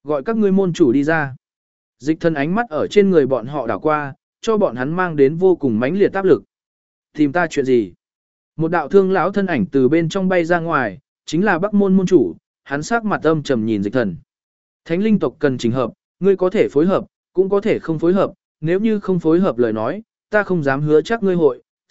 Gọi các ngươi môn chủ đi ra. Dịch thần ánh mắt ở trên người bọn họ đảo qua, cho bọn hắn mang đến vô cùng mãnh liệt áp lực. Tìm ta chuyện gì? Một đạo thương lão thân ảnh từ bên trong bay ra ngoài, chính là Bắc môn môn chủ, hắn sắc mặt âm trầm nhìn dịch thần. Thánh linh tộc cần chỉnh hợp, ngươi có thể phối hợp, cũng có thể không phối hợp, nếu như không phối hợp lời nói, ta không dám hứa chắc ngươi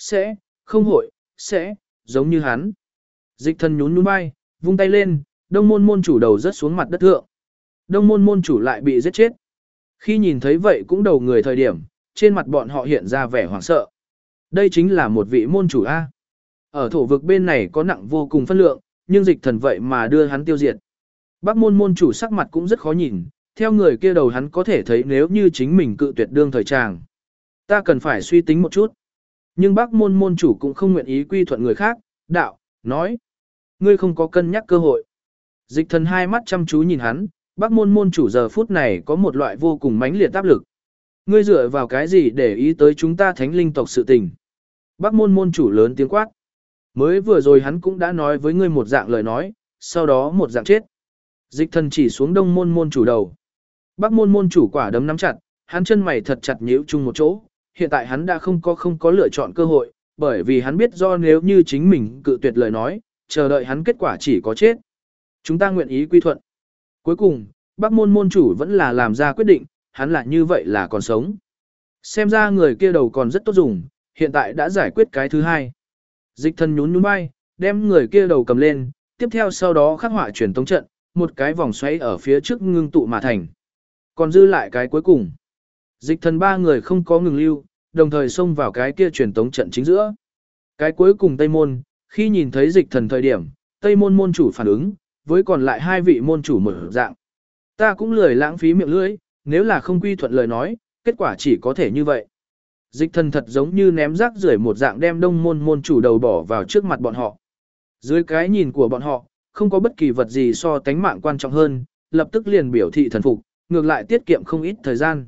hội, sẽ, giống như hắn. Dịch thần nhún nhún vai, vung tay lên, đông môn môn chủ đầu rớt xuống mặt đất thượng. Đông môn môn chủ lại bị giết chết. Khi nhìn thấy vậy cũng đầu người thời điểm, trên mặt bọn họ hiện ra vẻ hoảng sợ. Đây chính là một vị môn chủ A. Ở thổ vực bên này có nặng vô cùng phân lượng, nhưng dịch thần vậy mà đưa hắn tiêu diệt. Bắc môn môn chủ sắc mặt cũng rất khó nhìn, theo người kia đầu hắn có thể thấy nếu như chính mình cự tuyệt đương thời tràng. Ta cần phải suy tính một chút. Nhưng Bắc môn môn chủ cũng không nguyện ý quy thuận người khác, đạo, nói. Ngươi không có cân nhắc cơ hội. Dịch thần hai mắt chăm chú nhìn hắn, Bắc môn môn chủ giờ phút này có một loại vô cùng mãnh liệt áp lực. Ngươi dựa vào cái gì để ý tới chúng ta thánh linh tộc sự tình? Bắc môn môn chủ lớn tiếng quát. Mới vừa rồi hắn cũng đã nói với ngươi một dạng lời nói, sau đó một dạng chết. Dịch thần chỉ xuống đông môn môn chủ đầu. Bắc môn môn chủ quả đấm nắm chặt, hắn chân mày thật chặt nhíu chung một chỗ. Hiện tại hắn đã không có lựa chọn cơ hội, bởi vì hắn biết do nếu như chính mình cự tuyệt lời nói, chờ đợi hắn kết quả chỉ có chết. Chúng ta nguyện ý quy thuận. Cuối cùng, Bắc môn môn chủ vẫn là làm ra quyết định, hắn là như vậy là còn sống. Xem ra người kia đầu còn rất tốt dùng, hiện tại đã giải quyết cái thứ hai. Dịch thần nhún nhún vai, đem người kia đầu cầm lên, tiếp theo sau đó khắc họa truyền tống trận, một cái vòng xoáy ở phía trước ngưng tụ mà thành. Còn dư lại cái cuối cùng. Dịch thần ba người không có ngừng lưu, đồng thời xông vào cái kia truyền tống trận chính giữa. Cái cuối cùng Tây Môn, khi nhìn thấy dịch thần thời điểm, Tây Môn môn chủ phản ứng, với còn lại hai vị môn chủ mở dạng. Ta cũng lười lãng phí miệng lưỡi, nếu là không quy thuận lời nói, kết quả chỉ có thể như vậy. Dịch thần thật giống như ném rác rưởi một dạng đem đông môn môn chủ đầu bỏ vào trước mặt bọn họ. Dưới cái nhìn của bọn họ, không có bất kỳ vật gì so tánh mạng quan trọng hơn, lập tức liền biểu thị thần phục, ngược lại tiết kiệm không ít thời gian.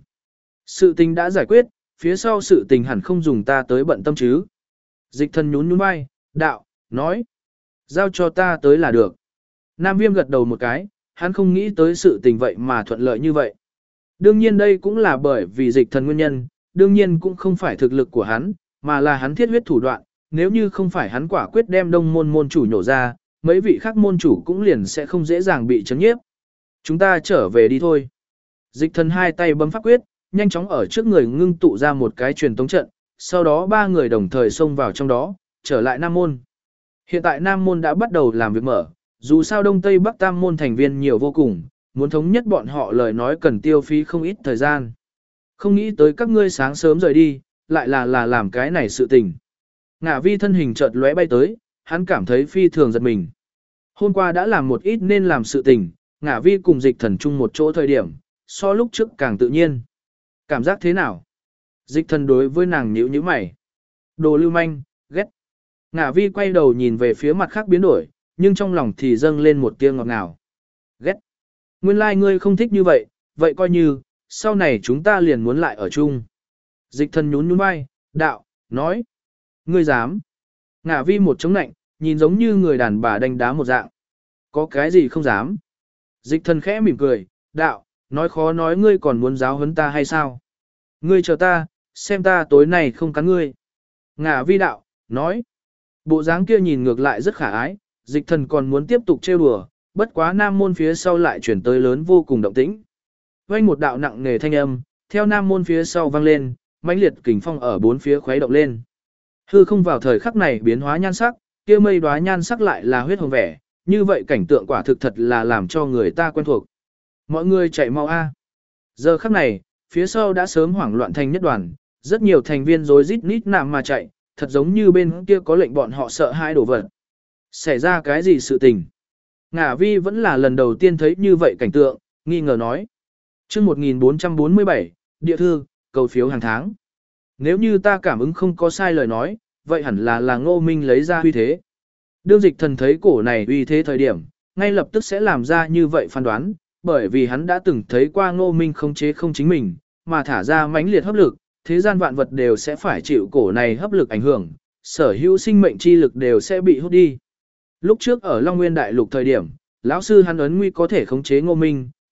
Sự tình đã giải quyết, phía sau sự tình hẳn không dùng ta tới bận tâm chứ. Dịch thần nhún nhún vai, đạo, nói. Giao cho ta tới là được. Nam Viêm gật đầu một cái, hắn không nghĩ tới sự tình vậy mà thuận lợi như vậy. Đương nhiên đây cũng là bởi vì dịch thần nguyên nhân, đương nhiên cũng không phải thực lực của hắn, mà là hắn thiết huyết thủ đoạn, nếu như không phải hắn quả quyết đem đông môn môn chủ nhổ ra, mấy vị khác môn chủ cũng liền sẽ không dễ dàng bị chấn nhiếp. Chúng ta trở về đi thôi. Dịch thần hai tay bấm pháp quyết, nhanh chóng ở trước người ngưng tụ ra một cái truyền tống trận, sau đó ba người đồng thời xông vào trong đó, trở lại Nam Môn. Hiện tại Nam Môn đã bắt đầu làm việc mở, dù sao Đông Tây Bắc Tam Môn thành viên nhiều vô cùng, muốn thống nhất bọn họ lời nói cần tiêu phí không ít thời gian. Không nghĩ tới các ngươi sáng sớm rời đi, lại là làm cái này sự tình. Ngạ Vi thân hình chợt lóe bay tới, hắn cảm thấy phi thường giật mình. Hôm qua đã làm một ít nên làm sự tình, Ngạ Vi cùng dịch thần chung một chỗ thời điểm, so lúc trước càng tự nhiên. Cảm giác thế nào? Dịch thần đối với nàng nhíu nhíu mày. Đồ lưu manh, ghét. Ngạ Vi quay đầu nhìn về phía mặt khác biến đổi, nhưng trong lòng thì dâng lên một tia ngọt ngào. Ghét. Nguyên lai ngươi không thích như vậy, vậy coi như, sau này chúng ta liền muốn lại ở chung. Dịch thần nhún nhún vai, đạo, nói. Ngươi dám. Ngạ Vi một chống nạnh, nhìn giống như người đàn bà đánh đá một dạng. Có cái gì không dám. Dịch thần khẽ mỉm cười, đạo, nói khó nói ngươi còn muốn giáo huấn ta hay sao? Ngươi chờ ta, xem ta tối nay không cắn ngươi. Ngạ Vi đạo, nói. Bộ dáng kia nhìn ngược lại rất khả ái, dịch thần còn muốn tiếp tục trêu đùa, bất quá Nam Môn phía sau lại chuyển tới lớn vô cùng động tĩnh. Vang một đạo nặng nề thanh âm, theo Nam Môn phía sau vang lên, mãnh liệt kình phong ở bốn phía khuấy động lên. Hư không vào thời khắc này biến hóa nhan sắc, kia mây đóa nhan sắc lại là huyết hồng vẻ, như vậy cảnh tượng quả thực thật là làm cho người ta quen thuộc. Mọi người chạy mau a. Giờ khắc này, phía sau đã sớm hoảng loạn thành nhất đoàn, rất nhiều thành viên rối rít nít nạm mà chạy, thật giống như bên kia có lệnh bọn họ sợ hãi đổ vật. Xảy ra cái gì sự tình? Ngạ Vi vẫn là lần đầu tiên thấy như vậy cảnh tượng, nghi ngờ nói. Chương 1447, địa thư, cầu phiếu hàng tháng. Nếu như ta cảm ứng không có sai lời nói, vậy hẳn là Ngô Minh lấy ra uy thế. Đương dịch thần thấy cổ này uy thế thời điểm, ngay lập tức sẽ làm ra như vậy phán đoán, bởi vì hắn đã từng thấy qua Ngô Minh khống chế không chính mình, mà thả ra mãnh liệt hấp lực, thế gian vạn vật đều sẽ phải chịu cổ này hấp lực ảnh hưởng, sở hữu sinh mệnh chi lực đều sẽ bị hút đi. Lúc trước ở Long Nguyên Đại Lục thời điểm, lão sư hắn ấn nguy có thể khống chế Ngô Minh,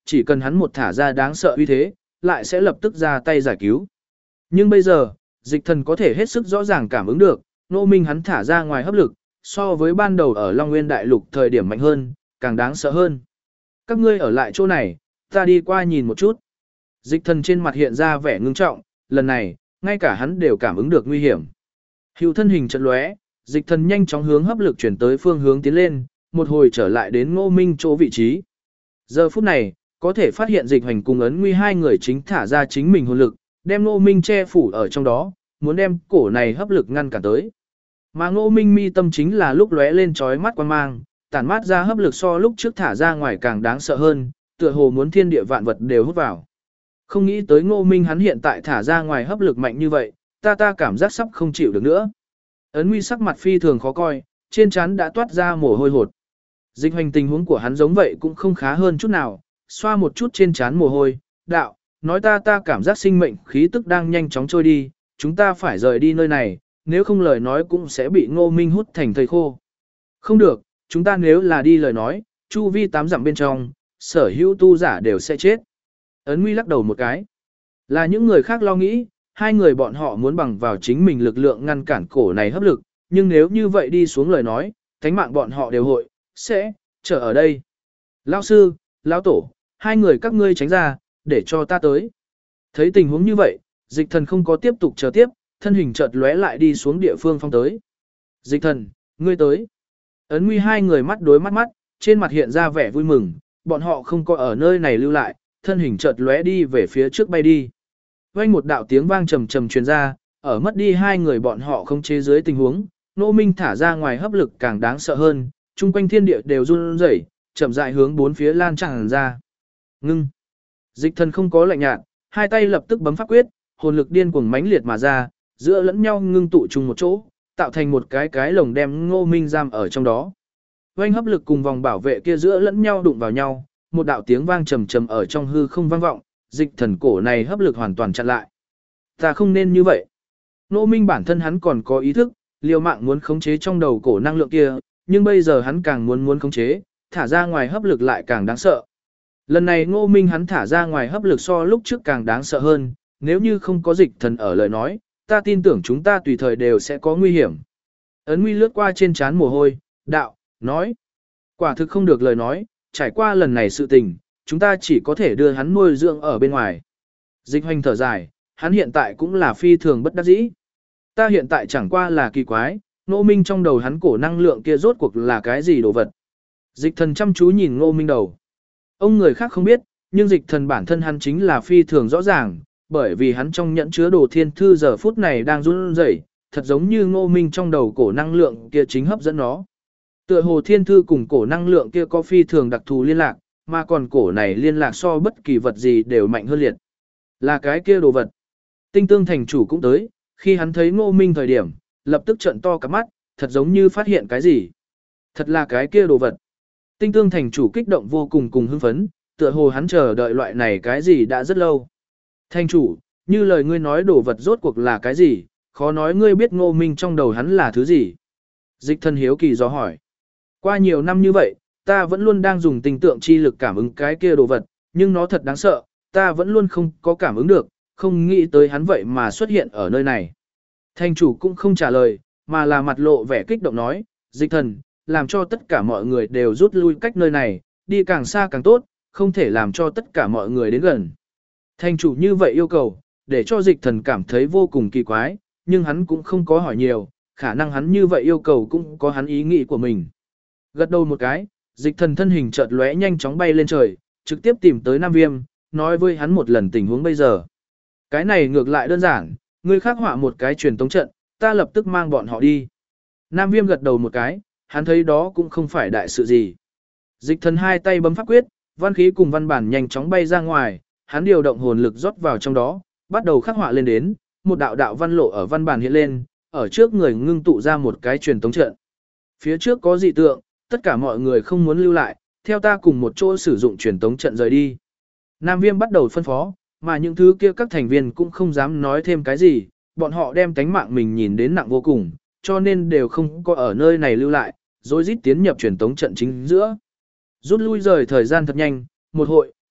chỉ cần hắn một thả ra đáng sợ uy thế, lại sẽ lập tức ra tay giải cứu. Nhưng bây giờ, dịch thần có thể hết sức rõ ràng cảm ứng được, Ngô Minh hắn thả ra ngoài hấp lực, so với ban đầu ở Long Nguyên Đại Lục thời điểm mạnh hơn, càng đáng sợ hơn. Các ngươi ở lại chỗ này, ta đi qua nhìn một chút. Dịch thần trên mặt hiện ra vẻ ngưng trọng, lần này, ngay cả hắn đều cảm ứng được nguy hiểm. Hữu thân hình chợt lóe, dịch thần nhanh chóng hướng hấp lực chuyển tới phương hướng tiến lên, một hồi trở lại đến Ngô Minh chỗ vị trí. Giờ phút này, có thể phát hiện dịch hành cùng ấn nguy hai người chính thả ra chính mình hồn lực, đem Ngô Minh che phủ ở trong đó, muốn đem cổ này hấp lực ngăn cản tới. Mà Ngô Minh mi tâm chính là lúc lóe lên chói mắt quan mang, tản mát ra hấp lực so lúc trước thả ra ngoài càng đáng sợ hơn, tựa hồ muốn thiên địa vạn vật đều hút vào. Không nghĩ tới Ngô Minh hắn hiện tại thả ra ngoài hấp lực mạnh như vậy, ta cảm giác sắp không chịu được nữa. Ấn nguy sắc mặt phi thường khó coi, trên trán đã toát ra mồ hôi hột. Dịch hành tình huống của hắn giống vậy cũng không khá hơn chút nào, xoa một chút trên trán mồ hôi, đạo, nói ta cảm giác sinh mệnh khí tức đang nhanh chóng trôi đi, chúng ta phải rời đi nơi này, nếu không lời nói cũng sẽ bị Ngô Minh hút thành thây khô. Không được, chúng ta nếu là đi lời nói, chu vi 8 dặm bên trong, sở hữu tu giả đều sẽ chết. Ấn nguy lắc đầu một cái. Là những người khác lo nghĩ, hai người bọn họ muốn bằng vào chính mình lực lượng ngăn cản cổ này hấp lực, nhưng nếu như vậy đi xuống lời nói, thánh mạng bọn họ đều sẽ chờ ở đây. Lão sư, lão tổ, hai người các ngươi tránh ra, để cho ta tới. Thấy tình huống như vậy, dịch thần không có tiếp tục chờ tiếp, thân hình chợt lóe lại đi xuống địa phương phong tới. Dịch thần, ngươi tới. Ấn nguy hai người mắt đối mắt, trên mặt hiện ra vẻ vui mừng, bọn họ không có ở nơi này lưu lại, thân hình chợt lóe đi về phía trước bay đi. Vang một đạo tiếng vang trầm trầm truyền ra, ở mất đi hai người bọn họ không chế dưới tình huống, Ngô Minh thả ra ngoài hấp lực càng đáng sợ hơn, chung quanh thiên địa đều run rẩy, chậm rãi hướng bốn phía lan tràn ra. Ngưng. Dịch thần không có lạnh nhạt, hai tay lập tức bấm pháp quyết, hồn lực điên cuồng mãnh liệt mà ra, giữa lẫn nhau ngưng tụ chung một chỗ, tạo thành một cái lồng đem Ngô Minh giam ở trong đó. Vang hấp lực cùng vòng bảo vệ kia giữa lẫn nhau đụng vào nhau, một đạo tiếng vang trầm trầm ở trong hư không vang vọng, dịch thần cổ này hấp lực hoàn toàn chặn lại. Ta không nên như vậy. Ngô Minh bản thân hắn còn có ý thức, liều mạng muốn khống chế trong đầu cổ năng lượng kia, nhưng bây giờ hắn càng muốn khống chế, thả ra ngoài hấp lực lại càng đáng sợ. Lần này Ngô Minh hắn thả ra ngoài hấp lực so lúc trước càng đáng sợ hơn, nếu như không có dịch thần ở lời nói, ta tin tưởng chúng ta tùy thời đều sẽ có nguy hiểm. Ấn nguy lướt qua trên trán mồ hôi, đạo, nói. Quả thực không được lời nói, trải qua lần này sự tình, chúng ta chỉ có thể đưa hắn nuôi dưỡng ở bên ngoài. Dịch hoành thở dài, hắn hiện tại cũng là phi thường bất đắc dĩ. Ta hiện tại chẳng qua là kỳ quái, Ngô Minh trong đầu hắn cổ năng lượng kia rốt cuộc là cái gì đồ vật. Dịch thần chăm chú nhìn Ngô Minh đầu. Ông người khác không biết, nhưng dịch thần bản thân hắn chính là phi thường rõ ràng, bởi vì hắn trong nhẫn chứa đồ thiên thư giờ phút này đang run rẩy, thật giống như Ngô Minh trong đầu cổ năng lượng kia chính hấp dẫn nó. Tựa hồ thiên thư cùng cổ năng lượng kia có phi thường đặc thù liên lạc, mà còn cổ này liên lạc so bất kỳ vật gì đều mạnh hơn liệt. Là cái kia đồ vật. Tinh tương thành chủ cũng tới, khi hắn thấy Ngô Minh thời điểm, lập tức trợn to cả mắt, thật giống như phát hiện cái gì. Thật là cái kia đồ vật. Tinh tương thành chủ kích động vô cùng hưng phấn, tựa hồ hắn chờ đợi loại này cái gì đã rất lâu. Thành chủ, như lời ngươi nói đồ vật rốt cuộc là cái gì, khó nói ngươi biết Ngô Minh trong đầu hắn là thứ gì. Dịch thần hiếu kỳ do hỏi. Qua nhiều năm như vậy, ta vẫn luôn đang dùng tình tượng chi lực cảm ứng cái kia đồ vật, nhưng nó thật đáng sợ, ta vẫn luôn không có cảm ứng được, không nghĩ tới hắn vậy mà xuất hiện ở nơi này. Thành chủ cũng không trả lời, mà là mặt lộ vẻ kích động nói, dịch thần, làm cho tất cả mọi người đều rút lui cách nơi này, đi càng xa càng tốt, không thể làm cho tất cả mọi người đến gần. Thành chủ như vậy yêu cầu, để cho dịch thần cảm thấy vô cùng kỳ quái, nhưng hắn cũng không có hỏi nhiều, khả năng hắn như vậy yêu cầu cũng có hắn ý nghĩ của mình. Gật đầu một cái, dịch thần thân hình chợt lóe nhanh chóng bay lên trời, trực tiếp tìm tới Nam Viêm, nói với hắn một lần tình huống bây giờ. Cái này ngược lại đơn giản, ngươi khắc họa một cái truyền tống trận, ta lập tức mang bọn họ đi. Nam Viêm gật đầu một cái, hắn thấy đó cũng không phải đại sự gì. Dịch thần hai tay bấm pháp quyết, văn khí cùng văn bản nhanh chóng bay ra ngoài, hắn điều động hồn lực rót vào trong đó, bắt đầu khắc họa lên đến, một đạo đạo văn lộ ở văn bản hiện lên, ở trước người ngưng tụ ra một cái truyền tống trận. Phía trước có dị tượng, tất cả mọi người không muốn lưu lại, theo ta cùng một chỗ sử dụng truyền tống trận rời đi. Nam Viêm bắt đầu phân phó, mà những thứ kia các thành viên cũng không dám nói thêm cái gì, bọn họ đem tánh mạng mình nhìn đến nặng vô cùng, cho nên đều không có ở nơi này lưu lại, rồi rít tiến nhập truyền tống trận chính giữa. Rút lui rời thời gian thật nhanh, một hội,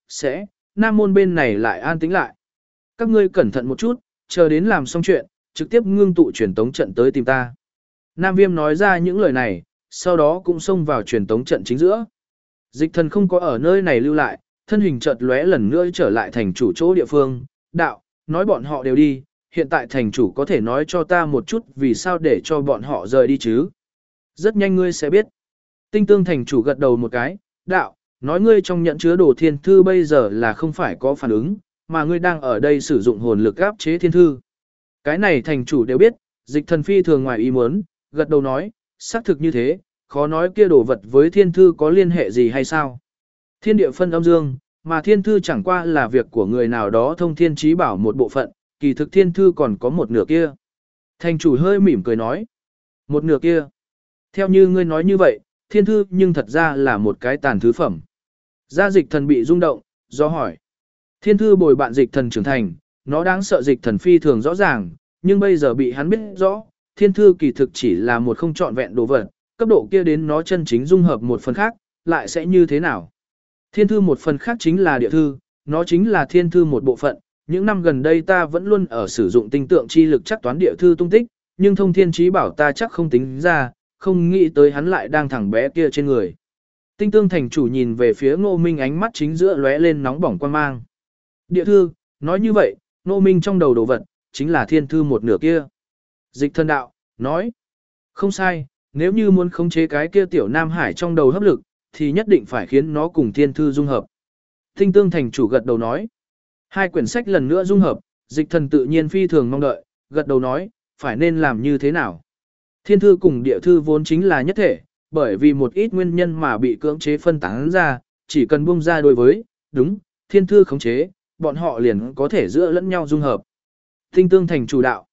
sẽ, Nam môn bên này lại an tĩnh lại. Các ngươi cẩn thận một chút, chờ đến làm xong chuyện, trực tiếp ngưng tụ truyền tống trận tới tìm ta. Nam Viêm nói ra những lời này, sau đó cũng xông vào truyền tống trận chính giữa. Dịch thần không có ở nơi này lưu lại, thân hình chợt lóe lần nữa trở lại thành chủ chỗ địa phương. Đạo, nói bọn họ đều đi, hiện tại thành chủ có thể nói cho ta một chút vì sao để cho bọn họ rời đi chứ. Rất nhanh ngươi sẽ biết. Tinh tương thành chủ gật đầu một cái. Đạo, nói ngươi trong nhận chứa đồ thiên thư bây giờ là không phải có phản ứng, mà ngươi đang ở đây sử dụng hồn lực áp chế thiên thư. Cái này thành chủ đều biết, dịch thần phi thường ngoài ý muốn, gật đầu nói, xác thực như thế, khó nói kia đồ vật với thiên thư có liên hệ gì hay sao. Thiên địa phân âm dương, mà thiên thư chẳng qua là việc của người nào đó thông thiên trí bảo một bộ phận, kỳ thực thiên thư còn có một nửa kia. Thành chủ hơi mỉm cười nói, một nửa kia. Theo như ngươi nói như vậy, thiên thư nhưng thật ra là một cái tàn thứ phẩm. Gia dịch thần bị rung động, do hỏi. Thiên thư bồi bạn dịch thần trưởng thành, nó đáng sợ dịch thần phi thường rõ ràng, nhưng bây giờ bị hắn biết rõ, thiên thư kỳ thực chỉ là một không trọn vẹn đồ vật, cấp độ kia đến nó chân chính dung hợp một phần khác, lại sẽ như thế nào? Thiên thư một phần khác chính là địa thư, nó chính là thiên thư một bộ phận. Những năm gần đây ta vẫn luôn ở sử dụng tinh tượng chi lực chắc toán địa thư tung tích, nhưng thông thiên trí bảo ta chắc không tính ra, không nghĩ tới hắn lại đang thẳng bé kia trên người. Tinh tương thành chủ nhìn về phía Ngô Minh, ánh mắt chính giữa lóe lên nóng bỏng quan mang. Địa thư, nói như vậy, Ngô Minh trong đầu đồ vật, chính là thiên thư một nửa kia. Dịch thần đạo, nói, không sai, nếu như muốn khống chế cái kia tiểu Nam Hải trong đầu hấp lực, thì nhất định phải khiến nó cùng thiên thư dung hợp. Tinh tương thành chủ gật đầu nói, hai quyển sách lần nữa dung hợp, dịch thần tự nhiên phi thường mong đợi, gật đầu nói, phải nên làm như thế nào. Thiên thư cùng địa thư vốn chính là nhất thể, bởi vì một ít nguyên nhân mà bị cưỡng chế phân tán ra, chỉ cần buông ra đối với, đúng, thiên thư khống chế, bọn họ liền có thể giữa lẫn nhau dung hợp. Tinh tương thành chủ đạo.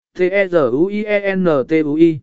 T-E-Z-U-I-E-N-T-U-I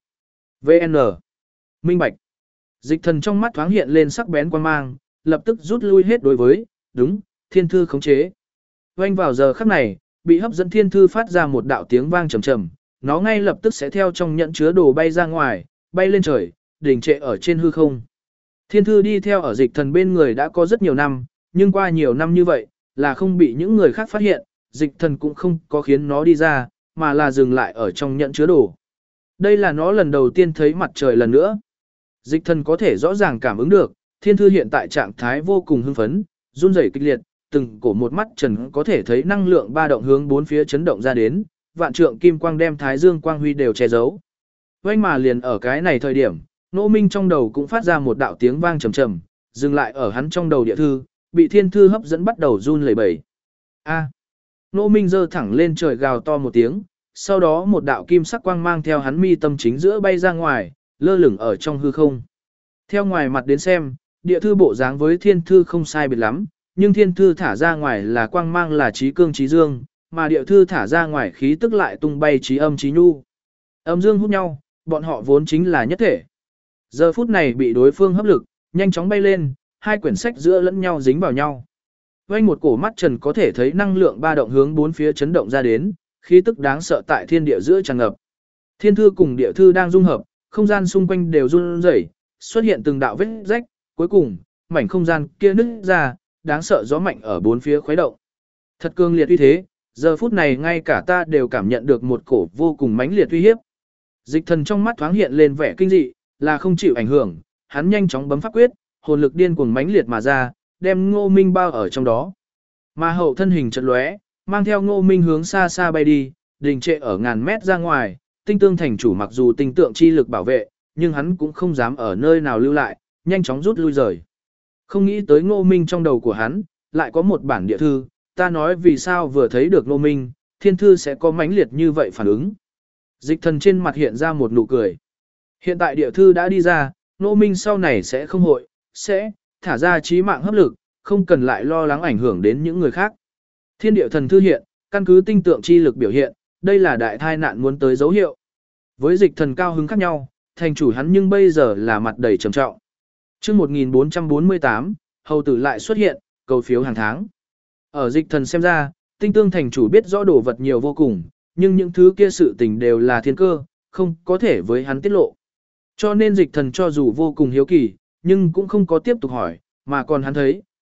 VN Minh Bạch. Dịch thần trong mắt thoáng hiện lên sắc bén quan mang, lập tức rút lui hết đối với, đúng, thiên thư khống chế. Oanh vào giờ khắc này, bị hấp dẫn thiên thư phát ra một đạo tiếng vang trầm trầm, nó ngay lập tức sẽ theo trong nhận chứa đồ bay ra ngoài, bay lên trời, đình trệ ở trên hư không. Thiên thư đi theo ở dịch thần bên người đã có rất nhiều năm, nhưng qua nhiều năm như vậy, là không bị những người khác phát hiện, dịch thần cũng không có khiến nó đi ra, mà là dừng lại ở trong nhận chứa đồ. Đây là nó lần đầu tiên thấy mặt trời lần nữa. Dịch thần có thể rõ ràng cảm ứng được, thiên thư hiện tại trạng thái vô cùng hưng phấn, run rẩy kịch liệt, từng cổ một mắt trần có thể thấy năng lượng ba động hướng bốn phía chấn động ra đến, vạn trượng kim quang đem thái dương quang huy đều che giấu. Vành mà liền ở cái này thời điểm, Ngô Minh trong đầu cũng phát ra một đạo tiếng vang trầm trầm, dừng lại ở hắn trong đầu địa thư, bị thiên thư hấp dẫn bắt đầu run lẩy bẩy. A! Ngô Minh giơ thẳng lên trời gào to một tiếng, sau đó một đạo kim sắc quang mang theo hắn mi tâm chính giữa bay ra ngoài, lơ lửng ở trong hư không. Theo ngoài mặt đến xem, địa thư bộ dáng với thiên thư không sai biệt lắm, nhưng thiên thư thả ra ngoài là quang mang là trí cương trí dương, mà địa thư thả ra ngoài khí tức lại tung bay trí âm trí nhu. Âm dương hút nhau, bọn họ vốn chính là nhất thể. Giờ phút này bị đối phương hấp lực, nhanh chóng bay lên, hai quyển sách giữa lẫn nhau dính vào nhau. Vành một cổ mắt trần có thể thấy năng lượng ba động hướng bốn phía chấn động ra đến, khí tức đáng sợ tại thiên địa giữa tràn ngập. Thiên thư cùng địa thư đang dung hợp, không gian xung quanh đều run rẩy, xuất hiện từng đạo vết rách, cuối cùng, mảnh không gian kia nứt ra, đáng sợ gió mạnh ở bốn phía khuấy động. Thật cương liệt uy thế, giờ phút này ngay cả ta đều cảm nhận được một cổ vô cùng mãnh liệt uy hiếp. Dịch thần trong mắt thoáng hiện lên vẻ kinh dị, là không chịu ảnh hưởng, hắn nhanh chóng bấm pháp quyết, hồn lực điên cuồng mãnh liệt mà ra, đem Ngô Minh bao ở trong đó. Mà hậu thân hình chợt lóe, mang theo Ngô Minh hướng xa xa bay đi, đình trệ ở ngàn mét ra ngoài. Tinh tương thành chủ mặc dù tinh tượng chi lực bảo vệ, nhưng hắn cũng không dám ở nơi nào lưu lại, nhanh chóng rút lui rời. Không nghĩ tới Ngô Minh trong đầu của hắn, lại có một bản địa thư, ta nói vì sao vừa thấy được Ngô Minh, thiên thư sẽ có mãnh liệt như vậy phản ứng. Dịch thần trên mặt hiện ra một nụ cười. Hiện tại địa thư đã đi ra, Ngô Minh sau này sẽ không hội, sẽ thả ra chí mạng hấp lực, không cần lại lo lắng ảnh hưởng đến những người khác. Thiên địa thần thư hiện, căn cứ tinh tượng chi lực biểu hiện, đây là đại tai nạn muốn tới dấu hiệu. Với dịch thần cao hứng khác nhau, thành chủ hắn nhưng bây giờ là mặt đầy trầm trọng. Chương 1448, hầu tử lại xuất hiện, cầu phiếu hàng tháng. Ở dịch thần xem ra, tinh tương thành chủ biết rõ đồ vật nhiều vô cùng, nhưng những thứ kia sự tình đều là thiên cơ, không có thể với hắn tiết lộ. Cho nên dịch thần cho dù vô cùng hiếu kỳ, nhưng cũng không có tiếp tục hỏi, mà còn hắn thấy,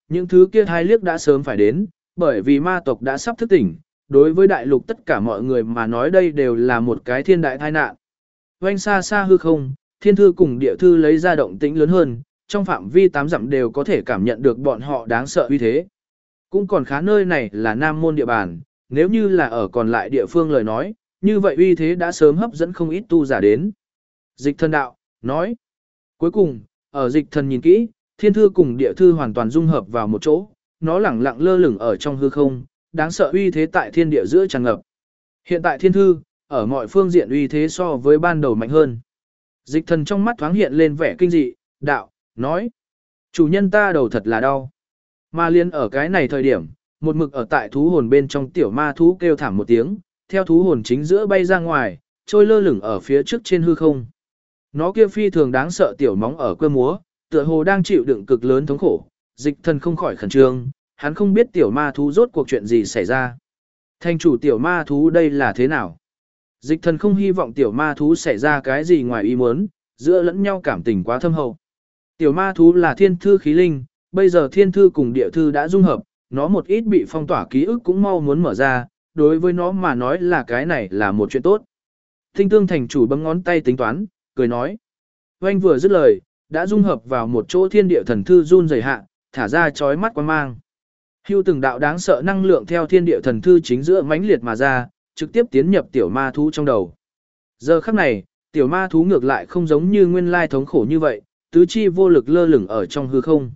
những thứ kia hai liếc đã sớm phải đến, bởi vì ma tộc đã sắp thức tỉnh, đối với đại lục tất cả mọi người mà nói đây đều là một cái thiên đại tai nạn. Oanh xa xa hư không, thiên thư cùng địa thư lấy ra động tĩnh lớn hơn, trong phạm vi 8 dặm đều có thể cảm nhận được bọn họ đáng sợ uy thế. Cũng còn khá nơi này là Nam môn địa bàn, nếu như là ở còn lại địa phương lời nói, như vậy uy thế đã sớm hấp dẫn không ít tu giả đến. Dịch thần đạo, nói. Cuối cùng, ở dịch thần nhìn kỹ, thiên thư cùng địa thư hoàn toàn dung hợp vào một chỗ, nó lẳng lặng lơ lửng ở trong hư không, đáng sợ uy thế tại thiên địa giữa tràn ngập. Hiện tại thiên thư, ở mọi phương diện uy thế so với ban đầu mạnh hơn. Dịch thần trong mắt thoáng hiện lên vẻ kinh dị, đạo, nói. Chủ nhân ta đầu thật là đau. Ma liên ở cái này thời điểm, một mực ở tại thú hồn bên trong tiểu ma thú kêu thảm một tiếng, theo thú hồn chính giữa bay ra ngoài, trôi lơ lửng ở phía trước trên hư không. Nó kia phi thường đáng sợ tiểu móng ở quơ múa, tựa hồ đang chịu đựng cực lớn thống khổ, dịch thần không khỏi khẩn trương, hắn không biết tiểu ma thú rốt cuộc chuyện gì xảy ra. Thành chủ tiểu ma thú đây là thế nào? Dịch thần không hy vọng tiểu ma thú xảy ra cái gì ngoài ý muốn, giữa lẫn nhau cảm tình quá thâm hậu. Tiểu ma thú là thiên thư khí linh, bây giờ thiên thư cùng địa thư đã dung hợp, nó một ít bị phong tỏa ký ức cũng mau muốn mở ra, đối với nó mà nói là cái này là một chuyện tốt. Tinh tương thành chủ bấm ngón tay tính toán, cười nói. Oanh vừa dứt lời, đã dung hợp vào một chỗ thiên địa thần thư run rẩy hạ, thả ra chói mắt quang mang. Hưu từng đạo đáng sợ năng lượng theo thiên địa thần thư chính giữa mãnh liệt mà ra, trực tiếp tiến nhập tiểu ma thú trong đầu. Giờ khắc này, tiểu ma thú ngược lại không giống như nguyên lai thống khổ như vậy, tứ chi vô lực lơ lửng ở trong hư không.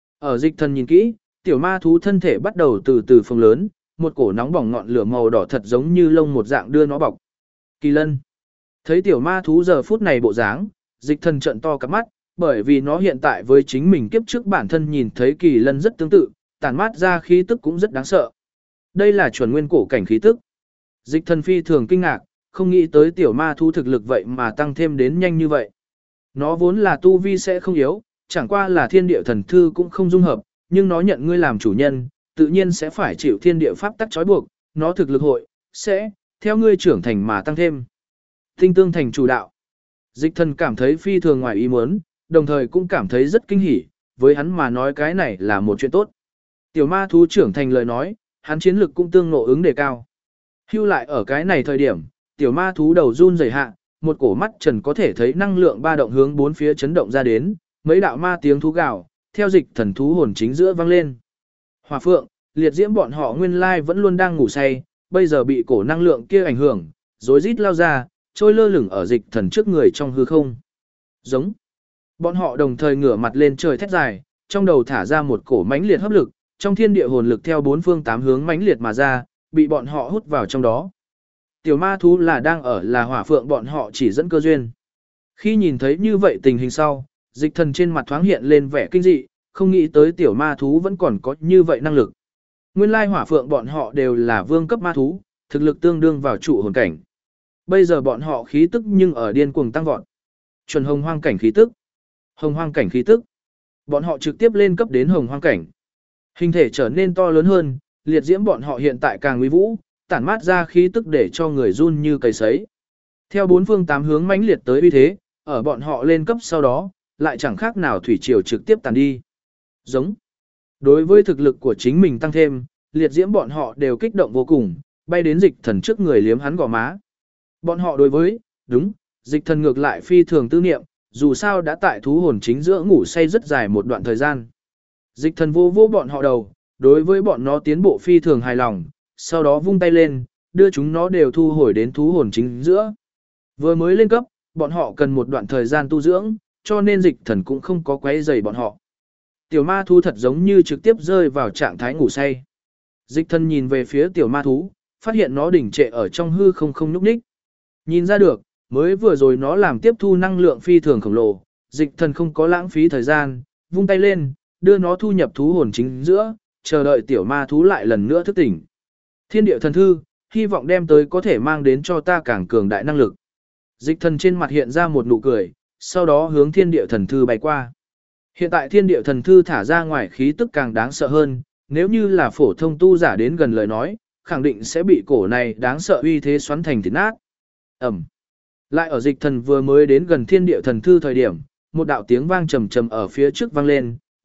Ở dịch thần nhìn kỹ, tiểu ma thú thân thể bắt đầu từ từ phồng lớn, một cổ nóng bỏng ngọn lửa màu đỏ thật giống như lông một dạng đưa nó bọc. Kỳ lân. Thấy tiểu ma thú giờ phút này bộ dáng, dịch thần trợn to cặp mắt, bởi vì nó hiện tại với chính mình kiếp trước bản thân nhìn thấy kỳ lân rất tương tự, tản mát ra khí tức cũng rất đáng sợ. Đây là chuẩn nguyên cổ cảnh khí tức. Dịch thần phi thường kinh ngạc, không nghĩ tới tiểu ma thú thực lực vậy mà tăng thêm đến nhanh như vậy. Nó vốn là tu vi sẽ không yếu, chẳng qua là thiên địa thần thư cũng không dung hợp, nhưng nó nhận ngươi làm chủ nhân, tự nhiên sẽ phải chịu thiên địa pháp tắc trói buộc, nó thực lực hội, sẽ, theo ngươi trưởng thành mà tăng thêm. Tinh tương thành chủ đạo. Dịch thần cảm thấy phi thường ngoài ý muốn, đồng thời cũng cảm thấy rất kinh hỉ, với hắn mà nói cái này là một chuyện tốt. Tiểu ma thú trưởng thành lời nói, hắn chiến lực cũng tương ngộ ứng đề cao. Hưu lại ở cái này thời điểm, tiểu ma thú đầu run rẩy hạ, một cổ mắt trần có thể thấy năng lượng ba động hướng bốn phía chấn động ra đến, mấy đạo ma tiếng thú gào, theo dịch thần thú hồn chính giữa vang lên. Hỏa phượng, liệt diễm bọn họ nguyên lai vẫn luôn đang ngủ say, bây giờ bị cổ năng lượng kia ảnh hưởng, rối rít lao ra, trôi lơ lửng ở dịch thần trước người trong hư không. Giống. Bọn họ đồng thời ngửa mặt lên trời thét dài, trong đầu thả ra một cổ mãnh liệt hấp lực, trong thiên địa hồn lực theo bốn phương tám hướng mãnh liệt mà ra, bị bọn họ hút vào trong đó. Tiểu ma thú là đang ở là hỏa phượng bọn họ chỉ dẫn cơ duyên. Khi nhìn thấy như vậy tình hình sau, dịch thần trên mặt thoáng hiện lên vẻ kinh dị, không nghĩ tới tiểu ma thú vẫn còn có như vậy năng lực. Nguyên lai hỏa phượng bọn họ đều là vương cấp ma thú, thực lực tương đương vào trụ hồn cảnh. Bây giờ bọn họ khí tức nhưng ở điên cuồng tăng vọt. Chuẩn hồng hoang cảnh khí tức. Hồng hoang cảnh khí tức. Bọn họ trực tiếp lên cấp đến hồng hoang cảnh. Hình thể trở nên to lớn hơn, liệt diễm bọn họ hiện tại càng uy vũ, tản mát ra khí tức để cho người run như cầy sấy. Theo bốn phương tám hướng mãnh liệt tới uy thế, ở bọn họ lên cấp sau đó, lại chẳng khác nào thủy triều trực tiếp tàn đi. Giống. Đối với thực lực của chính mình tăng thêm, liệt diễm bọn họ đều kích động vô cùng, bay đến dịch thần trước người liếm hắn gò má. Bọn họ đối với, đúng, dịch thần ngược lại phi thường tư niệm, dù sao đã tại thú hồn chính giữa ngủ say rất dài một đoạn thời gian. Dịch thần vô vô bọn họ đầu, đối với bọn nó tiến bộ phi thường hài lòng, sau đó vung tay lên, đưa chúng nó đều thu hồi đến thú hồn chính giữa. Vừa mới lên cấp, bọn họ cần một đoạn thời gian tu dưỡng, cho nên dịch thần cũng không có quấy rầy bọn họ. Tiểu ma thú thật giống như trực tiếp rơi vào trạng thái ngủ say. Dịch thần nhìn về phía tiểu ma thú, phát hiện nó đỉnh trệ ở trong hư không nhúc nhích. Nhìn ra được, mới vừa rồi nó làm tiếp thu năng lượng phi thường khổng lồ, dịch thần không có lãng phí thời gian, vung tay lên, đưa nó thu nhập thú hồn chính giữa, chờ đợi tiểu ma thú lại lần nữa thức tỉnh. Thiên địa thần thư, hy vọng đem tới có thể mang đến cho ta càng cường đại năng lực. Dịch thần trên mặt hiện ra một nụ cười, sau đó hướng thiên địa thần thư bay qua. Hiện tại thiên địa thần thư thả ra ngoài khí tức càng đáng sợ hơn, nếu như là phổ thông tu giả đến gần lời nói, khẳng định sẽ bị cổ này đáng sợ uy thế xoắn thành thịt nát. Ẩm. Lại ở dịch thần vừa mới đến gần thiên địa thần thư thời điểm, một đạo tiếng vang trầm trầm ở phía trước vang lên,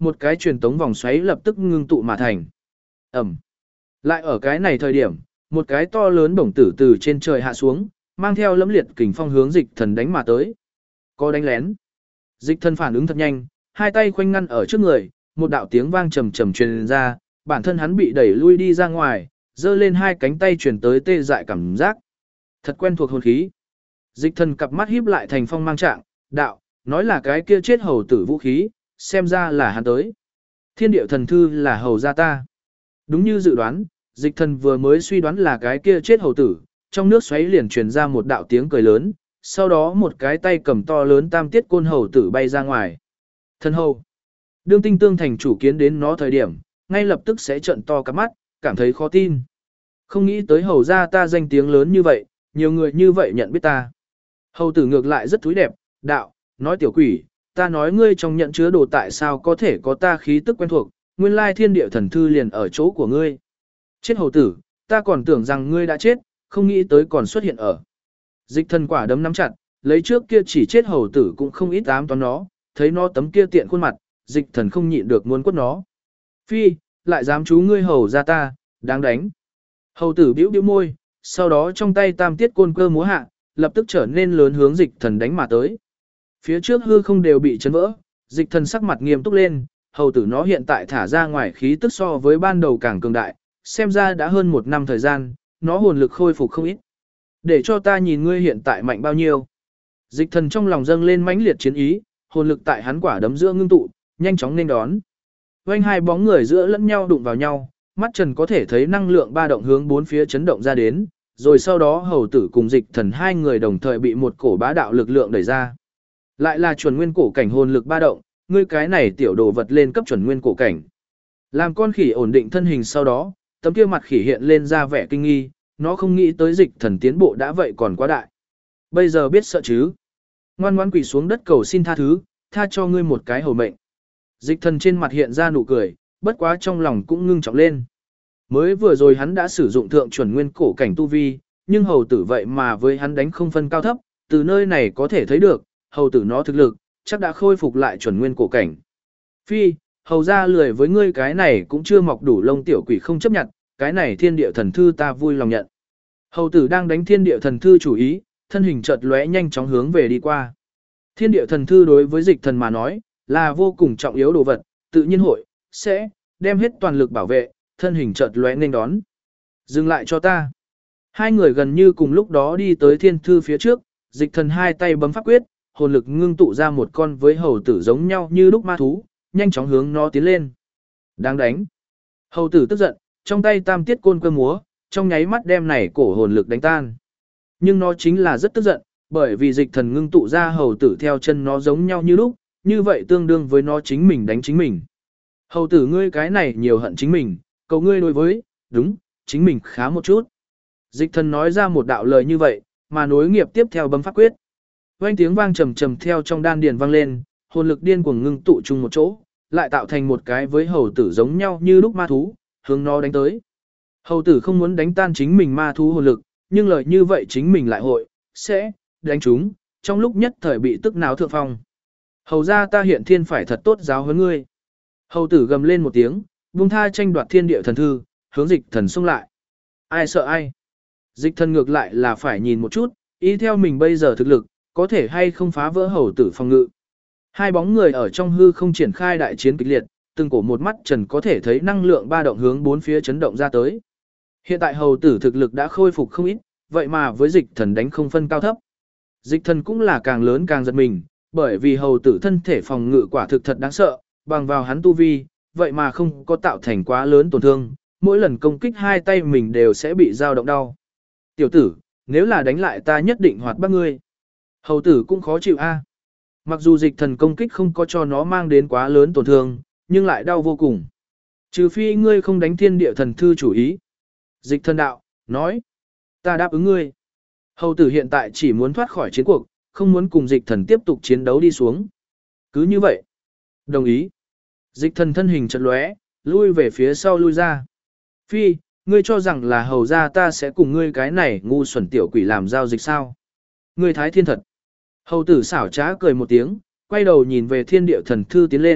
một cái truyền tống vòng xoáy lập tức ngưng tụ mà thành. Ẩm. Lại ở cái này thời điểm, một cái to lớn bổng tử từ trên trời hạ xuống, mang theo lẫm liệt kình phong hướng dịch thần đánh mà tới. Có đánh lén. Dịch thần phản ứng thật nhanh, hai tay khoanh ngăn ở trước người, một đạo tiếng vang trầm trầm truyền ra, bản thân hắn bị đẩy lui đi ra ngoài, giơ lên hai cánh tay truyền tới tê dại cảm giác. Thật quen thuộc hồn khí. Dịch thần cặp mắt híp lại thành phong mang trạng, đạo, nói là cái kia chết hầu tử vũ khí, xem ra là hắn tới. Thiên điệu thần thư là hầu gia ta. Đúng như dự đoán, dịch thần vừa mới suy đoán là cái kia chết hầu tử, trong nước xoáy liền truyền ra một đạo tiếng cười lớn, sau đó một cái tay cầm to lớn tam tiết côn hầu tử bay ra ngoài. Thần hầu. Đương Tinh Tương thành chủ kiến đến nó thời điểm, ngay lập tức sẽ trợn to cả mắt, cảm thấy khó tin. Không nghĩ tới hầu gia ta danh tiếng lớn như vậy, nhiều người như vậy nhận biết ta. Hầu tử ngược lại rất thúi đẹp, đạo, nói tiểu quỷ, ta nói ngươi trong nhận chứa đồ tại sao có thể có ta khí tức quen thuộc, nguyên lai thiên địa thần thư liền ở chỗ của ngươi. Chết hầu tử, ta còn tưởng rằng ngươi đã chết, không nghĩ tới còn xuất hiện ở. Dịch thần quả đấm nắm chặt, lấy trước kia chỉ chết hầu tử cũng không ít ám toán nó, thấy nó tấm kia tiện khuôn mặt, dịch thần không nhịn được muốn quất nó. Phi, lại dám chú ngươi hầu ra ta, đáng đánh. Hầu tử bĩu bĩu môi, sau đó trong tay tam tiết côn cơ múa hạ, lập tức trở nên lớn hướng dịch thần đánh mà tới. Phía trước hư không đều bị chấn vỡ, dịch thần sắc mặt nghiêm túc lên, hầu tử nó hiện tại thả ra ngoài khí tức so với ban đầu càng cường đại, xem ra đã hơn 1 năm thời gian, nó hồn lực khôi phục không ít. Để cho ta nhìn ngươi hiện tại mạnh bao nhiêu. Dịch thần trong lòng dâng lên mãnh liệt chiến ý, hồn lực tại hắn quả đấm giữa ngưng tụ, nhanh chóng nên đón. Vành hai bóng người giữa lẫn nhau đụng vào nhau, mắt trần có thể thấy năng lượng ba động hướng bốn phía chấn động ra đến, rồi sau đó hầu tử cùng dịch thần hai người đồng thời bị một cổ bá đạo lực lượng đẩy ra. Lại là chuẩn nguyên cổ cảnh hồn lực ba động, ngươi cái này tiểu đồ vật lên cấp chuẩn nguyên cổ cảnh. Làm con khỉ ổn định thân hình sau đó, tấm kia mặt khỉ hiện lên ra vẻ kinh nghi, nó không nghĩ tới dịch thần tiến bộ đã vậy còn quá đại. Bây giờ biết sợ chứ. Ngoan ngoãn quỳ xuống đất cầu xin tha thứ, tha cho ngươi một cái hầu mệnh. Dịch thần trên mặt hiện ra nụ cười, bất quá trong lòng cũng ngưng trọng lên. Mới vừa rồi hắn đã sử dụng thượng chuẩn nguyên cổ cảnh tu vi, nhưng hầu tử vậy mà với hắn đánh không phân cao thấp, từ nơi này có thể thấy được, hầu tử nó thực lực, chắc đã khôi phục lại chuẩn nguyên cổ cảnh. Phi, hầu ra lười với ngươi cái này cũng chưa mọc đủ lông tiểu quỷ không chấp nhận, cái này thiên địa thần thư ta vui lòng nhận. Hầu tử đang đánh thiên địa thần thư chủ ý, thân hình chợt lóe nhanh chóng hướng về đi qua. Thiên địa thần thư đối với dịch thần mà nói, là vô cùng trọng yếu đồ vật, tự nhiên hội, sẽ, đem hết toàn lực bảo vệ, thân hình chợt lóe nên đón. Dừng lại cho ta. Hai người gần như cùng lúc đó đi tới thiên thư phía trước, dịch thần hai tay bấm pháp quyết, hồn lực ngưng tụ ra một con với hầu tử giống nhau như lúc ma thú, nhanh chóng hướng nó tiến lên. Đáng đánh. Hầu tử tức giận, trong tay tam tiết côn cơ múa, trong nháy mắt đem này cổ hồn lực đánh tan. Nhưng nó chính là rất tức giận, bởi vì dịch thần ngưng tụ ra hầu tử theo chân nó giống nhau như lúc, như vậy tương đương với nó chính mình đánh chính mình. Hầu tử ngươi cái này nhiều hận chính mình, cầu ngươi đối với, đúng, chính mình khá một chút. Dịch thần nói ra một đạo lời như vậy, mà nối nghiệp tiếp theo bấm pháp quyết. Vang tiếng vang trầm trầm theo trong đan điền vang lên, hồn lực điên cuồng ngưng tụ chung một chỗ, lại tạo thành một cái với hầu tử giống nhau như lúc ma thú, hướng nó đánh tới. Hầu tử không muốn đánh tan chính mình ma thú hồn lực, nhưng lời như vậy chính mình lại hội, sẽ, đánh chúng, trong lúc nhất thời bị tức náo thượng phong. Hầu ra ta hiện thiên phải thật tốt giáo huấn ngươi. Hầu tử gầm lên một tiếng, buông tha tranh đoạt thiên địa thần thư, hướng dịch thần xông lại. Ai sợ ai? Dịch thần ngược lại là phải nhìn một chút, ý theo mình bây giờ thực lực, có thể hay không phá vỡ hầu tử phòng ngự. Hai bóng người ở trong hư không triển khai đại chiến kịch liệt, từng cổ một mắt trần có thể thấy năng lượng ba động hướng bốn phía chấn động ra tới. Hiện tại hầu tử thực lực đã khôi phục không ít, vậy mà với dịch thần đánh không phân cao thấp. Dịch thần cũng là càng lớn càng giật mình, bởi vì hầu tử thân thể phòng ngự quả thực thật đáng sợ, bằng vào hắn tu vi, vậy mà không có tạo thành quá lớn tổn thương, mỗi lần công kích hai tay mình đều sẽ bị dao động đau. Tiểu tử, nếu là đánh lại ta nhất định hoạt bác ngươi. Hầu tử cũng khó chịu a. Mặc dù dịch thần công kích không có cho nó mang đến quá lớn tổn thương, nhưng lại đau vô cùng. Trừ phi ngươi không đánh thiên địa thần thư chủ ý. Dịch thần đạo, nói. Ta đáp ứng ngươi. Hầu tử hiện tại chỉ muốn thoát khỏi chiến cuộc, không muốn cùng dịch thần tiếp tục chiến đấu đi xuống. Cứ như vậy. Đồng ý. Dịch thần thân hình chợt lóe, lui về phía sau lui ra. Phi, ngươi cho rằng là hầu ra ta sẽ cùng ngươi cái này ngu xuẩn tiểu quỷ làm giao dịch sao? Ngươi thái thiên thật. Hầu tử xảo trá cười một tiếng, quay đầu nhìn về thiên địa thần thư tiến lên,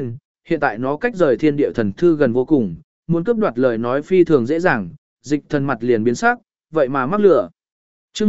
hiện tại nó cách rời thiên địa thần thư gần vô cùng, muốn cướp đoạt lời nói phi thường dễ dàng, dịch thần mặt liền biến sắc, vậy mà mắc lửa. Chương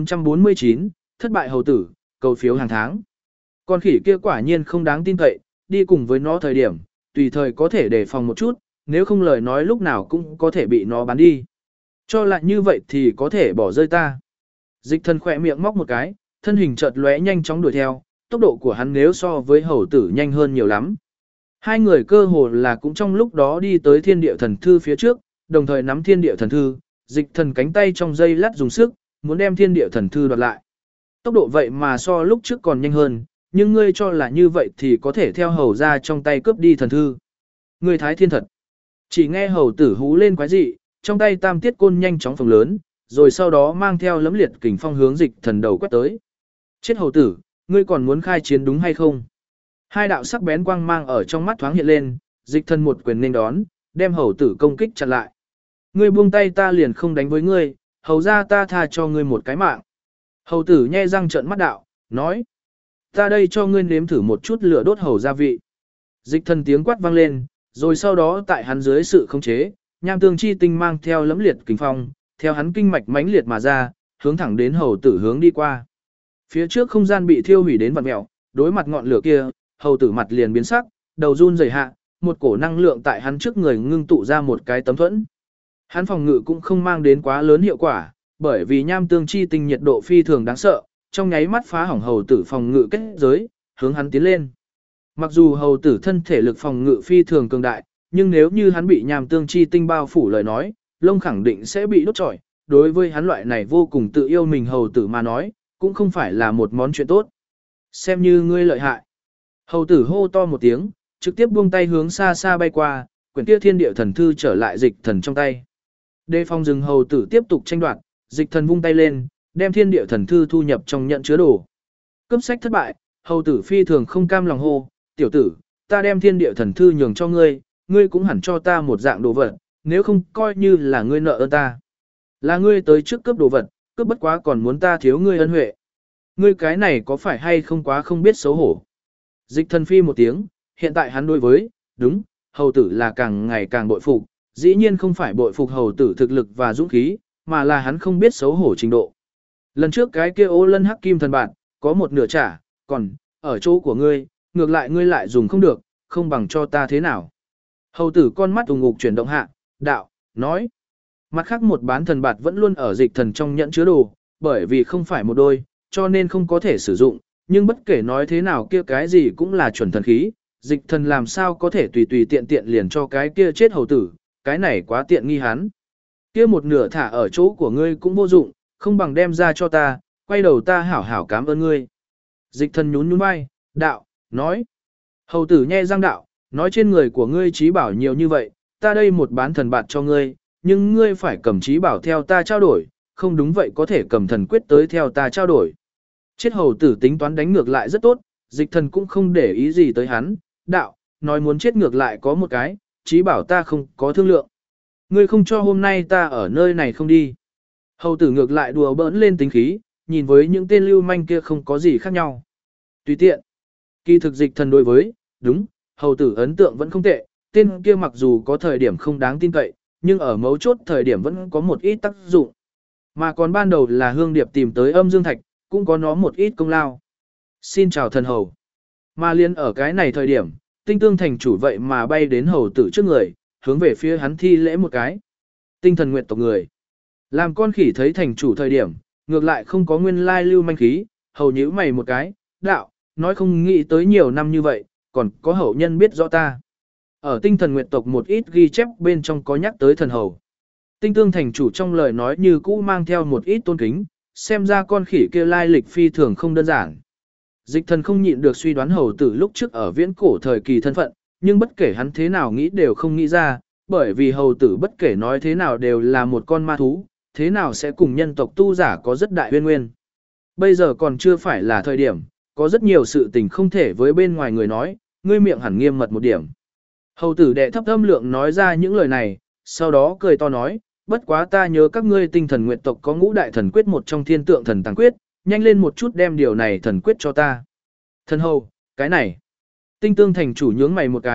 1449, thất bại hầu tử, cầu phiếu hàng tháng. Con khỉ kia quả nhiên không đáng tin cậy, đi cùng với nó thời điểm, tùy thời có thể đề phòng một chút, nếu không lời nói lúc nào cũng có thể bị nó bán đi. Cho lại như vậy thì có thể bỏ rơi ta. Dịch thần khỏe miệng móc một cái, thân hình chợt lóe nhanh chóng đuổi theo, tốc độ của hắn nếu so với hầu tử nhanh hơn nhiều lắm. Hai người cơ hồ là cũng trong lúc đó đi tới thiên địa thần thư phía trước, đồng thời nắm thiên địa thần thư, dịch thần cánh tay trong dây lát dùng sức, muốn đem thiên địa thần thư đoạt lại. Tốc độ vậy mà so lúc trước còn nhanh hơn, nhưng ngươi cho là như vậy thì có thể theo hầu ra trong tay cướp đi thần thư. Ngươi thái thiên thật. Chỉ nghe hầu tử hú lên quái dị, trong tay tam tiết côn nhanh chóng phồng lớn, rồi sau đó mang theo lấm liệt kình phong hướng dịch thần đầu quét tới. Chết hầu tử, ngươi còn muốn khai chiến đúng hay không? Hai đạo sắc bén quang mang ở trong mắt thoáng hiện lên, dịch thần một quyền nên đón, đem hầu tử công kích chặn lại. Ngươi buông tay ta liền không đánh với ngươi, hầu ra ta tha cho ngươi một cái mạng. Hầu tử nhe răng trợn mắt đạo, nói. Ta đây cho ngươi nếm thử một chút lửa đốt hầu gia vị. Dịch thần tiếng quát vang lên, rồi sau đó tại hắn dưới sự khống chế, nham tương chi tinh mang theo lấm liệt kình phong, theo hắn kinh mạch mãnh liệt mà ra, hướng thẳng đến hầu tử hướng đi qua. Phía trước không gian bị thiêu hủy đến vặn mèo, đối mặt ngọn lửa kia, hầu tử mặt liền biến sắc, đầu run rẩy hạ, một cổ năng lượng tại hắn trước người ngưng tụ ra một cái tấm thuẫn. Hắn phòng ngự cũng không mang đến quá lớn hiệu quả, bởi vì nham tương chi tinh nhiệt độ phi thường đáng sợ, trong nháy mắt phá hỏng hầu tử phòng ngự kết giới, hướng hắn tiến lên. Mặc dù hầu tử thân thể lực phòng ngự phi thường cường đại, nhưng nếu như hắn bị nham tương chi tinh bao phủ lời nói, lông khẳng định sẽ bị đốt trọi. Đối với hắn loại này vô cùng tự yêu mình hầu tử mà nói, cũng không phải là một món chuyện tốt. Xem như ngươi lợi hại. Hầu tử hô to một tiếng, trực tiếp buông tay hướng xa xa bay qua, quyển kia thiên địa thần thư trở lại dịch thần trong tay. Đề phòng rừng hầu tử tiếp tục tranh đoạt, dịch thần vung tay lên, đem thiên địa thần thư thu nhập trong nhận chứa đồ. Cướp sách thất bại, hầu tử phi thường không cam lòng hô, tiểu tử, ta đem thiên địa thần thư nhường cho ngươi, ngươi cũng hẳn cho ta một dạng đồ vật, nếu không coi như là ngươi nợ ơn ta. Là ngươi tới trước cướp đồ vật, cướp bất quá còn muốn ta thiếu ngươi ân huệ. Ngươi cái này có phải hay không quá không biết xấu hổ. Dịch thần phi một tiếng, hiện tại hắn đối với, đúng, hầu tử là càng ngày càng bội phục, dĩ nhiên không phải bội phục hầu tử thực lực và dũng khí, mà là hắn không biết xấu hổ trình độ. Lần trước cái kia ô lân hắc kim thần bạn, có một nửa trả, còn, ở chỗ của ngươi, ngược lại ngươi lại dùng không được, không bằng cho ta thế nào. Hầu tử con mắt ùng ục chuyển động hạ, đạo, nói. Mặt khác một bán thần bạt vẫn luôn ở dịch thần trong nhẫn chứa đồ, bởi vì không phải một đôi, cho nên không có thể sử dụng, nhưng bất kể nói thế nào kia cái gì cũng là chuẩn thần khí, dịch thần làm sao có thể tùy tùy tiện tiện liền cho cái kia chết hầu tử, cái này quá tiện nghi hắn. Kia một nửa thả ở chỗ của ngươi cũng vô dụng, không bằng đem ra cho ta, quay đầu ta hảo hảo cảm ơn ngươi. Dịch thần nhún nhún vai, đạo, nói. Hầu tử nhe răng đạo, nói trên người của ngươi trí bảo nhiều như vậy, ta đây một bán thần bạt cho ngươi, nhưng ngươi phải cầm trí bảo theo ta trao đổi, không đúng vậy có thể cầm thần quyết tới theo ta trao đổi. Chết hầu tử tính toán đánh ngược lại rất tốt, dịch thần cũng không để ý gì tới hắn, đạo, nói muốn chết ngược lại có một cái, trí bảo ta không có thương lượng. Ngươi không cho hôm nay ta ở nơi này không đi. Hầu tử ngược lại đùa bỡn lên tính khí, nhìn với những tên lưu manh kia không có gì khác nhau. Tùy tiện. Kỳ thực dịch thần đối với, đúng, hầu tử ấn tượng vẫn không tệ, tên kia mặc dù có thời điểm không đáng tin cậy, nhưng ở mấu chốt thời điểm vẫn có một ít tác dụng. Mà còn ban đầu là Hương Điệp tìm tới Âm Dương Thạch, cũng có nó một ít công lao. Xin chào thần hầu. Mà liên ở cái này thời điểm, Tinh Tương thành chủ vậy mà bay đến hầu tử trước người, hướng về phía hắn thi lễ một cái. Tinh Thần Nguyệt tộc người. Làm con khỉ thấy thành chủ thời điểm, ngược lại không có nguyên lai lưu manh khí, hầu nhíu mày một cái, đạo, nói không nghĩ tới nhiều năm như vậy, còn có hậu nhân biết rõ ta. Ở Tinh Thần Nguyệt tộc một ít ghi chép bên trong có nhắc tới thần hầu. Tinh Tương thành chủ trong lời nói như cũ mang theo một ít tôn kính, xem ra con khỉ kia lai lịch phi thường không đơn giản. Dịch thần không nhịn được suy đoán hầu tử lúc trước ở viễn cổ thời kỳ thân phận, nhưng bất kể hắn thế nào nghĩ đều không nghĩ ra, bởi vì hầu tử bất kể nói thế nào đều là một con ma thú, thế nào sẽ cùng nhân tộc tu giả có rất đại uyên nguyên. Bây giờ còn chưa phải là thời điểm, có rất nhiều sự tình không thể với bên ngoài người nói, ngươi miệng hẳn nghiêm mật một điểm. Hầu tử đệ thấp âm lượng nói ra những lời này, sau đó cười to nói, bất quá ta nhớ các ngươi Tinh Thần Nguyệt tộc có ngũ đại thần quyết một trong thiên tượng thần tàng quyết, nhanh lên một chút đem điều này thần quyết cho ta. Thần hầu, cái này. Tinh Tương thành chủ nhướng mày một cái,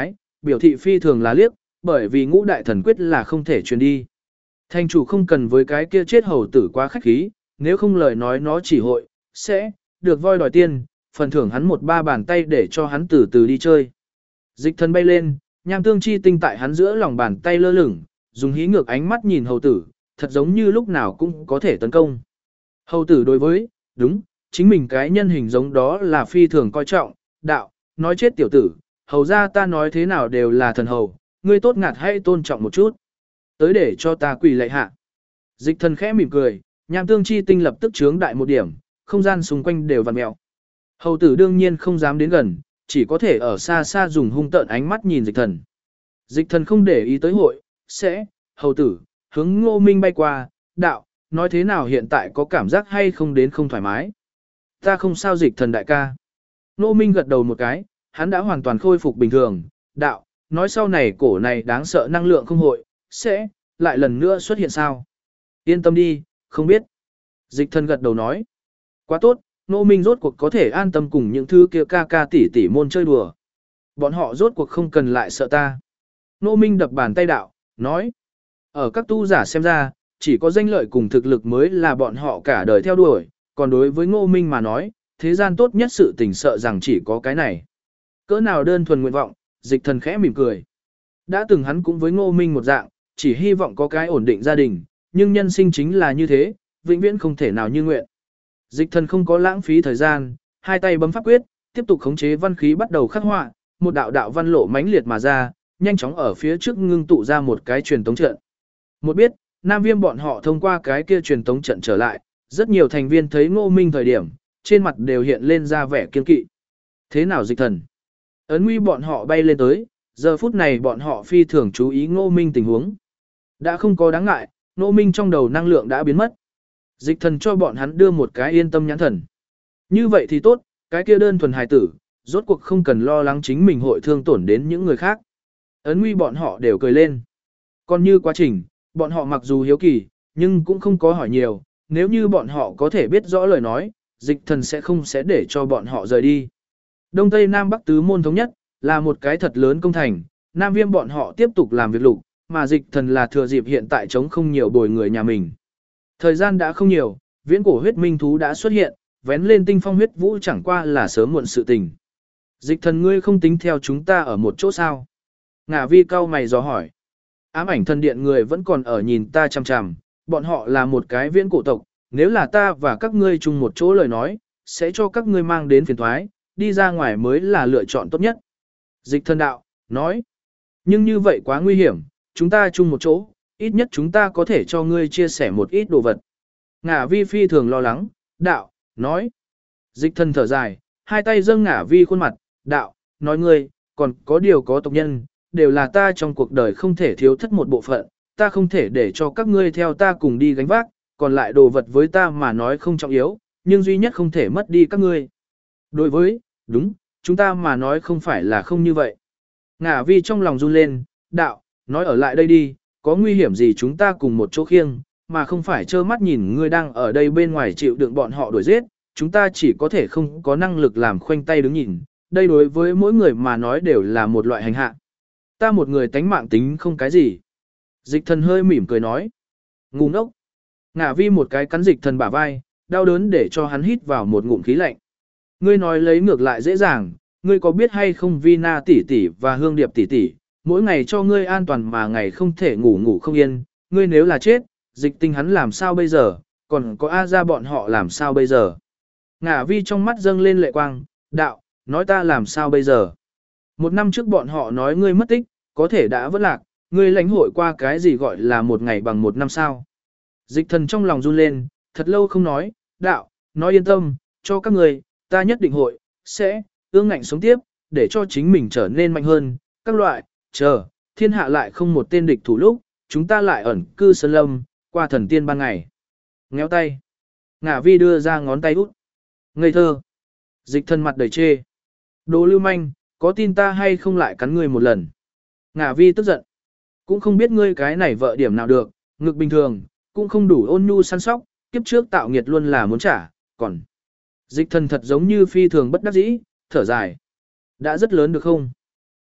biểu thị phi thường là liếc, bởi vì ngũ đại thần quyết là không thể truyền đi. Thành chủ không cần với cái kia chết hầu tử quá khách khí, nếu không lời nói nó chỉ hội, sẽ, được voi đòi tiền, phần thưởng hắn một ba bàn tay để cho hắn từ từ đi chơi. Dịch thần bay lên, nham tương chi tinh tại hắn giữa lòng bàn tay lơ lửng, dùng hí ngược ánh mắt nhìn hầu tử, thật giống như lúc nào cũng có thể tấn công. Hầu tử đối với, đúng, chính mình cái nhân hình giống đó là phi thường coi trọng, đạo, nói chết tiểu tử, hầu ra ta nói thế nào đều là thần hầu, ngươi tốt ngạt hay tôn trọng một chút. Tới để cho ta quỳ lạy hạ. Dịch thần khẽ mỉm cười, nham tương chi tinh lập tức trướng đại một điểm, không gian xung quanh đều vặn mèo. Hầu tử đương nhiên không dám đến gần, chỉ có thể ở xa xa dùng hung tợn ánh mắt nhìn dịch thần. Dịch thần không để ý tới hội, sẽ, hầu tử, hướng Ngô Minh bay qua, đạo, nói thế nào hiện tại có cảm giác hay không đến không thoải mái. Ta không sao dịch thần đại ca. Ngô Minh gật đầu một cái, hắn đã hoàn toàn khôi phục bình thường, đạo, nói sau này cổ này đáng sợ năng lượng không hội, sẽ, lại lần nữa xuất hiện sao. Yên tâm đi, không biết. Dịch thần gật đầu nói. Quá tốt, Ngô Minh rốt cuộc có thể an tâm cùng những thứ kia ca ca tỷ tỷ môn chơi đùa. Bọn họ rốt cuộc không cần lại sợ ta. Ngô Minh đập bàn tay đạo, nói. Ở các tu giả xem ra, chỉ có danh lợi cùng thực lực mới là bọn họ cả đời theo đuổi, còn đối với Ngô Minh mà nói, thế gian tốt nhất sự tình sợ rằng chỉ có cái này. Cỡ nào đơn thuần nguyện vọng, dịch thần khẽ mỉm cười. Đã từng hắn cũng với Ngô Minh một dạng, chỉ hy vọng có cái ổn định gia đình, nhưng nhân sinh chính là như thế, vĩnh viễn không thể nào như nguyện. Dịch thần không có lãng phí thời gian, hai tay bấm pháp quyết, tiếp tục khống chế văn khí bắt đầu khắc họa, một đạo đạo văn lộ mãnh liệt mà ra, nhanh chóng ở phía trước ngưng tụ ra một cái truyền tống trận. Một biết, Nam Viêm bọn họ thông qua cái kia truyền tống trận trở lại, rất nhiều thành viên thấy Ngô Minh thời điểm, trên mặt đều hiện lên ra vẻ kiên kỵ. Thế nào dịch thần? Ấn Nguy bọn họ bay lên tới, giờ phút này bọn họ phi thường chú ý Ngô Minh tình huống. Đã không có đáng ngại, Ngô Minh trong đầu năng lượng đã biến mất. Dịch thần cho bọn hắn đưa một cái yên tâm nhãn thần. Như vậy thì tốt, cái kia đơn thuần hài tử, rốt cuộc không cần lo lắng chính mình hội thương tổn đến những người khác. Ấn Nguy bọn họ đều cười lên. Còn như quá trình, bọn họ mặc dù hiếu kỳ, nhưng cũng không có hỏi nhiều, nếu như bọn họ có thể biết rõ lời nói, dịch thần sẽ không để cho bọn họ rời đi. Đông Tây Nam Bắc tứ môn thống nhất, là một cái thật lớn công thành, Nam Viêm bọn họ tiếp tục làm việc lục, mà dịch thần là thừa dịp hiện tại chống không nhiều bồi người nhà mình. Thời gian đã không nhiều, viễn cổ huyết minh thú đã xuất hiện, vén lên tinh phong huyết vũ chẳng qua là sớm muộn sự tình. Dịch thần ngươi không tính theo chúng ta ở một chỗ sao? Ngả Vi cau mày dò hỏi. Ám ảnh thần điện người vẫn còn ở nhìn ta chằm chằm, bọn họ là một cái viễn cổ tộc, nếu là ta và các ngươi chung một chỗ lời nói, sẽ cho các ngươi mang đến phiền toái, đi ra ngoài mới là lựa chọn tốt nhất. Dịch thần đạo, nói. Nhưng như vậy quá nguy hiểm, chúng ta chung một chỗ, ít nhất chúng ta có thể cho ngươi chia sẻ một ít đồ vật. Ngả Vi phi thường lo lắng, đạo, nói. Dịch thần thở dài, hai tay dâng Ngả Vi khuôn mặt, đạo, nói ngươi, còn có điều có tộc nhân, đều là ta trong cuộc đời không thể thiếu thất một bộ phận, ta không thể để cho các ngươi theo ta cùng đi gánh vác, còn lại đồ vật với ta mà nói không trọng yếu, nhưng duy nhất không thể mất đi các ngươi. Đối với, đúng, chúng ta mà nói không phải là không như vậy. Ngả Vi trong lòng run lên, đạo, nói ở lại đây đi, có nguy hiểm gì chúng ta cùng một chỗ khiêng, mà không phải trơ mắt nhìn ngươi đang ở đây bên ngoài chịu đựng bọn họ đuổi giết, chúng ta chỉ có thể không có năng lực làm khoanh tay đứng nhìn, đây đối với mỗi người mà nói đều là một loại hành hạ. Ta một người tánh mạng tính không cái gì. Dịch thần hơi mỉm cười nói. Ngu ngốc. Ngả Vi một cái cắn dịch thần bả vai, đau đớn để cho hắn hít vào một ngụm khí lạnh. Ngươi nói lấy ngược lại dễ dàng, ngươi có biết hay không Vina tỷ tỷ và Hương Điệp tỷ tỷ, mỗi ngày cho ngươi an toàn mà ngày không thể ngủ không yên, ngươi nếu là chết, dịch tinh hắn làm sao bây giờ, còn có A ra bọn họ làm sao bây giờ. Ngả Vi trong mắt dâng lên lệ quang, đạo, nói ta làm sao bây giờ. Một năm trước bọn họ nói ngươi mất tích, có thể đã vất lạc, ngươi lãnh hội qua cái gì gọi là một ngày bằng một năm sao. Dịch thần trong lòng run lên, thật lâu không nói, đạo, nói yên tâm, cho các ngươi, ta nhất định hội, sẽ, ương ngạnh sống tiếp, để cho chính mình trở nên mạnh hơn, các loại, chờ, thiên hạ lại không một tên địch thủ lúc, chúng ta lại ẩn cư sơn lâm, qua thần tiên ban ngày. Ngéo tay. Ngả Vi đưa ra ngón tay út. Ngây thơ. Dịch thần mặt đầy chê. Đồ lưu manh, có tin ta hay không lại cắn ngươi một lần. Ngả Vi tức giận. Cũng không biết ngươi cái này vợ điểm nào được, ngực bình thường, cũng không đủ ôn nhu săn sóc, kiếp trước tạo nghiệt luôn là muốn trả, còn. Dịch thần thật giống như phi thường bất đắc dĩ, thở dài. Đã rất lớn được không?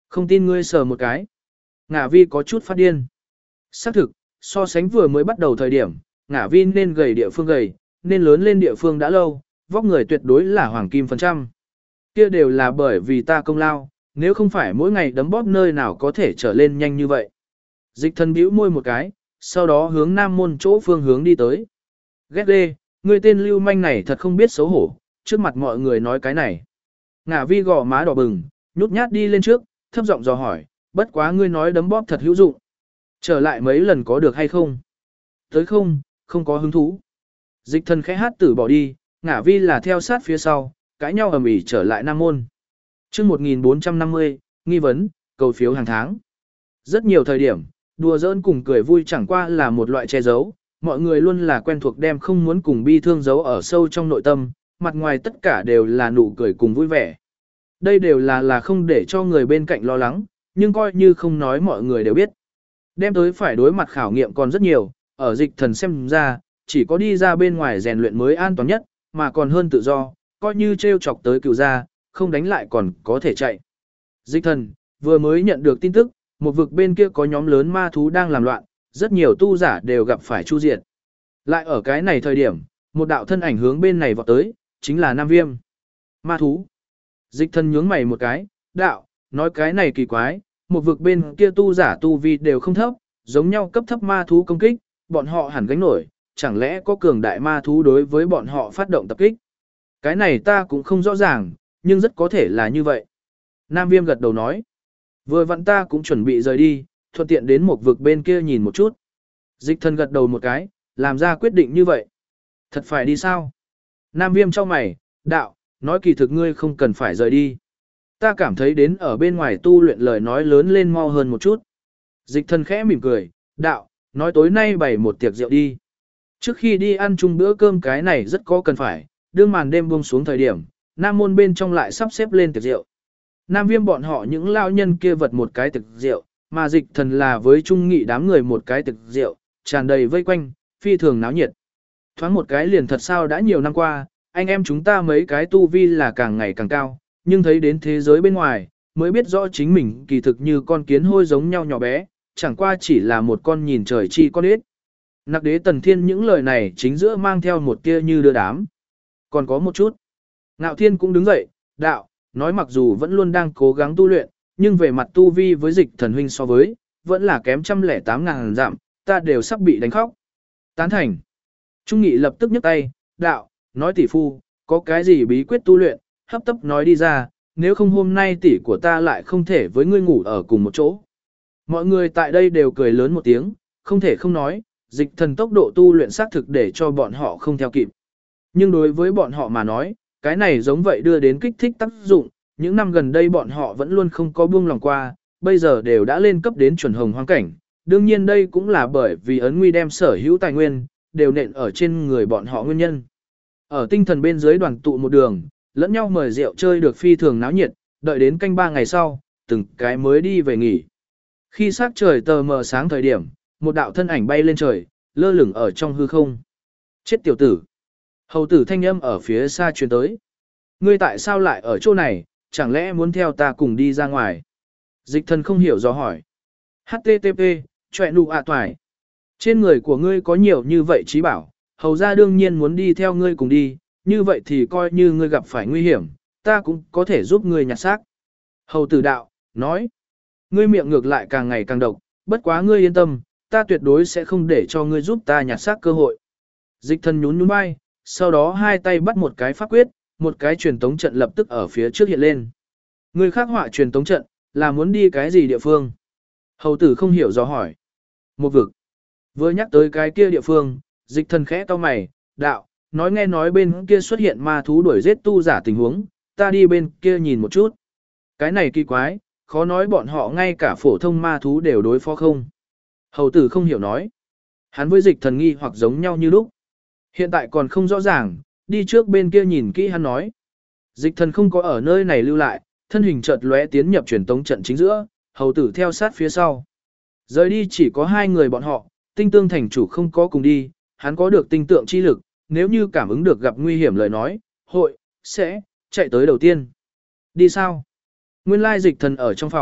Không tin ngươi sờ một cái. Ngả vi có chút phát điên. Xác thực, so sánh vừa mới bắt đầu thời điểm, ngả vi nên gầy địa phương gầy, nên lớn lên địa phương đã lâu, vóc người tuyệt đối là hoàng kim phần trăm. Kia đều là bởi vì ta công lao, nếu không phải mỗi ngày đấm bóp nơi nào có thể trở lên nhanh như vậy. Dịch thần bĩu môi một cái, sau đó hướng nam môn chỗ phương hướng đi tới. Ghét ghê, người tên lưu manh này thật không biết xấu hổ, trước mặt mọi người nói cái này. Ngả vi gò má đỏ bừng, nhút nhát đi lên trước, thấp giọng dò hỏi, bất quá ngươi nói đấm bóp thật hữu dụng. Trở lại mấy lần có được hay không? Tới không, không có hứng thú. Dịch thần khẽ hát tử bỏ đi, ngả vi là theo sát phía sau, cãi nhau ầm ĩ trở lại nam môn. Chương 1450, nghi vấn, cầu phiếu hàng tháng. Rất nhiều thời điểm, đùa giỡn cùng cười vui chẳng qua là một loại che giấu, mọi người luôn là quen thuộc đem không muốn cùng bi thương giấu ở sâu trong nội tâm, mặt ngoài tất cả đều là nụ cười cùng vui vẻ. Đây đều là không để cho người bên cạnh lo lắng, nhưng coi như không nói mọi người đều biết. Đem tới phải đối mặt khảo nghiệm còn rất nhiều, ở dịch thần xem ra, chỉ có đi ra bên ngoài rèn luyện mới an toàn nhất, mà còn hơn tự do, coi như trêu chọc tới cựu gia, không đánh lại còn có thể chạy. Dịch thần, vừa mới nhận được tin tức, một vực bên kia có nhóm lớn ma thú đang làm loạn, rất nhiều tu giả đều gặp phải chu diệt. Lại ở cái này thời điểm, một đạo thân ảnh hướng bên này vọt tới, chính là Nam Viêm. Ma thú. Dịch thần nhướng mày một cái, đạo, nói cái này kỳ quái, một vực bên kia tu giả tu vi đều không thấp, giống nhau cấp thấp ma thú công kích, bọn họ hẳn gánh nổi, chẳng lẽ có cường đại ma thú đối với bọn họ phát động tập kích. Cái này ta cũng không rõ ràng, nhưng rất có thể là như vậy. Nam Viêm gật đầu nói, vừa vặn ta cũng chuẩn bị rời đi, thuận tiện đến một vực bên kia nhìn một chút. Dịch thần gật đầu một cái, làm ra quyết định như vậy. Thật phải đi sao? Nam Viêm cho mày, đạo, nói kỳ thực ngươi không cần phải rời đi. Ta cảm thấy đến ở bên ngoài tu luyện lời nói lớn lên mau hơn một chút. Dịch thần khẽ mỉm cười, đạo, nói tối nay bày một tiệc rượu đi. Trước khi đi ăn chung bữa cơm cái này rất có cần phải, đương màn đêm buông xuống thời điểm, Nam môn bên trong lại sắp xếp lên tiệc rượu. Nam Viêm bọn họ những lao nhân kia vật một cái tiệc rượu, mà dịch thần là với trung nghị đám người một cái tiệc rượu, tràn đầy vây quanh, phi thường náo nhiệt. Thoáng một cái liền thật sao đã nhiều năm qua, anh em chúng ta mấy cái tu vi là càng ngày càng cao, nhưng thấy đến thế giới bên ngoài, mới biết rõ chính mình kỳ thực như con kiến hôi giống nhau nhỏ bé, chẳng qua chỉ là một con nhìn trời chi con ít. Nặc đế tần thiên những lời này chính giữa mang theo một tia như đưa đám. Còn có một chút. Ngạo thiên cũng đứng dậy, đạo, nói mặc dù vẫn luôn đang cố gắng tu luyện, nhưng về mặt tu vi với dịch thần huynh so với, vẫn là kém 108.000 dặm, ta đều sắp bị đánh khóc. Tán thành. Trung nghị lập tức nhấc tay, đạo, nói tỷ phu, có cái gì bí quyết tu luyện, hấp tấp nói đi ra, nếu không hôm nay tỷ của ta lại không thể với ngươi ngủ ở cùng một chỗ. Mọi người tại đây đều cười lớn một tiếng, không thể không nói, dịch thần tốc độ tu luyện xác thực để cho bọn họ không theo kịp. Nhưng đối với bọn họ mà nói, cái này giống vậy đưa đến kích thích tác dụng, những năm gần đây bọn họ vẫn luôn không có buông lòng qua, bây giờ đều đã lên cấp đến chuẩn hồng hoang cảnh. Đương nhiên đây cũng là bởi vì ấn nguy đem sở hữu tài nguyên, đều nện ở trên người bọn họ nguyên nhân. Ở tinh thần bên dưới đoàn tụ một đường, lẫn nhau mời rượu chơi được phi thường náo nhiệt, đợi đến canh 3 ngày sau, từng cái mới đi về nghỉ. Khi sắc trời tờ mờ sáng thời điểm, một đạo thân ảnh bay lên trời, lơ lửng ở trong hư không. Chết tiểu tử! Hầu tử thanh âm ở phía xa truyền tới. Ngươi tại sao lại ở chỗ này, chẳng lẽ muốn theo ta cùng đi ra ngoài? Dịch thần không hiểu do hỏi. HTTP, chọe nụ ạ toài. Trên người của ngươi có nhiều như vậy trí bảo, hầu ra đương nhiên muốn đi theo ngươi cùng đi, như vậy thì coi như ngươi gặp phải nguy hiểm, ta cũng có thể giúp ngươi nhặt xác. Hầu tử đạo, nói. Ngươi miệng ngược lại càng ngày càng độc, bất quá ngươi yên tâm, ta tuyệt đối sẽ không để cho ngươi giúp ta nhặt xác cơ hội. Dịch thần nhún nhún vai, sau đó hai tay bắt một cái pháp quyết, một cái truyền tống trận lập tức ở phía trước hiện lên. Ngươi khắc họa truyền tống trận, là muốn đi cái gì địa phương? Hầu tử không hiểu do hỏi. Một vực. Vừa nhắc tới cái kia địa phương, dịch thần khẽ cau mày, đạo, nói nghe nói bên kia xuất hiện ma thú đuổi giết tu giả tình huống, ta đi bên kia nhìn một chút. Cái này kỳ quái, khó nói bọn họ ngay cả phổ thông ma thú đều đối phó không. Hầu tử không hiểu nói. Hắn với dịch thần nghi hoặc giống nhau như lúc. Hiện tại còn không rõ ràng, đi trước bên kia nhìn kỹ hắn nói. Dịch thần không có ở nơi này lưu lại, thân hình chợt lóe tiến nhập truyền tống trận chính giữa, hầu tử theo sát phía sau. Rời đi chỉ có hai người bọn họ, tinh tương thành chủ không có cùng đi, hắn có được tinh tượng chi lực, nếu như cảm ứng được gặp nguy hiểm lời nói, sẽ chạy tới đầu tiên. Đi sao? Nguyên lai dịch thần ở trong phòng,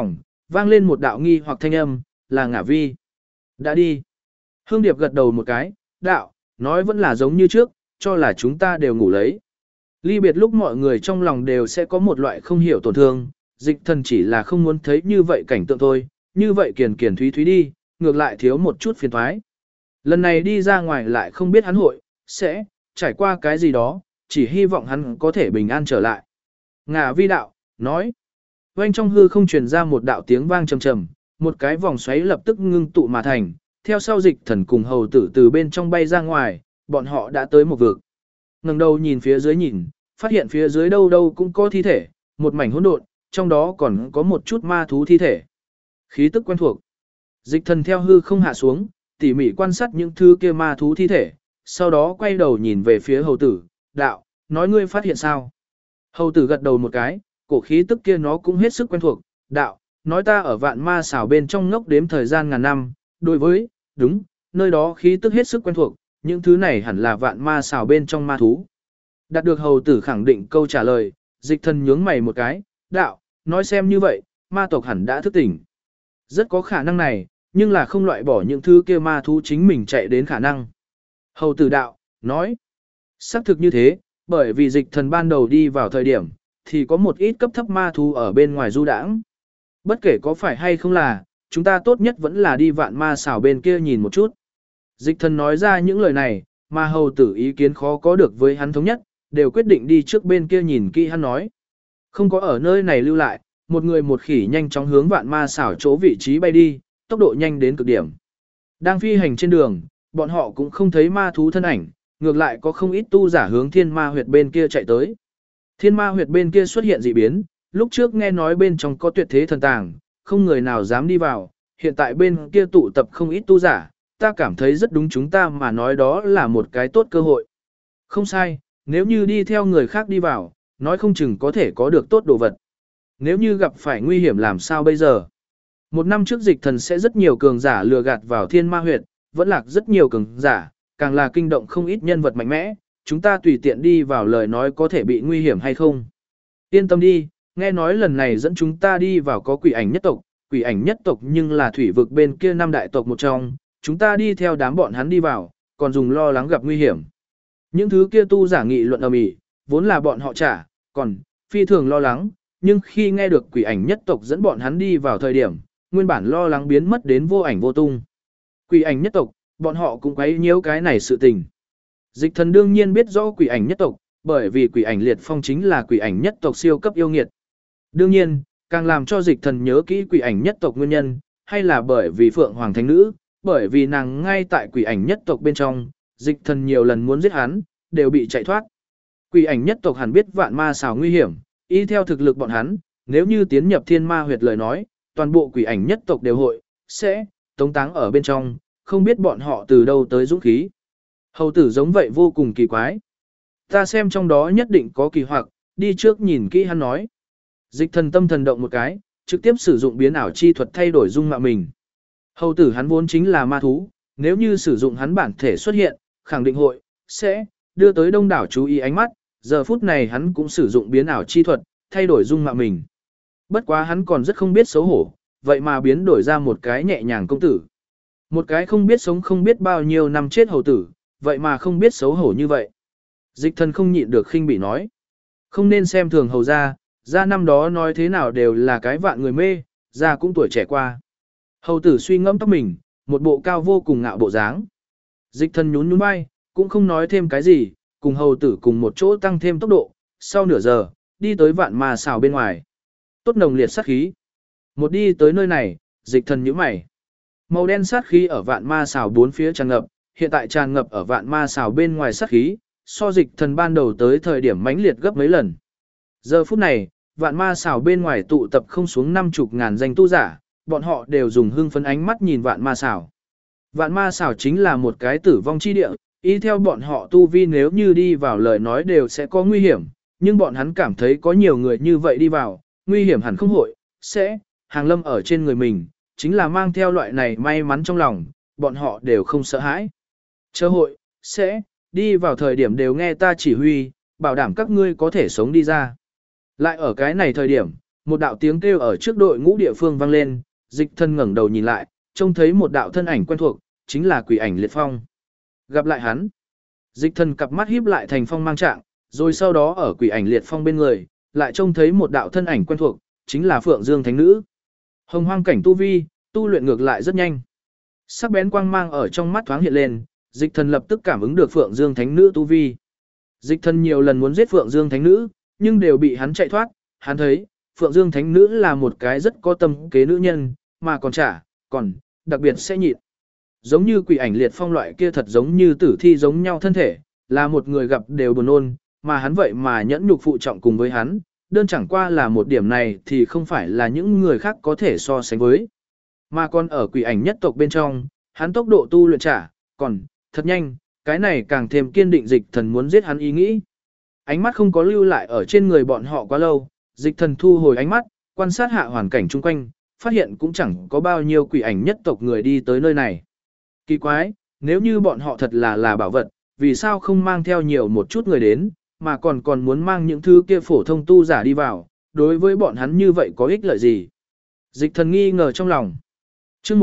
vang lên một đạo nghi hoặc thanh âm, là Ngả Vi. Đã đi. Hương Điệp gật đầu một cái, đạo, nói vẫn là giống như trước, cho là chúng ta đều ngủ lấy. Ly biệt lúc mọi người trong lòng đều sẽ có một loại không hiểu tổn thương, Dịch Thần chỉ là không muốn thấy như vậy cảnh tượng thôi, như vậy kiền kiền thúy thúy đi, ngược lại thiếu một chút phiền toái. Lần này đi ra ngoài lại không biết hắn hội, sẽ, trải qua cái gì đó, chỉ hy vọng hắn có thể bình an trở lại. Ngả Vi đạo, nói. Oanh trong hư không truyền ra một đạo tiếng vang trầm trầm, một cái vòng xoáy lập tức ngưng tụ mà thành, theo sau Dịch Thần cùng hầu tử từ bên trong bay ra ngoài, bọn họ đã tới một vực. Ngẩng đầu nhìn phía dưới nhìn, phát hiện phía dưới đâu đâu cũng có thi thể, một mảnh hỗn độn, trong đó còn có một chút ma thú thi thể. Khí tức quen thuộc. Dịch Thần theo hư không hạ xuống, tỉ mỉ quan sát những thứ kia ma thú thi thể, sau đó quay đầu nhìn về phía hầu tử, đạo, nói ngươi phát hiện sao? Hầu tử gật đầu một cái, cổ khí tức kia nó cũng hết sức quen thuộc, đạo, nói ta ở vạn ma xảo bên trong ngốc đếm thời gian ngàn năm, đối với, đúng, nơi đó khí tức hết sức quen thuộc, những thứ này hẳn là vạn ma xảo bên trong ma thú. Đạt được hầu tử khẳng định câu trả lời, Dịch Thần nhướng mày một cái, đạo, nói xem như vậy, ma tộc hẳn đã thức tỉnh. Rất có khả năng này, nhưng là không loại bỏ những thứ kia ma thú chính mình chạy đến khả năng. Hầu tử đạo, nói, xác thực như thế, bởi vì Dịch Thần ban đầu đi vào thời điểm, thì có một ít cấp thấp ma thú ở bên ngoài du đãng. Bất kể có phải hay không là, chúng ta tốt nhất vẫn là đi vạn ma xảo bên kia nhìn một chút. Dịch Thần nói ra những lời này, mà hầu tử ý kiến khó có được với hắn thống nhất, đều quyết định đi trước bên kia nhìn kỹ hắn nói. Không có ở nơi này lưu lại, một người một khỉ nhanh chóng hướng vạn ma xảo chỗ vị trí bay đi, tốc độ nhanh đến cực điểm. Đang phi hành trên đường, bọn họ cũng không thấy ma thú thân ảnh, ngược lại có không ít tu giả hướng thiên ma huyệt bên kia chạy tới. Thiên ma huyệt bên kia xuất hiện dị biến, lúc trước nghe nói bên trong có tuyệt thế thần tàng, không người nào dám đi vào, hiện tại bên kia tụ tập không ít tu giả, ta cảm thấy rất đúng chúng ta mà nói đó là một cái tốt cơ hội. Không sai, nếu như đi theo người khác đi vào, nói không chừng có thể có được tốt đồ vật. Nếu như gặp phải nguy hiểm làm sao bây giờ? Một năm trước Dịch Thần sẽ rất nhiều cường giả lừa gạt vào thiên ma huyệt, vẫn lạc rất nhiều cường giả, càng là kinh động không ít nhân vật mạnh mẽ, chúng ta tùy tiện đi vào lời nói có thể bị nguy hiểm hay không. Yên tâm đi, nghe nói lần này dẫn chúng ta đi vào có quỷ ảnh nhất tộc nhưng là thủy vực bên kia năm đại tộc một trong, chúng ta đi theo đám bọn hắn đi vào, còn dùng lo lắng gặp nguy hiểm. Những thứ kia tu giả nghị luận ầm ĩ, vốn là bọn họ trả, còn phi thường lo lắng, nhưng khi nghe được quỷ ảnh nhất tộc dẫn bọn hắn đi vào thời điểm, nguyên bản lo lắng biến mất đến vô ảnh vô tung. Quỷ ảnh nhất tộc, bọn họ cũng quấy nhiễu cái này sự tình. Dịch Thần đương nhiên biết rõ quỷ ảnh nhất tộc, bởi vì quỷ ảnh liệt phong chính là quỷ ảnh nhất tộc siêu cấp yêu nghiệt. Đương nhiên, càng làm cho Dịch Thần nhớ kỹ quỷ ảnh nhất tộc nguyên nhân, hay là bởi vì Phượng Hoàng Thánh Nữ, bởi vì nàng ngay tại quỷ ảnh nhất tộc bên trong, Dịch Thần nhiều lần muốn giết hắn, đều bị chạy thoát. Quỷ ảnh nhất tộc hẳn biết vạn ma xảo nguy hiểm, y theo thực lực bọn hắn, nếu như tiến nhập thiên ma huyệt lời nói, toàn bộ quỷ ảnh nhất tộc đều hội, sẽ, tống táng ở bên trong, không biết bọn họ từ đâu tới dũng khí. Hầu tử giống vậy vô cùng kỳ quái. Ta xem trong đó nhất định có kỳ hoặc, đi trước nhìn kỹ hắn nói. Dịch Thần tâm thần động một cái, trực tiếp sử dụng biến ảo chi thuật thay đổi dung mạo mình. Hầu tử hắn vốn chính là ma thú, nếu như sử dụng hắn bản thể xuất hiện, khẳng định hội, sẽ, đưa tới đông đảo chú ý ánh mắt, giờ phút này hắn cũng sử dụng biến ảo chi thuật, thay đổi dung mạo mình. Bất quá hắn còn rất không biết xấu hổ, vậy mà biến đổi ra một cái nhẹ nhàng công tử. Một cái không biết sống không biết bao nhiêu năm chết hầu tử, vậy mà không biết xấu hổ như vậy. Dịch Thần không nhịn được khinh bỉ nói. Không nên xem thường hầu gia năm đó nói thế nào đều là cái vạn người mê, gia cũng tuổi trẻ qua. Hầu tử suy ngẫm tóc mình, một bộ cao vô cùng ngạo bộ dáng. Dịch Thần nhún nhún vai, cũng không nói thêm cái gì, cùng hầu tử cùng một chỗ tăng thêm tốc độ, sau nửa giờ, đi tới vạn ma xào bên ngoài. Tốt nồng liệt sát khí. Một đi tới nơi này, Dịch Thần nhíu mày. Màu đen sát khí ở vạn ma xào bốn phía tràn ngập, hiện tại tràn ngập ở vạn ma xào bên ngoài sát khí, so Dịch Thần ban đầu tới thời điểm mãnh liệt gấp mấy lần. Giờ phút này, vạn ma xào bên ngoài tụ tập không xuống 50.000 danh tu giả, bọn họ đều dùng hưng phấn ánh mắt nhìn vạn ma xào. Vạn ma xào chính là một cái tử vong chi địa, ý theo bọn họ tu vi nếu như đi vào lời nói đều sẽ có nguy hiểm, nhưng bọn hắn cảm thấy có nhiều người như vậy đi vào, nguy hiểm hẳn không hội, sẽ, hàng lâm ở trên người mình, chính là mang theo loại này may mắn trong lòng, bọn họ đều không sợ hãi. Chờ hội, sẽ, đi vào thời điểm đều nghe ta chỉ huy, bảo đảm các ngươi có thể sống đi ra. Lại ở cái này thời điểm, Một đạo tiếng kêu ở trước đội ngũ địa phương vang lên, Dịch Thần ngẩng đầu nhìn lại, trông thấy một đạo thân ảnh quen thuộc, chính là Quỷ Ảnh Liệt Phong. Gặp lại hắn, Dịch Thần cặp mắt híp lại thành phong mang trạng, rồi sau đó ở Quỷ Ảnh Liệt Phong bên người, lại trông thấy một đạo thân ảnh quen thuộc, chính là Phượng Dương Thánh Nữ. Hồng hoang cảnh tu vi, tu luyện ngược lại rất nhanh. Sắc bén quang mang ở trong mắt thoáng hiện lên, Dịch Thần lập tức cảm ứng được Phượng Dương Thánh Nữ tu vi. Dịch Thần nhiều lần muốn giết Phượng Dương Thánh Nữ, nhưng đều bị hắn chạy thoát, hắn thấy, Phượng Dương Thánh Nữ là một cái rất có tâm kế nữ nhân, mà còn đặc biệt sẽ nhịn. Giống như Quỷ Ảnh Liệt Phong loại kia thật giống như tử thi giống nhau thân thể, là một người gặp đều buồn nôn, mà hắn vậy mà nhẫn nhục phụ trọng cùng với hắn, đơn chẳng qua là một điểm này thì không phải là những người khác có thể so sánh với. Mà còn ở Quỷ Ảnh nhất tộc bên trong, hắn tốc độ tu luyện còn thật nhanh, cái này càng thêm kiên định Dịch Thần muốn giết hắn ý nghĩ. Ánh mắt không có lưu lại ở trên người bọn họ quá lâu, Dịch Thần thu hồi ánh mắt, quan sát hạ hoàn cảnh chung quanh, phát hiện cũng chẳng có bao nhiêu Quỷ Ảnh nhất tộc người đi tới nơi này. Kỳ quái, nếu như bọn họ thật là bảo vật, vì sao không mang theo nhiều một chút người đến, mà còn muốn mang những thứ kia phổ thông tu giả đi vào, đối với bọn hắn như vậy có ích lợi gì? Dịch Thần nghi ngờ trong lòng. Chương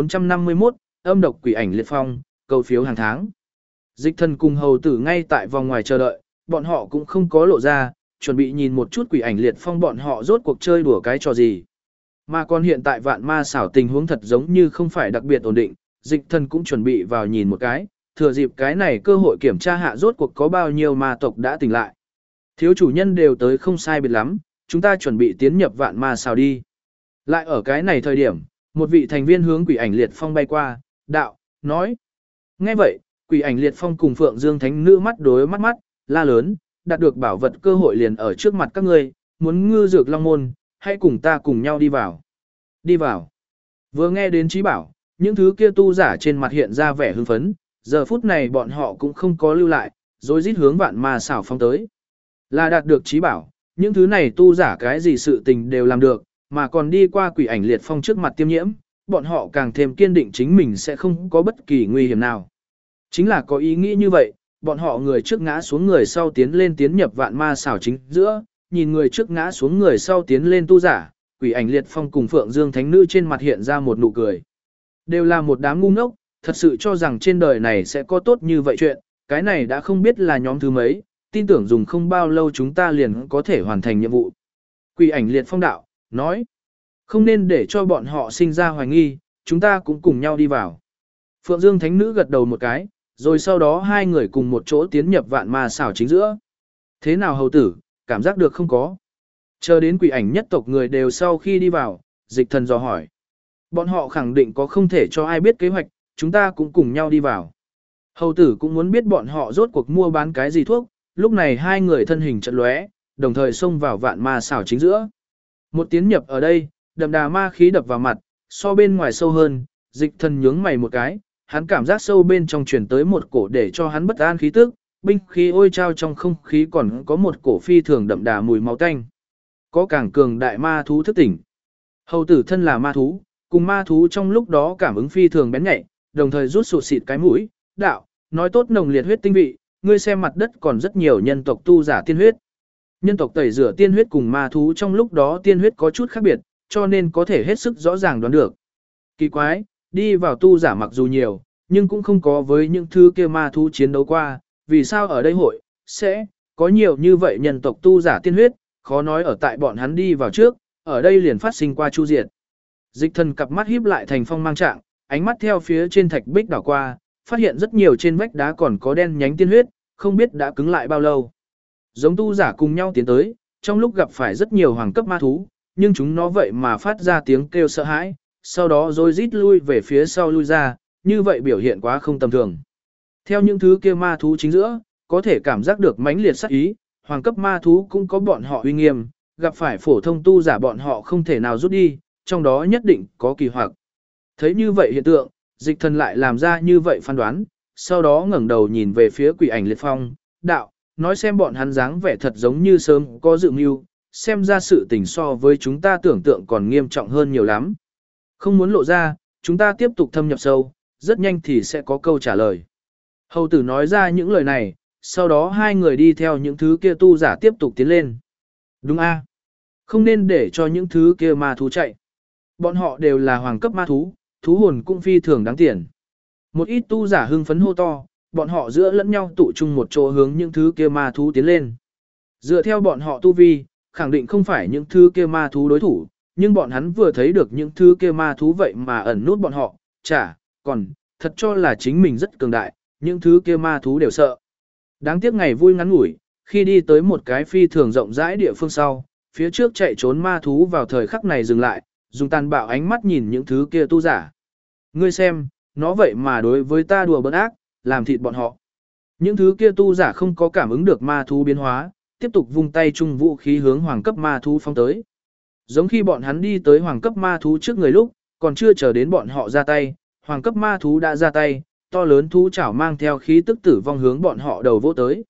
1451, âm độc Quỷ Ảnh Liệt Phong, cầu phiếu hàng tháng. Dịch Thần cùng hầu tử ngay tại vòng ngoài chờ đợi, bọn họ cũng không có lộ ra, chuẩn bị nhìn một chút Quỷ Ảnh Liệt Phong bọn họ rốt cuộc chơi đùa cái trò gì. Mà còn hiện tại Vạn Ma xảo tình huống thật giống như không phải đặc biệt ổn định, Dịch Thần cũng chuẩn bị vào nhìn một cái, thừa dịp cái này cơ hội kiểm tra hạ rốt cuộc có bao nhiêu ma tộc đã tỉnh lại. Thiếu chủ nhân đều tới không sai biệt lắm, chúng ta chuẩn bị tiến nhập Vạn Ma xảo đi. Lại ở cái này thời điểm, một vị thành viên hướng Quỷ Ảnh Liệt Phong bay qua, đạo, nói. Nghe vậy, Quỷ Ảnh Liệt Phong cùng Phượng Dương Thánh Nữ mắt đối mắt, la lớn, đạt được bảo vật cơ hội liền ở trước mặt các ngươi, muốn ngư dược long môn, hãy cùng ta cùng nhau đi vào. Đi vào. Vừa nghe đến trí bảo, những thứ kia tu giả trên mặt hiện ra vẻ hưng phấn, giờ phút này bọn họ cũng không có lưu lại, rồi rít hướng Vạn Ma xảo phong tới. Là đạt được trí bảo, những thứ này tu giả cái gì sự tình đều làm được, mà còn đi qua Quỷ Ảnh Liệt Phong trước mặt tiêm nhiễm, bọn họ càng thêm kiên định chính mình sẽ không có bất kỳ nguy hiểm nào. Chính là có ý nghĩ như vậy, bọn họ người trước ngã xuống người sau tiến lên tiến nhập Vạn Ma xảo chính giữa, nhìn người trước ngã xuống người sau tiến lên tu giả, Quỷ Ảnh Liệt Phong cùng Phượng Dương Thánh Nữ trên mặt hiện ra một nụ cười. Đều là một đám ngu ngốc, thật sự cho rằng trên đời này sẽ có tốt như vậy chuyện, cái này đã không biết là nhóm thứ mấy, tin tưởng dùng không bao lâu chúng ta liền có thể hoàn thành nhiệm vụ. Quỷ Ảnh Liệt Phong đạo, nói, không nên để cho bọn họ sinh ra hoài nghi, chúng ta cũng cùng nhau đi vào. Phượng Dương Thánh Nữ gật đầu một cái, rồi sau đó hai người cùng một chỗ tiến nhập Vạn Ma xảo chính giữa. Thế nào hầu tử, cảm giác được không có? Chờ đến Quỷ Ảnh nhất tộc người đều sau khi đi vào, Dịch Thần dò hỏi. Bọn họ khẳng định có không thể cho ai biết kế hoạch, chúng ta cũng cùng nhau đi vào. Hầu tử cũng muốn biết bọn họ rốt cuộc mua bán cái gì thuốc, lúc này hai người thân hình chợt lóe, đồng thời xông vào Vạn Ma xảo chính giữa. Một tiến nhập ở đây, đậm đà ma khí đập vào mặt, so bên ngoài sâu hơn, Dịch Thần nhướng mày một cái, hắn cảm giác sâu bên trong truyền tới một cổ để cho hắn bất an khí tức, binh khí ôi trao trong không khí còn có một cổ phi thường đậm đà mùi máu tanh. Có càng cường đại ma thú thức tỉnh. Hầu tử thân là ma thú, cùng ma thú trong lúc đó cảm ứng phi thường bén nhạy, đồng thời rút sụt xịt cái mũi, đạo, nói tốt nồng liệt huyết tinh vị, ngươi xem mặt đất còn rất nhiều nhân tộc tu giả tiên huyết. Nhân tộc tẩy rửa tiên huyết cùng ma thú trong lúc đó tiên huyết có chút khác biệt, cho nên có thể hết sức rõ ràng đoán được. Kỳ quái, đi vào tu giả mặc dù nhiều, nhưng cũng không có với những thứ kia ma thú chiến đấu qua, vì sao ở đây hội, sẽ, có nhiều như vậy nhân tộc tu giả tiên huyết, khó nói ở tại bọn hắn đi vào trước, ở đây liền phát sinh qua chu diệt. Dịch Thần cặp mắt híp lại thành phong mang trạng, ánh mắt theo phía trên thạch bích đảo qua, phát hiện rất nhiều trên vách đá còn có đen nhánh tiên huyết, không biết đã cứng lại bao lâu. Giống tu giả cùng nhau tiến tới, trong lúc gặp phải rất nhiều hoàng cấp ma thú, nhưng chúng nó vậy mà phát ra tiếng kêu sợ hãi, sau đó rồi rít lui về phía sau lui ra, như vậy biểu hiện quá không tầm thường. Theo những thứ kia ma thú chính giữa, có thể cảm giác được mãnh liệt sát ý, hoàng cấp ma thú cũng có bọn họ uy nghiêm, gặp phải phổ thông tu giả bọn họ không thể nào rút đi, trong đó nhất định có kỳ hoặc. Thấy như vậy hiện tượng, Dịch Thần lại làm ra như vậy phán đoán, sau đó ngẩng đầu nhìn về phía Quỷ Ảnh Liệt Phong, đạo, nói xem bọn hắn dáng vẻ thật giống như sớm có dự mưu, xem ra sự tình so với chúng ta tưởng tượng còn nghiêm trọng hơn nhiều lắm. Không muốn lộ ra, chúng ta tiếp tục thâm nhập sâu, rất nhanh thì sẽ có câu trả lời. Hầu tử nói ra những lời này, sau đó hai người đi theo những thứ kia tu giả tiếp tục tiến lên. Đúng a? Không nên để cho những thứ kia ma thú chạy. Bọn họ đều là hoàng cấp ma thú, thú hồn cũng phi thường đáng tiền. Một ít tu giả hưng phấn hô to, bọn họ giữa lẫn nhau tụ chung một chỗ hướng những thứ kia ma thú tiến lên. Dựa theo bọn họ tu vi, khẳng định không phải những thứ kia ma thú đối thủ, nhưng bọn hắn vừa thấy được những thứ kia ma thú vậy mà ẩn nút bọn họ, còn, thật cho là chính mình rất cường đại, những thứ kia ma thú đều sợ. Đáng tiếc ngày vui ngắn ngủi, khi đi tới một cái phi thường rộng rãi địa phương sau, phía trước chạy trốn ma thú vào thời khắc này dừng lại, dùng tàn bạo ánh mắt nhìn những thứ kia tu giả. Ngươi xem, nó vậy mà đối với ta đùa bỡn ác, làm thịt bọn họ. Những thứ kia tu giả không có cảm ứng được ma thú biến hóa, tiếp tục vung tay chung vũ khí hướng hoàng cấp ma thú phóng tới. Giống khi bọn hắn đi tới hoàng cấp ma thú trước người lúc, còn chưa chờ đến bọn họ ra tay, hoàng cấp ma thú đã ra tay, to lớn thú chảo mang theo khí tức tử vong hướng bọn họ đầu vỗ tới.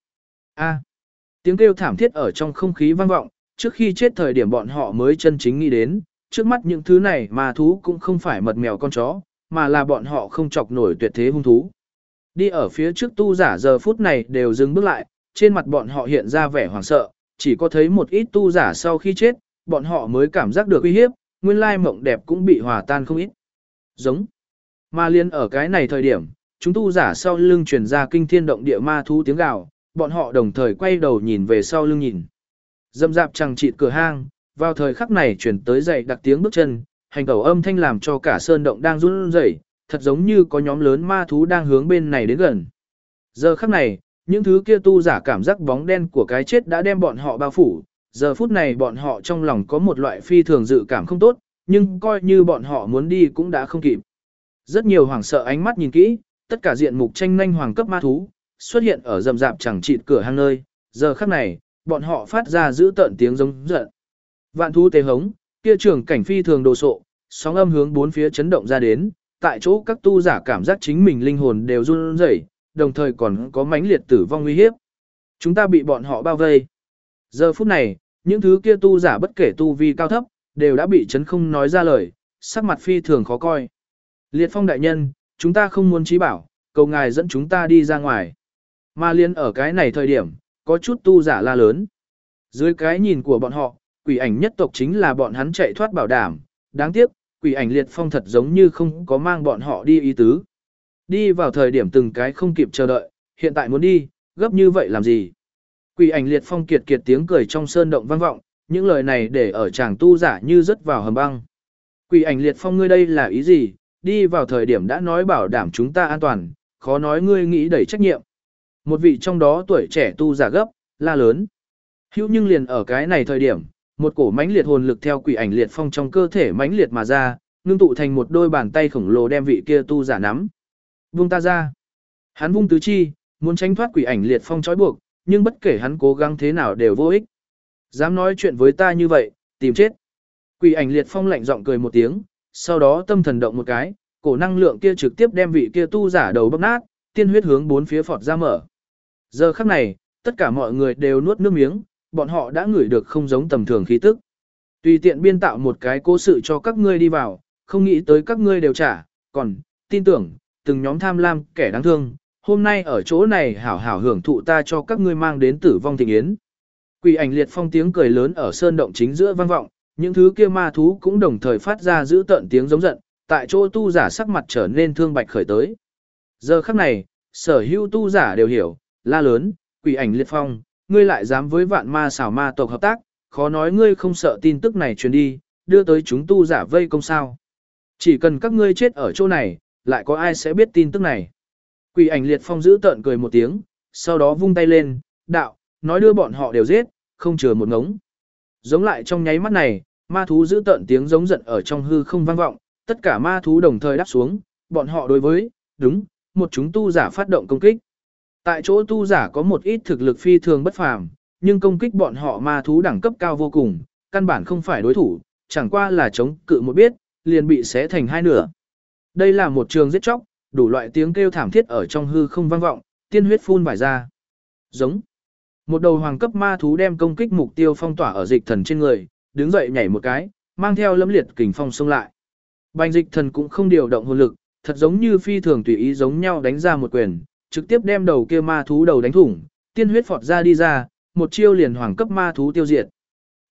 Tiếng kêu thảm thiết ở trong không khí vang vọng, trước khi chết thời điểm bọn họ mới chân chính nghĩ đến, trước mắt những thứ này ma thú cũng không phải mật mèo con chó, mà là bọn họ không chọc nổi tuyệt thế hung thú. Đi ở phía trước tu giả giờ phút này đều dừng bước lại, trên mặt bọn họ hiện ra vẻ hoảng sợ, chỉ có thấy một ít tu giả sau khi chết, bọn họ mới cảm giác được uy hiếp, nguyên lai mộng đẹp cũng bị hòa tan không ít. Giống. Mà liên ở cái này thời điểm, chúng tu giả sau lưng truyền ra kinh thiên động địa ma thú tiếng gào, bọn họ đồng thời quay đầu nhìn về sau lưng nhìn. Dâm dạp chẳng chịt cửa hang, vào thời khắc này chuyển tới dậy đặc tiếng bước chân, hành tẩu âm thanh làm cho cả sơn động đang run rẩy, thật giống như có nhóm lớn ma thú đang hướng bên này đến gần. Giờ khắc này, những thứ kia tu giả cảm giác bóng đen của cái chết đã đem bọn họ bao phủ, giờ phút này bọn họ trong lòng có một loại phi thường dự cảm không tốt, nhưng coi như bọn họ muốn đi cũng đã không kịp. Rất nhiều hoảng sợ ánh mắt nhìn kỹ, tất cả diện mục tranh nhanh hoàng cấp ma thú, xuất hiện ở rầm rạp chẳng chịt cửa hang nơi, giờ khắc này, bọn họ phát ra giữ tợn tiếng giống giận. Vạn thú tê hống, kia trường cảnh phi thường đồ sộ, sóng âm hướng bốn phía chấn động ra đến, tại chỗ các tu giả cảm giác chính mình linh hồn đều run rẩy, đồng thời còn có mãnh liệt tử vong nguy hiếp. Chúng ta bị bọn họ bao vây. Giờ phút này, những thứ kia tu giả bất kể tu vi cao thấp, đều đã bị chấn không nói ra lời, sắc mặt phi thường khó coi. Liệt Phong đại nhân, chúng ta không muốn trí bảo, cầu ngài dẫn chúng ta đi ra ngoài. Mà liên ở cái này thời điểm, có chút tu giả la lớn. Dưới cái nhìn của bọn họ, quỷ ảnh nhất tộc chính là bọn hắn chạy thoát bảo đảm. Đáng tiếc, quỷ ảnh Liệt Phong thật giống như không có mang bọn họ đi ý tứ. Đi vào thời điểm từng cái không kịp chờ đợi, hiện tại muốn đi, gấp như vậy làm gì? Quỷ ảnh Liệt Phong kiệt kiệt tiếng cười trong sơn động vang vọng, những lời này để ở chàng tu giả như rớt vào hầm băng. Quỷ ảnh Liệt Phong ngươi đây là ý gì? Đi vào thời điểm đã nói bảo đảm chúng ta an toàn, khó nói ngươi nghĩ đẩy trách nhiệm. Một vị trong đó tuổi trẻ tu giả gấp, la lớn. Hữu nhưng liền ở cái này thời điểm, một cổ mãnh liệt hồn lực theo quỷ ảnh Liệt Phong trong cơ thể mãnh liệt mà ra, ngưng tụ thành một đôi bàn tay khổng lồ đem vị kia tu giả nắm. Vung ta ra. Hắn vung tứ chi, muốn tránh thoát quỷ ảnh Liệt Phong trói buộc, nhưng bất kể hắn cố gắng thế nào đều vô ích. Dám nói chuyện với ta như vậy, tìm chết. Quỷ ảnh Liệt Phong lạnh giọng cười một tiếng, sau đó tâm thần động một cái, cổ năng lượng kia trực tiếp đem vị kia tu giả đầu bóc nát, tiên huyết hướng bốn phía phọt ra mở. Giờ khắc này, tất cả mọi người đều nuốt nước miếng, bọn họ đã ngửi được không giống tầm thường khí tức. Tùy tiện biên tạo một cái cố sự cho các ngươi đi vào, không nghĩ tới các ngươi đều trả, còn, tin tưởng, từng nhóm tham lam, kẻ đáng thương, hôm nay ở chỗ này hảo hảo hưởng thụ ta cho các ngươi mang đến tử vong thịnh yến. Quỷ ảnh Liệt Phong tiếng cười lớn ở sơn động chính giữa vang vọng, những thứ kia ma thú cũng đồng thời phát ra giữ tợn tiếng giống giận, tại chỗ tu giả sắc mặt trở nên thương bạch khởi tới. Giờ khắc này, sở hữu tu giả đều hiểu, la lớn, quỷ ảnh Liệt Phong, ngươi lại dám với vạn ma xảo ma tộc hợp tác, khó nói ngươi không sợ tin tức này truyền đi, đưa tới chúng tu giả vây công sao. Chỉ cần các ngươi chết ở chỗ này, lại có ai sẽ biết tin tức này. Quỷ ảnh Liệt Phong giữ tợn cười một tiếng, sau đó vung tay lên, đạo, nói đưa bọn họ đều giết, không chừa một ngống. Giống lại trong nháy mắt này, ma thú giữ tợn tiếng giống giận ở trong hư không vang vọng, tất cả ma thú đồng thời đáp xuống, bọn họ đối với, đúng, một chúng tu giả phát động công kích. Tại chỗ tu giả có một ít thực lực phi thường bất phàm, nhưng công kích bọn họ ma thú đẳng cấp cao vô cùng, căn bản không phải đối thủ, chẳng qua là chống cự một biết, liền bị xé thành hai nửa. Đây là một trường giết chóc, đủ loại tiếng kêu thảm thiết ở trong hư không vang vọng, tiên huyết phun vải ra. Giống. Một đầu hoàng cấp ma thú đem công kích mục tiêu phong tỏa ở dịch thần trên người, đứng dậy nhảy một cái, mang theo lẫm liệt kình phong xông lại. Bành dịch thần cũng không điều động hồn lực, thật giống như phi thường tùy ý giống nhau đánh ra một quyền, trực tiếp đem đầu kia ma thú đầu đánh thủng, tiên huyết phọt ra đi ra, một chiêu liền hoàng cấp ma thú tiêu diệt.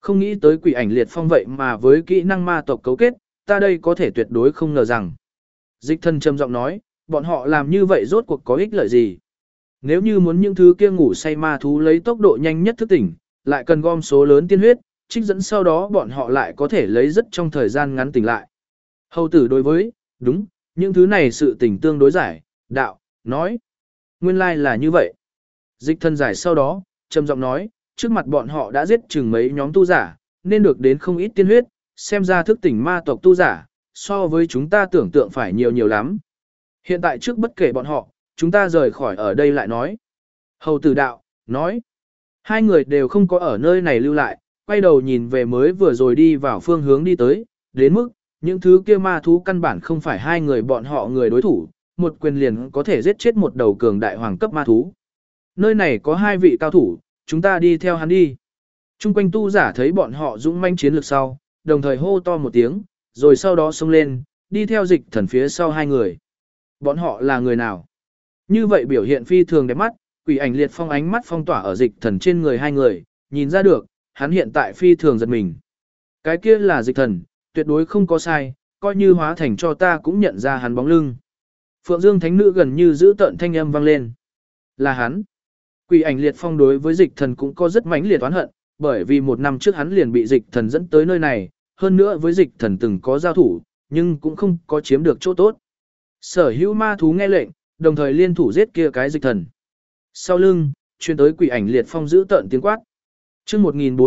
Không nghĩ tới quỷ ảnh liệt phong vậy mà với kỹ năng ma tộc cấu kết, ta đây có thể tuyệt đối không ngờ rằng. Dịch thần trầm giọng nói, bọn họ làm như vậy rốt cuộc có ích lợi gì? Nếu như muốn những thứ kia ngủ say ma thú lấy tốc độ nhanh nhất thức tỉnh, lại cần gom số lớn tiên huyết, trích dẫn sau đó bọn họ lại có thể lấy rất trong thời gian ngắn tỉnh lại. Hầu tử đối với, đúng, những thứ này sự tỉnh tương đối giải, đạo, nói. Nguyên lai là như vậy. Dịch thần giải sau đó, trầm giọng nói, trước mặt bọn họ đã giết chừng mấy nhóm tu giả, nên được đến không ít tiên huyết, xem ra thức tỉnh ma tộc tu giả, so với chúng ta tưởng tượng phải nhiều nhiều lắm. Hiện tại trước bất kể bọn họ, chúng ta rời khỏi ở đây lại nói. Hầu tử đạo, nói. Hai người đều không có ở nơi này lưu lại, quay đầu nhìn về mới vừa rồi đi vào phương hướng đi tới, đến mức, những thứ kia ma thú căn bản không phải hai người bọn họ người đối thủ, một quyền liền có thể giết chết một đầu cường đại hoàng cấp ma thú. Nơi này có hai vị cao thủ, chúng ta đi theo hắn đi. Trung quanh tu giả thấy bọn họ dũng manh chiến lược sau, đồng thời hô to một tiếng, rồi sau đó xông lên, đi theo dịch thần phía sau hai người. Bọn họ là người nào? Như vậy biểu hiện phi thường đẹp mắt, quỷ ảnh liệt phong ánh mắt phong tỏa ở dịch thần trên người hai người, nhìn ra được, hắn hiện tại phi thường giật mình. Cái kia là dịch thần, tuyệt đối không có sai, coi như hóa thành cho ta cũng nhận ra hắn bóng lưng. Phượng Dương Thánh Nữ gần như giữ tợn thanh âm vang lên. Là hắn. Quỷ ảnh liệt phong đối với dịch thần cũng có rất mãnh liệt oán hận, bởi vì một năm trước hắn liền bị dịch thần dẫn tới nơi này, hơn nữa với dịch thần từng có giao thủ, nhưng cũng không có chiếm được chỗ tốt. Sở hữu ma thú nghe lệnh, đồng thời liên thủ giết kia cái dịch thần. Sau lưng, truyền tới quỷ ảnh liệt phong giữ tợn tiếng quát. Chương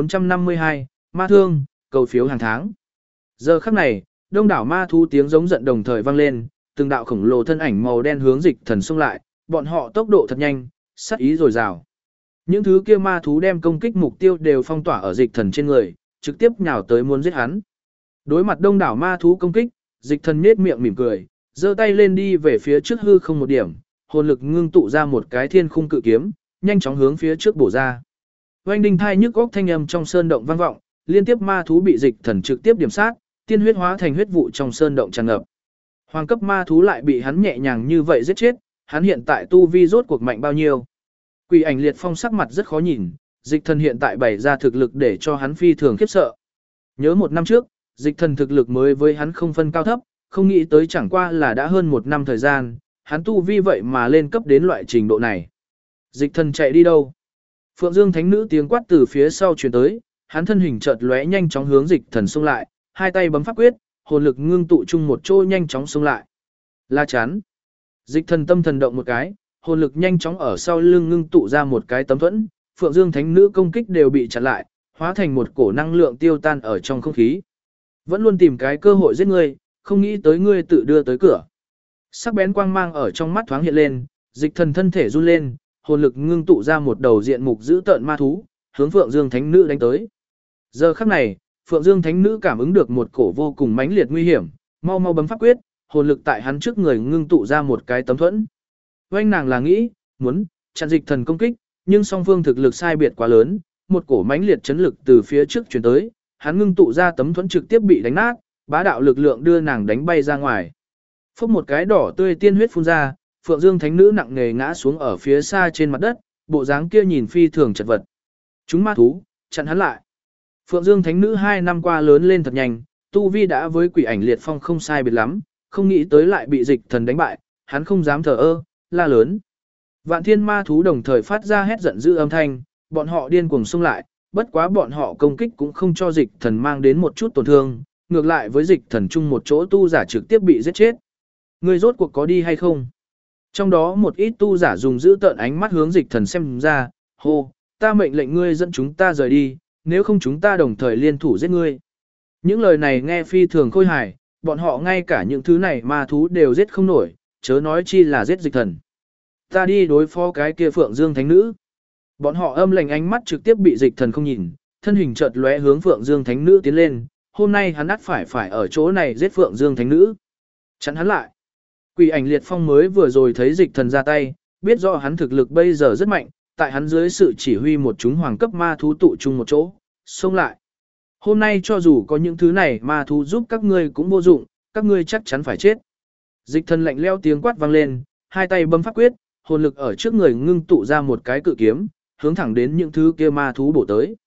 1452, ma thương, cầu phiếu hàng tháng. Giờ khắc này, đông đảo ma thú tiếng giống giận đồng thời vang lên, từng đạo khổng lồ thân ảnh màu đen hướng dịch thần xông lại, bọn họ tốc độ thật nhanh, sát ý dồi dào. Những thứ kia ma thú đem công kích mục tiêu đều phong tỏa ở dịch thần trên người, trực tiếp nhào tới muốn giết hắn. Đối mặt đông đảo ma thú công kích, dịch thần nhếch miệng mỉm cười, giơ tay lên đi về phía trước hư không một điểm, hồn lực ngưng tụ ra một cái thiên khung cự kiếm, nhanh chóng hướng phía trước bổ ra. Oanh đinh thai nhức góc thanh âm trong sơn động vang vọng, liên tiếp ma thú bị dịch thần trực tiếp điểm sát, tiên huyết hóa thành huyết vụ trong sơn động tràn ngập. Hoàng cấp ma thú lại bị hắn nhẹ nhàng như vậy giết chết, hắn hiện tại tu vi rốt cuộc mạnh bao nhiêu? Quỷ ảnh liệt phong sắc mặt rất khó nhìn, dịch thần hiện tại bày ra thực lực để cho hắn phi thường khiếp sợ. Nhớ một năm trước, dịch thần thực lực mới với hắn không phân cao thấp, không nghĩ tới chẳng qua là đã hơn một năm thời gian, hắn tu vi vậy mà lên cấp đến loại trình độ này. Dịch thần chạy đi đâu? Phượng Dương Thánh Nữ tiếng quát từ phía sau truyền tới, hắn thân hình chợt lóe nhanh chóng hướng dịch thần xông lại, hai tay bấm pháp quyết, hồn lực ngưng tụ chung một chỗ nhanh chóng xông lại. La chắn. Dịch thần tâm thần động một cái, hồn lực nhanh chóng ở sau lưng ngưng tụ ra một cái tấm thuẫn, Phượng Dương Thánh Nữ công kích đều bị chặn lại, hóa thành một cổ năng lượng tiêu tan ở trong không khí. Vẫn luôn tìm cái cơ hội giết ngươi, không nghĩ tới ngươi tự đưa tới cửa. Sắc bén quang mang ở trong mắt thoáng hiện lên, dịch thần thân thể run lên, hồn lực ngưng tụ ra một đầu diện mục dữ tợn ma thú, hướng Phượng Dương Thánh Nữ đánh tới. Giờ khắc này, Phượng Dương Thánh Nữ cảm ứng được một cổ vô cùng mãnh liệt nguy hiểm, mau mau bấm pháp quyết, hồn lực tại hắn trước người ngưng tụ ra một cái tấm thuẫn. Oanh nàng là nghĩ, muốn chặn dịch thần công kích, nhưng song phương thực lực sai biệt quá lớn, một cổ mãnh liệt chấn lực từ phía trước truyền tới, hắn ngưng tụ ra tấm thuẫn trực tiếp bị đánh nát, bá đạo lực lượng đưa nàng đánh bay ra ngoài. Phốc một cái đỏ tươi tiên huyết phun ra, Phượng Dương Thánh Nữ nặng nề ngã xuống ở phía xa trên mặt đất, bộ dáng kia nhìn phi thường chật vật. Chúng ma thú, chặn hắn lại. Phượng Dương Thánh Nữ 2 năm qua lớn lên thật nhanh, tu vi đã với quỷ ảnh liệt phong không sai biệt lắm, không nghĩ tới lại bị dịch thần đánh bại, hắn không dám thờ ơ, la lớn. Vạn thiên ma thú đồng thời phát ra hét giận dữ âm thanh, bọn họ điên cuồng xông lại, bất quá bọn họ công kích cũng không cho dịch thần mang đến một chút tổn thương, ngược lại với dịch thần chung một chỗ tu giả trực tiếp bị giết chết. Người rốt cuộc có đi hay không? Trong đó một ít tu giả dùng giữ tợn ánh mắt hướng dịch thần xem ra, hô, ta mệnh lệnh ngươi dẫn chúng ta rời đi, nếu không chúng ta đồng thời liên thủ giết ngươi. Những lời này nghe phi thường khôi hài, bọn họ ngay cả những thứ này ma thú đều giết không nổi, chớ nói chi là giết dịch thần. Ta đi đối phó cái kia Phượng Dương Thánh Nữ. Bọn họ âm lệnh ánh mắt trực tiếp bị dịch thần không nhìn, thân hình chợt lóe hướng Phượng Dương Thánh Nữ tiến lên, hôm nay hắn ắt phải ở chỗ này giết Phượng Dương Thánh Nữ. Chắn hắn lại. Quỷ ảnh liệt phong mới vừa rồi thấy dịch thần ra tay, biết rõ hắn thực lực bây giờ rất mạnh, tại hắn dưới sự chỉ huy một chúng hoàng cấp ma thú tụ chung một chỗ, xông lại. Hôm nay cho dù có những thứ này ma thú giúp các ngươi cũng vô dụng, các ngươi chắc chắn phải chết. Dịch thần lạnh leo tiếng quát vang lên, hai tay bấm pháp quyết, hồn lực ở trước người ngưng tụ ra một cái cự kiếm, hướng thẳng đến những thứ kia ma thú bổ tới.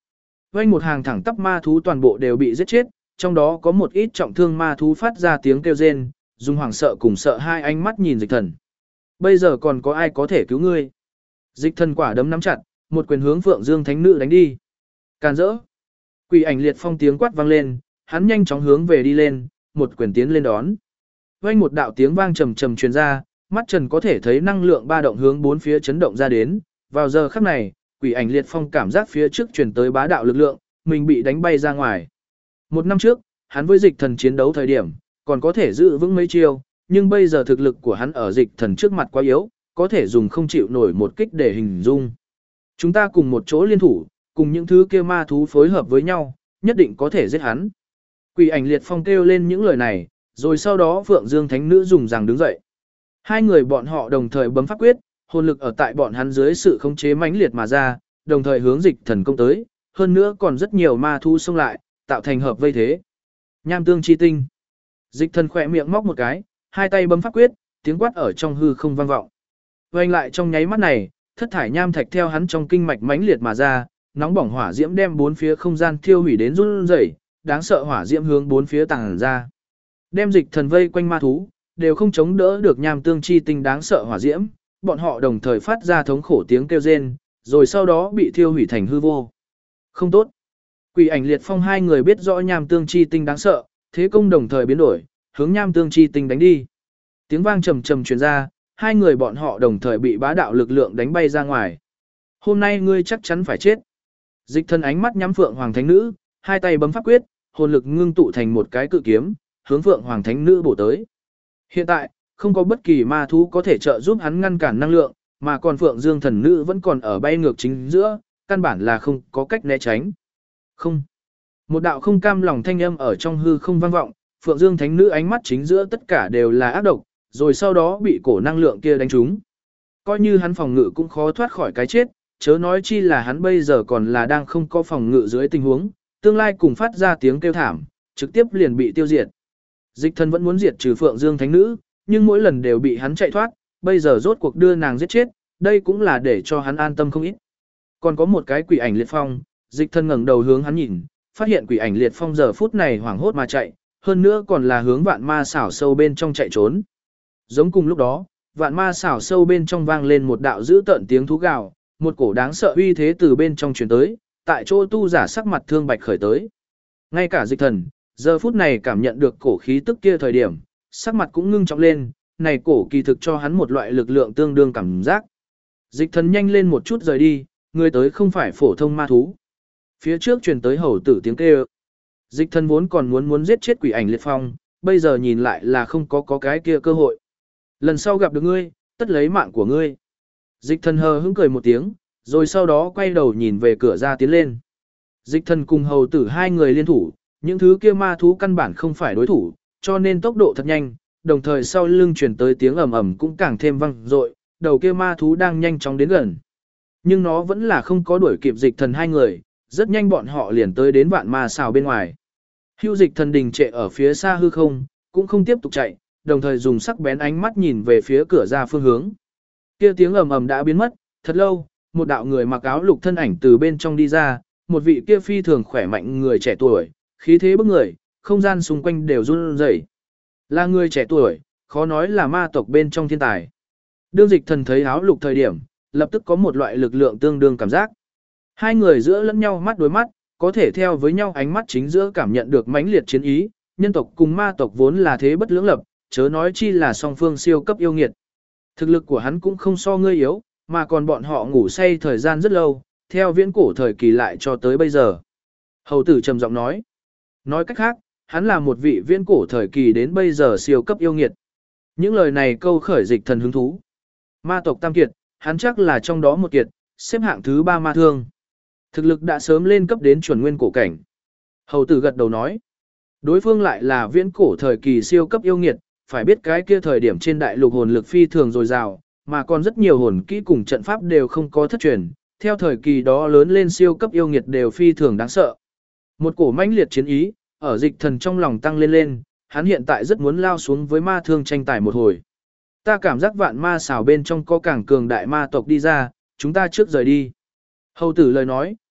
Vành một hàng thẳng tắp ma thú toàn bộ đều bị giết chết, trong đó có một ít trọng thương ma thú phát ra tiếng kêu rên, dùng hoảng sợ cùng sợ hai ánh mắt nhìn Dịch Thần. Bây giờ còn có ai có thể cứu ngươi? Dịch Thần quả đấm nắm chặt, một quyền hướng Phượng Dương Thánh Nữ đánh đi. Càn rỡ. Quỷ ảnh liệt phong tiếng quát vang lên, hắn nhanh chóng hướng về đi lên, một quyền tiến lên đón. Vang một đạo tiếng vang trầm trầm truyền ra, mắt Trần có thể thấy năng lượng ba động hướng bốn phía chấn động ra đến. Vào giờ khắc này, quỷ ảnh liệt phong cảm giác phía trước truyền tới bá đạo lực lượng, mình bị đánh bay ra ngoài. Một năm trước, hắn với Dịch Thần chiến đấu thời điểm, còn có thể giữ vững mấy chiêu, nhưng bây giờ thực lực của hắn ở Dịch Thần trước mặt quá yếu, có thể dùng không chịu nổi một kích để hình dung. Chúng ta cùng một chỗ liên thủ, cùng những thứ kia ma thú phối hợp với nhau, nhất định có thể giết hắn. Quỷ ảnh liệt phong kêu lên những lời này, rồi sau đó Phượng Dương Thánh Nữ dùng rằng đứng dậy. Hai người bọn họ đồng thời bấm pháp quyết, hồn lực ở tại bọn hắn dưới sự khống chế mãnh liệt mà ra, đồng thời hướng Dịch Thần công tới, hơn nữa còn rất nhiều ma thú xông lại, tạo thành hợp vây thế. Nham tương chi tinh. Dịch Thần khỏe miệng móc một cái, hai tay bấm pháp quyết, tiếng quát ở trong hư không vang vọng. Vang lại trong nháy mắt này, thất thải nham thạch theo hắn trong kinh mạch mãnh liệt mà ra, nóng bỏng hỏa diễm đem bốn phía không gian thiêu hủy đến run rẩy, đáng sợ hỏa diễm hướng bốn phía tàng ra. Đem Dịch Thần vây quanh ma thú, đều không chống đỡ được nham tương chi tinh đáng sợ hỏa diễm, bọn họ đồng thời phát ra thống khổ tiếng kêu rên, rồi sau đó bị thiêu hủy thành hư vô. Không tốt. Quỷ ảnh liệt phong hai người biết rõ nham tương chi tinh đáng sợ, thế công đồng thời biến đổi, hướng nham tương chi tinh đánh đi. Tiếng vang trầm trầm truyền ra, hai người bọn họ đồng thời bị bá đạo lực lượng đánh bay ra ngoài. Hôm nay ngươi chắc chắn phải chết. Dịch Thần ánh mắt nhắm Phượng Hoàng Thánh Nữ, hai tay bấm pháp quyết, hồn lực ngưng tụ thành một cái cự kiếm, hướng Phượng Hoàng Thánh Nữ bổ tới. Hiện tại, không có bất kỳ ma thú có thể trợ giúp hắn ngăn cản năng lượng, mà còn Phượng Dương Thần Nữ vẫn còn ở bay ngược chính giữa, căn bản là không có cách né tránh. Không. Một đạo không cam lòng thanh âm ở trong hư không vang vọng, Phượng Dương Thánh Nữ ánh mắt chính giữa tất cả đều là ác độc, rồi sau đó bị cổ năng lượng kia đánh trúng. Coi như hắn phòng ngự cũng khó thoát khỏi cái chết, chớ nói chi là hắn bây giờ còn là đang không có phòng ngự dưới tình huống, tương lai cùng phát ra tiếng kêu thảm, trực tiếp liền bị tiêu diệt. Dịch Thần vẫn muốn diệt trừ Phượng Dương Thánh Nữ, nhưng mỗi lần đều bị hắn chạy thoát, bây giờ rốt cuộc đưa nàng giết chết, đây cũng là để cho hắn an tâm không ít. Còn có một cái quỷ ảnh liệt phong, Dịch Thần ngẩng đầu hướng hắn nhìn, phát hiện quỷ ảnh liệt phong giờ phút này hoảng hốt mà chạy, hơn nữa còn là hướng vạn ma xảo sâu bên trong chạy trốn. Giống cùng lúc đó, vạn ma xảo sâu bên trong vang lên một đạo dữ tợn tiếng thú gào, một cổ đáng sợ uy thế từ bên trong truyền tới, tại chỗ tu giả sắc mặt thương bạch khởi tới. Ngay cả Dịch Thần, giờ phút này cảm nhận được cổ khí tức kia thời điểm, sắc mặt cũng ngưng trọng lên, này cổ kỳ thực cho hắn một loại lực lượng tương đương cảm giác. Dịch Thần nhanh lên một chút rời đi, người tới không phải phổ thông ma thú. Phía trước truyền tới hầu tử tiếng kêu. Dịch Thần vốn còn muốn giết chết quỷ ảnh liệt phong, bây giờ nhìn lại là không có cái kia cơ hội. Lần sau gặp được ngươi, tất lấy mạng của ngươi. Dịch Thần hờ hững cười một tiếng, rồi sau đó quay đầu nhìn về cửa ra tiến lên. Dịch Thần cùng hầu tử hai người liên thủ, những thứ kia ma thú căn bản không phải đối thủ, cho nên tốc độ thật nhanh, đồng thời sau lưng truyền tới tiếng ầm ầm cũng càng thêm vang dội, đầu kia ma thú đang nhanh chóng đến gần. Nhưng nó vẫn là không có đuổi kịp Dịch Thần hai người, rất nhanh bọn họ liền tới đến vạn ma xào bên ngoài. Hưu Dịch Thần đình trệ ở phía xa hư không, cũng không tiếp tục chạy, đồng thời dùng sắc bén ánh mắt nhìn về phía cửa ra phương hướng. Kia tiếng ầm ầm đã biến mất, thật lâu, một đạo người mặc áo lục thân ảnh từ bên trong đi ra, một vị kia phi thường khỏe mạnh người trẻ tuổi, khí thế bức người, không gian xung quanh đều run rẩy. Là người trẻ tuổi, khó nói là ma tộc bên trong thiên tài. Đương Dịch Thần thấy áo lục thời điểm, lập tức có một loại lực lượng tương đương cảm giác. Hai người giữa lẫn nhau mắt đối mắt, có thể theo với nhau ánh mắt chính giữa cảm nhận được mãnh liệt chiến ý, nhân tộc cùng ma tộc vốn là thế bất lưỡng lập, chớ nói chi là song phương siêu cấp yêu nghiệt. Thực lực của hắn cũng không so ngươi yếu, mà còn bọn họ ngủ say thời gian rất lâu, theo viễn cổ thời kỳ lại cho tới bây giờ. Hầu tử trầm giọng nói. Nói cách khác, hắn là một vị viễn cổ thời kỳ đến bây giờ siêu cấp yêu nghiệt. Những lời này câu khởi Dịch Thần hứng thú. Ma tộc tam kiệt, hắn chắc là trong đó một kiệt, xếp hạng thứ 3 ma thương. Thực lực đã sớm lên cấp đến chuẩn nguyên cổ cảnh. Hầu tử gật đầu nói. Đối phương lại là viễn cổ thời kỳ siêu cấp yêu nghiệt, phải biết cái kia thời điểm trên đại lục hồn lực phi thường dồi dào, mà còn rất nhiều hồn kỹ cùng trận pháp đều không có thất truyền, theo thời kỳ đó lớn lên siêu cấp yêu nghiệt đều phi thường đáng sợ. Một cổ mãnh liệt chiến ý, ở Dịch Thần trong lòng tăng lên, hắn hiện tại rất muốn lao xuống với ma thương tranh tài một hồi. Ta cảm giác vạn ma xảo bên trong có càng cường đại ma tộc đi ra, chúng ta trước rời đi. Hầu tử lời nói,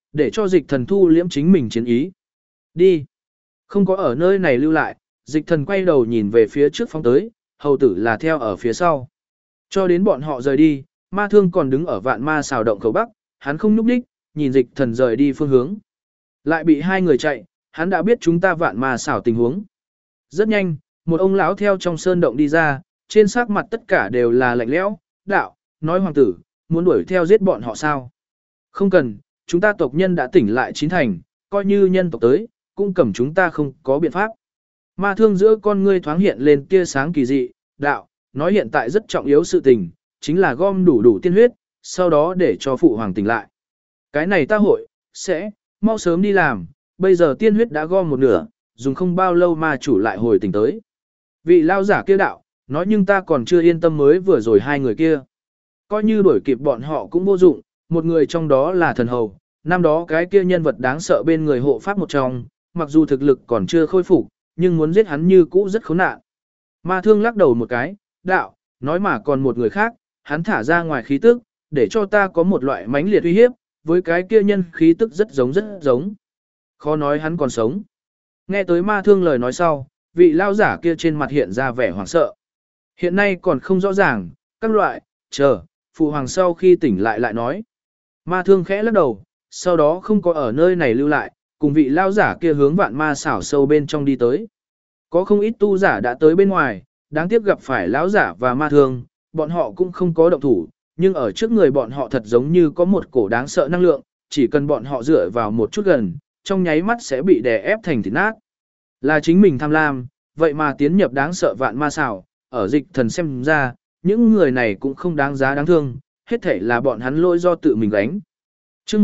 để cho dịch thần thu liễm chính mình chiến ý. Đi. Không có ở nơi này lưu lại, dịch thần quay đầu nhìn về phía trước phóng tới, hầu tử là theo ở phía sau. Cho đến bọn họ rời đi, ma thương còn đứng ở vạn ma xào động khẩu bắc, hắn không nhúc đích, nhìn dịch thần rời đi phương hướng. Lại bị hai người chạy, hắn đã biết chúng ta vạn ma xào tình huống. Rất nhanh, một ông lão theo trong sơn động đi ra, trên sắc mặt tất cả đều là lạnh lẽo. Đạo, nói hoàng tử, muốn đuổi theo giết bọn họ sao? Không cần, chúng ta tộc nhân đã tỉnh lại chín thành, coi như nhân tộc tới, cũng cầm chúng ta không có biện pháp. Ma thương giữa con ngươi thoáng hiện lên tia sáng kỳ dị. Đạo, nói hiện tại rất trọng yếu sự tình, chính là gom đủ tiên huyết, sau đó để cho phụ hoàng tỉnh lại. Cái này ta hội, sẽ, mau sớm đi làm, bây giờ tiên huyết đã gom một nửa, dùng không bao lâu ma chủ lại hồi tỉnh tới. Vị lao giả kia đạo, nói nhưng ta còn chưa yên tâm mới vừa rồi hai người kia. Coi như đuổi kịp bọn họ cũng vô dụng, một người trong đó là thần hầu, năm đó cái kia nhân vật đáng sợ bên người hộ pháp một trong, mặc dù thực lực còn chưa khôi phục, nhưng muốn giết hắn như cũ rất khốn nạn. Ma thương lắc đầu một cái, đạo, nói mà còn một người khác, hắn thả ra ngoài khí tức, để cho ta có một loại mãnh liệt uy hiếp, với cái kia nhân khí tức rất giống. Khó nói hắn còn sống. Nghe tới ma thương lời nói sau, vị lao giả kia trên mặt hiện ra vẻ hoảng sợ. Hiện nay còn không rõ ràng, các loại, chờ, phụ hoàng sau khi tỉnh lại nói. Ma thương khẽ lắc đầu, sau đó không có ở nơi này lưu lại, cùng vị lao giả kia hướng vạn ma xảo sâu bên trong đi tới. Có không ít tu giả đã tới bên ngoài, đáng tiếc gặp phải lão giả và ma thương, bọn họ cũng không có động thủ, nhưng ở trước người bọn họ thật giống như có một cổ đáng sợ năng lượng, chỉ cần bọn họ dựa vào một chút gần, trong nháy mắt sẽ bị đè ép thành thịt nát. Là chính mình tham lam, vậy mà tiến nhập đáng sợ vạn ma xảo, ở dịch thần xem ra, những người này cũng không đáng giá đáng thương, hết thể là bọn hắn lỗi do tự mình gánh. Trước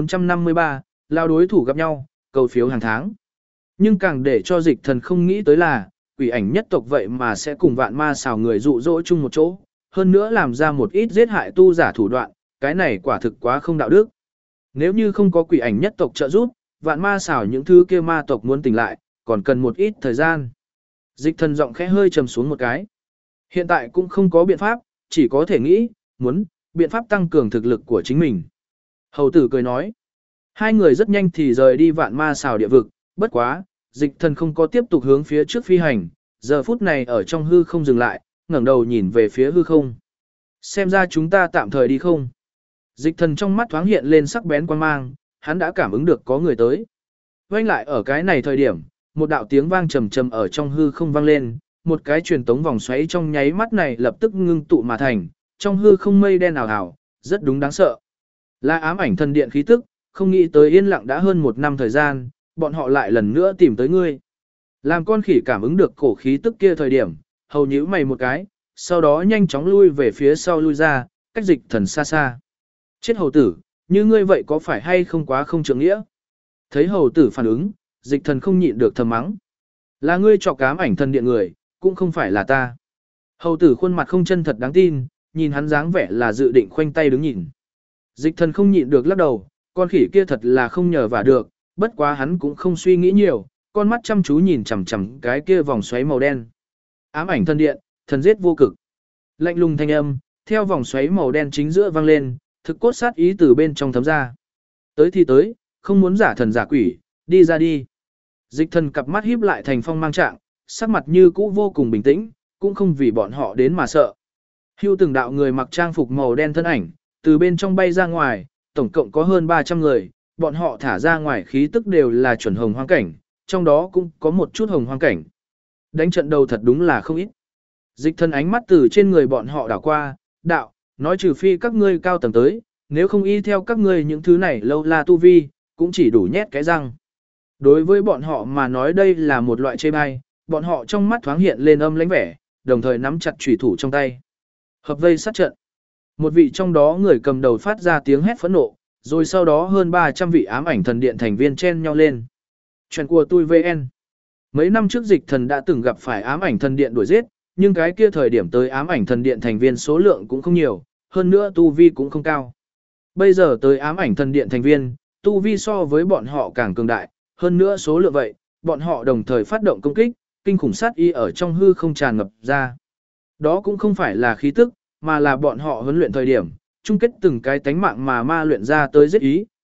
1453, lao đối thủ gặp nhau, cầu phiếu hàng tháng. Nhưng càng để cho dịch thần không nghĩ tới là, quỷ ảnh nhất tộc vậy mà sẽ cùng vạn ma xảo người dụ dỗ chung một chỗ, hơn nữa làm ra một ít giết hại tu giả thủ đoạn, cái này quả thực quá không đạo đức. Nếu như không có quỷ ảnh nhất tộc trợ giúp, vạn ma xảo những thứ kia ma tộc muốn tỉnh lại, còn cần một ít thời gian. Dịch thần giọng khẽ hơi trầm xuống một cái. Hiện tại cũng không có biện pháp, chỉ có thể nghĩ, muốn, biện pháp tăng cường thực lực của chính mình. Hầu tử cười nói. Hai người rất nhanh thì rời đi vạn ma xảo địa vực, bất quá, dịch thần không có tiếp tục hướng phía trước phi hành, giờ phút này ở trong hư không dừng lại, ngẩng đầu nhìn về phía hư không. Xem ra chúng ta tạm thời đi không? Dịch thần trong mắt thoáng hiện lên sắc bén quan mang, hắn đã cảm ứng được có người tới. Quay lại ở cái này thời điểm, một đạo tiếng vang trầm trầm ở trong hư không vang lên, một cái truyền tống vòng xoáy trong nháy mắt này lập tức ngưng tụ mà thành, trong hư không mây đen ảo ảo, rất đúng đáng sợ. Là ám ảnh thần điện khí tức, không nghĩ tới yên lặng đã hơn một năm thời gian, bọn họ lại lần nữa tìm tới ngươi. Làm con khỉ cảm ứng được cổ khí tức kia thời điểm, hầu nhíu mày một cái, sau đó nhanh chóng lui về phía sau lui ra, cách dịch thần xa xa. Chết hầu tử, như ngươi vậy có phải hay không quá không trưởng nghĩa? Thấy hầu tử phản ứng, dịch thần không nhịn được thầm mắng. Là ngươi chọc ám ảnh thần điện người, cũng không phải là ta. Hầu tử khuôn mặt không chân thật đáng tin, nhìn hắn dáng vẻ là dự định khoanh tay đứng nhìn. Dịch thần không nhịn được lắc đầu, con khỉ kia thật là không nhờ vả được, bất quá hắn cũng không suy nghĩ nhiều, con mắt chăm chú nhìn chằm chằm cái kia vòng xoáy màu đen. Ám ảnh thần điện, thần giết vô cực. Lạnh lùng thanh âm, theo vòng xoáy màu đen chính giữa vang lên, thực cốt sát ý từ bên trong thấm ra. Tới thì tới, không muốn giả thần giả quỷ, đi ra đi. Dịch thần cặp mắt híp lại thành phong mang trạng, sắc mặt như cũ vô cùng bình tĩnh, cũng không vì bọn họ đến mà sợ. Hưu từng đạo người mặc trang phục màu đen thân ảnh, từ bên trong bay ra ngoài, tổng cộng có hơn 300 người, bọn họ thả ra ngoài khí tức đều là chuẩn hồng hoang cảnh, trong đó cũng có một chút hồng hoang cảnh. Đánh trận đầu thật đúng là không ít. Dịch thần ánh mắt từ trên người bọn họ đảo qua, đạo, nói trừ phi các ngươi cao tầng tới, nếu không y theo các ngươi những thứ này lâu la tu vi, cũng chỉ đủ nhét cái răng. Đối với bọn họ mà nói đây là một loại chê bai, bọn họ trong mắt thoáng hiện lên âm lãnh vẻ, đồng thời nắm chặt chủy thủ trong tay. Hợp vây sát trận. Một vị trong đó người cầm đầu phát ra tiếng hét phẫn nộ, rồi sau đó hơn 300 vị ám ảnh thần điện thành viên chen nhau lên. Chuyện của tôi VN. Mấy năm trước dịch thần đã từng gặp phải ám ảnh thần điện đuổi giết, nhưng cái kia thời điểm tới ám ảnh thần điện thành viên số lượng cũng không nhiều, hơn nữa tu vi cũng không cao. Bây giờ tới ám ảnh thần điện thành viên, tu vi so với bọn họ càng cường đại, hơn nữa số lượng vậy, bọn họ đồng thời phát động công kích, kinh khủng sát y ở trong hư không tràn ngập ra. Đó cũng không phải là khí tức, mà là bọn họ huấn luyện thời điểm, chung kết từng cái tánh mạng mà ma luyện ra tới giết ý,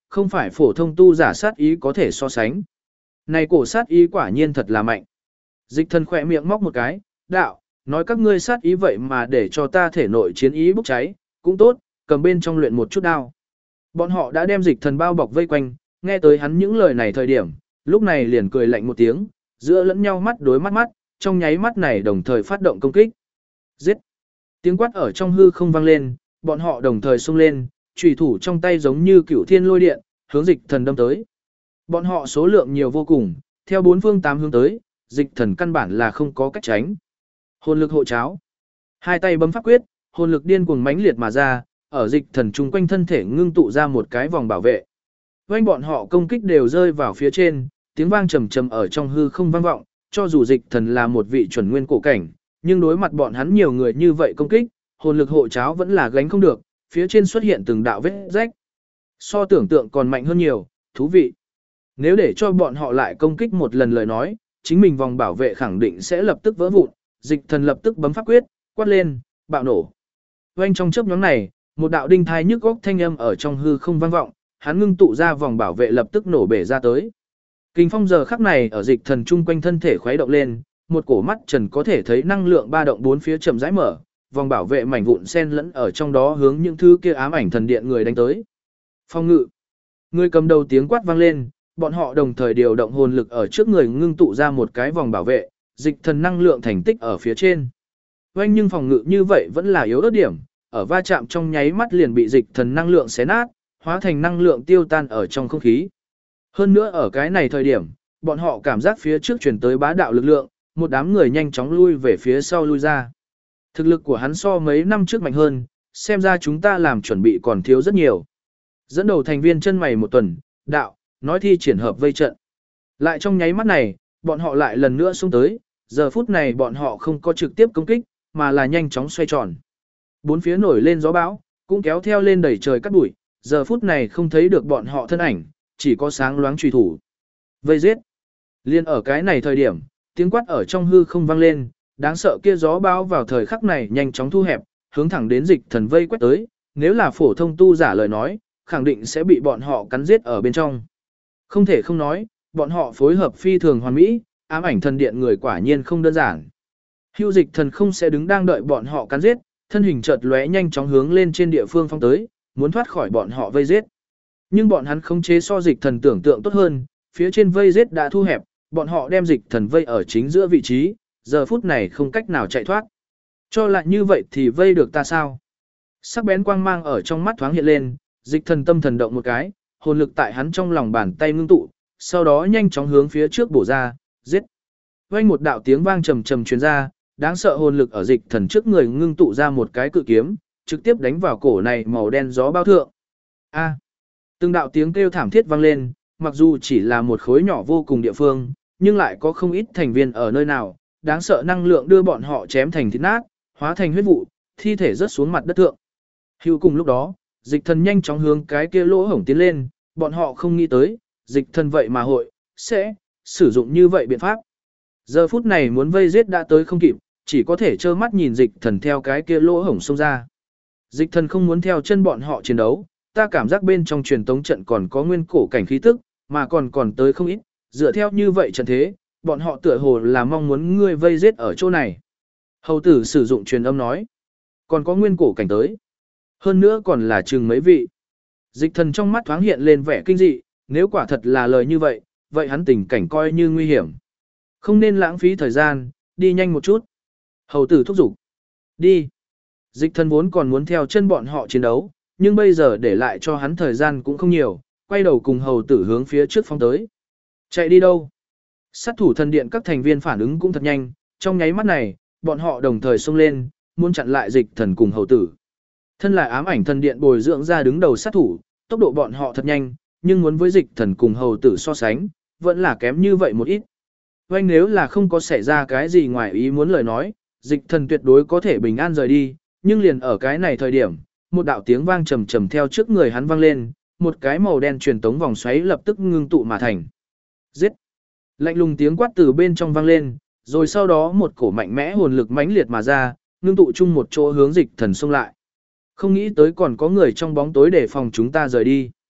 không phải phổ thông tu giả sát ý có thể so sánh. Này cổ sát ý quả nhiên thật là mạnh. Dịch thần khỏe miệng móc một cái, đạo, nói các ngươi sát ý vậy mà để cho ta thể nội chiến ý bốc cháy, cũng tốt, cầm bên trong luyện một chút đao. Bọn họ đã đem dịch thần bao bọc vây quanh, nghe tới hắn những lời này thời điểm, lúc này liền cười lạnh một tiếng, giữa lẫn nhau mắt đối mắt mắt, trong nháy mắt này đồng thời phát động công kích. Giết! Tiếng quát ở trong hư không vang lên, bọn họ đồng thời xông lên, chủy thủ trong tay giống như cửu thiên lôi điện, hướng dịch thần đâm tới. Bọn họ số lượng nhiều vô cùng, theo bốn phương tám hướng tới, dịch thần căn bản là không có cách tránh. Hồn lực hộ cháo. Hai tay bấm pháp quyết, hồn lực điên cuồng mãnh liệt mà ra, ở dịch thần chung quanh thân thể ngưng tụ ra một cái vòng bảo vệ. Vành bọn họ công kích đều rơi vào phía trên, tiếng vang trầm trầm ở trong hư không vang vọng, cho dù dịch thần là một vị chuẩn nguyên cổ cảnh, nhưng đối mặt bọn hắn nhiều người như vậy công kích, hồn lực hộ cháo vẫn là gánh không được, phía trên xuất hiện từng đạo vết rách. So tưởng tượng còn mạnh hơn nhiều, thú vị. Nếu để cho bọn họ lại công kích một lần lời nói, chính mình vòng bảo vệ khẳng định sẽ lập tức vỡ vụn, dịch thần lập tức bấm pháp quyết, quát lên, bạo nổ. Vành trong chớp nhoáng này, một đạo đinh thai nhức góc thanh âm ở trong hư không vang vọng, hắn ngưng tụ ra vòng bảo vệ lập tức nổ bể ra tới. Kình phong giờ khắc này ở dịch thần chung quanh thân thể khuấy động lên, một cổ mắt trần có thể thấy năng lượng ba động bốn phía chậm rãi mở, vòng bảo vệ mảnh vụn xen lẫn ở trong đó hướng những thứ kia ám ảnh thần điện người đánh tới. Phong ngự. Người cầm đầu tiếng quát vang lên, bọn họ đồng thời điều động hồn lực ở trước người ngưng tụ ra một cái vòng bảo vệ, dịch thần năng lượng thành tích ở phía trên. Vành nhưng phòng ngự như vậy vẫn là yếu ớt điểm, ở va chạm trong nháy mắt liền bị dịch thần năng lượng xé nát, hóa thành năng lượng tiêu tan ở trong không khí. Hơn nữa ở cái này thời điểm, bọn họ cảm giác phía trước truyền tới bá đạo lực lượng, một đám người nhanh chóng lui về phía sau lui ra. Thực lực của hắn so mấy năm trước mạnh hơn, xem ra chúng ta làm chuẩn bị còn thiếu rất nhiều. Dẫn đầu thành viên chân mày một tuần, đạo, nói thi triển hợp vây trận. Lại trong nháy mắt này, bọn họ lại lần nữa xông tới, giờ phút này bọn họ không có trực tiếp công kích, mà là nhanh chóng xoay tròn. Bốn phía nổi lên gió bão, cũng kéo theo lên đầy trời cát bụi, giờ phút này không thấy được bọn họ thân ảnh, chỉ có sáng loáng truy thủ. Vây giết. Liên ở cái này thời điểm, tiếng quát ở trong hư không vang lên, đáng sợ kia gió bão vào thời khắc này nhanh chóng thu hẹp, hướng thẳng đến dịch thần vây quét tới, nếu là phổ thông tu giả lời nói, khẳng định sẽ bị bọn họ cắn giết ở bên trong. Không thể không nói, bọn họ phối hợp phi thường hoàn mỹ, ám ảnh thần điện người quả nhiên không đơn giản. Hưu dịch thần không sẽ đứng đang đợi bọn họ cắn giết, thân hình chợt lóe nhanh chóng hướng lên trên địa phương phong tới, muốn thoát khỏi bọn họ vây giết. Nhưng bọn hắn không chế so dịch thần tưởng tượng tốt hơn, phía trên vây giết đã thu hẹp, bọn họ đem dịch thần vây ở chính giữa vị trí, giờ phút này không cách nào chạy thoát. Cho lại như vậy thì vây được ta sao? Sắc bén quang mang ở trong mắt thoáng hiện lên, dịch thần tâm thần động một cái, hồn lực tại hắn trong lòng bàn tay ngưng tụ, sau đó nhanh chóng hướng phía trước bổ ra, giết. Vang một đạo tiếng vang trầm trầm truyền ra, đáng sợ hồn lực ở dịch thần trước người ngưng tụ ra một cái cự kiếm, trực tiếp đánh vào cổ này màu đen gió bao thượng. A. Từng đạo tiếng kêu thảm thiết vang lên, mặc dù chỉ là một khối nhỏ vô cùng địa phương, nhưng lại có không ít thành viên ở nơi nào, đáng sợ năng lượng đưa bọn họ chém thành thịt nát, hóa thành huyết vụ, thi thể rớt xuống mặt đất thượng. Hữu cùng lúc đó, dịch thần nhanh chóng hướng cái kia lỗ hổng tiến lên, bọn họ không nghĩ tới, dịch thần vậy mà sẽ sử dụng như vậy biện pháp. Giờ phút này muốn vây giết đã tới không kịp, chỉ có thể trơ mắt nhìn dịch thần theo cái kia lỗ hổng xông ra. Dịch thần không muốn theo chân bọn họ chiến đấu, ta cảm giác bên trong truyền tống trận còn có nguyên cổ cảnh khí tức, mà còn tới không ít, dựa theo như vậy trận thế, bọn họ tựa hồ là mong muốn ngươi vây giết ở chỗ này. Hầu tử sử dụng truyền âm nói, còn có nguyên cổ cảnh tới. Hơn nữa còn là chừng mấy vị. Dịch thần trong mắt thoáng hiện lên vẻ kinh dị, nếu quả thật là lời như vậy, vậy hắn tình cảnh coi như nguy hiểm. Không nên lãng phí thời gian, đi nhanh một chút. Hầu tử thúc giục. Đi. Dịch thần vốn còn muốn theo chân bọn họ chiến đấu, nhưng bây giờ để lại cho hắn thời gian cũng không nhiều, quay đầu cùng hầu tử hướng phía trước phóng tới. Chạy đi đâu? Sát thủ thần điện các thành viên phản ứng cũng thật nhanh, trong nháy mắt này, bọn họ đồng thời xông lên, muốn chặn lại dịch thần cùng hầu tử. Thân là ám ảnh thần điện bồi dưỡng ra đứng đầu sát thủ, tốc độ bọn họ thật nhanh, nhưng muốn với dịch thần cùng hầu tử so sánh, vẫn là kém như vậy một ít. Vâng nếu là không có xảy ra cái gì ngoài ý muốn lời nói, dịch thần tuyệt đối có thể bình an rời đi, nhưng liền ở cái này thời điểm, một đạo tiếng vang trầm trầm theo trước người hắn vang lên, một cái màu đen truyền tống vòng xoáy lập tức ngưng tụ mà thành. Giết! Lạnh lùng tiếng quát từ bên trong vang lên, rồi sau đó một cổ mạnh mẽ hồn lực mãnh liệt mà ra, ngưng tụ chung một chỗ hướng dịch thần xông lại. Không nghĩ tới còn có người trong bóng tối để phòng chúng ta rời đi.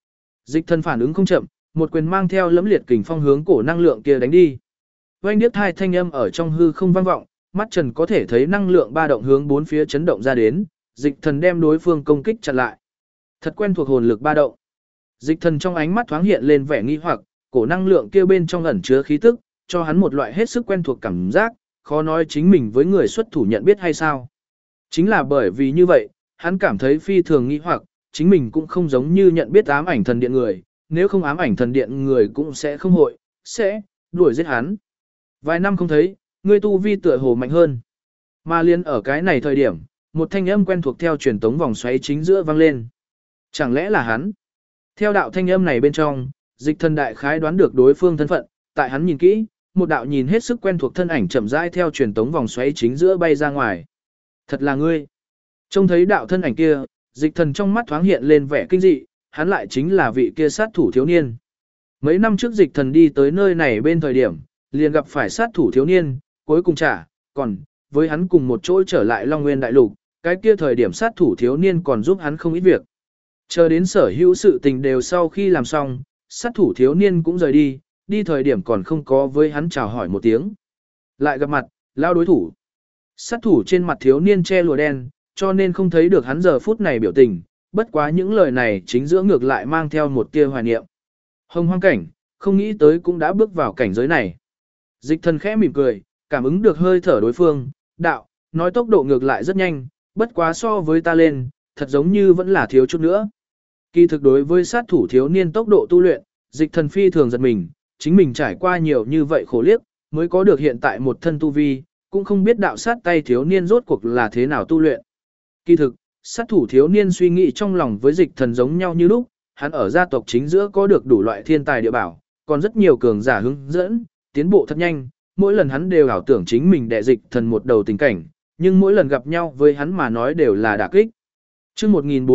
Dịch thần phản ứng không chậm, một quyền mang theo lẫm liệt kình phong hướng cổ năng lượng kia đánh đi. Oanh điếc hai thanh âm ở trong hư không vang vọng, mắt Trần có thể thấy năng lượng ba động hướng bốn phía chấn động ra đến, dịch thần đem đối phương công kích chặn lại. Thật quen thuộc hồn lực ba động. Dịch thần trong ánh mắt thoáng hiện lên vẻ nghi hoặc, cổ năng lượng kia bên trong ẩn chứa khí tức, cho hắn một loại hết sức quen thuộc cảm giác, khó nói chính mình với người xuất thủ nhận biết hay sao. Chính là bởi vì như vậy, hắn cảm thấy phi thường nghi hoặc, chính mình cũng không giống như nhận biết ám ảnh thần điện người, nếu không ám ảnh thần điện người cũng sẽ không sẽ đuổi giết hắn. Vài năm không thấy, ngươi tu vi tựa hồ mạnh hơn. Mà liên ở cái này thời điểm, một thanh âm quen thuộc theo truyền tống vòng xoáy chính giữa vang lên. Chẳng lẽ là hắn? Theo đạo thanh âm này bên trong, dịch thần đại khái đoán được đối phương thân phận, tại hắn nhìn kỹ, một đạo nhìn hết sức quen thuộc thân ảnh chậm rãi theo truyền tống vòng xoáy chính giữa bay ra ngoài. Thật là ngươi. Trông thấy đạo thân ảnh kia, dịch thần trong mắt thoáng hiện lên vẻ kinh dị, hắn lại chính là vị kia sát thủ thiếu niên. Mấy năm trước dịch thần đi tới nơi này bên thời điểm, liền gặp phải sát thủ thiếu niên, cuối cùng còn, với hắn cùng một chỗ trở lại Long Nguyên Đại Lục, cái kia thời điểm sát thủ thiếu niên còn giúp hắn không ít việc. Chờ đến sở hữu sự tình đều sau khi làm xong, sát thủ thiếu niên cũng rời đi thời điểm còn không có với hắn chào hỏi một tiếng. Lại gặp mặt, lao đối thủ. Sát thủ trên mặt thiếu niên che lụa đen, cho nên không thấy được hắn giờ phút này biểu tình, bất quá những lời này chính giữa ngược lại mang theo một tia hoài niệm. Hồng Hoang Cảnh, không nghĩ tới cũng đã bước vào cảnh giới này. Dịch thần khẽ mỉm cười, cảm ứng được hơi thở đối phương, đạo, nói tốc độ ngược lại rất nhanh, bất quá so với ta lên, thật giống như vẫn là thiếu chút nữa. Kỳ thực đối với sát thủ thiếu niên tốc độ tu luyện, dịch thần phi thường giật mình, chính mình trải qua nhiều như vậy khổ liếc, mới có được hiện tại một thân tu vi, cũng không biết đạo sát tay thiếu niên rốt cuộc là thế nào tu luyện. Kỳ thực, sát thủ thiếu niên suy nghĩ trong lòng với dịch thần giống nhau như lúc, hắn ở gia tộc chính giữa có được đủ loại thiên tài địa bảo, còn rất nhiều cường giả hướng dẫn, tiến bộ thật nhanh, mỗi lần hắn đều ảo tưởng chính mình đệ dịch thần một đầu tình cảnh, nhưng mỗi lần gặp nhau với hắn mà nói đều là đả kích. Chương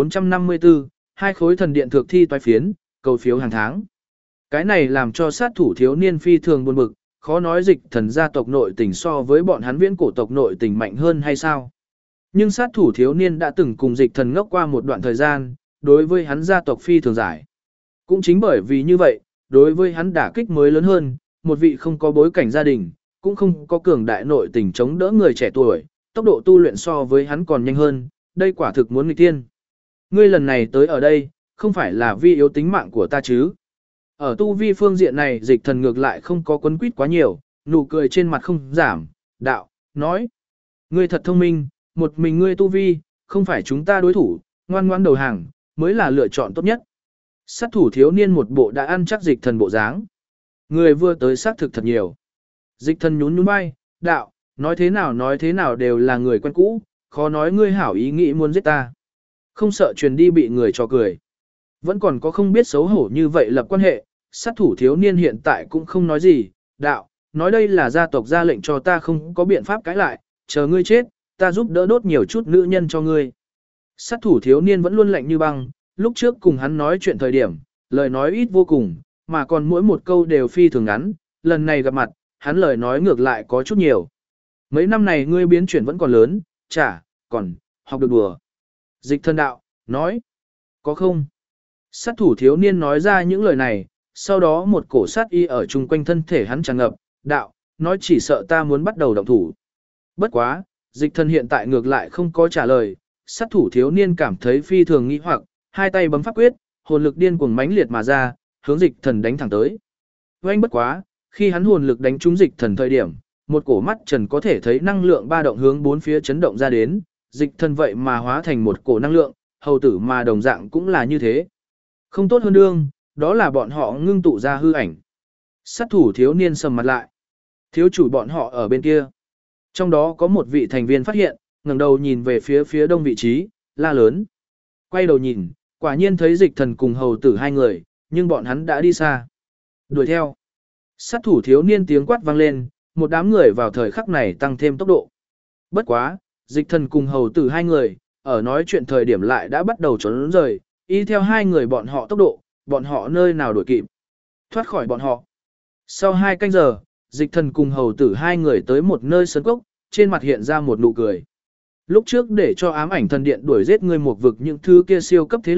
1454, hai khối thần điện thượng thi toái phiến, cầu phiếu hàng tháng. Cái này làm cho sát thủ thiếu niên phi thường buồn bực, khó nói dịch thần gia tộc nội tình so với bọn hắn viễn cổ tộc nội tình mạnh hơn hay sao. Nhưng sát thủ thiếu niên đã từng cùng dịch thần ngốc qua một đoạn thời gian, đối với hắn gia tộc phi thường giải. Cũng chính bởi vì như vậy, đối với hắn đả kích mới lớn hơn, một vị không có bối cảnh gia đình, cũng không có cường đại nội tình chống đỡ người trẻ tuổi, tốc độ tu luyện so với hắn còn nhanh hơn, đây quả thực muốn nghịch tiên. Ngươi lần này tới ở đây, không phải là vì yếu tính mạng của ta chứ. Ở tu vi phương diện này dịch thần ngược lại không có quấn quýt quá nhiều, nụ cười trên mặt không giảm, đạo, nói. Ngươi thật thông minh, một mình ngươi tu vi, không phải chúng ta đối thủ, ngoan ngoan đầu hàng, mới là lựa chọn tốt nhất. Sát thủ thiếu niên một bộ đã ăn chắc dịch thần bộ dáng. Người vừa tới xác thực thật nhiều. Dịch thần nhún nhún vai, đạo, nói thế nào đều là người quen cũ, khó nói ngươi hảo ý nghĩ muốn giết ta. Không sợ truyền đi bị người cho cười. Vẫn còn có không biết xấu hổ như vậy lập quan hệ, sát thủ thiếu niên hiện tại cũng không nói gì, đạo, nói đây là gia tộc ra lệnh cho ta không có biện pháp cãi lại, chờ ngươi chết, ta giúp đỡ đốt nhiều chút nữ nhân cho ngươi. Sát thủ thiếu niên vẫn luôn lạnh như băng, lúc trước cùng hắn nói chuyện thời điểm, lời nói ít vô cùng, mà còn mỗi một câu đều phi thường ngắn, lần này gặp mặt, hắn lời nói ngược lại có chút nhiều. Mấy năm này ngươi biến chuyển vẫn còn lớn, còn, học được đùa. Dịch thân đạo, nói, có không? Sát thủ thiếu niên nói ra những lời này, sau đó một cổ sát y ở chung quanh thân thể hắn tràn ngập, đạo, nói chỉ sợ ta muốn bắt đầu động thủ. Bất quá, dịch thân hiện tại ngược lại không có trả lời, sát thủ thiếu niên cảm thấy phi thường nghi hoặc, hai tay bấm pháp quyết, hồn lực điên cuồng mãnh liệt mà ra, hướng dịch thần đánh thẳng tới. Oanh bất quá, khi hắn hồn lực đánh trúng dịch thần thời điểm, một cổ mắt trần có thể thấy năng lượng ba động hướng bốn phía chấn động ra đến, dịch thần vậy mà hóa thành một cổ năng lượng, hầu tử mà đồng dạng cũng là như thế. Không tốt hơn đương, đó là bọn họ ngưng tụ ra hư ảnh. Sát thủ thiếu niên sầm mặt lại. Thiếu chủ bọn họ ở bên kia. Trong đó có một vị thành viên phát hiện, ngẩng đầu nhìn về phía đông vị trí, la lớn. Quay đầu nhìn, quả nhiên thấy dịch thần cùng hầu tử hai người, nhưng bọn hắn đã đi xa. Đuổi theo. Sát thủ thiếu niên tiếng quát vang lên, một đám người vào thời khắc này tăng thêm tốc độ. Bất quá, dịch thần cùng hầu tử hai người, ở nói chuyện thời điểm lại đã bắt đầu trốn rời, y theo hai người bọn họ tốc độ, bọn họ nơi nào đuổi kịp. Thoát khỏi bọn họ. Sau 2 canh giờ, dịch thần cùng hầu tử hai người tới một nơi sơn cốc, trên mặt hiện ra một nụ cười. Lúc trước để cho ám ảnh thần điện đuổi giết người một vực những thứ kia siêu cấp thế lực,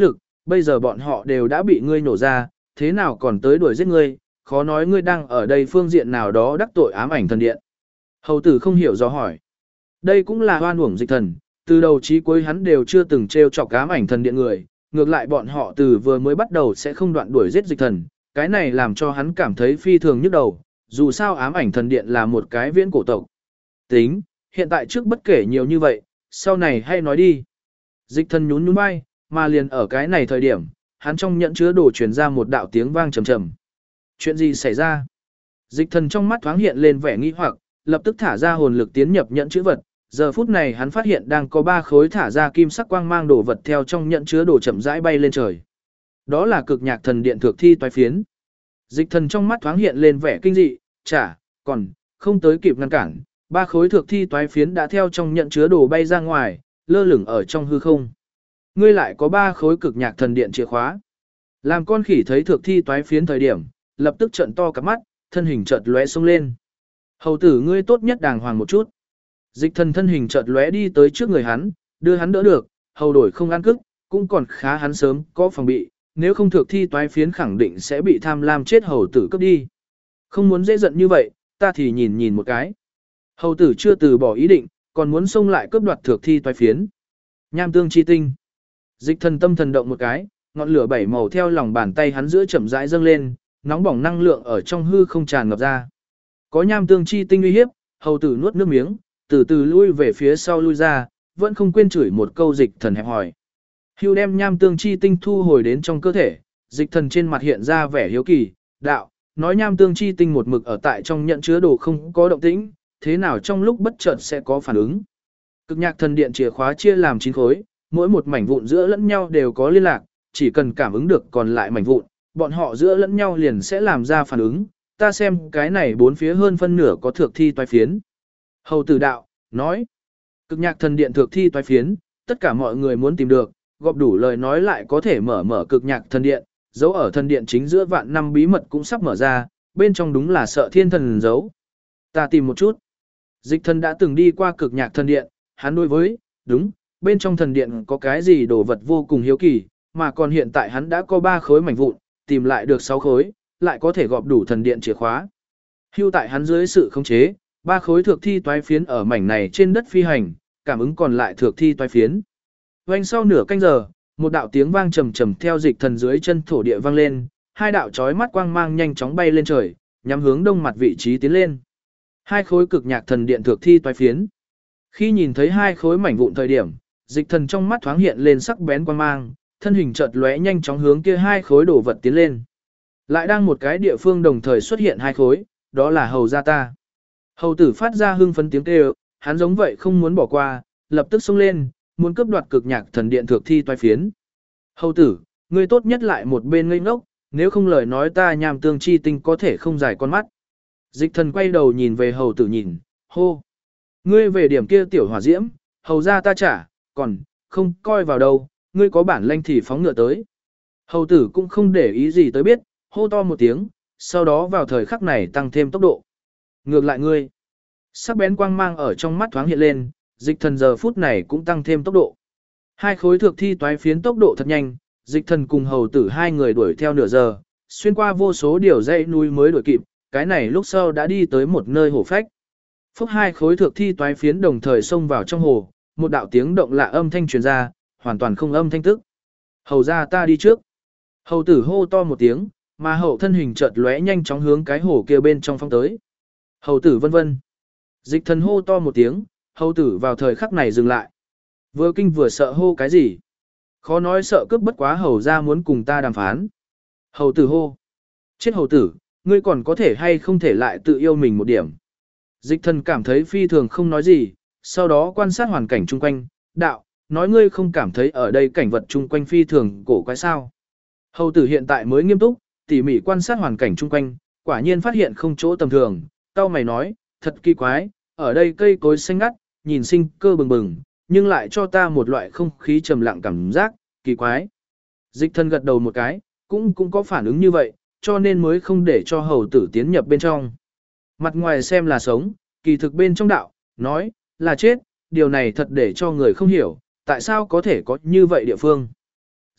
bây giờ bọn họ đều đã bị ngươi nổ ra, thế nào còn tới đuổi giết ngươi, khó nói ngươi đang ở đây phương diện nào đó đắc tội ám ảnh thần điện. Hầu tử không hiểu do hỏi. Đây cũng là hoan uổng Dịch Thần, từ đầu chí cuối hắn đều chưa từng trêu chọc ám ảnh thần điện người, ngược lại bọn họ từ vừa mới bắt đầu sẽ không đoạn đuổi giết Dịch Thần, cái này làm cho hắn cảm thấy phi thường nhức đầu, dù sao ám ảnh thần điện là một cái viễn cổ tộc. Tính, hiện tại trước bất kể nhiều như vậy, sau này hay nói đi. Dịch Thần nhún nhún vai, mà liền ở cái này thời điểm, hắn trong nhẫn chứa đồ truyền ra một đạo tiếng vang trầm trầm. Chuyện gì xảy ra? Dịch Thần trong mắt thoáng hiện lên vẻ nghi hoặc, lập tức thả ra hồn lực tiến nhập nhẫn chứa vật. Giờ phút này hắn phát hiện đang có 3 khối thả ra kim sắc quang mang đồ vật theo trong nhẫn chứa đồ chậm rãi bay lên trời. Đó là cực nhạc thần điện thượng thi toái phiến. Dịch Thần trong mắt thoáng hiện lên vẻ kinh dị, còn không tới kịp ngăn cản, 3 khối thượng thi toái phiến đã theo trong nhẫn chứa đồ bay ra ngoài, lơ lửng ở trong hư không. Ngươi lại có 3 khối cực nhạc thần điện chìa khóa. Làm con khỉ thấy thượng thi toái phiến thời điểm, lập tức trợn to cặp mắt, thân hình chợt lóe xông lên. Hầu tử ngươi tốt nhất đàng hoàng một chút. Dịch Thần thân hình chợt lóe đi tới trước người hắn, đưa hắn đỡ được, hầu đổi không ăn cức, cũng còn khá hắn sớm có phòng bị, nếu không thượng thi toái phiến khẳng định sẽ bị tham lam chết hầu tử cướp đi. Không muốn dễ giận như vậy, ta thì nhìn nhìn một cái. Hầu tử chưa từ bỏ ý định, còn muốn xông lại cướp đoạt thượng thi toái phiến. Nham tương chi tinh. Dịch Thần tâm thần động một cái, ngọn lửa 7 màu theo lòng bàn tay hắn giữa chậm rãi dâng lên, nóng bỏng năng lượng ở trong hư không tràn ngập ra. Có nham tương chi tinh uy hiếp, hầu tử nuốt nước miếng, từ từ lui về phía sau lui ra, vẫn không quên chửi một câu Dịch Thần hẹp hỏi. Hưu đem nham tương chi tinh thu hồi đến trong cơ thể, Dịch Thần trên mặt hiện ra vẻ hiếu kỳ, đạo, nói nham tương chi tinh một mực ở tại trong nhận chứa đồ không có động tĩnh, thế nào trong lúc bất chợt sẽ có phản ứng. Cực nhạc thần điện chìa khóa chia làm 9 khối, mỗi một mảnh vụn giữa lẫn nhau đều có liên lạc, chỉ cần cảm ứng được còn lại mảnh vụn, bọn họ giữa lẫn nhau liền sẽ làm ra phản ứng, ta xem cái này 4 phía hơn phân nửa có thược thi toái phiến. Hầu tử đạo, nói, cực nhạc thần điện thược thi toái phiến, tất cả mọi người muốn tìm được, gộp đủ lời nói lại có thể mở cực nhạc thần điện, dấu ở thần điện chính giữa vạn năm bí mật cũng sắp mở ra, bên trong đúng là sợ thiên thần giấu. Ta tìm một chút. Dịch Thần đã từng đi qua cực nhạc thần điện, hắn đối với, đúng, bên trong thần điện có cái gì đồ vật vô cùng hiếu kỳ, mà còn hiện tại hắn đã có 3 khối mảnh vụn, tìm lại được 6 khối, lại có thể gọp đủ thần điện chìa khóa. Hưu tại hắn dưới sự khống chế, 3 khối thược thi toái phiến ở mảnh này trên đất phi hành, cảm ứng còn lại thược thi toái phiến. Vành sau nửa canh giờ, một đạo tiếng vang trầm trầm theo Dịch Thần dưới chân thổ địa vang lên, 2 đạo chói mắt quang mang nhanh chóng bay lên trời, nhắm hướng đông mặt vị trí tiến lên. 2 khối cực nhạc thần điện thược thi toái phiến. Khi nhìn thấy 2 khối mảnh vụn thời điểm, Dịch Thần trong mắt thoáng hiện lên sắc bén quang mang, thân hình chợt lóe nhanh chóng hướng kia 2 khối đồ vật tiến lên. Lại đang một cái địa phương đồng thời xuất hiện 2 khối, đó là hầu gia ta. Hầu tử phát ra hưng phấn tiếng kêu, hắn giống vậy không muốn bỏ qua, lập tức xông lên, muốn cướp đoạt cực nhạc thần điện thược thi toái phiến. Hầu tử, ngươi tốt nhất lại một bên ngây ngốc, nếu không lời nói ta nham tương chi tinh có thể không dài con mắt. Dịch Thần quay đầu nhìn về hầu tử nhìn, hô. Ngươi về điểm kia tiểu hỏa diễm, hầu ra ta trả, còn, không coi vào đâu, ngươi có bản lanh thì phóng ngựa tới. Hầu tử cũng không để ý gì tới biết, hô to một tiếng, sau đó vào thời khắc này tăng thêm tốc độ. Ngược lại ngươi, sắc bén quang mang ở trong mắt thoáng hiện lên, Dịch Thần giờ phút này cũng tăng thêm tốc độ. 2 khối thược thi toái phiến tốc độ thật nhanh, Dịch Thần cùng hầu tử 2 người đuổi theo nửa giờ, xuyên qua vô số điều dãy núi mới đuổi kịp, cái này lúc sau đã đi tới một nơi hồ phách. Phúc 2 khối thược thi toái phiến đồng thời xông vào trong hồ, một đạo tiếng động lạ âm thanh truyền ra, hoàn toàn không âm thanh tức. Hầu ra ta đi trước. Hầu tử hô to một tiếng, mà hậu thân hình chợt lóe nhanh chóng hướng cái hồ kia bên trong phong tới. Hầu tử vân vân. Dịch Thần hô to một tiếng, hầu tử vào thời khắc này dừng lại. Vừa kinh vừa sợ hô cái gì? Khó nói sợ cướp bất quá hầu ra muốn cùng ta đàm phán. Hầu tử hô. Chết hầu tử, ngươi còn có thể hay không thể lại tự yêu mình một điểm. Dịch Thần cảm thấy phi thường không nói gì, sau đó quan sát hoàn cảnh chung quanh, đạo, nói ngươi không cảm thấy ở đây cảnh vật chung quanh phi thường cổ quái sao. Hầu tử hiện tại mới nghiêm túc, tỉ mỉ quan sát hoàn cảnh chung quanh, quả nhiên phát hiện không chỗ tầm thường, tao mày nói, thật kỳ quái, ở đây cây cối xanh ngắt, nhìn sinh cơ bừng bừng, nhưng lại cho ta một loại không khí trầm lặng cảm giác, kỳ quái. Dịch Thần gật đầu một cái, cũng có phản ứng như vậy, cho nên mới không để cho hầu tử tiến nhập bên trong. Mặt ngoài xem là sống, kỳ thực bên trong đạo, nói, là chết, điều này thật để cho người không hiểu, tại sao có thể có như vậy địa phương.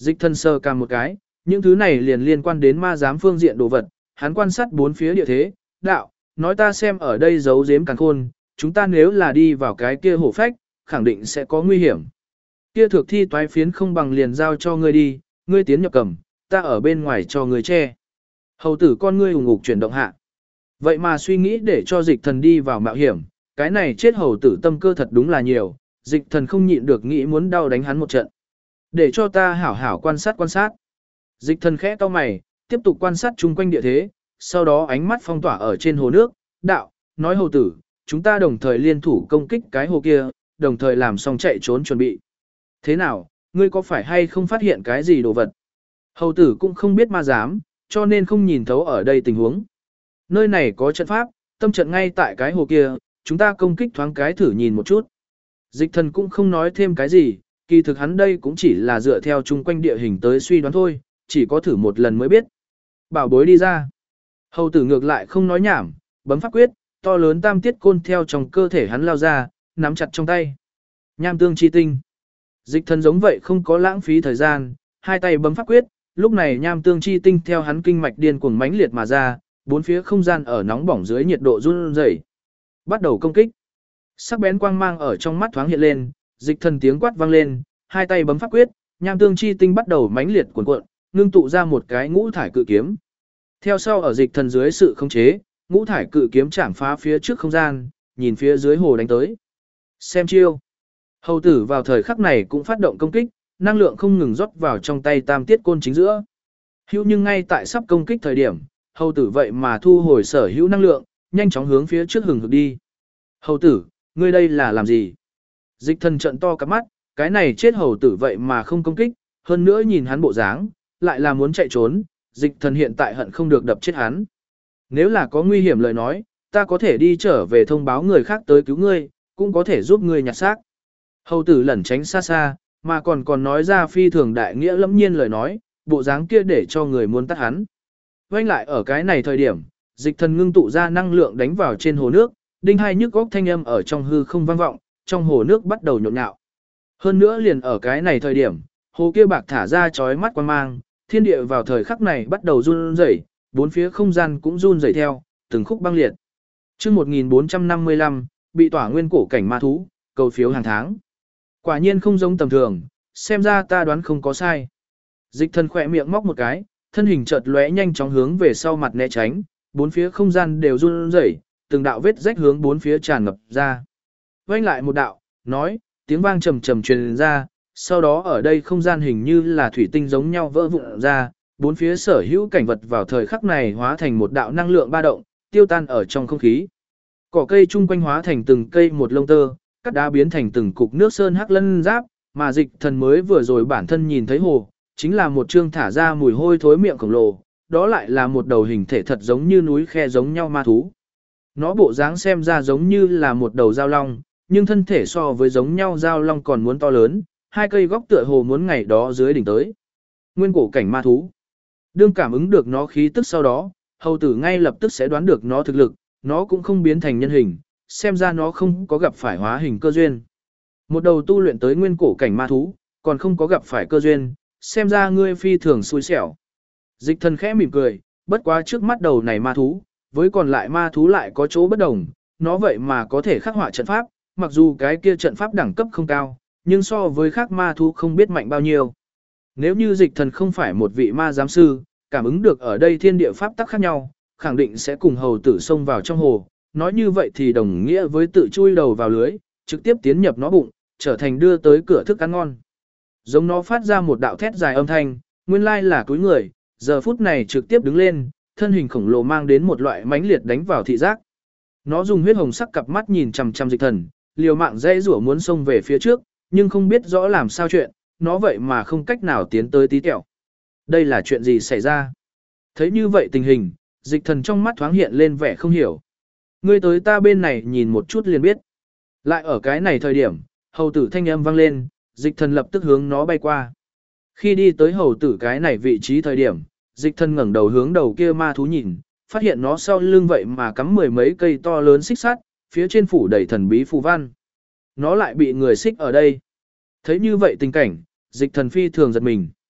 Dịch thần sờ cả một cái, những thứ này liền liên quan đến ma giám phương diện đồ vật, hắn quan sát bốn phía địa thế, đạo, nói ta xem ở đây giấu giếm càng khôn, chúng ta nếu là đi vào cái kia hổ phách, khẳng định sẽ có nguy hiểm. Kia thực thi toái phiến không bằng liền giao cho ngươi đi, ngươi tiến nhập cầm, ta ở bên ngoài cho ngươi che. Hầu tử con ngươi ủng ngục chuyển động hạ. Vậy mà suy nghĩ để cho dịch thần đi vào mạo hiểm, cái này chết hầu tử tâm cơ thật đúng là nhiều, dịch thần không nhịn được nghĩ muốn đau đánh hắn một trận. Để cho ta hảo hảo quan sát. Dịch thần khẽ cau mày, tiếp tục quan sát chung quanh địa thế, sau đó ánh mắt phong tỏa ở trên hồ nước, đạo, nói hầu tử, chúng ta đồng thời liên thủ công kích cái hồ kia, đồng thời làm xong chạy trốn chuẩn bị. Thế nào, ngươi có phải hay không phát hiện cái gì đồ vật? Hầu tử cũng không biết ma giám, cho nên không nhìn thấu ở đây tình huống. Nơi này có trận pháp, tâm trận ngay tại cái hồ kia, chúng ta công kích thoáng cái thử nhìn một chút. Dịch thần cũng không nói thêm cái gì, kỳ thực hắn đây cũng chỉ là dựa theo chung quanh địa hình tới suy đoán thôi, chỉ có thử một lần mới biết. Bảo bối đi ra. Hầu tử ngược lại không nói nhảm, bấm pháp quyết, to lớn tam tiết côn theo trong cơ thể hắn lao ra, nắm chặt trong tay. Nham tương chi tinh. Dịch thần giống vậy không có lãng phí thời gian, hai tay bấm pháp quyết, lúc này nham tương chi tinh theo hắn kinh mạch điên cuồng mãnh liệt mà ra, bốn phía không gian ở nóng bỏng dưới nhiệt độ run rẩy. Bắt đầu công kích. Sắc bén quang mang ở trong mắt thoáng hiện lên, dịch thần tiếng quát vang lên, hai tay bấm pháp quyết, nham tương chi tinh bắt đầu mãnh liệt cuộn cuộn, ngưng tụ ra một cái ngũ thải cự kiếm. Theo sau ở dịch thần dưới sự khống chế, ngũ thải cự kiếm chạm phá phía trước không gian, nhìn phía dưới hồ đánh tới. Xem chiêu. Hầu tử vào thời khắc này cũng phát động công kích, năng lượng không ngừng rót vào trong tay tam tiết côn chính giữa. Hữu nhưng ngay tại sắp công kích thời điểm, hầu tử vậy mà thu hồi sở hữu năng lượng, nhanh chóng hướng phía trước hừng hực đi. Hầu tử, ngươi đây là làm gì? Dịch thần trận to cặp mắt, cái này chết hầu tử vậy mà không công kích, hơn nữa nhìn hắn bộ dáng, lại là muốn chạy trốn, dịch thần hiện tại hận không được đập chết hắn. Nếu là có nguy hiểm lời nói, ta có thể đi trở về thông báo người khác tới cứu ngươi, cũng có thể giúp ngươi nhặt xác. Hầu tử lẩn tránh xa xa, mà còn nói ra phi thường đại nghĩa lẫm nhiên lời nói, bộ dáng kia để cho người muốn tắt hắn. Quay lại ở cái này thời điểm, dịch thần ngưng tụ ra năng lượng đánh vào trên hồ nước, đinh hai nhức góc thanh âm ở trong hư không vang vọng, trong hồ nước bắt đầu nhộn nhạo. Hơn nữa liền ở cái này thời điểm, hồ kia bạc thả ra chói mắt quang mang, thiên địa vào thời khắc này bắt đầu run rẩy, bốn phía không gian cũng run rẩy theo, từng khúc băng liệt. Chương 1455, bị tỏa nguyên cổ cảnh ma thú, cầu phiếu hàng tháng. Quả nhiên không giống tầm thường, xem ra ta đoán không có sai. Dịch thần khỏe miệng móc một cái, thân hình chợt lóe nhanh chóng hướng về sau mặt né tránh, bốn phía không gian đều run rẩy, từng đạo vết rách hướng bốn phía tràn ngập ra. Vành lại một đạo, nói, tiếng vang trầm trầm truyền ra, sau đó ở đây không gian hình như là thủy tinh giống nhau vỡ vụn ra, bốn phía sở hữu cảnh vật vào thời khắc này hóa thành một đạo năng lượng ba động, tiêu tan ở trong không khí. Cỏ cây chung quanh hóa thành từng cây một lông tơ, cát đá biến thành từng cục nước sơn hắc lân giáp, mà dịch thần mới vừa rồi bản thân nhìn thấy hồ, chính là một trương thả ra mùi hôi thối miệng khổng lồ, đó lại là một đầu hình thể thật giống như núi khe giống nhau ma thú. Nó bộ dáng xem ra giống như là một đầu dao long, nhưng thân thể so với giống nhau dao long còn muốn to lớn, hai cây góc tựa hồ muốn ngày đó dưới đỉnh tới. Nguyên cổ cảnh ma thú. Đương cảm ứng được nó khí tức sau đó, hầu tử ngay lập tức sẽ đoán được nó thực lực, nó cũng không biến thành nhân hình, xem ra nó không có gặp phải hóa hình cơ duyên. Một đầu tu luyện tới nguyên cổ cảnh ma thú, còn không có gặp phải cơ duyên, xem ra ngươi phi thường xui xẻo. Dịch thần khẽ mỉm cười, bất quá trước mắt đầu này ma thú, với còn lại ma thú lại có chỗ bất đồng, nó vậy mà có thể khắc họa trận pháp, mặc dù cái kia trận pháp đẳng cấp không cao, nhưng so với khác ma thú không biết mạnh bao nhiêu. Nếu như dịch thần không phải một vị ma giám sư, cảm ứng được ở đây thiên địa pháp tắc khác nhau, khẳng định sẽ cùng hầu tử xông vào trong hồ, nói như vậy thì đồng nghĩa với tự chui đầu vào lưới, trực tiếp tiến nhập nó bụng, trở thành đưa tới cửa thức ăn ngon. Giống nó phát ra một đạo thét dài âm thanh, nguyên lai là túi người, giờ phút này trực tiếp đứng lên, thân hình khổng lồ mang đến một loại mãnh liệt đánh vào thị giác. Nó dùng huyết hồng sắc cặp mắt nhìn chằm chằm dịch thần, liều mạng dễ rủa muốn xông về phía trước, nhưng không biết rõ làm sao chuyện, nó vậy mà không cách nào tiến tới tí tẹo. Đây là chuyện gì xảy ra? Thấy như vậy tình hình, dịch thần trong mắt thoáng hiện lên vẻ không hiểu. Ngươi tới ta bên này nhìn một chút liền biết. Lại ở cái này thời điểm, hầu tử thanh âm vang lên, dịch thần lập tức hướng nó bay qua. Khi đi tới hầu tử cái này vị trí thời điểm, dịch thần ngẩng đầu hướng đầu kia ma thú nhìn, phát hiện nó sau lưng vậy mà cắm mười mấy cây to lớn xích sắt, phía trên phủ đầy thần bí phù văn. Nó lại bị người xích ở đây. Thấy như vậy tình cảnh, dịch thần phi thường giật mình.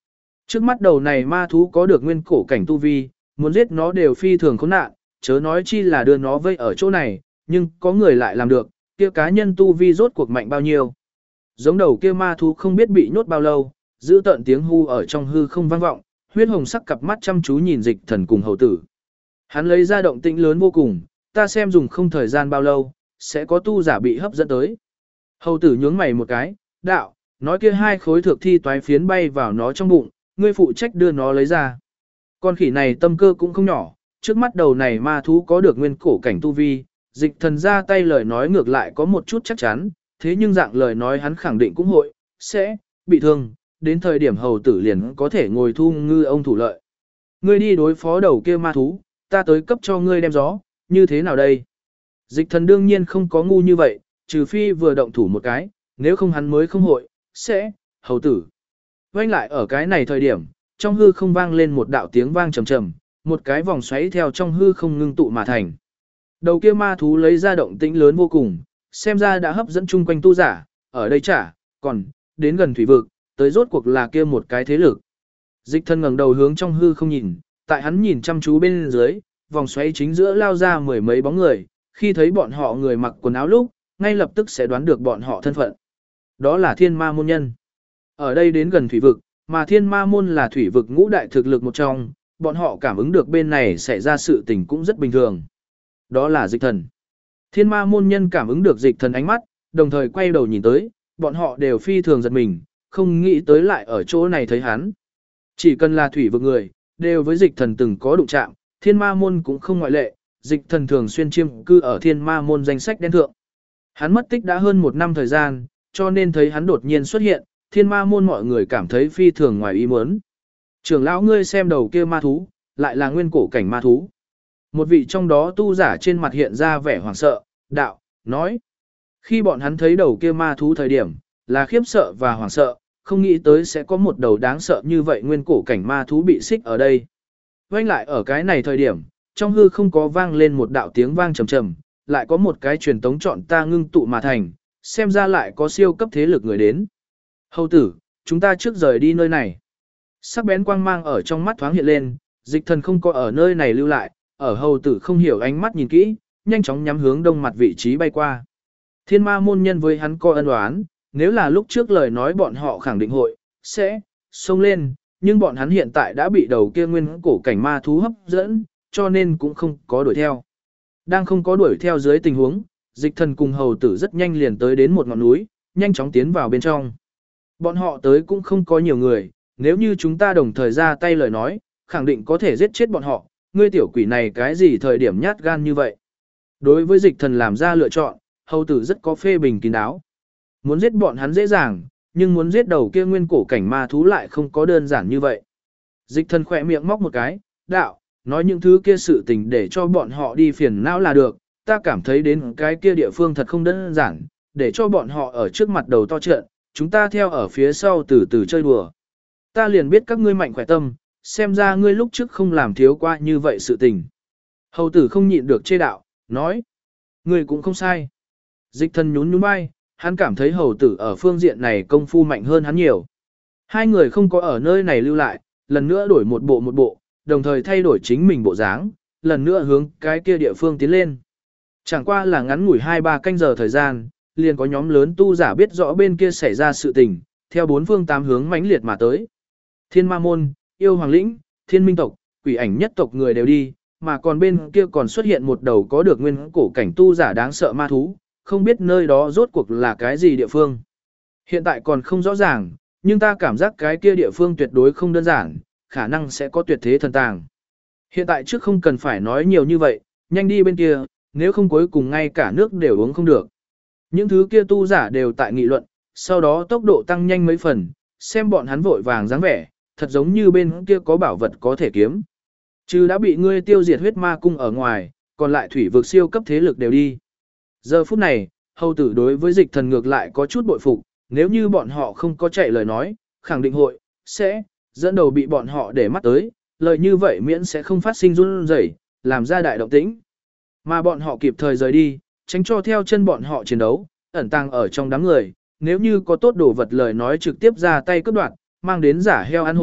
Trước mắt đầu này ma thú có được nguyên cổ cảnh tu vi, muốn giết nó đều phi thường khốn nạn, chớ nói chi là đưa nó vây ở chỗ này, nhưng có người lại làm được, kia cá nhân tu vi rốt cuộc mạnh bao nhiêu. Giống đầu kia ma thú không biết bị nhốt bao lâu, giữ tận tiếng hu ở trong hư không vang vọng, huyết hồng sắc cặp mắt chăm chú nhìn Dịch Thần cùng hầu tử. Hắn lấy ra động tĩnh lớn vô cùng, ta xem dùng không thời gian bao lâu, sẽ có tu giả bị hấp dẫn tới. Hầu tử nhướng mày một cái, đạo, nói kia hai khối thược thi toái phiến bay vào nó trong bụng, ngươi phụ trách đưa nó lấy ra. Con khỉ này tâm cơ cũng không nhỏ, trước mắt đầu này ma thú có được nguyên cổ cảnh tu vi, Dịch Thần ra tay lời nói ngược lại có một chút chắc chắn, thế nhưng dạng lời nói hắn khẳng định cũng hội, sẽ, bị thương, đến thời điểm hầu tử liền có thể ngồi thu ngư ông thủ lợi. Ngươi đi đối phó đầu kia ma thú, ta tới cấp cho ngươi đem gió, như thế nào đây? Dịch Thần đương nhiên không có ngu như vậy, trừ phi vừa động thủ một cái, nếu không hắn mới không hội, sẽ, hầu tử. Quanh lại ở cái này thời điểm, trong hư không vang lên một đạo tiếng vang trầm trầm, một cái vòng xoáy theo trong hư không ngưng tụ mà thành. Đầu kia ma thú lấy ra động tĩnh lớn vô cùng, xem ra đã hấp dẫn chung quanh tu giả, ở đây còn, đến gần thủy vực, tới rốt cuộc là kia một cái thế lực. Dịch Thần ngẩng đầu hướng trong hư không nhìn, tại hắn nhìn chăm chú bên dưới, vòng xoáy chính giữa lao ra mười mấy bóng người, khi thấy bọn họ người mặc quần áo lúc, ngay lập tức sẽ đoán được bọn họ thân phận. Đó là thiên ma môn nhân. Ở đây đến gần thủy vực, mà thiên ma môn là thủy vực ngũ đại thực lực một trong, bọn họ cảm ứng được bên này xảy ra sự tình cũng rất bình thường. Đó là Dịch Thần. Thiên ma môn nhân cảm ứng được Dịch Thần ánh mắt, đồng thời quay đầu nhìn tới, bọn họ đều phi thường giật mình, không nghĩ tới lại ở chỗ này thấy hắn. Chỉ cần là thủy vực người, đều với Dịch Thần từng có đụng chạm, thiên ma môn cũng không ngoại lệ, Dịch Thần thường xuyên chiêm cư ở thiên ma môn danh sách đen thượng. Hắn mất tích đã hơn một năm thời gian, cho nên thấy hắn đột nhiên xuất hiện, thiên ma môn mọi người cảm thấy phi thường ngoài ý muốn. Trưởng lão ngươi xem đầu kia ma thú, lại là nguyên cổ cảnh ma thú. Một vị trong đó tu giả trên mặt hiện ra vẻ hoảng sợ, đạo, nói. Khi bọn hắn thấy đầu kia ma thú thời điểm, là khiếp sợ và hoảng sợ, không nghĩ tới sẽ có một đầu đáng sợ như vậy nguyên cổ cảnh ma thú bị xích ở đây. Quanh lại ở cái này thời điểm, trong hư không có vang lên một đạo tiếng vang trầm trầm, lại có một cái truyền tống chọn ta ngưng tụ mà thành, xem ra lại có siêu cấp thế lực người đến. Hầu tử, chúng ta trước rời đi nơi này. Sắc bén quang mang ở trong mắt thoáng hiện lên, Dịch Thần không có ở nơi này lưu lại, ở hầu tử không hiểu ánh mắt nhìn kỹ, nhanh chóng nhắm hướng đông mặt vị trí bay qua. Thiên ma môn nhân với hắn có ân oán, nếu là lúc trước lời nói bọn họ khẳng định hội, sẽ, xông lên, nhưng bọn hắn hiện tại đã bị đầu kia nguyên cổ cảnh ma thú hấp dẫn, cho nên cũng không có đuổi theo. Đang không có đuổi theo dưới tình huống, Dịch Thần cùng hầu tử rất nhanh liền tới đến một ngọn núi, nhanh chóng tiến vào bên trong. Bọn họ tới cũng không có nhiều người, nếu như chúng ta đồng thời ra tay lời nói, khẳng định có thể giết chết bọn họ, ngươi tiểu quỷ này cái gì thời điểm nhát gan như vậy. Đối với Dịch Thần làm ra lựa chọn, hầu tử rất có phê bình kín đáo. Muốn giết bọn hắn dễ dàng, nhưng muốn giết đầu kia nguyên cổ cảnh ma thú lại không có đơn giản như vậy. Dịch Thần khỏe miệng móc một cái, đạo, nói những thứ kia sự tình để cho bọn họ đi phiền não là được, ta cảm thấy đến cái kia địa phương thật không đơn giản, để cho bọn họ ở trước mặt đầu to trợn, chúng ta theo ở phía sau từ từ chơi đùa. Ta liền biết các ngươi mạnh khỏe tâm, xem ra ngươi lúc trước không làm thiếu qua như vậy sự tình. Hầu tử không nhịn được chê đạo, nói, ngươi cũng không sai. Dịch Thần nhún nhún vai, hắn cảm thấy hầu tử ở phương diện này công phu mạnh hơn hắn nhiều. Hai người không có ở nơi này lưu lại, lần nữa đổi một bộ, đồng thời thay đổi chính mình bộ dáng, lần nữa hướng cái kia địa phương tiến lên. Chẳng qua là ngắn ngủi 2-3 canh giờ thời gian, liền có nhóm lớn tu giả biết rõ bên kia xảy ra sự tình, theo bốn phương tám hướng mãnh liệt mà tới. Thiên ma môn, yêu hoàng lĩnh, thiên minh tộc, quỷ ảnh nhất tộc người đều đi, mà còn bên kia còn xuất hiện một đầu có được nguyên cổ cảnh tu giả đáng sợ ma thú, không biết nơi đó rốt cuộc là cái gì địa phương. Hiện tại còn không rõ ràng, nhưng ta cảm giác cái kia địa phương tuyệt đối không đơn giản, khả năng sẽ có tuyệt thế thần tàng. Hiện tại trước không cần phải nói nhiều như vậy, nhanh đi bên kia, nếu không cuối cùng ngay cả nước đều uống không được. Những thứ kia tu giả đều tại nghị luận, sau đó tốc độ tăng nhanh mấy phần, xem bọn hắn vội vàng dáng vẻ, thật giống như bên kia có bảo vật có thể kiếm. Chứ đã bị ngươi tiêu diệt huyết ma cung ở ngoài, còn lại thủy vực siêu cấp thế lực đều đi. Giờ phút này, hầu tử đối với Dịch Thần ngược lại có chút bội phục, nếu như bọn họ không có chạy lời nói, khẳng định hội, sẽ, dẫn đầu bị bọn họ để mắt tới, lời như vậy miễn sẽ không phát sinh run rẩy, làm ra đại động tĩnh. Mà bọn họ kịp thời rời đi, tránh cho theo chân bọn họ chiến đấu, ẩn tàng ở trong đám người, nếu như có tốt đồ vật lời nói trực tiếp ra tay cướp đoạt, mang đến giả heo ăn hổ,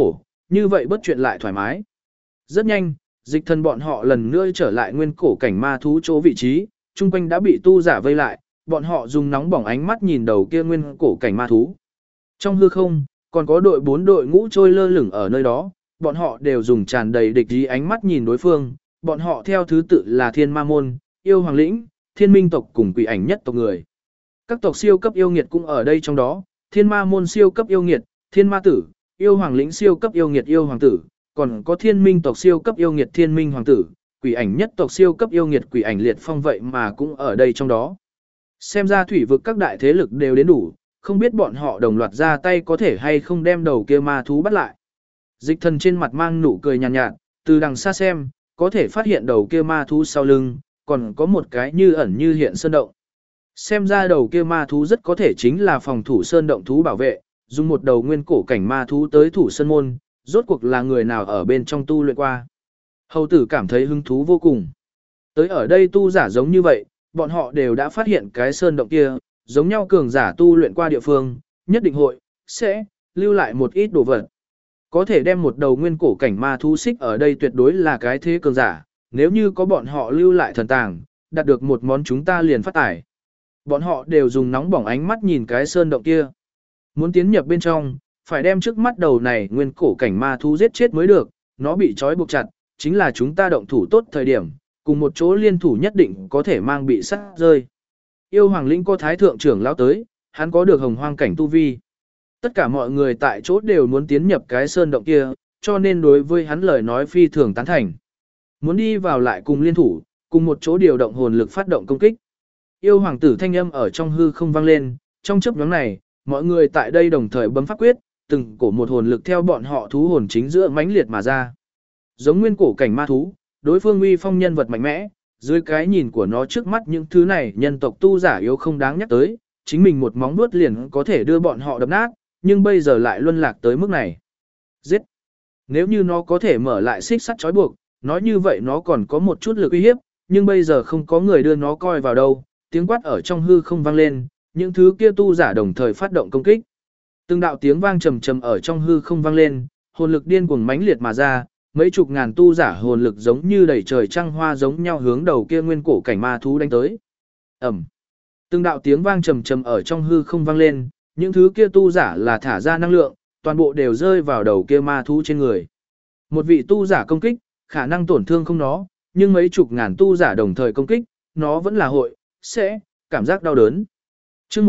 Như vậy bất chuyện lại thoải mái. Rất nhanh, dịch thần bọn họ lần nữa trở lại nguyên cổ cảnh ma thú chỗ vị trí, chung quanh đã bị tu giả vây lại, bọn họ dùng nóng bỏng ánh mắt nhìn đầu kia nguyên cổ cảnh ma thú. Trong hư không, còn có bốn đội ngũ trôi lơ lửng ở nơi đó, bọn họ đều dùng tràn đầy địch ý ánh mắt nhìn đối phương, bọn họ theo thứ tự là Thiên Ma Môn, Yêu Hoàng Lĩnh, Thiên Minh tộc cùng Quỷ Ảnh nhất tộc người. Các tộc siêu cấp yêu nghiệt cũng ở đây trong đó, Thiên Ma Môn siêu cấp yêu nghiệt, Thiên Ma Tử, Yêu Hoàng Lĩnh siêu cấp yêu nghiệt Yêu Hoàng Tử, còn có Thiên Minh tộc siêu cấp yêu nghiệt Thiên Minh Hoàng Tử, Quỷ Ảnh nhất tộc siêu cấp yêu nghiệt Quỷ Ảnh Liệt Phong vậy mà cũng ở đây trong đó. Xem ra thủy vực các đại thế lực đều đến đủ, không biết bọn họ đồng loạt ra tay có thể hay không đem đầu kia ma thú bắt lại. Dịch thần trên mặt mang nụ cười nhàn nhạt, từ đằng xa xem, có thể phát hiện đầu kia ma thú sau lưng, còn có một cái như ẩn như hiện sơn động. Xem ra đầu kia ma thú rất có thể chính là phòng thủ sơn động thú bảo vệ, dùng một đầu nguyên cổ cảnh ma thú tới thủ sơn môn, rốt cuộc là người nào ở bên trong tu luyện qua. Hầu tử cảm thấy hứng thú vô cùng. Tới ở đây tu giả giống như vậy, bọn họ đều đã phát hiện cái sơn động kia, giống nhau cường giả tu luyện qua địa phương, nhất định sẽ lưu lại một ít đồ vật. Có thể đem một đầu nguyên cổ cảnh ma thú xích ở đây tuyệt đối là cái thế cường giả, nếu như có bọn họ lưu lại thần tàng, đạt được một món chúng ta liền phát tải. Bọn họ đều dùng nóng bỏng ánh mắt nhìn cái sơn động kia. Muốn tiến nhập bên trong, phải đem trước mắt đầu này nguyên cổ cảnh ma thú giết chết mới được, nó bị trói buộc chặt, chính là chúng ta động thủ tốt thời điểm, cùng một chỗ liên thủ nhất định có thể mang bị sát rơi. Yêu Hoàng Lĩnh có thái thượng trưởng lão tới, hắn có được hồng hoang cảnh tu vi. Tất cả mọi người tại chỗ đều muốn tiến nhập cái sơn động kia, cho nên đối với hắn lời nói phi thường tán thành. Muốn đi vào lại cùng liên thủ, cùng một chỗ điều động hồn lực phát động công kích. Yêu hoàng tử thanh âm ở trong hư không vang lên, trong chớp nhoáng này, mọi người tại đây đồng thời bấm pháp quyết, từng cổ một hồn lực theo bọn họ thú hồn chính giữa mãnh liệt mà ra. Giống nguyên cổ cảnh ma thú, đối phương uy phong nhân vật mạnh mẽ, dưới cái nhìn của nó trước mắt những thứ này nhân tộc tu giả yếu không đáng nhắc tới, chính mình một móng vuốt liền có thể đưa bọn họ đập nát, nhưng bây giờ lại luân lạc tới mức này. Giết! Nếu như nó có thể mở lại xích sắt trói buộc, nói như vậy nó còn có một chút lực uy hiếp, nhưng bây giờ không có người đưa nó coi vào đâu, tiếng quát ở trong hư không vang lên, những thứ kia tu giả đồng thời phát động công kích. Từng đạo tiếng vang trầm trầm ở trong hư không vang lên, hồn lực điên cuồng mãnh liệt mà ra, mấy chục ngàn tu giả hồn lực giống như đầy trời trăng hoa giống nhau hướng đầu kia nguyên cổ cảnh ma thú đánh tới. Ầm. Từng đạo tiếng vang trầm trầm ở trong hư không vang lên, những thứ kia tu giả là thả ra năng lượng, toàn bộ đều rơi vào đầu kia ma thú trên người. Một vị tu giả công kích, khả năng tổn thương không nó, nhưng mấy chục ngàn tu giả đồng thời công kích, nó vẫn là sẽ cảm giác đau đớn. Chương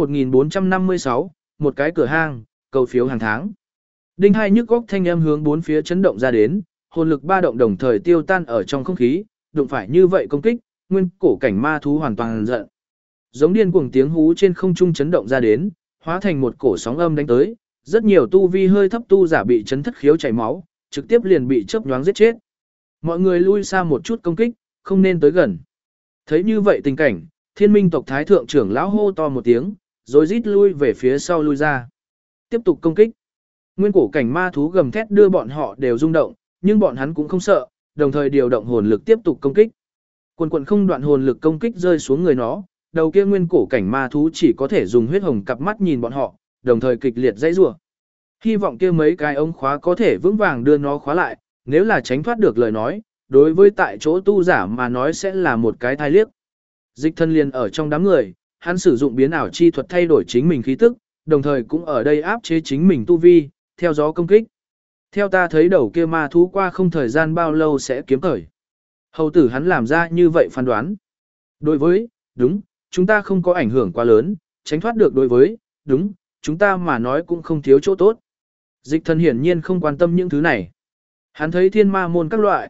1456, một cái cửa hang, cầu phiếu hàng tháng. Đinh hai nhức góc thanh âm hướng bốn phía chấn động ra đến, hồn lực ba động đồng thời tiêu tan ở trong không khí, đụng phải như vậy công kích, nguyên cổ cảnh ma thú hoàn toàn giận. Giống điên cuồng tiếng hú trên không trung chấn động ra đến, hóa thành một cổ sóng âm đánh tới, rất nhiều tu vi hơi thấp tu giả bị chấn thất khiếu chảy máu, trực tiếp liền bị chớp nhoáng giết chết. Mọi người lui xa một chút công kích, không nên tới gần. Thấy như vậy tình cảnh, Thiên Minh tộc thái thượng trưởng lão hô to một tiếng, rồi rít lui về phía sau lui ra. Tiếp tục công kích. Nguyên cổ cảnh ma thú gầm thét đưa bọn họ đều rung động, nhưng bọn hắn cũng không sợ, đồng thời điều động hồn lực tiếp tục công kích. Quần quần không đoạn hồn lực công kích rơi xuống người nó, đầu kia nguyên cổ cảnh ma thú chỉ có thể dùng huyết hồng cặp mắt nhìn bọn họ, đồng thời kịch liệt dãy rủa. Hy vọng kia mấy cái ống khóa có thể vững vàng đưa nó khóa lại, nếu là tránh thoát được lời nói, đối với tại chỗ tu giả mà nói sẽ là một cái thai liếc. Dịch thân liền ở trong đám người, hắn sử dụng biến ảo chi thuật thay đổi chính mình khí tức, đồng thời cũng ở đây áp chế chính mình tu vi, theo gió công kích. Theo ta thấy đầu kia ma thú qua không thời gian bao lâu sẽ kiếm khởi. Hầu tử hắn làm ra như vậy phán đoán. Đối với, đúng, chúng ta không có ảnh hưởng quá lớn, tránh thoát được đối với, đúng, chúng ta mà nói cũng không thiếu chỗ tốt. Dịch thần hiển nhiên không quan tâm những thứ này. Hắn thấy thiên ma môn các loại,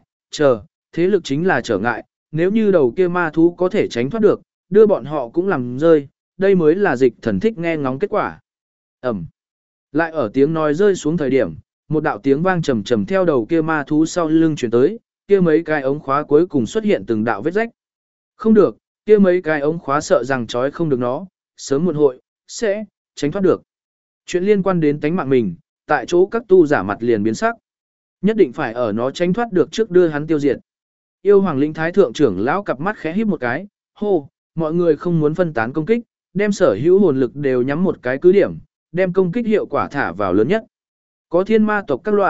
thế lực chính là trở ngại, nếu như đầu kia ma thú có thể tránh thoát được, đưa bọn họ cũng làm rơi, đây mới là dịch thần thích nghe ngóng kết quả. Ẩm. Lại ở tiếng nói rơi xuống thời điểm, một đạo tiếng vang trầm trầm theo đầu kia ma thú sau lưng chuyển tới, kia mấy cái ống khóa cuối cùng xuất hiện từng đạo vết rách. Không được, kia mấy cái ống khóa sợ rằng trói không được nó, sớm muộn sẽ tránh thoát được. Chuyện liên quan đến tánh mạng mình, tại chỗ các tu giả mặt liền biến sắc. Nhất định phải ở nó tránh thoát được trước đưa hắn tiêu diệt. Yêu Hoàng Linh Thái thượng trưởng lão cặp mắt khẽ híp một cái, hô, mọi người không muốn phân tán công kích, đem sở hữu hồn lực đều nhắm một cái cứ điểm, đem công kích hiệu quả thả vào lớn nhất. Có thiên ma tộc các loại,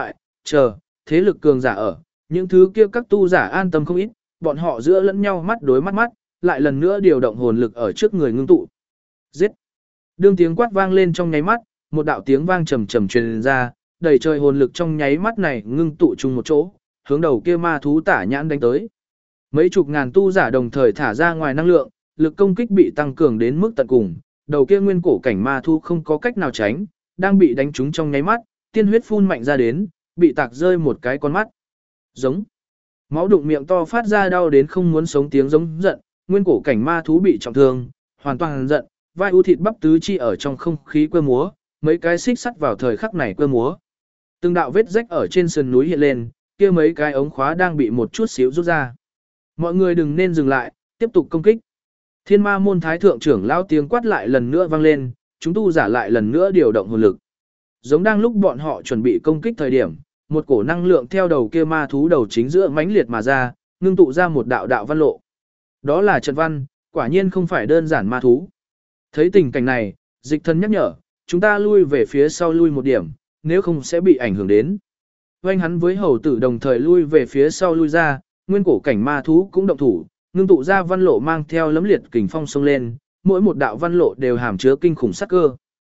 chờ, thế lực cường giả ở, những thứ kia các tu giả an tâm không ít, bọn họ giữa lẫn nhau mắt đối mắt mắt, lại lần nữa điều động hồn lực ở trước người ngưng tụ. Giết! Đương tiếng quát vang lên trong nháy mắt, một đạo tiếng vang trầm trầm truyền ra, đầy trời hồn lực trong nháy mắt này ngưng tụ chung một chỗ, hướng đầu kia ma thú tả nhãn đánh tới. Mấy chục ngàn tu giả đồng thời thả ra ngoài năng lượng, lực công kích bị tăng cường đến mức tận cùng, đầu kia nguyên cổ cảnh ma thú không có cách nào tránh, đang bị đánh trúng trong nháy mắt, tiên huyết phun mạnh ra đến, bị tạc rơi một cái con mắt. Giống. Máu đụng miệng to phát ra đau đến không muốn sống tiếng giống giận, nguyên cổ cảnh ma thú bị trọng thương, hoàn toàn giận, vai u thịt bắp tứ chi ở trong không khí quơ múa, mấy cái xích sắt vào thời khắc này quơ múa. Từng đạo vết rách ở trên sườn núi hiện lên, kia mấy cái ống khóa đang bị một chút xíu rút ra. Mọi người đừng nên dừng lại, tiếp tục công kích. Thiên ma môn thái thượng trưởng lao tiếng quát lại lần nữa vang lên, chúng tu giả lại lần nữa điều động hồn lực. Giống đang lúc bọn họ chuẩn bị công kích thời điểm, một cổ năng lượng theo đầu kia ma thú đầu chính giữa mãnh liệt mà ra, ngưng tụ ra một đạo đạo văn lộ. Đó là trận văn, quả nhiên không phải đơn giản ma thú. Thấy tình cảnh này, dịch thân nhắc nhở, chúng ta lui về phía sau lui một điểm, nếu không sẽ bị ảnh hưởng đến. Oanh hắn với hầu tử đồng thời lui về phía sau lui ra, nguyên cổ cảnh ma thú cũng động thủ, ngưng tụ ra văn lộ mang theo lấm liệt kình phong sông lên, mỗi một đạo văn lộ đều hàm chứa kinh khủng sát cơ.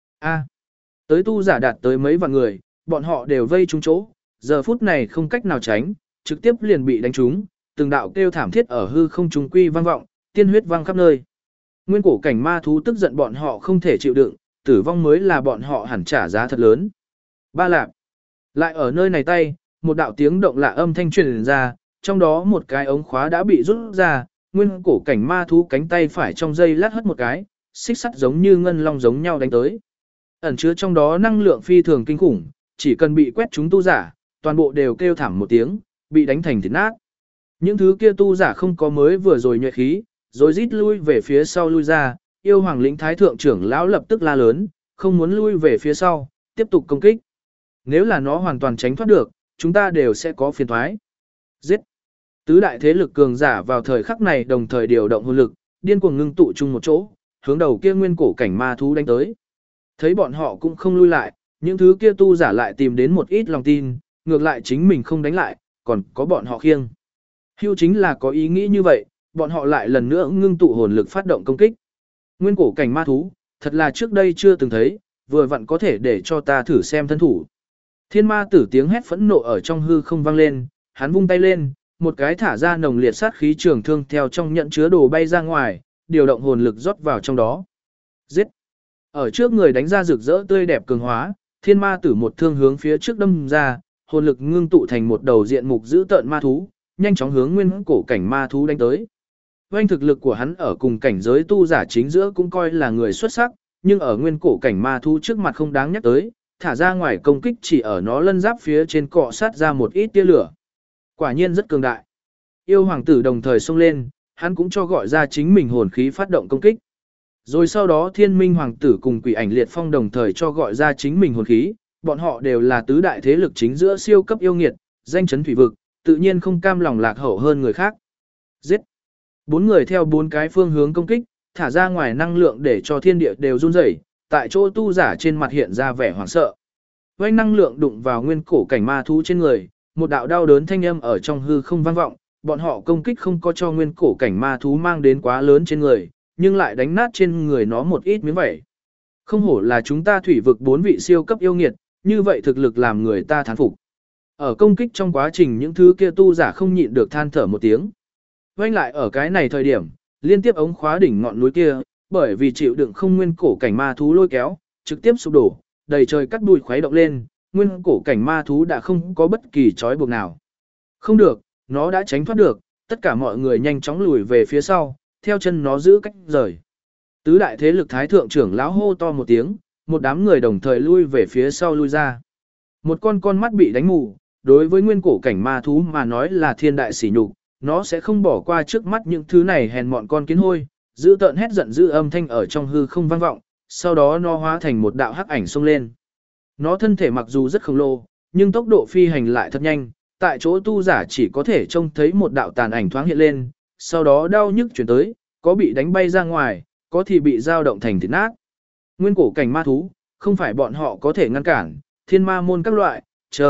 Tới tu giả đạt tới mấy vạn người, bọn họ đều vây trúng chỗ, giờ phút này không cách nào tránh, trực tiếp liền bị đánh trúng, từng đạo kêu thảm thiết ở hư không trung quy vang vọng, tiên huyết vang khắp nơi. Nguyên cổ cảnh ma thú tức giận bọn họ không thể chịu đựng, tử vong mới là bọn họ hẳn trả giá thật lớn. Ba lạp. Lại ở nơi này tay, một đạo tiếng động lạ âm thanh truyền ra, trong đó một cái ống khóa đã bị rút ra, nguyên cổ cảnh ma thú cánh tay phải trong dây lát hất một cái, xích sắt giống như ngân long giống nhau đánh tới. Ẩn chứa trong đó năng lượng phi thường kinh khủng, chỉ cần bị quét chúng tu giả, toàn bộ đều kêu thảm một tiếng, bị đánh thành thịt nát. Những thứ kia tu giả không có mới vừa rồi nhuệ khí, rồi rít lui về phía sau lui ra, yêu hoàng lĩnh thái thượng trưởng lão lập tức la lớn, không muốn lui về phía sau, tiếp tục công kích. Nếu là nó hoàn toàn tránh thoát được, chúng ta đều sẽ có phiền thoái. Giết! Tứ đại thế lực cường giả vào thời khắc này đồng thời điều động hồn lực, điên cuồng ngưng tụ chung một chỗ, hướng đầu kia nguyên cổ cảnh ma thú đánh tới. Thấy bọn họ cũng không lui lại, những thứ kia tu giả lại tìm đến một ít lòng tin, ngược lại chính mình không đánh lại, còn có bọn họ khiêng. Hưu chính là có ý nghĩ như vậy, bọn họ lại lần nữa ngưng tụ hồn lực phát động công kích. Nguyên cổ cảnh ma thú, thật là trước đây chưa từng thấy, vừa vặn có thể để cho ta thử xem thân thủ. Thiên ma tử tiếng hét phẫn nộ ở trong hư không vang lên, hắn vung tay lên, một cái thả ra nồng liệt sát khí trường thương theo trong nhận chứa đồ bay ra ngoài, điều động hồn lực rót vào trong đó. Giết! Ở trước người đánh ra rực rỡ tươi đẹp cường hóa, thiên ma tử một thương hướng phía trước đâm ra, hồn lực ngưng tụ thành một đầu diện mục dữ tợn ma thú, nhanh chóng hướng nguyên cổ cảnh ma thú đánh tới. Doanh thực lực của hắn ở cùng cảnh giới tu giả chính giữa cũng coi là người xuất sắc, nhưng ở nguyên cổ cảnh ma thú trước mặt không đáng nhắc tới, thả ra ngoài công kích chỉ ở nó lân giáp phía trên cọ sát ra một ít tia lửa. Quả nhiên rất cường đại. Yêu hoàng tử đồng thời xông lên, hắn cũng cho gọi ra chính mình hồn khí phát động công kích. Rồi sau đó thiên minh hoàng tử cùng quỷ ảnh liệt phong đồng thời cho gọi ra chính mình hồn khí, bọn họ đều là tứ đại thế lực chính giữa siêu cấp yêu nghiệt, danh chấn thủy vực, tự nhiên không cam lòng lạc hậu hơn người khác. Giết! Bốn người theo bốn cái phương hướng công kích, thả ra ngoài năng lượng để cho thiên địa đều run rẩy, tại chỗ tu giả trên mặt hiện ra vẻ hoảng sợ. Vành năng lượng đụng vào nguyên cổ cảnh ma thú trên người, một đạo đau đớn thanh âm ở trong hư không vang vọng, bọn họ công kích không có cho nguyên cổ cảnh ma thú mang đến quá lớn trên người, nhưng lại đánh nát trên người nó một ít miếng vảy. Không hổ là chúng ta thủy vực bốn vị siêu cấp yêu nghiệt, như vậy thực lực làm người ta thán phục. Ở công kích trong quá trình những thứ kia tu giả không nhịn được than thở một tiếng. Vành lại ở cái này thời điểm, liên tiếp ống khóa đỉnh ngọn núi kia, bởi vì chịu đựng không nguyên cổ cảnh ma thú lôi kéo, trực tiếp sụp đổ, đầy trời cắt bụi khuấy động lên, nguyên cổ cảnh ma thú đã không có bất kỳ trói buộc nào. Không được, nó đã tránh thoát được, tất cả mọi người nhanh chóng lùi về phía sau, theo chân nó giữ cách rời. Tứ đại thế lực thái thượng trưởng lão hô to một tiếng, một đám người đồng thời lui về phía sau lui ra. Một con mắt bị đánh mù, đối với nguyên cổ cảnh ma thú mà nói là thiên đại sỉ nhục, nó sẽ không bỏ qua trước mắt những thứ này hèn mọn con kiến hôi, giữ tợn hét giận dữ âm thanh ở trong hư không vang vọng, sau đó nó hóa thành một đạo hắc ảnh xông lên. Nó thân thể mặc dù rất khổng lồ, nhưng tốc độ phi hành lại thật nhanh, tại chỗ tu giả chỉ có thể trông thấy một đạo tàn ảnh thoáng hiện lên, sau đó đau nhức chuyển tới, có bị đánh bay ra ngoài, có thì bị dao động thành thịt nát. Nguyên cổ cảnh ma thú, không phải bọn họ có thể ngăn cản, thiên ma môn các loại,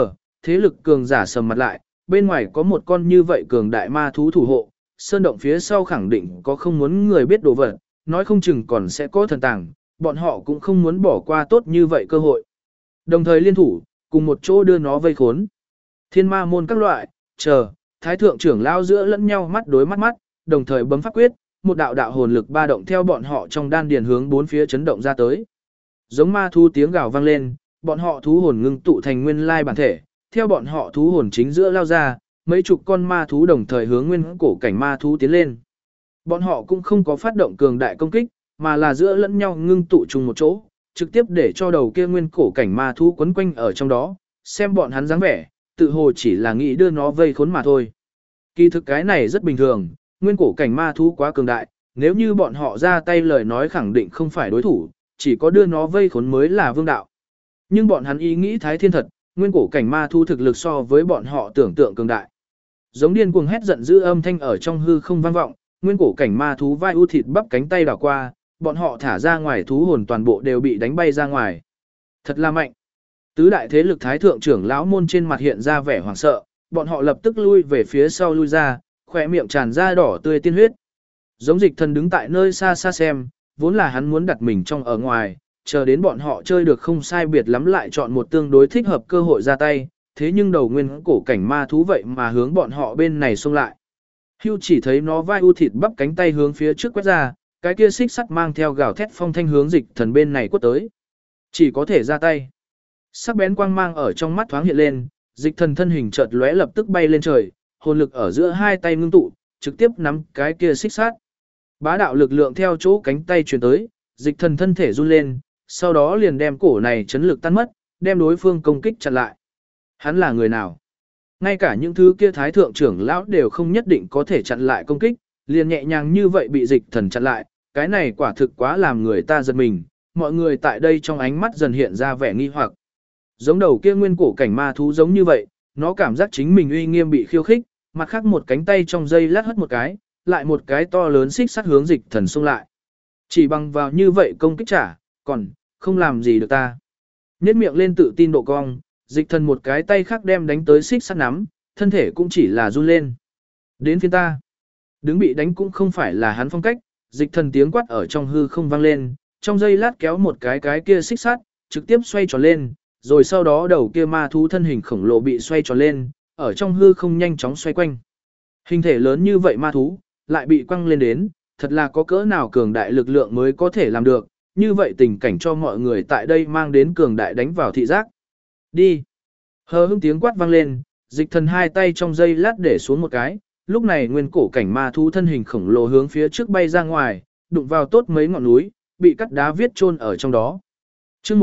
thế lực cường giả sầm mặt lại, bên ngoài có một con như vậy cường đại ma thú thủ hộ, sơn động phía sau khẳng định có không muốn người biết đồ vật, nói không chừng còn sẽ có thần tàng, bọn họ cũng không muốn bỏ qua tốt như vậy cơ hội. Đồng thời liên thủ, cùng một chỗ đưa nó vây khốn. Thiên ma môn các loại, chờ, thái thượng trưởng lao giữa lẫn nhau mắt đối mắt, đồng thời bấm pháp quyết, một đạo đạo hồn lực ba động theo bọn họ trong đan điền hướng bốn phía chấn động ra tới. Giống ma thú tiếng gào vang lên, bọn họ thú hồn ngưng tụ thành nguyên lai bản thể, theo bọn họ thú hồn chính giữa lao ra, mấy chục con ma thú đồng thời hướng nguyên cổ cảnh ma thú tiến lên. Bọn họ cũng không có phát động cường đại công kích, mà là giữa lẫn nhau ngưng tụ chung một chỗ, trực tiếp để cho đầu kia nguyên cổ cảnh ma thú quấn quanh ở trong đó, xem bọn hắn dáng vẻ, tự hồ chỉ là nghĩ đưa nó vây khốn mà thôi. Kỳ thực cái này rất bình thường, nguyên cổ cảnh ma thú quá cường đại, nếu như bọn họ ra tay lời nói khẳng định không phải đối thủ, chỉ có đưa nó vây khốn mới là vương đạo. Nhưng bọn hắn ý nghĩ thái thiên thật, nguyên cổ cảnh ma thú thực lực so với bọn họ tưởng tượng cường đại. Giống điên cuồng hét giận dữ âm thanh ở trong hư không vang vọng, nguyên cổ cảnh ma thú vai u thịt bắp cánh tay đảo qua, bọn họ thả ra ngoài thú hồn toàn bộ đều bị đánh bay ra ngoài. Thật là mạnh. Tứ đại thế lực thái thượng trưởng lão môn trên mặt hiện ra vẻ hoảng sợ, bọn họ lập tức lui về phía sau lui ra, khỏe miệng tràn ra đỏ tươi tiên huyết. Giống Dịch Thần đứng tại nơi xa xa xem, vốn là hắn muốn đặt mình trong ở ngoài, chờ đến bọn họ chơi được không sai biệt lắm lại chọn một tương đối thích hợp cơ hội ra tay, thế nhưng đầu nguyên cổ cảnh ma thú vậy mà hướng bọn họ bên này xông lại. Hưu chỉ thấy nó vai u thịt bắp cánh tay hướng phía trước quét ra, cái kia xích sắt mang theo gào thét phong thanh hướng Dịch Thần bên này quất tới. Chỉ có thể ra tay. Sắc bén quang mang ở trong mắt thoáng hiện lên, Dịch Thần thân hình chợt lóe lập tức bay lên trời, hồn lực ở giữa hai tay ngưng tụ, trực tiếp nắm cái kia xích sắt. Bá đạo lực lượng theo chỗ cánh tay truyền tới, Dịch Thần thân thể run lên, sau đó liền đem cổ này chấn lực tan mất, đem đối phương công kích chặn lại. Hắn là người nào? Ngay cả những thứ kia thái thượng trưởng lão đều không nhất định có thể chặn lại công kích, liền nhẹ nhàng như vậy bị Dịch Thần chặn lại, cái này quả thực quá làm người ta giật mình, mọi người tại đây trong ánh mắt dần hiện ra vẻ nghi hoặc. Giống đầu kia nguyên cổ cảnh ma thú giống như vậy, nó cảm giác chính mình uy nghiêm bị khiêu khích, mặt khác một cánh tay trong dây lát hất một cái, lại một cái to lớn xích sắt hướng Dịch Thần xông lại. Chỉ bằng vào như vậy công kích trả, còn không làm gì được ta. Nhếch miệng lên tự tin độ cong, Dịch Thần một cái tay khác đem đánh tới xích sắt nắm, thân thể cũng chỉ là run lên. Đến phiên ta. Đứng bị đánh cũng không phải là hắn phong cách, Dịch Thần tiếng quát ở trong hư không vang lên, trong dây lát kéo một cái kia xích sắt, trực tiếp xoay tròn lên, rồi sau đó đầu kia ma thú thân hình khổng lồ bị xoay tròn lên, ở trong hư không nhanh chóng xoay quanh. Hình thể lớn như vậy ma thú, lại bị quăng lên đến, thật là có cỡ nào cường đại lực lượng mới có thể làm được, như vậy tình cảnh cho mọi người tại đây mang đến cường đại đánh vào thị giác. Đi! Hờ hững tiếng quát vang lên, Dịch Thần hai tay trong dây lát để xuống một cái, lúc này nguyên cổ cảnh ma thú thân hình khổng lồ hướng phía trước bay ra ngoài, đụng vào tốt mấy ngọn núi, bị cắt đá viết chôn ở trong đó. Chương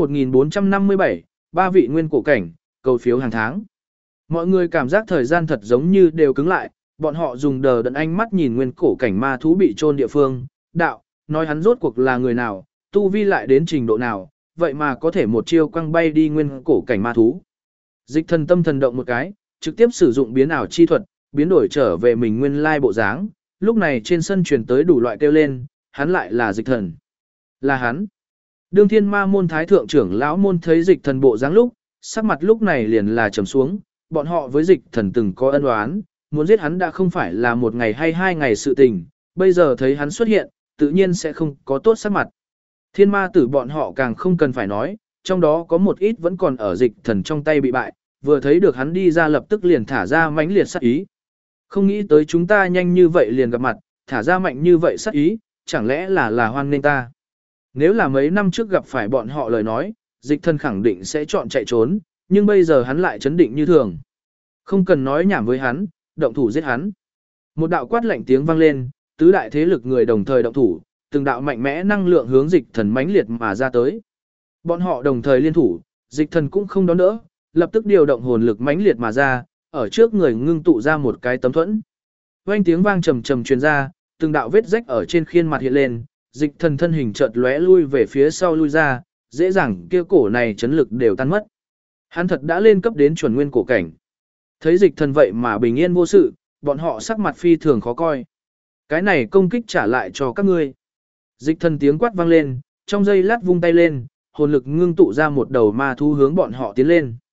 1457, ba vị nguyên cổ cảnh, cầu phiếu hàng tháng. Mọi người cảm giác thời gian thật giống như đều cứng lại, bọn họ dùng đờ đẫn ánh mắt nhìn nguyên cổ cảnh ma thú bị chôn địa phương, đạo, nói hắn rốt cuộc là người nào, tu vi lại đến trình độ nào, vậy mà có thể một chiêu quăng bay đi nguyên cổ cảnh ma thú. Dịch Thần tâm thần động một cái, trực tiếp sử dụng biến ảo chi thuật, biến đổi trở về mình nguyên lai bộ dáng, lúc này trên sân truyền tới đủ loại kêu lên, hắn lại là Dịch Thần. Là hắn. Đương Thiên Ma môn thái thượng trưởng lão môn thấy Dịch Thần bộ dáng lúc, sắc mặt lúc này liền là trầm xuống, bọn họ với Dịch Thần từng có ân oán, muốn giết hắn đã không phải là một ngày hay hai ngày sự tình, bây giờ thấy hắn xuất hiện, tự nhiên sẽ không có tốt sắc mặt. Thiên ma tử bọn họ càng không cần phải nói, trong đó có một ít vẫn còn ở Dịch Thần trong tay bị bại, vừa thấy được hắn đi ra lập tức liền thả ra mãnh liệt sát ý. Không nghĩ tới chúng ta nhanh như vậy liền gặp mặt, thả ra mạnh như vậy sát ý, chẳng lẽ là hoan nghênh ta. Nếu là mấy năm trước gặp phải bọn họ lời nói, Dịch Thần khẳng định sẽ chọn chạy trốn, nhưng bây giờ hắn lại chấn định như thường. Không cần nói nhảm với hắn, động thủ giết hắn. Một đạo quát lạnh tiếng vang lên, tứ đại thế lực người đồng thời động thủ, từng đạo mạnh mẽ năng lượng hướng Dịch Thần mãnh liệt mà ra tới. Bọn họ đồng thời liên thủ, Dịch Thần cũng không đón đỡ, lập tức điều động hồn lực mãnh liệt mà ra, ở trước người ngưng tụ ra một cái tấm thuẫn. Vang tiếng vang trầm trầm truyền ra, từng đạo vết rách ở trên khuôn mặt hiện lên, Dịch Thần thân hình chợt lóe lui về phía sau lui ra, dễ dàng kia cổ này chấn lực đều tan mất. Hắn thật đã lên cấp đến chuẩn nguyên cổ cảnh. Thấy Dịch Thần vậy mà bình yên vô sự, bọn họ sắc mặt phi thường khó coi. Cái này công kích trả lại cho các ngươi. Dịch Thần tiếng quát vang lên, trong giây lát vung tay lên, hồn lực ngưng tụ ra một đầu ma thú hướng bọn họ tiến lên.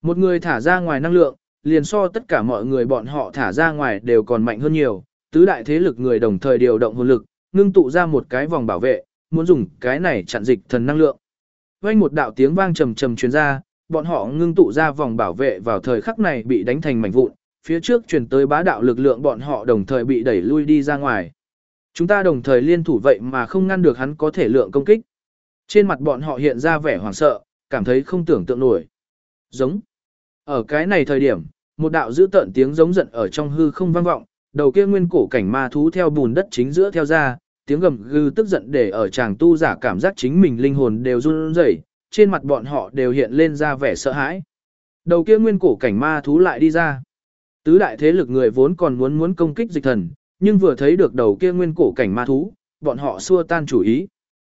Một người thả ra ngoài năng lượng, liền so tất cả mọi người bọn họ thả ra ngoài đều còn mạnh hơn nhiều, tứ đại thế lực người đồng thời điều động hồn lực, ngưng tụ ra một cái vòng bảo vệ, muốn dùng cái này chặn dịch thần năng lượng. Vang một đạo tiếng vang trầm trầm truyền ra, bọn họ ngưng tụ ra vòng bảo vệ vào thời khắc này bị đánh thành mảnh vụn, phía trước truyền tới bá đạo lực lượng bọn họ đồng thời bị đẩy lui đi ra ngoài. Chúng ta đồng thời liên thủ vậy mà không ngăn được hắn có thể lượng công kích. Trên mặt bọn họ hiện ra vẻ hoảng sợ, cảm thấy không tưởng tượng nổi. Giống. Ở cái này thời điểm, một đạo dữ tợn tiếng giống giận ở trong hư không vang vọng, đầu kia nguyên cổ cảnh ma thú theo bùn đất chính giữa theo ra, tiếng gầm gừ tức giận để ở chàng tu giả cảm giác chính mình linh hồn đều run rẩy, trên mặt bọn họ đều hiện lên ra vẻ sợ hãi. Đầu kia nguyên cổ cảnh ma thú lại đi ra. Tứ đại thế lực người vốn còn muốn công kích dịch thần, nhưng vừa thấy được đầu kia nguyên cổ cảnh ma thú, bọn họ xua tan chủ ý.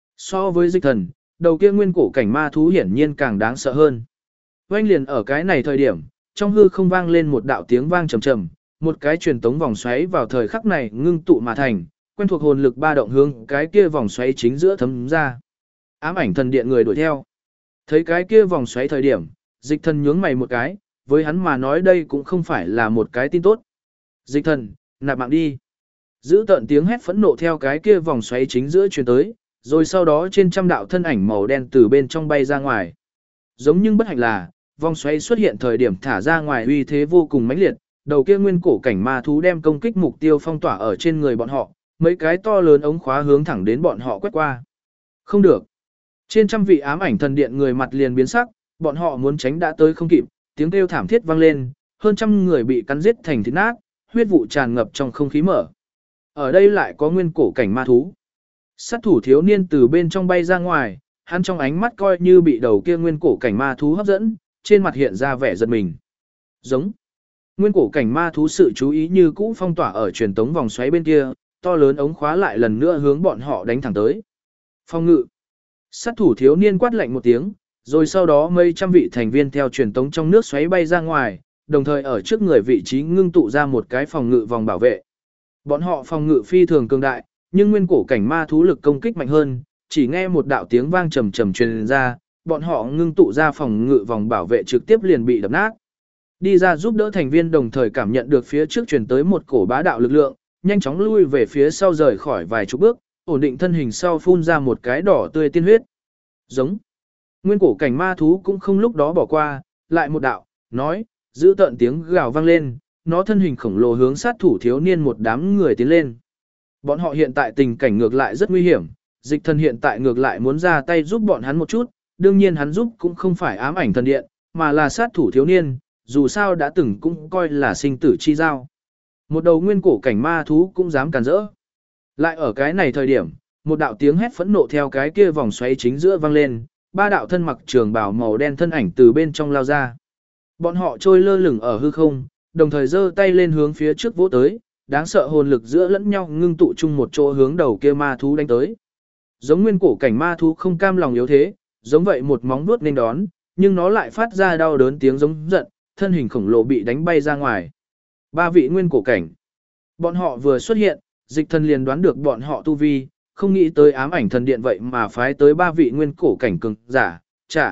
So với dịch thần, đầu kia nguyên cổ cảnh ma thú hiển nhiên càng đáng sợ hơn. Oanh liền ở cái này thời điểm, trong hư không vang lên một đạo tiếng vang trầm trầm, một cái truyền tống vòng xoáy vào thời khắc này ngưng tụ mà thành, quen thuộc hồn lực ba động hướng cái kia vòng xoáy chính giữa thấm ra. Ám ảnh thần điện người đuổi theo. Thấy cái kia vòng xoáy thời điểm, dịch thần nhướng mày một cái, với hắn mà nói đây cũng không phải là một cái tin tốt. Dịch thần, nạp mạng đi. Giữ tận tiếng hét phẫn nộ theo cái kia vòng xoáy chính giữa truyền tới, rồi sau đó trên trăm đạo thân ảnh màu đen từ bên trong bay ra ngoài. Giống như bất hạnh là, vòng xoáy xuất hiện thời điểm thả ra ngoài uy thế vô cùng mãnh liệt, đầu kia nguyên cổ cảnh ma thú đem công kích mục tiêu phong tỏa ở trên người bọn họ, mấy cái to lớn ống khóa hướng thẳng đến bọn họ quét qua. Không được. Trên trăm vị ám ảnh thần điện người mặt liền biến sắc, bọn họ muốn tránh đã tới không kịp, tiếng kêu thảm thiết vang lên, hơn trăm người bị cắn giết thành thịt nát, huyết vụ tràn ngập trong không khí mở. Ở đây lại có nguyên cổ cảnh ma thú. Sát thủ thiếu niên từ bên trong bay ra ngoài, hắn trong ánh mắt coi như bị đầu kia nguyên cổ cảnh ma thú hấp dẫn, trên mặt hiện ra vẻ giật mình. Giống. Nguyên cổ cảnh ma thú sự chú ý như cũ phong tỏa ở truyền tống vòng xoáy bên kia, to lớn ống khóa lại lần nữa hướng bọn họ đánh thẳng tới. Phong ngự. Sát thủ thiếu niên quát lạnh một tiếng, rồi sau đó mấy trăm vị thành viên theo truyền tống trong nước xoáy bay ra ngoài, đồng thời ở trước người vị trí ngưng tụ ra một cái phòng ngự vòng bảo vệ. Bọn họ phòng ngự phi thường cường đại, nhưng nguyên cổ cảnh ma thú lực công kích mạnh hơn, chỉ nghe một đạo tiếng vang trầm trầm truyền ra, bọn họ ngưng tụ ra phòng ngự vòng bảo vệ trực tiếp liền bị đập nát. Đi ra giúp đỡ thành viên đồng thời cảm nhận được phía trước truyền tới một cổ bá đạo lực lượng, nhanh chóng lui về phía sau rời khỏi vài chục bước, ổn định thân hình sau phun ra một cái đỏ tươi tiên huyết. Giống. Nguyên cổ cảnh ma thú cũng không lúc đó bỏ qua, lại một đạo, nói, giữ tận tiếng gào vang lên, nó thân hình khổng lồ hướng sát thủ thiếu niên một đám người tiến lên. Bọn họ hiện tại tình cảnh ngược lại rất nguy hiểm, dịch thần hiện tại ngược lại muốn ra tay giúp bọn hắn một chút, đương nhiên hắn giúp cũng không phải ám ảnh thần điện, mà là sát thủ thiếu niên, dù sao đã từng cũng coi là sinh tử chi giao. Một đầu nguyên cổ cảnh ma thú cũng dám cản rỡ. Lại ở cái này thời điểm, một đạo tiếng hét phẫn nộ theo cái kia vòng xoáy chính giữa vang lên, ba đạo thân mặc trường bào màu đen thân ảnh từ bên trong lao ra. Bọn họ trôi lơ lửng ở hư không, đồng thời giơ tay lên hướng phía trước vỗ tới, đáng sợ hồn lực giữa lẫn nhau ngưng tụ chung một chỗ hướng đầu kia ma thú đánh tới. Giống nguyên cổ cảnh ma thú không cam lòng yếu thế, giống vậy một móng vuốt nên đón, nhưng nó lại phát ra đau đớn tiếng giống giận, thân hình khổng lồ bị đánh bay ra ngoài. Ba vị nguyên cổ cảnh. Bọn họ vừa xuất hiện, dịch thần liền đoán được bọn họ tu vi, không nghĩ tới ám ảnh thần điện vậy mà phái tới ba vị nguyên cổ cảnh cường giả,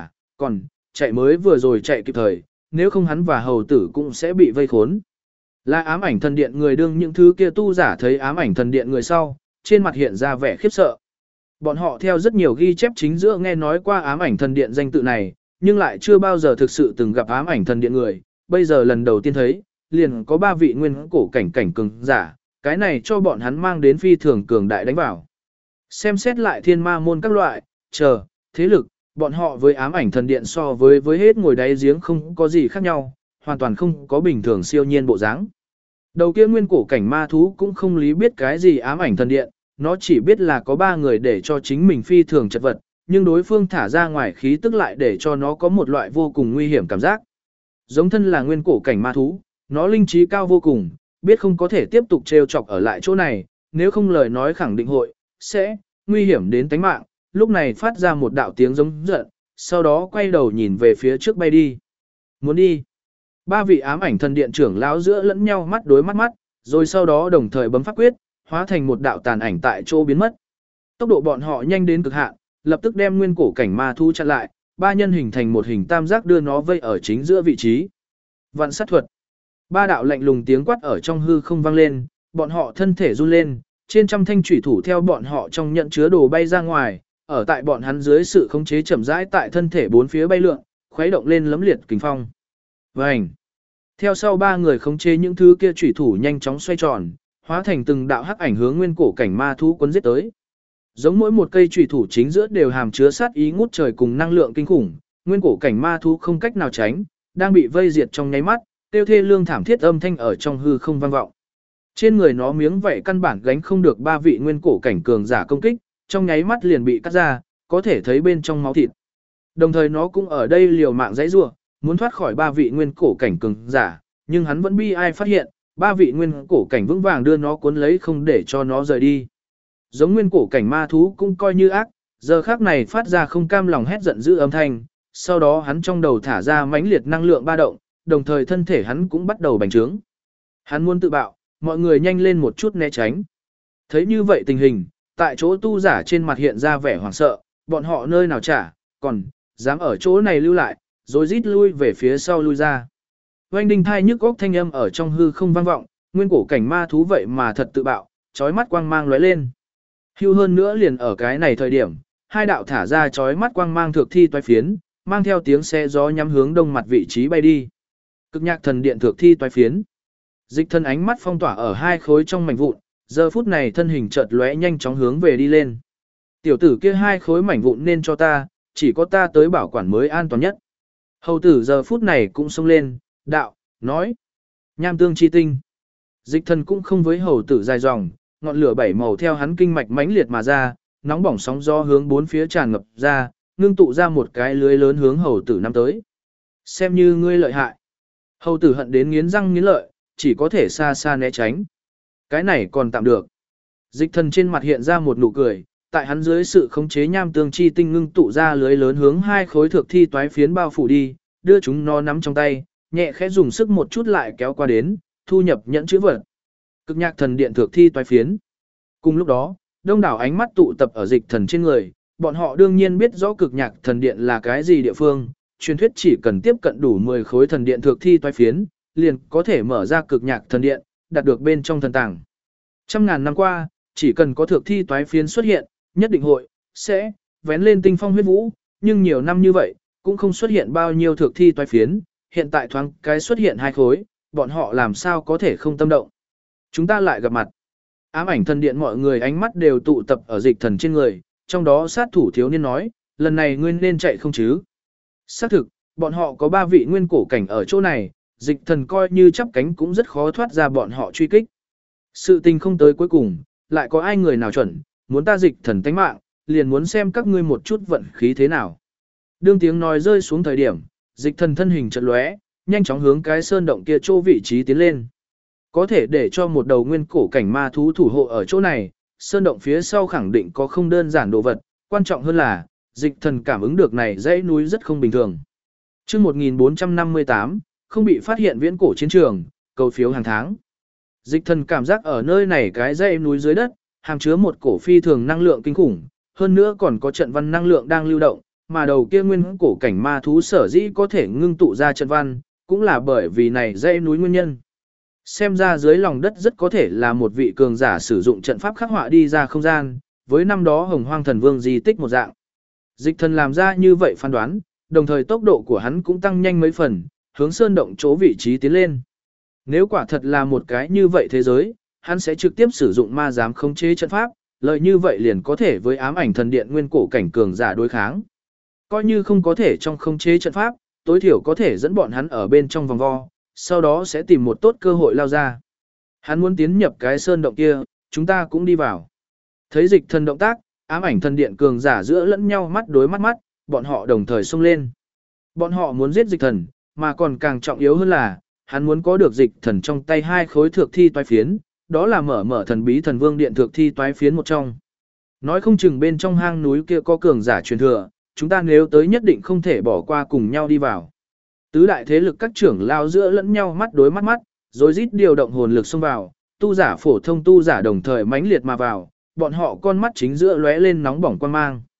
còn chạy mới vừa rồi chạy kịp thời, nếu không hắn và hầu tử cũng sẽ bị vây khốn. Là ám ảnh thần điện người đương những thứ kia tu giả thấy ám ảnh thần điện người sau, trên mặt hiện ra vẻ khiếp sợ. Bọn họ theo rất nhiều ghi chép chính giữa nghe nói qua ám ảnh thần điện danh tự này, nhưng lại chưa bao giờ thực sự từng gặp ám ảnh thần điện người, bây giờ lần đầu tiên thấy, liền có ba vị nguyên cổ cảnh cường giả, cái này cho bọn hắn mang đến phi thường cường đại đánh vào. Xem xét lại thiên ma môn các loại, thế lực, bọn họ với ám ảnh thần điện so với hết ngồi đáy giếng không có gì khác nhau, hoàn toàn không có bình thường siêu nhiên bộ dáng. Đầu kia nguyên cổ cảnh ma thú cũng không lý biết cái gì ám ảnh thần điện, nó chỉ biết là có ba người để cho chính mình phi thường chật vật, nhưng đối phương thả ra ngoài khí tức lại để cho nó có một loại vô cùng nguy hiểm cảm giác. Giống thân là nguyên cổ cảnh ma thú, nó linh trí cao vô cùng, biết không có thể tiếp tục trêu chọc ở lại chỗ này, nếu không lời nói khẳng định sẽ nguy hiểm đến tính mạng, lúc này phát ra một đạo tiếng giống giận, sau đó quay đầu nhìn về phía trước bay đi. Muốn đi. Ba vị ám ảnh thần điện trưởng lão giữa lẫn nhau mắt đối mắt, rồi sau đó đồng thời bấm pháp quyết, hóa thành một đạo tàn ảnh tại chỗ biến mất. Tốc độ bọn họ nhanh đến cực hạn, lập tức đem nguyên cổ cảnh ma thú chặn lại, ba nhân hình thành một hình tam giác đưa nó vây ở chính giữa vị trí. Vạn sát thuật. Ba đạo lạnh lùng tiếng quát ở trong hư không vang lên, bọn họ thân thể run lên, trên trăm thanh chủy thủ theo bọn họ trong nhận chứa đồ bay ra ngoài, ở tại bọn hắn dưới sự khống chế chậm rãi tại thân thể bốn phía bay lượn, khuấy động lên lấm liệt kình phong. Vành. Theo sau ba người khống chế những thứ kia chủy thủ nhanh chóng xoay tròn, hóa thành từng đạo hắc ảnh hướng nguyên cổ cảnh ma thú cuốn giết tới. Giống mỗi một cây chủy thủ chính giữa đều hàm chứa sát ý ngút trời cùng năng lượng kinh khủng, nguyên cổ cảnh ma thú không cách nào tránh, đang bị vây diệt trong nháy mắt, tiêu thê lương thảm thiết âm thanh ở trong hư không vang vọng. Trên người nó miếng vậy căn bản gánh không được ba vị nguyên cổ cảnh cường giả công kích, trong nháy mắt liền bị cắt ra, có thể thấy bên trong máu thịt. Đồng thời nó cũng ở đây liều mạng giãy giụa, muốn thoát khỏi ba vị nguyên cổ cảnh cường giả, nhưng hắn vẫn bi ai phát hiện, ba vị nguyên cổ cảnh vững vàng đưa nó cuốn lấy không để cho nó rời đi. Giống nguyên cổ cảnh ma thú cũng coi như ác, giờ khắc này phát ra không cam lòng hét giận dữ âm thanh, sau đó hắn trong đầu thả ra mãnh liệt năng lượng ba động, đồng thời thân thể hắn cũng bắt đầu bành trướng. Hắn muốn tự bạo, mọi người nhanh lên một chút né tránh. Thấy như vậy tình hình, tại chỗ tu giả trên mặt hiện ra vẻ hoảng sợ, bọn họ nơi nào trả, còn dám ở chỗ này lưu lại, rồi rít lui về phía sau lui ra. Oanh đinh thai nhức góc thanh âm ở trong hư không vang vọng, nguyên cổ cảnh ma thú vậy mà thật tự bạo, chói mắt quang mang lóe lên. Hưu hơn nữa liền ở cái này thời điểm, hai đạo thả ra chói mắt quang mang thượng thi toái phiến, mang theo tiếng xe gió nhắm hướng đông mặt vị trí bay đi. Cực nhạc thần điện thượng thi toái phiến. Dịch thân ánh mắt phong tỏa ở hai khối trong mảnh vụn, giờ phút này thân hình chợt lóe nhanh chóng hướng về đi lên. Tiểu tử kia hai khối mảnh vụn nên cho ta, chỉ có ta tới bảo quản mới an toàn nhất. Hầu tử giờ phút này cũng xông lên, đạo, nói. Nham tương chi tinh. Dịch thần cũng không với hầu tử dài dòng, ngọn lửa bảy màu theo hắn kinh mạch mãnh liệt mà ra, nóng bỏng sóng gió hướng bốn phía tràn ngập ra, ngưng tụ ra một cái lưới lớn hướng hầu tử năm tới. Xem như ngươi lợi hại. Hầu tử hận đến nghiến răng nghiến lợi, chỉ có thể xa xa né tránh. Cái này còn tạm được. Dịch thần trên mặt hiện ra một nụ cười, tại hắn dưới sự khống chế nham tương chi tinh ngưng tụ ra lưới lớn hướng hai khối thược thi toái phiến bao phủ đi, đưa chúng nó nắm trong tay, nhẹ khẽ dùng sức một chút lại kéo qua đến, thu nhập nhẫn chữ vật. Cực nhạc thần điện thược thi toái phiến. Cùng lúc đó, đông đảo ánh mắt tụ tập ở dịch thần trên người, bọn họ đương nhiên biết rõ cực nhạc thần điện là cái gì địa phương, truyền thuyết chỉ cần tiếp cận đủ 10 khối thần điện thược thi toái phiến, liền có thể mở ra cực nhạc thần điện, đạt được bên trong thần tàng. Trăm ngàn năm qua, chỉ cần có thược thi toái phiến xuất hiện, nhất định sẽ vén lên tinh phong huyết vũ, nhưng nhiều năm như vậy, cũng không xuất hiện bao nhiêu thược thi toái phiến, hiện tại thoáng cái xuất hiện hai khối, bọn họ làm sao có thể không tâm động. Chúng ta lại gặp mặt. Ám ảnh thần điện mọi người ánh mắt đều tụ tập ở dịch thần trên người, trong đó sát thủ thiếu niên nói, lần này ngươi nên chạy không chứ. Xác thực, bọn họ có 3 vị nguyên cổ cảnh ở chỗ này, dịch thần coi như chắp cánh cũng rất khó thoát ra bọn họ truy kích. Sự tình không tới cuối cùng, lại có ai người nào chuẩn, muốn ta dịch thần tánh mạng, liền muốn xem các ngươi một chút vận khí thế nào. Đương tiếng nói rơi xuống thời điểm, dịch thần thân hình chợt lóe, nhanh chóng hướng cái sơn động kia chỗ vị trí tiến lên. Có thể để cho một đầu nguyên cổ cảnh ma thú thủ hộ ở chỗ này, sơn động phía sau khẳng định có không đơn giản đồ vật, quan trọng hơn là, dịch thần cảm ứng được này dãy núi rất không bình thường. Chương 1458, không bị phát hiện viễn cổ chiến trường, cầu phiếu hàng tháng. Dịch thần cảm giác ở nơi này cái dãy núi dưới đất, hàm chứa một cổ phi thường năng lượng kinh khủng, hơn nữa còn có trận văn năng lượng đang lưu động, mà đầu kia nguyên cổ cảnh ma thú sở dĩ có thể ngưng tụ ra trận văn, cũng là bởi vì này dãy núi nguyên nhân. Xem ra dưới lòng đất rất có thể là một vị cường giả sử dụng trận pháp khắc họa đi ra không gian, với năm đó Hồng Hoang Thần Vương di tích một dạng. Dịch thần làm ra như vậy phán đoán, đồng thời tốc độ của hắn cũng tăng nhanh mấy phần, hướng sơn động chỗ vị trí tiến lên. Nếu quả thật là một cái như vậy thế giới, hắn sẽ trực tiếp sử dụng ma giám khống chế trận pháp, lợi như vậy liền có thể với ám ảnh thần điện nguyên cổ cảnh cường giả đối kháng. Coi như không có thể trong khống chế trận pháp, tối thiểu có thể dẫn bọn hắn ở bên trong vòng vo, sau đó sẽ tìm một tốt cơ hội lao ra. Hắn muốn tiến nhập cái sơn động kia, chúng ta cũng đi vào. Thấy dịch thần động tác, ám ảnh thần điện cường giả giữa lẫn nhau mắt đối mắt, bọn họ đồng thời xông lên. Bọn họ muốn giết dịch thần, mà còn càng trọng yếu hơn là, hắn muốn có được dịch thần trong tay hai khối thược thi toái phiến, đó là mở thần bí thần vương điện thược thi toái phiến một trong. Nói không chừng bên trong hang núi kia có cường giả truyền thừa, chúng ta nếu tới nhất định không thể bỏ qua cùng nhau đi vào. Tứ đại thế lực các trưởng lao giữa lẫn nhau mắt đối mắt, rồi rít điều động hồn lực xông vào, tu giả phổ thông tu giả đồng thời mãnh liệt mà vào, bọn họ con mắt chính giữa lóe lên nóng bỏng quan mang.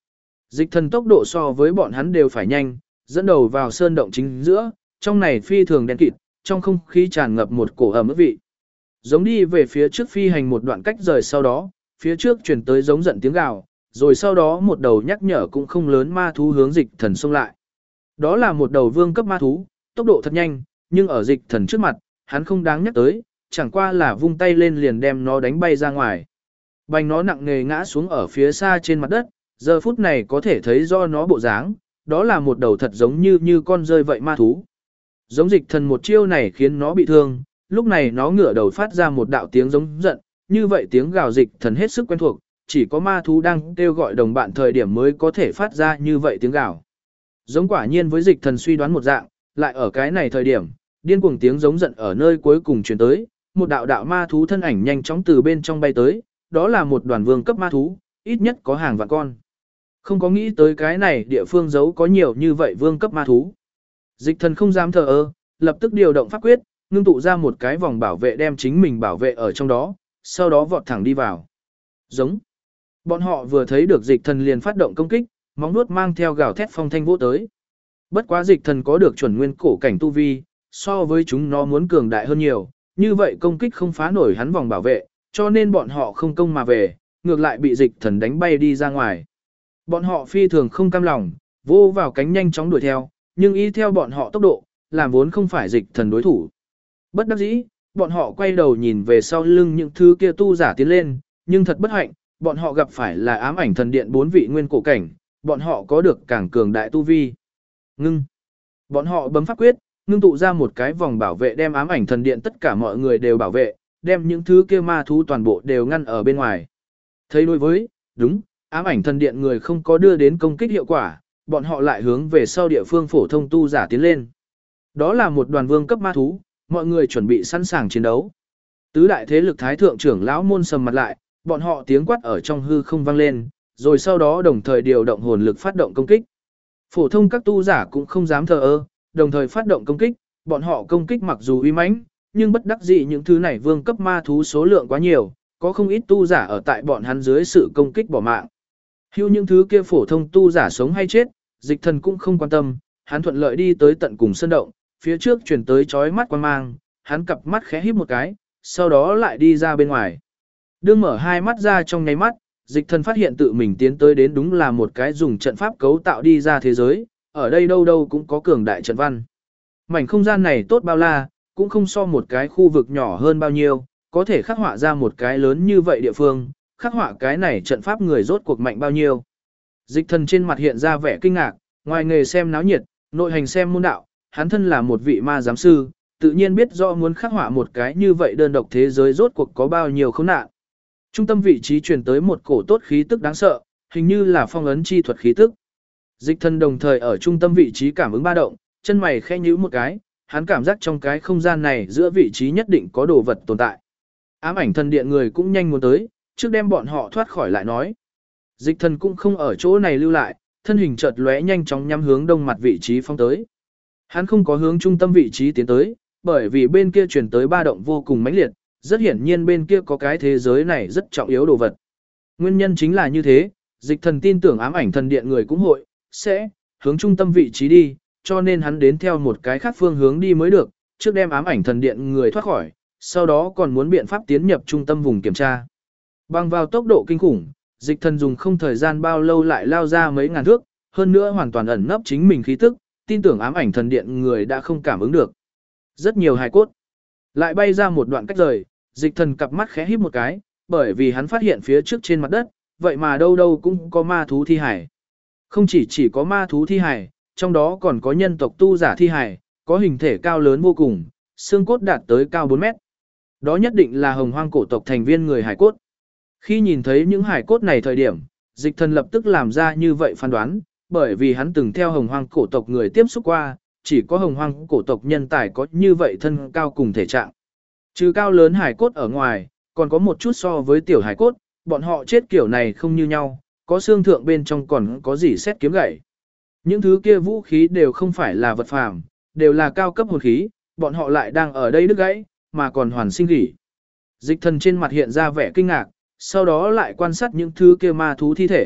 Dịch thần tốc độ so với bọn hắn đều phải nhanh, dẫn đầu vào sơn động chính giữa, trong này phi thường đen kịt, trong không khí tràn ngập một cổ ẩm ướt vị. Giống đi về phía trước phi hành một đoạn cách rời sau đó, phía trước chuyển tới giống giận tiếng gào, rồi sau đó một đầu nhắc nhở cũng không lớn ma thú hướng dịch thần xông lại. Đó là một đầu vương cấp ma thú, tốc độ thật nhanh, nhưng ở dịch thần trước mặt, hắn không đáng nhắc tới, chẳng qua là vung tay lên liền đem nó đánh bay ra ngoài. Bành nó nặng nề ngã xuống ở phía xa trên mặt đất, giờ phút này có thể thấy do nó bộ dáng, đó là một đầu thật giống như con rơi vậy ma thú. Giống dịch thần một chiêu này khiến nó bị thương, lúc này nó ngửa đầu phát ra một đạo tiếng giống giận, như vậy tiếng gào dịch thần hết sức quen thuộc, chỉ có ma thú đang kêu gọi đồng bạn thời điểm mới có thể phát ra như vậy tiếng gào. Giống quả nhiên với dịch thần suy đoán một dạng, lại ở cái này thời điểm, điên cuồng tiếng giống giận ở nơi cuối cùng truyền tới, một đạo đạo ma thú thân ảnh nhanh chóng từ bên trong bay tới, đó là một đoàn vương cấp ma thú, ít nhất có hàng vạn con. Không có nghĩ tới cái này địa phương giấu có nhiều như vậy vương cấp ma thú. Dịch thần không dám thờ ơ, lập tức điều động pháp quyết, ngưng tụ ra một cái vòng bảo vệ đem chính mình bảo vệ ở trong đó, sau đó vọt thẳng đi vào. Giống. Bọn họ vừa thấy được dịch thần liền phát động công kích, móng vuốt mang theo gào thét phong thanh vỗ tới. Bất quá dịch thần có được chuẩn nguyên cổ cảnh tu vi, so với chúng nó muốn cường đại hơn nhiều, như vậy công kích không phá nổi hắn vòng bảo vệ, cho nên bọn họ không công mà về, ngược lại bị dịch thần đánh bay đi ra ngoài. Bọn họ phi thường không cam lòng, vô vào cánh nhanh chóng đuổi theo, nhưng y theo bọn họ tốc độ, làm vốn không phải dịch thần đối thủ. Bất đắc dĩ, bọn họ quay đầu nhìn về sau lưng những thứ kia tu giả tiến lên, nhưng thật bất hạnh, bọn họ gặp phải là ám ảnh thần điện 4 vị nguyên cổ cảnh, bọn họ có được càng cường đại tu vi. Ngưng. Bọn họ bấm pháp quyết, ngưng tụ ra một cái vòng bảo vệ đem ám ảnh thần điện tất cả mọi người đều bảo vệ, đem những thứ kia ma thú toàn bộ đều ngăn ở bên ngoài. Thấy đối với, đúng, ám ảnh thần điện người không có đưa đến công kích hiệu quả, bọn họ lại hướng về sau địa phương phổ thông tu giả tiến lên. Đó là một đoàn vương cấp ma thú, mọi người chuẩn bị sẵn sàng chiến đấu. Tứ đại thế lực thái thượng trưởng lão môn sầm mặt lại, bọn họ tiếng quát ở trong hư không vang lên, rồi sau đó đồng thời điều động hồn lực phát động công kích. Phổ thông các tu giả cũng không dám thờ ơ, đồng thời phát động công kích, bọn họ công kích mặc dù uy mãnh, nhưng bất đắc dĩ những thứ này vương cấp ma thú số lượng quá nhiều, có không ít tu giả ở tại bọn hắn dưới sự công kích bỏ mạng. Hưu những thứ kia phổ thông tu giả sống hay chết, dịch thần cũng không quan tâm, hắn thuận lợi đi tới tận cùng sơn động, phía trước chuyển tới chói mắt quan mang, hắn cặp mắt khẽ híp một cái, sau đó lại đi ra bên ngoài. Đương mở hai mắt ra trong nháy mắt, dịch thần phát hiện tự mình tiến tới đến đúng là một cái dùng trận pháp cấu tạo đi ra thế giới, ở đây đâu đâu cũng có cường đại trận văn. Mảnh không gian này tốt bao la, cũng không so một cái khu vực nhỏ hơn bao nhiêu, có thể khắc họa ra một cái lớn như vậy địa phương, khắc họa cái này trận pháp người rốt cuộc mạnh bao nhiêu. Dịch thần trên mặt hiện ra vẻ kinh ngạc, ngoài nghề xem náo nhiệt, nội hành xem môn đạo, hắn thân là một vị ma giám sư, tự nhiên biết rõ muốn khắc họa một cái như vậy đơn độc thế giới rốt cuộc có bao nhiêu khốn nạn. Trung tâm vị trí truyền tới một cổ tốt khí tức đáng sợ, hình như là phong ấn chi thuật khí tức. Dịch thần đồng thời ở trung tâm vị trí cảm ứng ba động, chân mày khẽ nhíu một cái, hắn cảm giác trong cái không gian này giữa vị trí nhất định có đồ vật tồn tại. Ám ảnh thần điện người cũng nhanh muốn tới, trước đem bọn họ thoát khỏi lại nói. Dịch thần cũng không ở chỗ này lưu lại, thân hình chợt lóe nhanh chóng nhắm hướng đông mặt vị trí phong tới. Hắn không có hướng trung tâm vị trí tiến tới, bởi vì bên kia truyền tới ba động vô cùng mãnh liệt, rất hiển nhiên bên kia có cái thế giới này rất trọng yếu đồ vật. Nguyên nhân chính là như thế, dịch thần tin tưởng ám ảnh thần điện người cũng hội, sẽ hướng trung tâm vị trí đi, cho nên hắn đến theo một cái khác phương hướng đi mới được, trước đem ám ảnh thần điện người thoát khỏi, sau đó còn muốn biện pháp tiến nhập trung tâm vùng kiểm tra. Bằng vào tốc độ kinh khủng, dịch thần dùng không thời gian bao lâu lại lao ra mấy ngàn thước, hơn nữa hoàn toàn ẩn nấp chính mình khí tức, tin tưởng ám ảnh thần điện người đã không cảm ứng được. Rất nhiều hài cốt. Lại bay ra một đoạn cách rời, dịch thần cặp mắt khẽ híp một cái, bởi vì hắn phát hiện phía trước trên mặt đất, vậy mà đâu đâu cũng có ma thú thi hải. Không chỉ có ma thú thi hải, trong đó còn có nhân tộc tu giả thi hải, có hình thể cao lớn vô cùng, xương cốt đạt tới cao 4 mét. Đó nhất định là hồng hoang cổ tộc thành viên người hải cốt. Khi nhìn thấy những hải cốt này thời điểm, dịch thần lập tức làm ra như vậy phán đoán, bởi vì hắn từng theo hồng hoang cổ tộc người tiếp xúc qua, chỉ có hồng hoang cổ tộc nhân tài có như vậy thân cao cùng thể trạng. Trừ cao lớn hải cốt ở ngoài, còn có một chút so với tiểu hải cốt, bọn họ chết kiểu này không như nhau, có xương thượng bên trong còn có gì xét kiếm gậy. Những thứ kia vũ khí đều không phải là vật phàm, đều là cao cấp hồn khí, bọn họ lại đang ở đây đứt gãy, mà còn hoàn sinh gỉ. Dịch thần trên mặt hiện ra vẻ kinh ngạc, sau đó lại quan sát những thứ kia ma thú thi thể,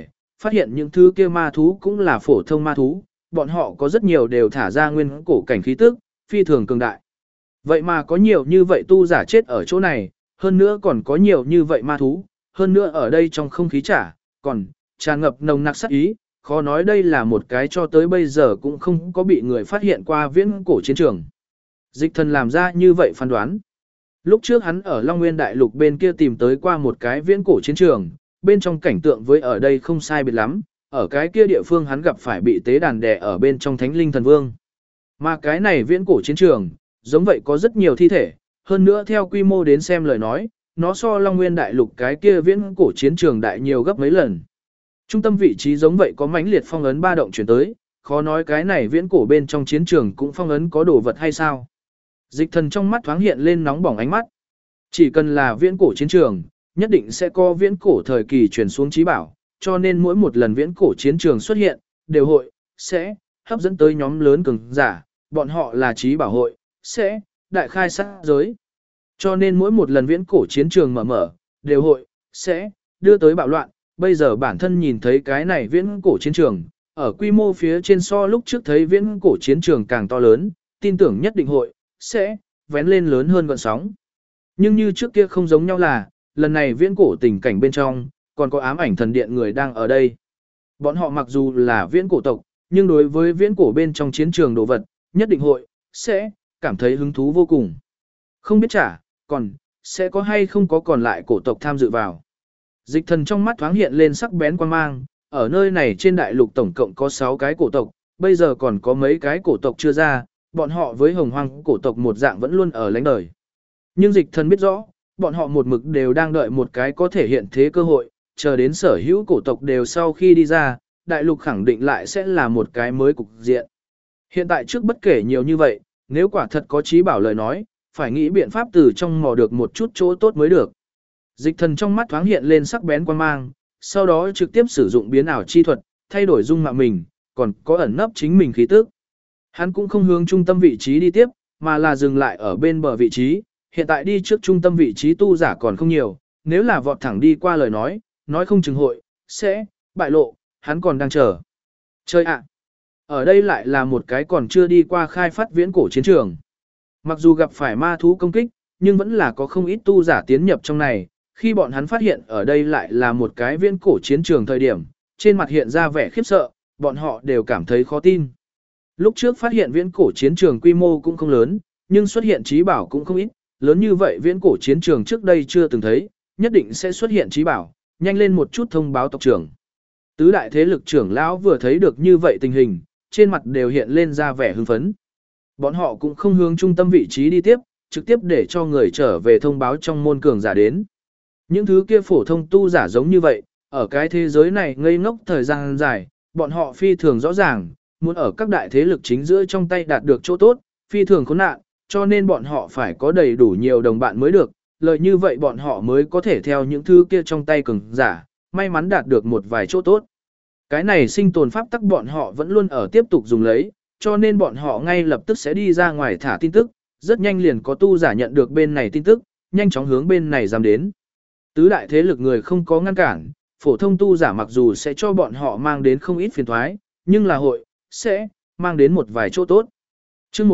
phát hiện những thứ kia ma thú cũng là phổ thông ma thú, bọn họ có rất nhiều đều thả ra nguyên cổ cảnh khí tức, phi thường cường đại. Vậy mà có nhiều như vậy tu giả chết ở chỗ này, hơn nữa còn có nhiều như vậy ma thú, hơn nữa ở đây trong không khí còn tràn ngập nồng nặc sát ý, khó nói đây là một cái cho tới bây giờ cũng không có bị người phát hiện qua viễn cổ chiến trường. Dịch thần làm ra như vậy phán đoán. Lúc trước hắn ở Long Nguyên Đại Lục bên kia tìm tới qua một cái viễn cổ chiến trường, bên trong cảnh tượng với ở đây không sai biệt lắm, ở cái kia địa phương hắn gặp phải bị tế đàn đè ở bên trong Thánh Linh Thần Vương. Mà cái này viễn cổ chiến trường, giống vậy có rất nhiều thi thể, hơn nữa theo quy mô đến xem lời nói, nó so Long Nguyên Đại Lục cái kia viễn cổ chiến trường đại nhiều gấp mấy lần. Trung tâm vị trí giống vậy có mãnh liệt phong ấn ba động chuyển tới, khó nói cái này viễn cổ bên trong chiến trường cũng phong ấn có đồ vật hay sao. Dịch thần trong mắt thoáng hiện lên nóng bỏng ánh mắt. Chỉ cần là viễn cổ chiến trường, nhất định sẽ có viễn cổ thời kỳ truyền xuống trí bảo, cho nên mỗi một lần viễn cổ chiến trường xuất hiện, đều sẽ hấp dẫn tới nhóm lớn cường giả, bọn họ là trí bảo hội, sẽ đại khai sát giới. Cho nên mỗi một lần viễn cổ chiến trường mở, đều sẽ đưa tới bạo loạn, bây giờ bản thân nhìn thấy cái này viễn cổ chiến trường, ở quy mô phía trên so lúc trước thấy viễn cổ chiến trường càng to lớn, tin tưởng nhất định sẽ vén lên lớn hơn gọn sóng. Nhưng như trước kia không giống nhau là, lần này viễn cổ tình cảnh bên trong, còn có ám ảnh thần điện người đang ở đây. Bọn họ mặc dù là viễn cổ tộc, nhưng đối với viễn cổ bên trong chiến trường đồ vật, nhất định sẽ cảm thấy hứng thú vô cùng. Không biết còn sẽ có hay không có còn lại cổ tộc tham dự vào. Dịch thần trong mắt thoáng hiện lên sắc bén quan mang, ở nơi này trên đại lục tổng cộng có 6 cái cổ tộc, bây giờ còn có mấy cái cổ tộc chưa ra, bọn họ với hồng hoang cổ tộc một dạng vẫn luôn ở lánh đời. Nhưng dịch thần biết rõ, bọn họ một mực đều đang đợi một cái có thể hiện thế cơ hội, chờ đến sở hữu cổ tộc đều sau khi đi ra, đại lục khẳng định lại sẽ là một cái mới cục diện. Hiện tại trước bất kể nhiều như vậy, nếu quả thật có trí bảo lời nói, phải nghĩ biện pháp từ trong mò được một chút chỗ tốt mới được. Dịch thần trong mắt thoáng hiện lên sắc bén quan mang, sau đó trực tiếp sử dụng biến ảo chi thuật, thay đổi dung mạo mình, còn có ẩn nấp chính mình khí tức. Hắn cũng không hướng trung tâm vị trí đi tiếp, mà là dừng lại ở bên bờ vị trí, hiện tại đi trước trung tâm vị trí tu giả còn không nhiều, nếu là vọt thẳng đi qua lời nói không chừng sẽ bại lộ, hắn còn đang chờ. Chơi ạ! Ở đây lại là một cái còn chưa đi qua khai phát viễn cổ chiến trường. Mặc dù gặp phải ma thú công kích, nhưng vẫn là có không ít tu giả tiến nhập trong này, khi bọn hắn phát hiện ở đây lại là một cái viễn cổ chiến trường thời điểm, trên mặt hiện ra vẻ khiếp sợ, bọn họ đều cảm thấy khó tin. Lúc trước phát hiện viễn cổ chiến trường quy mô cũng không lớn, nhưng xuất hiện trí bảo cũng không ít, lớn như vậy viễn cổ chiến trường trước đây chưa từng thấy, nhất định sẽ xuất hiện trí bảo, nhanh lên một chút thông báo tộc trưởng. Tứ đại thế lực trưởng lão vừa thấy được như vậy tình hình, trên mặt đều hiện lên ra vẻ hưng phấn. Bọn họ cũng không hướng trung tâm vị trí đi tiếp, trực tiếp để cho người trở về thông báo trong môn cường giả đến. Những thứ kia phổ thông tu giả giống như vậy, ở cái thế giới này ngây ngốc thời gian dài, bọn họ phi thường rõ ràng, muốn ở các đại thế lực chính giữa trong tay đạt được chỗ tốt, phi thường khốn nạn, cho nên bọn họ phải có đầy đủ nhiều đồng bạn mới được, lợi như vậy bọn họ mới có thể theo những thứ kia trong tay cường giả, may mắn đạt được một vài chỗ tốt. Cái này sinh tồn pháp tắc bọn họ vẫn luôn ở tiếp tục dùng lấy, cho nên bọn họ ngay lập tức sẽ đi ra ngoài thả tin tức, rất nhanh liền có tu giả nhận được bên này tin tức, nhanh chóng hướng bên này dám đến. Tứ đại thế lực người không có ngăn cản, phổ thông tu giả mặc dù sẽ cho bọn họ mang đến không ít phiền toái, nhưng là sẽ mang đến một vài chỗ tốt. Chương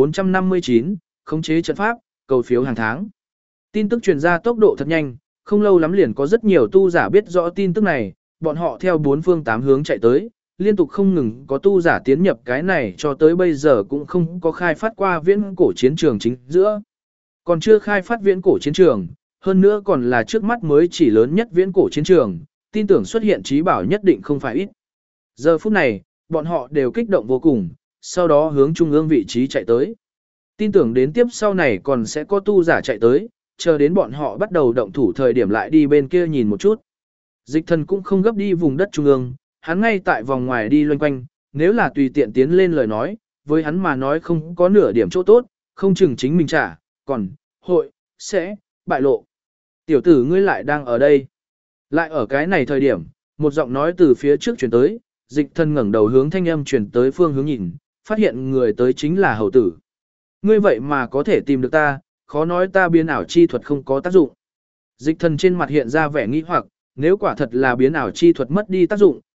1459, khống chế trận pháp, cầu phiếu hàng tháng. Tin tức truyền ra tốc độ thật nhanh, không lâu lắm liền có rất nhiều tu giả biết rõ tin tức này, bọn họ theo bốn phương tám hướng chạy tới, liên tục không ngừng có tu giả tiến nhập cái này cho tới bây giờ cũng không có khai phát qua viễn cổ chiến trường chính giữa. Còn chưa khai phát viễn cổ chiến trường, hơn nữa còn là trước mắt mới chỉ lớn nhất viễn cổ chiến trường, tin tưởng xuất hiện trí bảo nhất định không phải ít. Giờ phút này, bọn họ đều kích động vô cùng, sau đó hướng trung ương vị trí chạy tới. Tin tưởng đến tiếp sau này còn sẽ có tu giả chạy tới, chờ đến bọn họ bắt đầu động thủ thời điểm lại đi bên kia nhìn một chút. Dịch thần cũng không gấp đi vùng đất trung ương, hắn ngay tại vòng ngoài đi loanh quanh, nếu là tùy tiện tiến lên lời nói, với hắn mà nói không có nửa điểm chỗ tốt, không chừng chính mình trả, còn sẽ bại lộ. Tiểu tử ngươi lại đang ở đây. Lại ở cái này thời điểm, một giọng nói từ phía trước chuyển tới, dịch thần ngẩng đầu hướng thanh âm chuyển tới phương hướng nhìn, phát hiện người tới chính là hầu tử. Ngươi vậy mà có thể tìm được ta, khó nói ta biến ảo chi thuật không có tác dụng. Dịch thần trên mặt hiện ra vẻ nghi hoặc, nếu quả thật là biến ảo chi thuật mất đi tác dụng,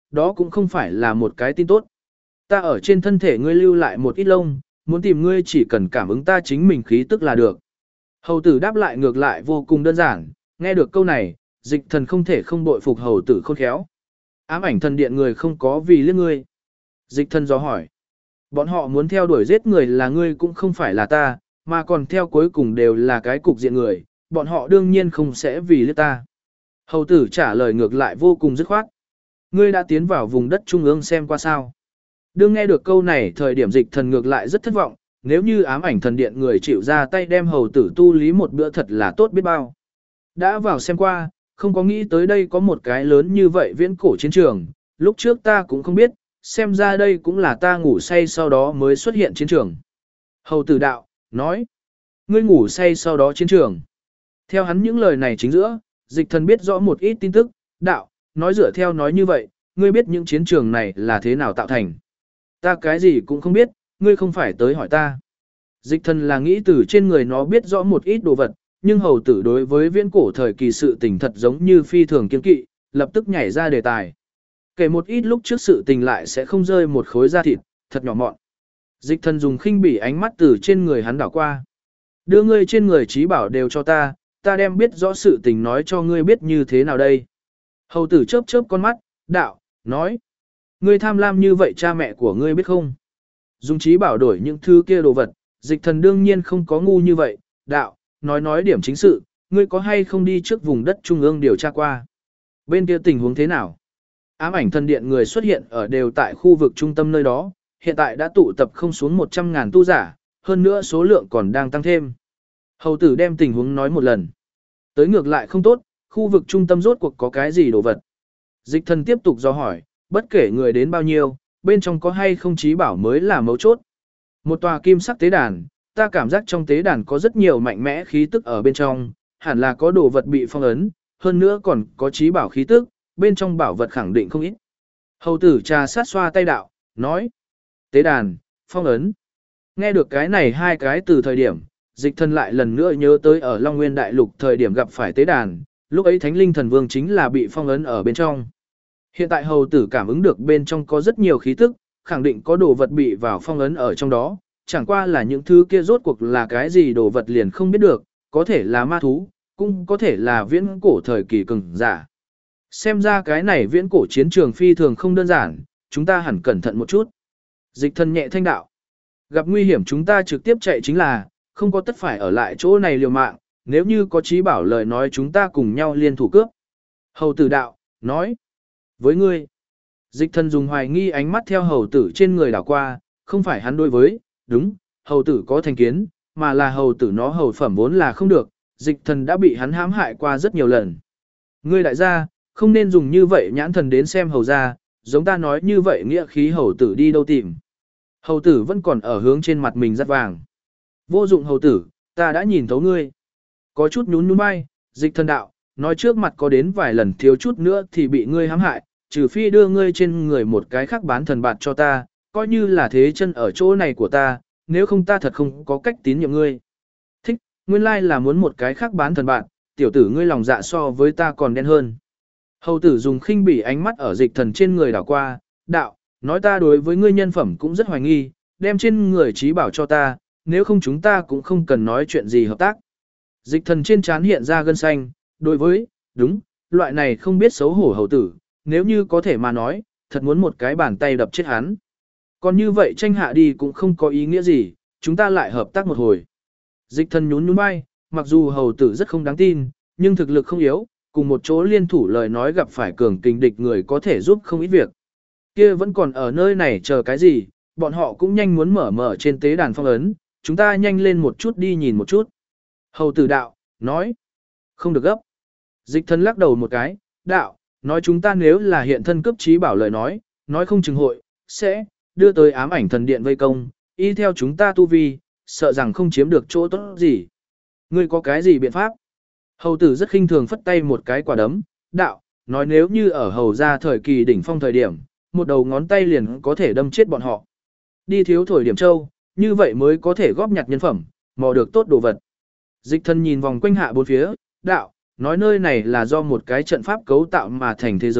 đó cũng không phải là một cái tin tốt. Ta ở trên thân thể ngươi lưu lại một ít lông, muốn tìm ngươi chỉ cần cảm ứng ta chính mình khí tức là được. Hầu tử đáp lại ngược lại vô cùng đơn giản, nghe được câu này, dịch thần không thể không bội phục hầu tử khôn khéo. Ám ảnh thần điện người không có vì liếc ngươi. Dịch thần do hỏi. Bọn họ muốn theo đuổi giết người là ngươi cũng không phải là ta, mà còn theo cuối cùng đều là cái cục diện người, bọn họ đương nhiên không sẽ vì liếc ta. Hầu tử trả lời ngược lại vô cùng dứt khoát. Ngươi đã tiến vào vùng đất trung ương xem qua sao. Đương nghe được câu này thời điểm dịch thần ngược lại rất thất vọng, nếu như ám ảnh thần điện người chịu ra tay đem hầu tử tu lý một bữa thật là tốt biết bao. Đã vào xem qua, không có nghĩ tới đây có một cái lớn như vậy viễn cổ chiến trường, lúc trước ta cũng không biết, xem ra đây cũng là ta ngủ say sau đó mới xuất hiện chiến trường. Hầu tử đạo, nói, ngươi ngủ say sau đó chiến trường. Theo hắn những lời này chính giữa, dịch thần biết rõ một ít tin tức, đạo, nói dựa theo nói như vậy, ngươi biết những chiến trường này là thế nào tạo thành. Ta cái gì cũng không biết, ngươi không phải tới hỏi ta. Dịch thần là nghĩ từ trên người nó biết rõ một ít đồ vật, nhưng hầu tử đối với viễn cổ thời kỳ sự tình thật giống như phi thường kiên kỵ, lập tức nhảy ra đề tài. Kể một ít lúc trước sự tình lại sẽ không rơi một khối da thịt, thật nhỏ mọn. Dịch thần dùng khinh bỉ ánh mắt từ trên người hắn đảo qua. Đưa ngươi trên người trí bảo đều cho ta, ta đem biết rõ sự tình nói cho ngươi biết như thế nào đây. Hầu tử chớp chớp con mắt, đạo, nói. Ngươi tham lam như vậy cha mẹ của ngươi biết không? Dùng trí bảo đổi những thứ kia đồ vật, dịch thần đương nhiên không có ngu như vậy, đạo, nói điểm chính sự, ngươi có hay không đi trước vùng đất trung ương điều tra qua? Bên kia tình huống thế nào? Ám ảnh thần điện người xuất hiện ở đều tại khu vực trung tâm nơi đó, hiện tại đã tụ tập không xuống 100.000 tu giả, hơn nữa số lượng còn đang tăng thêm. Hầu tử đem tình huống nói một lần. Tới ngược lại không tốt, khu vực trung tâm rốt cuộc có cái gì đồ vật? Dịch thần tiếp tục do hỏi, bất kể người đến bao nhiêu, bên trong có hay không trí bảo mới là mấu chốt. Một tòa kim sắc tế đàn, ta cảm giác trong tế đàn có rất nhiều mạnh mẽ khí tức ở bên trong, hẳn là có đồ vật bị phong ấn, hơn nữa còn có trí bảo khí tức, bên trong bảo vật khẳng định không ít. Hầu tử trà sát xoa tay đạo, nói, tế đàn, phong ấn. Nghe được cái này hai cái từ thời điểm, dịch thần lại lần nữa nhớ tới ở Long Nguyên Đại Lục thời điểm gặp phải tế đàn, lúc ấy Thánh Linh Thần Vương chính là bị phong ấn ở bên trong. Hiện tại hầu tử cảm ứng được bên trong có rất nhiều khí tức, khẳng định có đồ vật bị vào phong ấn ở trong đó, chẳng qua là những thứ kia rốt cuộc là cái gì đồ vật liền không biết được, có thể là ma thú, cũng có thể là viễn cổ thời kỳ cường giả. Xem ra cái này viễn cổ chiến trường phi thường không đơn giản, chúng ta hẳn cẩn thận một chút. Dịch thần nhẹ thanh đạo. Gặp nguy hiểm chúng ta trực tiếp chạy chính là, không có tất phải ở lại chỗ này liều mạng, nếu như có trí bảo lời nói chúng ta cùng nhau liên thủ cướp. Hầu tử đạo, nói. Với ngươi, dịch thần dùng hoài nghi ánh mắt theo hầu tử trên người đảo qua, không phải hắn đối với, đúng, hầu tử có thành kiến, mà là hầu tử nó hầu phẩm vốn là không được, dịch thần đã bị hắn hãm hại qua rất nhiều lần. Ngươi đại gia, không nên dùng như vậy nhãn thần đến xem hầu gia, giống ta nói như vậy nghĩa khí hầu tử đi đâu tìm. Hầu tử vẫn còn ở hướng trên mặt mình rất vàng. Vô dụng hầu tử, ta đã nhìn thấu ngươi. Có chút nhún nhún vai, dịch thần đạo, nói trước mặt có đến vài lần thiếu chút nữa thì bị ngươi hãm hại, trừ phi đưa ngươi trên người một cái khác bán thần bạt cho ta, coi như là thế chân ở chỗ này của ta, nếu không ta thật không có cách tín nhiệm ngươi. Thích, nguyên lai là muốn một cái khác bán thần bạt, tiểu tử ngươi lòng dạ so với ta còn đen hơn. Hầu tử dùng khinh bỉ ánh mắt ở dịch thần trên người đảo qua, đạo, nói ta đối với ngươi nhân phẩm cũng rất hoài nghi, đem trên người trí bảo cho ta, nếu không chúng ta cũng không cần nói chuyện gì hợp tác. Dịch thần trên trán hiện ra gân xanh, đối với, đúng, loại này không biết xấu hổ hầu tử, nếu như có thể mà nói, thật muốn một cái bàn tay đập chết hắn. Còn như vậy tranh hạ đi cũng không có ý nghĩa gì, chúng ta lại hợp tác một hồi. Dịch thần nhún nhún vai, mặc dù hầu tử rất không đáng tin, nhưng thực lực không yếu, cùng một chỗ liên thủ lời nói gặp phải cường kình địch người có thể giúp không ít việc. Kia vẫn còn ở nơi này chờ cái gì, bọn họ cũng nhanh muốn mở trên tế đàn phong ấn, chúng ta nhanh lên một chút đi nhìn một chút. Hầu tử đạo, nói, không được gấp. Dịch thần lắc đầu một cái, đạo, nói chúng ta nếu là hiện thân cấp trí bảo lời nói không chừng hội, sẽ, đưa tới ám ảnh thần điện vây công, y theo chúng ta tu vi, sợ rằng không chiếm được chỗ tốt gì. Ngươi có cái gì biện pháp? Hầu tử rất khinh thường phất tay một cái quả đấm, đạo, nói nếu như ở hầu gia thời kỳ đỉnh phong thời điểm, một đầu ngón tay liền có thể đâm chết bọn họ. Đi thiếu thổi điểm châu, như vậy mới có thể góp nhặt nhân phẩm, mò được tốt đồ vật. Dịch thần nhìn vòng quanh hạ bốn phía, đạo, nói nơi này là do một cái trận pháp cấu tạo mà thành thế giới,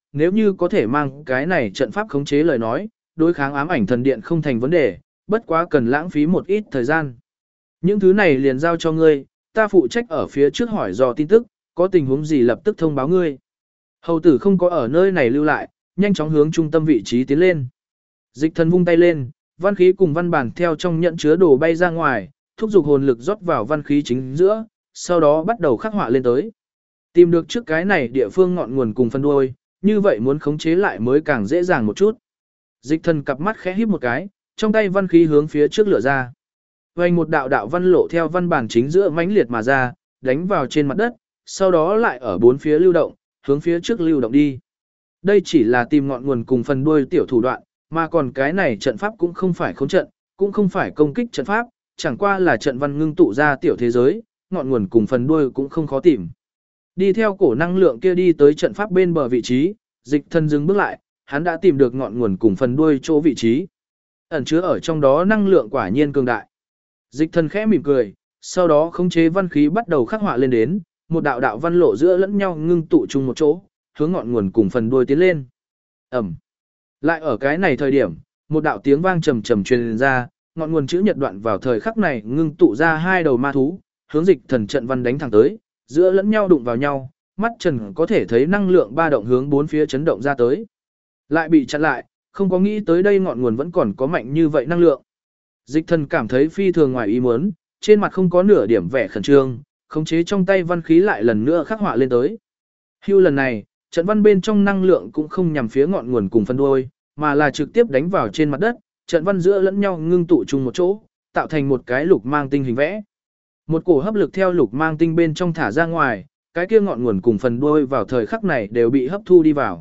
nếu như có thể mang cái này trận pháp khống chế lời nói, đối kháng ám ảnh thần điện không thành vấn đề, bất quá cần lãng phí một ít thời gian. Những thứ này liền giao cho ngươi, ta phụ trách ở phía trước hỏi dò tin tức, có tình huống gì lập tức thông báo ngươi. Hầu tử không có ở nơi này lưu lại, nhanh chóng hướng trung tâm vị trí tiến lên. Dịch thần vung tay lên, văn khí cùng văn bản theo trong nhận chứa đồ bay ra ngoài, thúc giục hồn lực rót vào văn khí chính giữa, sau đó bắt đầu khắc họa lên tới. Tìm được trước cái này địa phương ngọn nguồn cùng phân đuôi, như vậy muốn khống chế lại mới càng dễ dàng một chút. Dịch thần cặp mắt khẽ híp một cái, trong tay văn khí hướng phía trước lửa ra. Vành một đạo đạo văn lộ theo văn bản chính giữa mãnh liệt mà ra, đánh vào trên mặt đất, sau đó lại ở bốn phía lưu động, hướng phía trước lưu động đi. Đây chỉ là tìm ngọn nguồn cùng phần đuôi tiểu thủ đoạn, mà còn cái này trận pháp cũng không phải khống trận, cũng không phải công kích trận pháp, chẳng qua là trận văn ngưng tụ ra tiểu thế giới, ngọn nguồn cùng phần đuôi cũng không khó tìm. Đi theo cổ năng lượng kia đi tới trận pháp bên bờ vị trí, dịch thần dừng bước lại, hắn đã tìm được ngọn nguồn cùng phần đuôi chỗ vị trí. Ẩn chứa ở trong đó năng lượng quả nhiên cường đại. Dịch thần khẽ mỉm cười, sau đó khống chế văn khí bắt đầu khắc họa lên đến, một đạo đạo văn lộ giữa lẫn nhau ngưng tụ chung một chỗ, hướng ngọn nguồn cùng phần đuôi tiến lên. Ẩm. Lại ở cái này thời điểm, một đạo tiếng vang trầm trầm truyền ra, ngọn nguồn chữ nhật đoạn vào thời khắc này ngưng tụ ra hai đầu ma thú, hướng dịch thần trận văn đánh thẳng tới, giữa lẫn nhau đụng vào nhau, mắt trần có thể thấy năng lượng ba động hướng bốn phía chấn động ra tới. Lại bị chặn lại, không có nghĩ tới đây ngọn nguồn vẫn còn có mạnh như vậy năng lượng. Dịch thần cảm thấy phi thường ngoài ý muốn, trên mặt không có nửa điểm vẻ khẩn trương, khống chế trong tay văn khí lại lần nữa khắc họa lên tới. Hưu lần này, trận văn bên trong năng lượng cũng không nhằm phía ngọn nguồn cùng phân đuôi, mà là trực tiếp đánh vào trên mặt đất, trận văn giữa lẫn nhau ngưng tụ chung một chỗ, tạo thành một cái lục mang tinh hình vẽ. Một cổ hấp lực theo lục mang tinh bên trong thả ra ngoài, cái kia ngọn nguồn cùng phần đuôi vào thời khắc này đều bị hấp thu đi vào.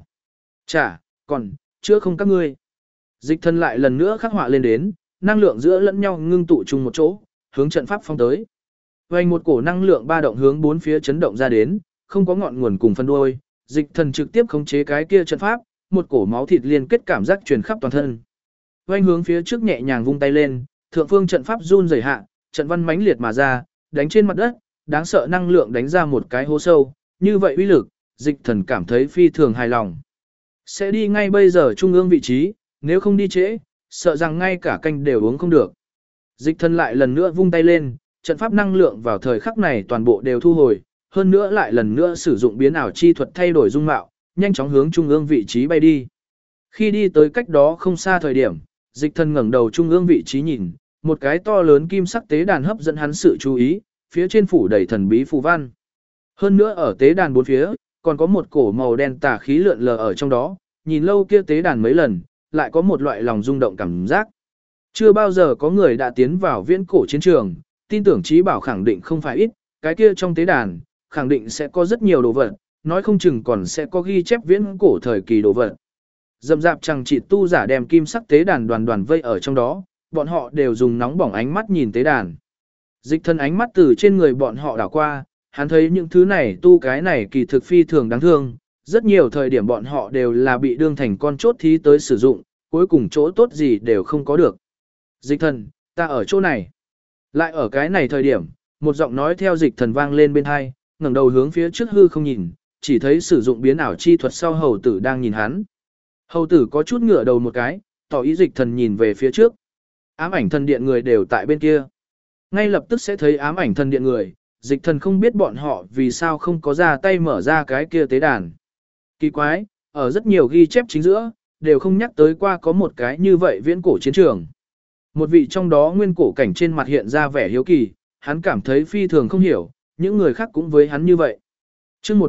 Còn, chưa không các ngươi. Dịch thân lại lần nữa khắc họa lên đến, năng lượng giữa lẫn nhau ngưng tụ chung một chỗ, hướng trận pháp phong tới. Vành một cổ năng lượng ba động hướng bốn phía chấn động ra đến, không có ngọn nguồn cùng phân đuôi, dịch thần trực tiếp khống chế cái kia trận pháp, một cổ máu thịt liên kết cảm giác truyền khắp toàn thân. Vành hướng phía trước nhẹ nhàng vung tay lên, thượng phương trận pháp run rẩy hạ, trận văn mãnh liệt mà ra, đánh trên mặt đất, đáng sợ năng lượng đánh ra một cái hố sâu, như vậy uy lực, dịch thần cảm thấy phi thường hài lòng. Sẽ đi ngay bây giờ trung ương vị trí, nếu không đi trễ, sợ rằng ngay cả canh đều uống không được. Dịch thần lại lần nữa vung tay lên, trận pháp năng lượng vào thời khắc này toàn bộ đều thu hồi, hơn nữa lại lần nữa sử dụng biến ảo chi thuật thay đổi dung mạo, nhanh chóng hướng trung ương vị trí bay đi. Khi đi tới cách đó không xa thời điểm, dịch thần ngẩng đầu trung ương vị trí nhìn, một cái to lớn kim sắc tế đàn hấp dẫn hắn sự chú ý, phía trên phủ đầy thần bí phù văn. Hơn nữa ở tế đàn bốn phía, còn có một cổ màu đen tà khí lượn lờ ở trong đó, nhìn lâu kia tế đàn mấy lần, lại có một loại lòng rung động cảm giác. Chưa bao giờ có người đã tiến vào viễn cổ chiến trường, tin tưởng trí bảo khẳng định không phải ít, cái kia trong tế đàn, khẳng định sẽ có rất nhiều đồ vật, nói không chừng còn sẽ có ghi chép viễn cổ thời kỳ đồ vật. Dầm dạp chẳng chỉ tu giả đem kim sắc tế đàn đoàn đoàn vây ở trong đó, bọn họ đều dùng nóng bỏng ánh mắt nhìn tế đàn. Dịch thân ánh mắt từ trên người bọn họ đảo qua, hắn thấy những thứ này tu cái này kỳ thực phi thường đáng thương, rất nhiều thời điểm bọn họ đều là bị đương thành con chốt thí tới sử dụng, cuối cùng chỗ tốt gì đều không có được. Dịch thần, ta ở chỗ này. Lại ở cái này thời điểm, một giọng nói theo dịch thần vang lên bên hai, ngẩng đầu hướng phía trước hư không nhìn, chỉ thấy sử dụng biến ảo chi thuật sau hầu tử đang nhìn hắn. Hầu tử có chút ngửa đầu một cái, tỏ ý dịch thần nhìn về phía trước. Ám ảnh thần điện người đều tại bên kia. Ngay lập tức sẽ thấy ám ảnh thần điện người, dịch thần không biết bọn họ vì sao không có ra tay mở ra cái kia tế đàn. Kỳ quái, ở rất nhiều ghi chép chính giữa, đều không nhắc tới qua có một cái như vậy viễn cổ chiến trường. Một vị trong đó nguyên cổ cảnh trên mặt hiện ra vẻ hiếu kỳ, hắn cảm thấy phi thường không hiểu, những người khác cũng với hắn như vậy. Chương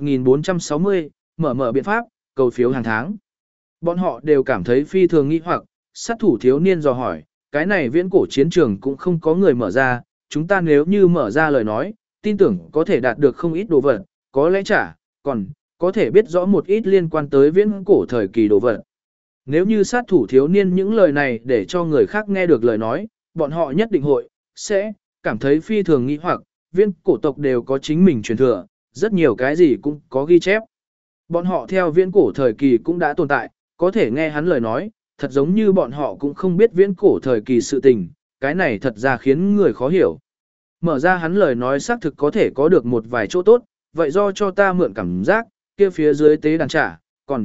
1460, mở biện pháp, cầu phiếu hàng tháng. Bọn họ đều cảm thấy phi thường nghi hoặc, sát thủ thiếu niên dò hỏi, cái này viễn cổ chiến trường cũng không có người mở ra, chúng ta nếu như mở ra lời nói, tin tưởng có thể đạt được không ít đồ vật, có lẽ còn có thể biết rõ một ít liên quan tới viễn cổ thời kỳ đồ vật. Nếu như sát thủ thiếu niên những lời này để cho người khác nghe được lời nói, bọn họ nhất định sẽ cảm thấy phi thường nghi hoặc, viễn cổ tộc đều có chính mình truyền thừa, rất nhiều cái gì cũng có ghi chép. Bọn họ theo viễn cổ thời kỳ cũng đã tồn tại, có thể nghe hắn lời nói, thật giống như bọn họ cũng không biết viễn cổ thời kỳ sự tình, cái này thật ra khiến người khó hiểu. Mở ra hắn lời nói xác thực có thể có được một vài chỗ tốt, vậy do cho ta mượn cảm giác, kia phía dưới tế đàn còn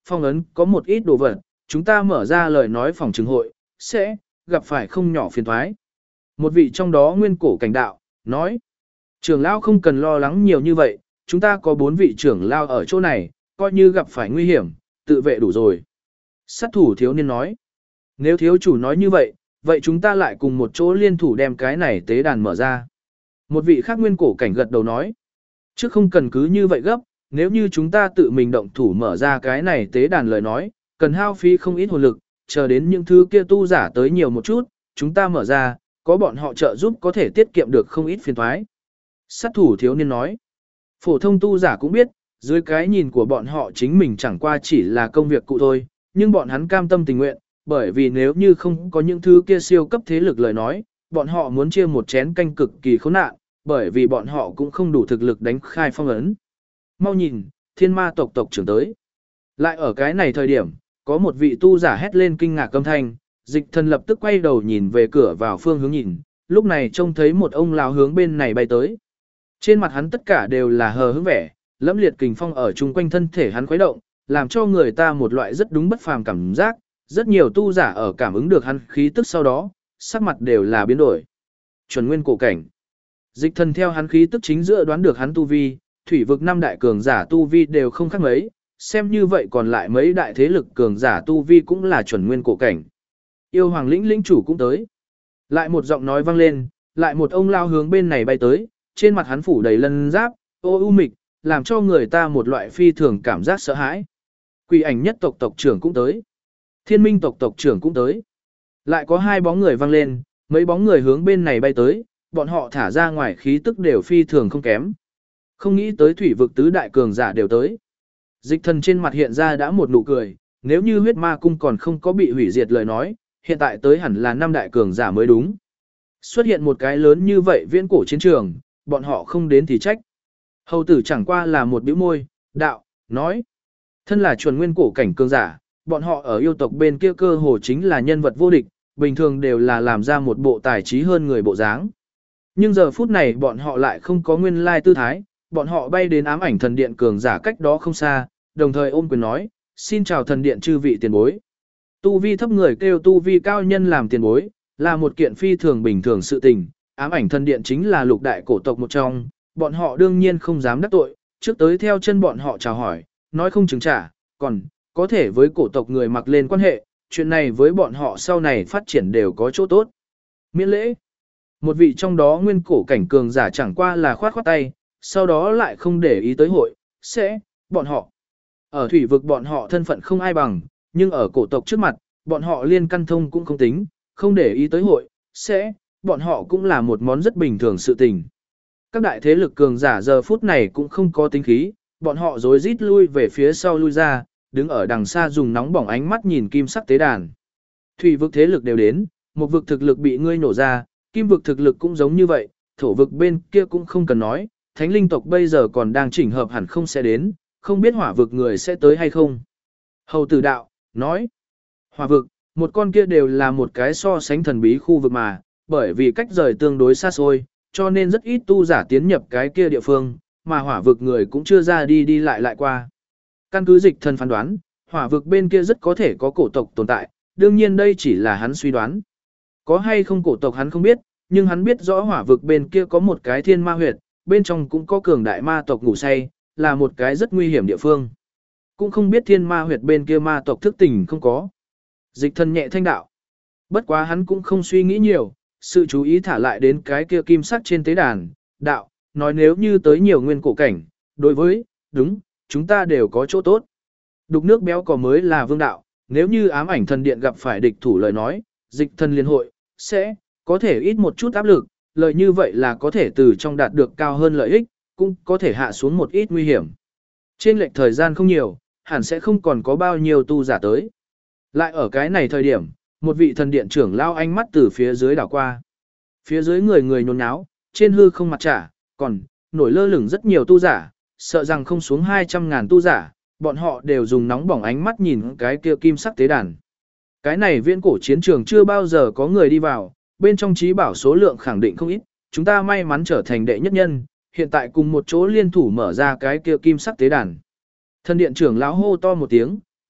phong ấn có một ít đồ vật, chúng ta mở ra lời nói phòng trường hội, sẽ gặp phải không nhỏ phiền toái. Một vị trong đó nguyên cổ cảnh đạo, nói, trưởng lão không cần lo lắng nhiều như vậy, chúng ta có 4 vị trưởng lão ở chỗ này, coi như gặp phải nguy hiểm, tự vệ đủ rồi. Sát thủ thiếu niên nói, nếu thiếu chủ nói như vậy, vậy chúng ta lại cùng một chỗ liên thủ đem cái này tế đàn mở ra. Một vị khác nguyên cổ cảnh gật đầu nói, chứ không cần cứ như vậy gấp, nếu như chúng ta tự mình động thủ mở ra cái này tế đàn lời nói, cần hao phí không ít hồn lực, chờ đến những thứ kia tu giả tới nhiều một chút, chúng ta mở ra, có bọn họ trợ giúp có thể tiết kiệm được không ít phiền toái. Sát thủ thiếu niên nói, phổ thông tu giả cũng biết, dưới cái nhìn của bọn họ chính mình chẳng qua chỉ là công việc cụ thôi, nhưng bọn hắn cam tâm tình nguyện, bởi vì nếu như không có những thứ kia siêu cấp thế lực lời nói, bọn họ muốn chia một chén canh cực kỳ khốn nạn, bởi vì bọn họ cũng không đủ thực lực đánh khai phong ấn. Mau nhìn, thiên ma tộc tộc trưởng tới. Lại ở cái này thời điểm, có một vị tu giả hét lên kinh ngạc âm thanh, Dịch Thần lập tức quay đầu nhìn về cửa vào phương hướng nhìn, lúc này trông thấy một ông lão hướng bên này bay tới. Trên mặt hắn tất cả đều là hờ hững vẻ, lẫm liệt kình phong ở chung quanh thân thể hắn khuấy động, làm cho người ta một loại rất đúng bất phàm cảm giác, rất nhiều tu giả ở cảm ứng được hắn khí tức sau đó, sắc mặt đều là biến đổi. Chuẩn nguyên cổ cảnh. Dịch Thần theo hắn khí tức chính giữa đoán được hắn tu vi, thủy vực 5 đại cường giả tu vi đều không khác mấy, xem như vậy còn lại mấy đại thế lực cường giả tu vi cũng là chuẩn nguyên cổ cảnh. Yêu Hoàng lĩnh lĩnh chủ cũng tới. Lại một giọng nói vang lên, lại một ông lao hướng bên này bay tới, trên mặt hắn phủ đầy lân giáp, ô u mịch, làm cho người ta một loại phi thường cảm giác sợ hãi. Quỷ ảnh nhất tộc tộc trưởng cũng tới. Thiên minh tộc tộc trưởng cũng tới. Lại có 2 bóng người vang lên, mấy bóng người hướng bên này bay tới, bọn họ thả ra ngoài khí tức đều phi thường không kém. Không nghĩ tới thủy vực tứ đại cường giả đều tới. Dịch Thần trên mặt hiện ra đã một nụ cười, nếu như huyết ma cung còn không có bị hủy diệt lời nói, hiện tại tới hẳn là 5 đại cường giả mới đúng. Xuất hiện một cái lớn như vậy viễn cổ chiến trường, bọn họ không đến thì trách. Hầu tử chẳng qua là một bĩu môi, đạo, nói. Thân là chuẩn nguyên cổ cảnh cường giả, bọn họ ở yêu tộc bên kia cơ hồ chính là nhân vật vô địch, bình thường đều là làm ra một bộ tài trí hơn người bộ dáng. Nhưng giờ phút này bọn họ lại không có nguyên lai tư thái, bọn họ bay đến ám ảnh thần điện cường giả cách đó không xa, đồng thời ôm quyền nói, xin chào thần điện chư vị tiền bối. Tu vi thấp người kêu tu vi cao nhân làm tiền bối, là một kiện phi thường bình thường sự tình, ám ảnh thần điện chính là lục đại cổ tộc một trong, bọn họ đương nhiên không dám đắc tội, trước tới theo chân bọn họ chào hỏi, nói không chứng trả, còn có thể với cổ tộc người mặc lên quan hệ, chuyện này với bọn họ sau này phát triển đều có chỗ tốt. Miễn lễ, một vị trong đó nguyên cổ cảnh cường giả chẳng qua là khoát khoát tay, sau đó lại không để ý tới hội, sẽ, bọn họ. Ở thủy vực bọn họ thân phận không ai bằng, nhưng ở cổ tộc trước mặt, bọn họ liên căn thông cũng không tính, không để ý tới hội, sẽ, bọn họ cũng là một món rất bình thường sự tình. Các đại thế lực cường giả giờ phút này cũng không có tính khí, bọn họ rối rít lui về phía sau lui ra, đứng ở đằng xa dùng nóng bỏng ánh mắt nhìn kim sắc tế đàn. Thủy vực thế lực đều đến, một vực thực lực bị ngươi nổ ra, kim vực thực lực cũng giống như vậy, thổ vực bên kia cũng không cần nói, thánh linh tộc bây giờ còn đang chỉnh hợp hẳn không sẽ đến, không biết hỏa vực người sẽ tới hay không. Hầu tử đạo, nói, hỏa vực, một con kia đều là một cái so sánh thần bí khu vực mà, bởi vì cách rời tương đối xa xôi, cho nên rất ít tu giả tiến nhập cái kia địa phương, mà hỏa vực người cũng chưa ra đi đi lại qua. Căn cứ Dịch Thần phán đoán, hỏa vực bên kia rất có thể có cổ tộc tồn tại, đương nhiên đây chỉ là hắn suy đoán. Có hay không cổ tộc hắn không biết, nhưng hắn biết rõ hỏa vực bên kia có một cái thiên ma huyệt, bên trong cũng có cường đại ma tộc ngủ say, là một cái rất nguy hiểm địa phương. Cũng không biết thiên ma huyệt bên kia ma tộc thức tỉnh không có. Dịch Thần nhẹ thanh đạo. Bất quá hắn cũng không suy nghĩ nhiều, sự chú ý thả lại đến cái kia kim sắc trên tế đàn, đạo, nói nếu như tới nhiều nguyên cổ cảnh, đối với, đúng, chúng ta đều có chỗ tốt. Đục nước béo cò mới là vương đạo, nếu như ám ảnh thần điện gặp phải địch thủ lời nói, Dịch Thần liên hội, sẽ, có thể ít một chút áp lực, lợi như vậy là có thể từ trong đạt được cao hơn lợi ích, cũng có thể hạ xuống một ít nguy hiểm. Trên lệch thời gian không nhiều, hẳn sẽ không còn có bao nhiêu tu giả tới. Lại ở cái này thời điểm, một vị thần điện trưởng lao ánh mắt từ phía dưới đảo qua. Phía dưới người người nhốn nháo, trên hư không mặt trả, còn nổi lơ lửng rất nhiều tu giả, sợ rằng không xuống 200.000 tu giả, bọn họ đều dùng nóng bỏng ánh mắt nhìn cái kia kim sắc tế đàn. Cái này viễn cổ chiến trường chưa bao giờ có người đi vào, bên trong trí bảo số lượng khẳng định không ít, chúng ta may mắn trở thành đệ nhất nhân, hiện tại cùng một chỗ liên thủ mở ra cái kia kim sắc tế đàn. Thần điện trưởng lão hô to một tiếng,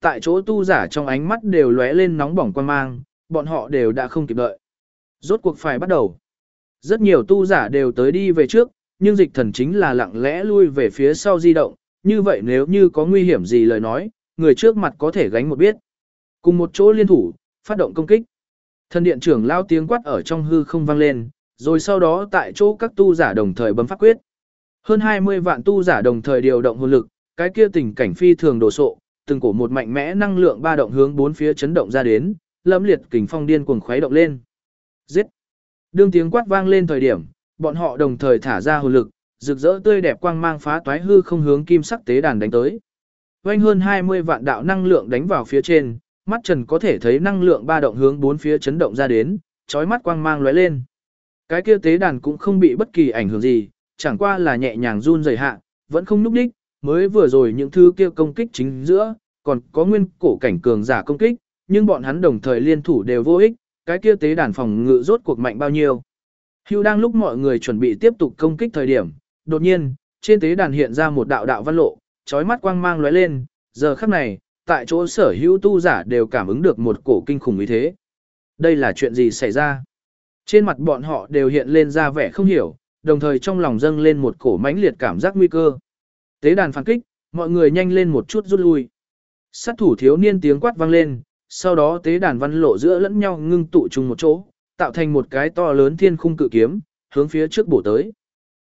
tại chỗ tu giả trong ánh mắt đều lóe lên nóng bỏng quan mang, bọn họ đều đã không kịp đợi. Rốt cuộc phải bắt đầu. Rất nhiều tu giả đều tới đi về trước, nhưng dịch thần chính là lặng lẽ lui về phía sau di động, như vậy nếu như có nguy hiểm gì lời nói, người trước mặt có thể gánh một biết. Cùng một chỗ liên thủ, phát động công kích. Thần điện trưởng lao tiếng quát ở trong hư không vang lên, rồi sau đó tại chỗ các tu giả đồng thời bấm pháp quyết. Hơn 20 vạn tu giả đồng thời điều động hồn lực, cái kia tình cảnh phi thường đồ sộ, từng cổ một mạnh mẽ năng lượng ba động hướng bốn phía chấn động ra đến, lâm liệt kình phong điên cuồng khuấy động lên. Giết! Đương tiếng quát vang lên thời điểm, bọn họ đồng thời thả ra hồn lực, rực rỡ tươi đẹp quang mang phá toái hư không hướng kim sắc tế đàn đánh tới. Vành hơn 20 vạn đạo năng lượng đánh vào phía trên, mắt trần có thể thấy năng lượng ba động hướng bốn phía chấn động ra đến, chói mắt quang mang lóe lên. Cái kia tế đàn cũng không bị bất kỳ ảnh hưởng gì, chẳng qua là nhẹ nhàng run rẩy hạ, vẫn không nhúc nhích, mới vừa rồi những thứ kia công kích chính giữa, còn có nguyên cổ cảnh cường giả công kích, nhưng bọn hắn đồng thời liên thủ đều vô ích, cái kia tế đàn phòng ngự rốt cuộc mạnh bao nhiêu. Hưu đang lúc mọi người chuẩn bị tiếp tục công kích thời điểm, đột nhiên, trên tế đàn hiện ra một đạo đạo văn lộ, chói mắt quang mang lóe lên, giờ khắc này, tại chỗ sở hữu tu giả đều cảm ứng được một cổ kinh khủng ý thế. Đây là chuyện gì xảy ra? Trên mặt bọn họ đều hiện lên ra vẻ không hiểu, đồng thời trong lòng dâng lên một cổ mãnh liệt cảm giác nguy cơ. Tế đàn phản kích, mọi người nhanh lên một chút rút lui. Sát thủ thiếu niên tiếng quát vang lên, sau đó tế đàn văn lộ giữa lẫn nhau ngưng tụ chung một chỗ, tạo thành một cái to lớn thiên khung cự kiếm, hướng phía trước bổ tới.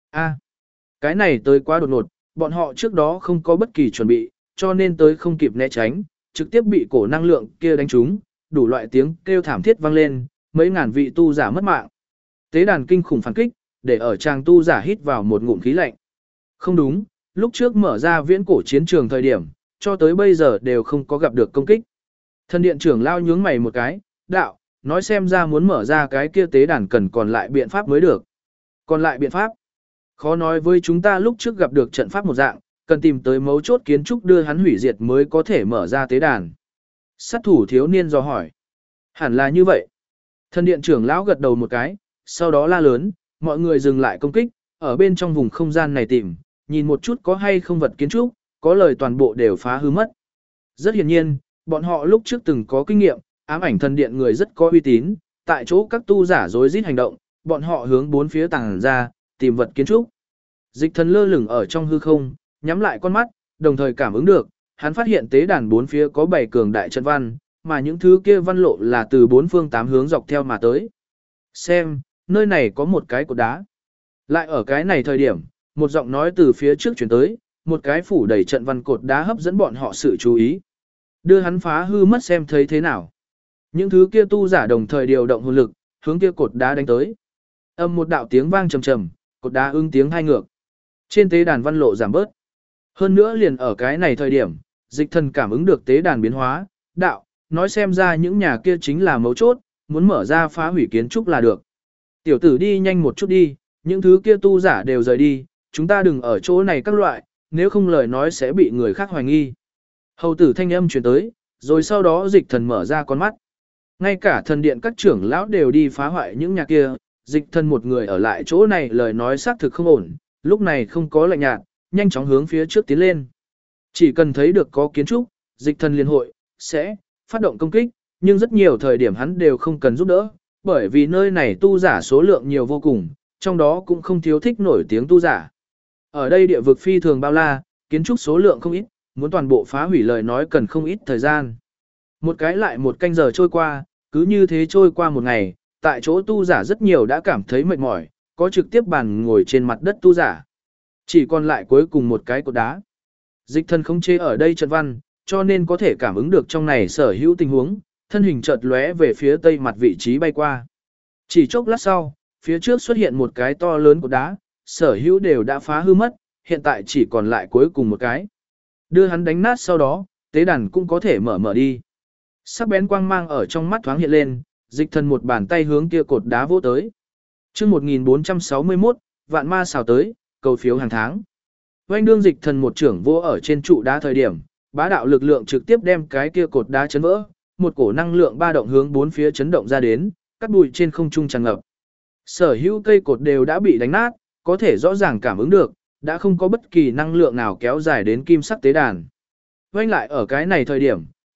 Cái này tới quá đột ngột, bọn họ trước đó không có bất kỳ chuẩn bị, cho nên tới không kịp né tránh, trực tiếp bị cổ năng lượng kia đánh trúng, đủ loại tiếng kêu thảm thiết vang lên, mấy ngàn vị tu giả mất mạng. Tế đàn kinh khủng phản kích, để ở chàng tu giả hít vào một ngụm khí lạnh. Không đúng, lúc trước mở ra viễn cổ chiến trường thời điểm, cho tới bây giờ đều không có gặp được công kích. Thần điện trưởng lao nhướng mày một cái, đạo, nói xem ra muốn mở ra cái kia tế đàn cần còn lại biện pháp mới được. Còn lại biện pháp? Khó nói với chúng ta lúc trước gặp được trận pháp một dạng, cần tìm tới mấu chốt kiến trúc đưa hắn hủy diệt mới có thể mở ra tế đàn. Sát thủ thiếu niên dò hỏi. Hẳn là như vậy. Thần điện trưởng lão gật đầu một cái, sau đó la lớn, mọi người dừng lại công kích, ở bên trong vùng không gian này tìm, nhìn một chút có hay không vật kiến trúc, có lời toàn bộ đều phá hư mất. Rất hiển nhiên, bọn họ lúc trước từng có kinh nghiệm, ám ảnh thần điện người rất có uy tín, tại chỗ các tu giả rối rít hành động, bọn họ hướng bốn phía tàng ra, tìm vật kiến trúc. Dịch thần lơ lửng ở trong hư không, nhắm lại con mắt, đồng thời cảm ứng được, hắn phát hiện tế đàn bốn phía có 7 cường đại trận văn, mà những thứ kia văn lộ là từ bốn phương tám hướng dọc theo mà tới. Xem, nơi này có một cái cột đá. Lại ở cái này thời điểm, một giọng nói từ phía trước chuyển tới, một cái phủ đầy trận văn cột đá hấp dẫn bọn họ sự chú ý. Đưa hắn phá hư mất xem thấy thế nào. Những thứ kia tu giả đồng thời điều động hồn lực, hướng kia cột đá đánh tới. Âm một đạo tiếng vang trầm trầm, cột đá ứng tiếng hai ngược. Trên tế đàn văn lộ giảm bớt. Hơn nữa liền ở cái này thời điểm, dịch thần cảm ứng được tế đàn biến hóa, đạo, nói xem ra những nhà kia chính là mấu chốt, muốn mở ra phá hủy kiến trúc là được. Tiểu tử đi nhanh một chút đi, những thứ kia tu giả đều rời đi, chúng ta đừng ở chỗ này các loại, nếu không lời nói sẽ bị người khác hoài nghi. Hầu tử thanh âm truyền tới, rồi sau đó dịch thần mở ra con mắt. Ngay cả thần điện các trưởng lão đều đi phá hoại những nhà kia, dịch thần một người ở lại chỗ này lời nói xác thực không ổn, lúc này không có lạnh nhạt, nhanh chóng hướng phía trước tiến lên. Chỉ cần thấy được có kiến trúc, dịch thần liên hội, sẽ phát động công kích, nhưng rất nhiều thời điểm hắn đều không cần giúp đỡ, bởi vì nơi này tu giả số lượng nhiều vô cùng, trong đó cũng không thiếu thích nổi tiếng tu giả. Ở đây địa vực phi thường bao la, kiến trúc số lượng không ít, muốn toàn bộ phá hủy lời nói cần không ít thời gian. Một cái lại một canh giờ trôi qua, cứ như thế trôi qua một ngày, tại chỗ tu giả rất nhiều đã cảm thấy mệt mỏi, có trực tiếp bàn ngồi trên mặt đất tu giả. Chỉ còn lại cuối cùng một cái cột đá. Dịch thần không chế ở đây trận văn, cho nên có thể cảm ứng được trong này sở hữu tình huống, thân hình chợt lóe về phía tây mặt vị trí bay qua. Chỉ chốc lát sau, phía trước xuất hiện một cái to lớn cột đá, sở hữu đều đã phá hư mất, hiện tại chỉ còn lại cuối cùng một cái. Đưa hắn đánh nát sau đó, tế đàn cũng có thể mở đi. Sắc bén quang mang ở trong mắt thoáng hiện lên, dịch thần một bàn tay hướng kia cột đá vỗ tới. Chương 1461, vạn ma xào tới, cầu phiếu hàng tháng. Oanh đương dịch thần một trưởng vỗ ở trên trụ đá thời điểm, bá đạo lực lượng trực tiếp đem cái kia cột đá chấn vỡ, một cổ năng lượng ba động hướng bốn phía chấn động ra đến, cắt bụi trên không trung tràn ngập. Sở hữu cây cột đều đã bị đánh nát, có thể rõ ràng cảm ứng được, đã không có bất kỳ năng lượng nào kéo dài đến kim sắc tế đàn. Oanh lại ở cái này thời điểm,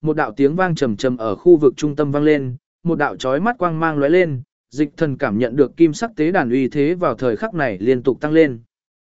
một đạo tiếng vang trầm trầm ở khu vực trung tâm vang lên, một đạo chói mắt quang mang lóe lên, Dịch Thần cảm nhận được kim sắc tế đàn uy thế vào thời khắc này liên tục tăng lên.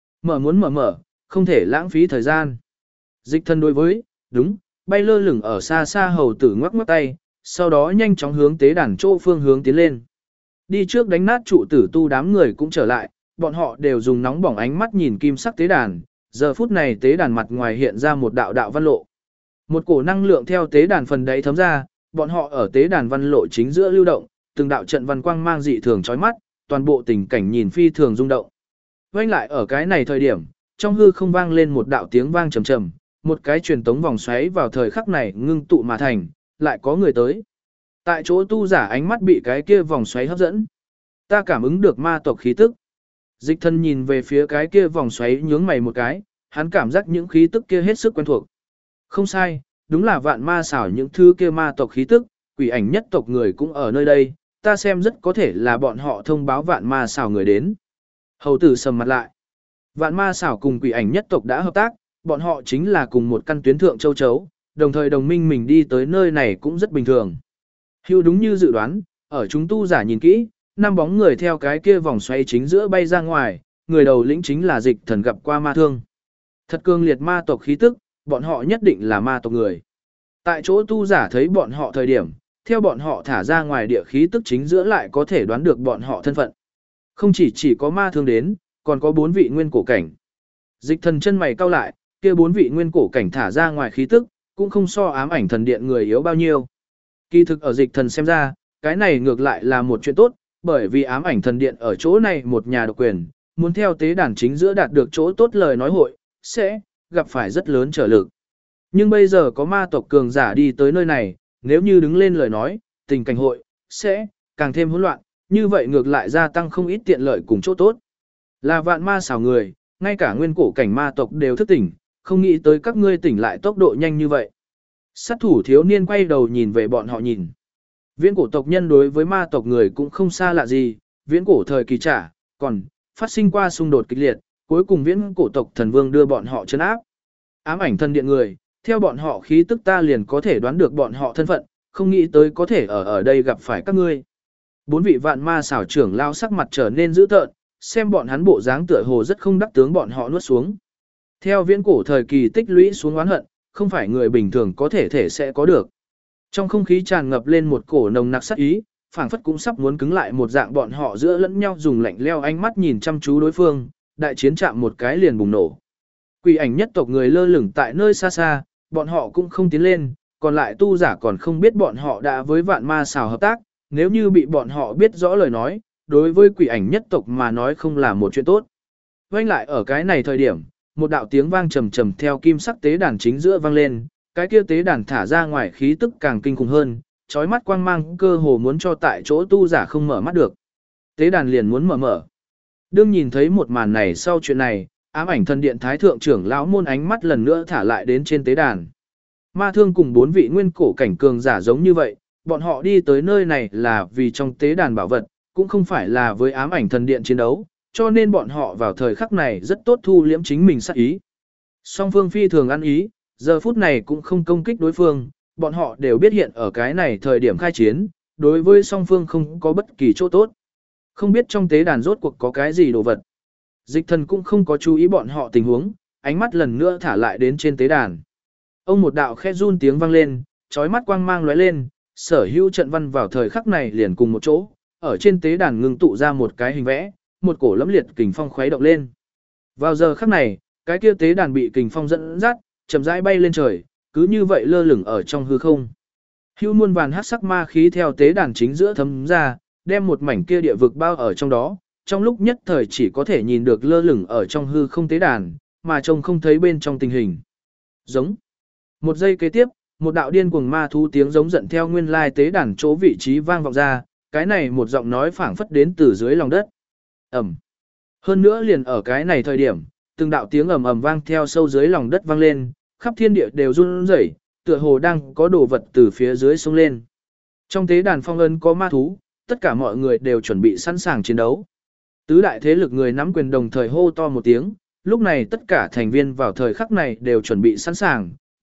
Mở, không thể lãng phí thời gian. Dịch Thần đối với, đúng, bay lơ lửng ở xa xa hầu tử ngoắc ngoắc tay, sau đó nhanh chóng hướng tế đàn chỗ phương hướng tiến lên. Đi trước đánh nát trụ tử tu đám người cũng trở lại, bọn họ đều dùng nóng bỏng ánh mắt nhìn kim sắc tế đàn, giờ phút này tế đàn mặt ngoài hiện ra một đạo đạo văn lộ. Một cổ năng lượng theo tế đàn phần đáy thấm ra, bọn họ ở tế đàn văn lộ chính giữa lưu động, từng đạo trận văn quang mang dị thường chói mắt, toàn bộ tình cảnh nhìn phi thường rung động. Vang lại ở cái này thời điểm, trong hư không vang lên một đạo tiếng vang trầm trầm, một cái truyền tống vòng xoáy vào thời khắc này ngưng tụ mà thành, lại có người tới. Tại chỗ tu giả ánh mắt bị cái kia vòng xoáy hấp dẫn. Ta cảm ứng được ma tộc khí tức. Dịch Thần nhìn về phía cái kia vòng xoáy nhướng mày một cái, hắn cảm giác những khí tức kia hết sức quen thuộc. Không sai, đúng là vạn ma xảo những thứ kia ma tộc khí tức, quỷ ảnh nhất tộc người cũng ở nơi đây, ta xem rất có thể là bọn họ thông báo vạn ma xảo người đến. Hầu tử sầm mặt lại. Vạn ma xảo cùng quỷ ảnh nhất tộc đã hợp tác, bọn họ chính là cùng một căn tuyến thượng châu chấu, đồng thời đồng minh mình đi tới nơi này cũng rất bình thường. Hưu đúng như dự đoán, ở chúng tu giả nhìn kỹ, năm bóng người theo cái kia vòng xoay chính giữa bay ra ngoài, người đầu lĩnh chính là Dịch Thần gặp qua ma thương. Thật cường liệt ma tộc khí tức, bọn họ nhất định là ma tộc người. Tại chỗ tu giả thấy bọn họ thời điểm, theo bọn họ thả ra ngoài địa khí tức chính giữa lại có thể đoán được bọn họ thân phận. Không chỉ có ma thương đến, còn có 4 vị nguyên cổ cảnh. Dịch Thần chân mày cau lại, kia 4 vị nguyên cổ cảnh thả ra ngoài khí tức, cũng không so ám ảnh thần điện người yếu bao nhiêu. Kỳ thực ở Dịch Thần xem ra, cái này ngược lại là một chuyện tốt, bởi vì ám ảnh thần điện ở chỗ này một nhà độc quyền, muốn theo tế đàn chính giữa đạt được chỗ tốt lời nói hội, sẽ gặp phải rất lớn trở lực. Nhưng bây giờ có ma tộc cường giả đi tới nơi này, nếu như đứng lên lời nói, tình cảnh hội, sẽ càng thêm hỗn loạn, như vậy ngược lại gia tăng không ít tiện lợi cùng chỗ tốt. Là vạn ma xảo người, ngay cả nguyên cổ cảnh ma tộc đều thức tỉnh, không nghĩ tới các ngươi tỉnh lại tốc độ nhanh như vậy. Sát thủ thiếu niên quay đầu nhìn về bọn họ nhìn. Viễn cổ tộc nhân đối với ma tộc người cũng không xa lạ gì, viễn cổ thời kỳ trả, còn phát sinh qua xung đột kịch liệt, cuối cùng viễn cổ tộc thần vương đưa bọn họ trấn áp. Ám ảnh thần điện người, theo bọn họ khí tức ta liền có thể đoán được bọn họ thân phận, không nghĩ tới có thể ở đây gặp phải các ngươi. 4 vị vạn ma xảo trưởng lao sắc mặt trở nên dữ tợn, xem bọn hắn bộ dáng tựa hồ rất không đắc tướng bọn họ nuốt xuống. Theo viễn cổ thời kỳ tích lũy xuống oán hận, không phải người bình thường có thể sẽ có được. Trong không khí tràn ngập lên một cổ nồng nặc sát ý, phảng phất cũng sắp muốn cứng lại một dạng bọn họ giữa lẫn nhau dùng lạnh leo ánh mắt nhìn chăm chú đối phương, đại chiến chạm một cái liền bùng nổ. Quỷ ảnh nhất tộc người lơ lửng tại nơi xa xa, bọn họ cũng không tiến lên, còn lại tu giả còn không biết bọn họ đã với vạn ma xào hợp tác, nếu như bị bọn họ biết rõ lời nói, đối với quỷ ảnh nhất tộc mà nói không là một chuyện tốt. Vang lại ở cái này thời điểm, một đạo tiếng vang trầm trầm theo kim sắc tế đàn chính giữa vang lên, cái kia tế đàn thả ra ngoài khí tức càng kinh khủng hơn, chói mắt quang mang cơ hồ muốn cho tại chỗ tu giả không mở mắt được. Tế đàn liền muốn mở. Đương nhìn thấy một màn này sau chuyện này, ám ảnh thần điện thái thượng trưởng lão môn ánh mắt lần nữa thả lại đến trên tế đàn. Ma thương cùng 4 vị nguyên cổ cảnh cường giả giống như vậy, bọn họ đi tới nơi này là vì trong tế đàn bảo vật, cũng không phải là với ám ảnh thần điện chiến đấu, cho nên bọn họ vào thời khắc này rất tốt thu liễm chính mình sát ý. Song phương phi thường ăn ý, giờ phút này cũng không công kích đối phương, bọn họ đều biết hiện ở cái này thời điểm khai chiến, đối với song phương không có bất kỳ chỗ tốt. Không biết trong tế đàn rốt cuộc có cái gì đồ vật. Dịch Thần cũng không có chú ý bọn họ tình huống, ánh mắt lần nữa thả lại đến trên tế đàn. Ông một đạo khẽ run tiếng vang lên, chói mắt quang mang lóe lên, sở hữu trận văn vào thời khắc này liền cùng một chỗ, ở trên tế đàn ngưng tụ ra một cái hình vẽ, một cổ lẫm liệt kình phong khuấy động lên. Vào giờ khắc này, cái kia tế đàn bị kình phong dẫn dắt, chậm rãi bay lên trời, cứ như vậy lơ lửng ở trong hư không. Hưu muôn vàn hắc sắc ma khí theo tế đàn chính giữa thấm ra, đem một mảnh kia địa vực bao ở trong đó, trong lúc nhất thời chỉ có thể nhìn được lơ lửng ở trong hư không tế đàn, mà trông không thấy bên trong tình hình. Giống. Một giây kế tiếp, một đạo điên cuồng ma thú tiếng giống giận theo nguyên lai tế đàn chỗ vị trí vang vọng ra, cái này một giọng nói phảng phất đến từ dưới lòng đất. Ầm. Hơn nữa liền ở cái này thời điểm, từng đạo tiếng ầm ầm vang theo sâu dưới lòng đất vang lên, khắp thiên địa đều run rẩy, tựa hồ đang có đồ vật từ phía dưới xông lên. Trong tế đàn phong ấn có ma thú, tất cả mọi người đều chuẩn bị sẵn sàng chiến đấu. Tứ đại thế lực người nắm quyền đồng thời hô to một tiếng, lúc này tất cả thành viên vào thời khắc này đều chuẩn bị sẵn sàng,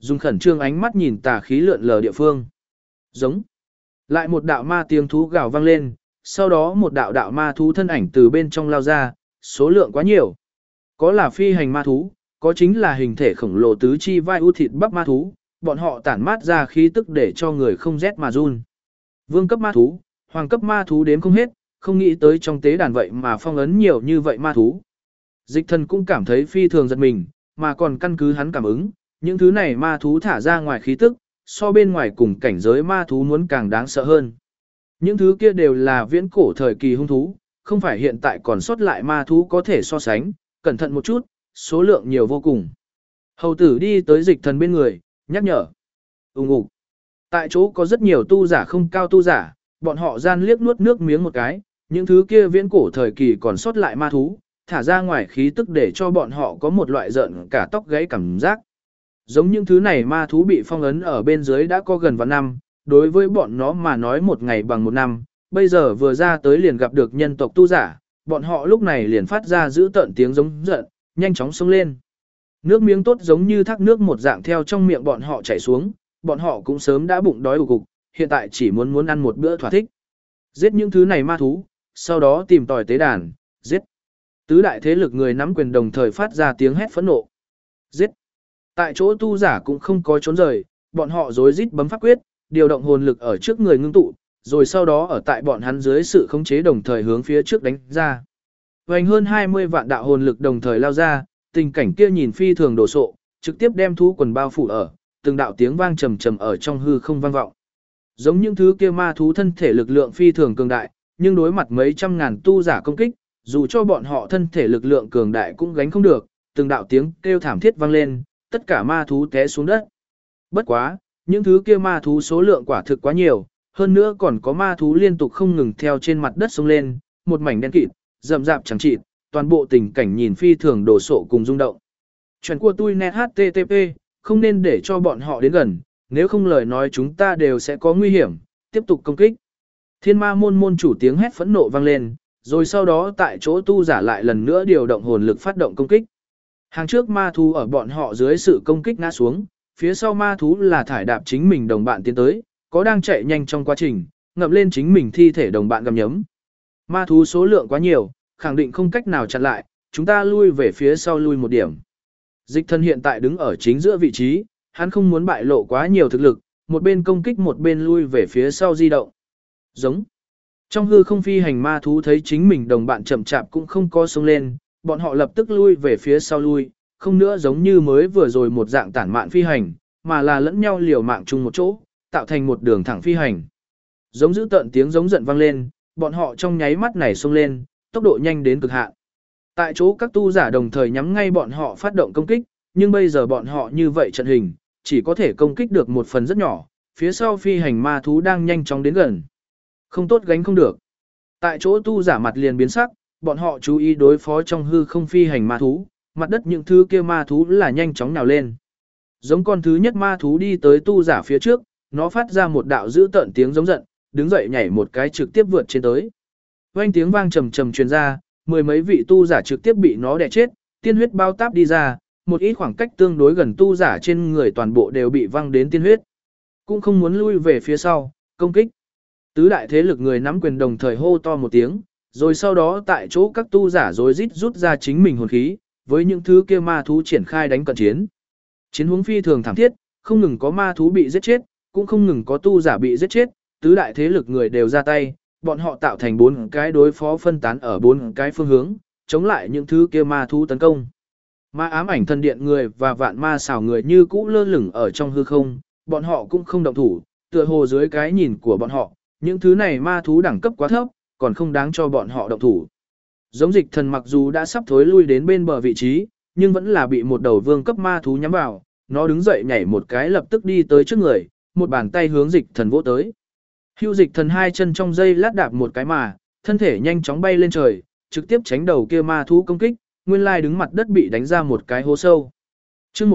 dùng khẩn trương ánh mắt nhìn tà khí lượn lờ địa phương. Giống. Lại một đạo ma tiếng thú gào vang lên, sau đó một đạo đạo ma thú thân ảnh từ bên trong lao ra, số lượng quá nhiều. Có là phi hành ma thú, có chính là hình thể khổng lồ tứ chi vai ưu thịt bắp ma thú, bọn họ tản mát ra khí tức để cho người không rét mà run. Vương cấp ma thú, hoàng cấp ma thú đếm không hết, không nghĩ tới trong tế đàn vậy mà phong ấn nhiều như vậy ma thú. Dịch thần cũng cảm thấy phi thường giật mình, mà còn căn cứ hắn cảm ứng, những thứ này ma thú thả ra ngoài khí tức, so bên ngoài cùng cảnh giới ma thú muốn càng đáng sợ hơn. Những thứ kia đều là viễn cổ thời kỳ hung thú, không phải hiện tại còn sót lại ma thú có thể so sánh, cẩn thận một chút, số lượng nhiều vô cùng. Hầu tử đi tới dịch thần bên người, nhắc nhở. Úng ục. Tại chỗ có rất nhiều tu giả không cao tu giả, bọn họ gian liếc nuốt nước miếng một cái, những thứ kia viễn cổ thời kỳ còn sót lại ma thú, thả ra ngoài khí tức để cho bọn họ có một loại giận cả tóc gáy cảm giác. Giống những thứ này ma thú bị phong ấn ở bên dưới đã có gần vạn năm, đối với bọn nó mà nói một ngày bằng một năm, bây giờ vừa ra tới liền gặp được nhân tộc tu giả, bọn họ lúc này liền phát ra giữ tợn tiếng giống giận, nhanh chóng xông lên. Nước miếng tốt giống như thác nước một dạng theo trong miệng bọn họ chảy xuống, bọn họ cũng sớm đã bụng đói ù cục, hiện tại chỉ muốn ăn một bữa thỏa thích. Giết những thứ này ma thú, sau đó tìm tòi tế đàn, giết. Tứ đại thế lực người nắm quyền đồng thời phát ra tiếng hét phẫn nộ. Giết. Tại chỗ tu giả cũng không có trốn rời, bọn họ rối rít bấm pháp quyết, điều động hồn lực ở trước người ngưng tụ, rồi sau đó ở tại bọn hắn dưới sự khống chế đồng thời hướng phía trước đánh ra. Hoành hơn 20 vạn đạo hồn lực đồng thời lao ra, tình cảnh kia nhìn phi thường đồ sộ, trực tiếp đem thú quần bao phủ ở, từng đạo tiếng vang trầm trầm ở trong hư không vang vọng. Giống những thứ kia ma thú thân thể lực lượng phi thường cường đại, nhưng đối mặt mấy trăm ngàn tu giả công kích, dù cho bọn họ thân thể lực lượng cường đại cũng gánh không được, từng đạo tiếng kêu thảm thiết vang lên, tất cả ma thú té xuống đất. Bất quá, những thứ kia ma thú số lượng quả thực quá nhiều, hơn nữa còn có ma thú liên tục không ngừng theo trên mặt đất xông lên, một mảnh đen kịt, rậm rạp chẳng chịt, toàn bộ tình cảnh nhìn phi thường đồ sộ cùng rung động. Chuyện của tôi net http, không nên để cho bọn họ đến gần, nếu không lời nói chúng ta đều sẽ có nguy hiểm, tiếp tục công kích. Thiên ma môn môn chủ tiếng hét phẫn nộ vang lên, rồi sau đó tại chỗ tu giả lại lần nữa điều động hồn lực phát động công kích. Hàng trước ma thú ở bọn họ dưới sự công kích ngã xuống, phía sau ma thú là thải đạp chính mình đồng bạn tiến tới, có đang chạy nhanh trong quá trình, ngậm lên chính mình thi thể đồng bạn gặm nhấm. Ma thú số lượng quá nhiều, khẳng định không cách nào chặn lại, chúng ta lui về phía sau lui một điểm. Dịch thần hiện tại đứng ở chính giữa vị trí, hắn không muốn bại lộ quá nhiều thực lực, một bên công kích một bên lui về phía sau di động. Giống. Trong hư không phi hành ma thú thấy chính mình đồng bạn chậm chạp cũng không có xông lên, bọn họ lập tức lui về phía sau lui, không nữa giống như mới vừa rồi một dạng tản mạn phi hành, mà là lẫn nhau liều mạng chung một chỗ, tạo thành một đường thẳng phi hành. Giống dữ tợn tiếng giống giận vang lên, bọn họ trong nháy mắt này xông lên, tốc độ nhanh đến cực hạn. Tại chỗ các tu giả đồng thời nhắm ngay bọn họ phát động công kích, nhưng bây giờ bọn họ như vậy trận hình, chỉ có thể công kích được một phần rất nhỏ, phía sau phi hành ma thú đang nhanh chóng đến gần. Không tốt gánh không được. Tại chỗ tu giả mặt liền biến sắc, bọn họ chú ý đối phó trong hư không phi hành ma thú, mặt đất những thứ kia ma thú là nhanh chóng nào lên. Giống con thứ nhất ma thú đi tới tu giả phía trước, nó phát ra một đạo dữ tợn tiếng giống giận, đứng dậy nhảy một cái trực tiếp vượt trên tới. Vang tiếng vang trầm trầm truyền ra, mười mấy vị tu giả trực tiếp bị nó đè chết, tiên huyết bao táp đi ra, một ít khoảng cách tương đối gần tu giả trên người toàn bộ đều bị văng đến tiên huyết. Cũng không muốn lui về phía sau, công kích. Tứ đại thế lực người nắm quyền đồng thời hô to một tiếng, rồi sau đó tại chỗ các tu giả rối rít rút ra chính mình hồn khí, với những thứ kia ma thú triển khai đánh cận chiến. Chiến huống phi thường thảm thiết, không ngừng có ma thú bị giết chết, cũng không ngừng có tu giả bị giết chết, tứ đại thế lực người đều ra tay, bọn họ tạo thành 4 cái đối phó phân tán ở 4 cái phương hướng, chống lại những thứ kia ma thú tấn công. Ma ám ảnh thần điện người và vạn ma xảo người như cũ lơ lửng ở trong hư không, bọn họ cũng không động thủ, tựa hồ dưới cái nhìn của bọn họ, những thứ này ma thú đẳng cấp quá thấp, còn không đáng cho bọn họ động thủ. Giống dịch thần mặc dù đã sắp thối lui đến bên bờ vị trí, nhưng vẫn là bị một đầu vương cấp ma thú nhắm vào, nó đứng dậy nhảy một cái lập tức đi tới trước người, một bàn tay hướng dịch thần vỗ tới. Hưu dịch thần hai chân trong dây lát đạp một cái mà, thân thể nhanh chóng bay lên trời, trực tiếp tránh đầu kia ma thú công kích, nguyên lai đứng mặt đất bị đánh ra một cái hố sâu. Chương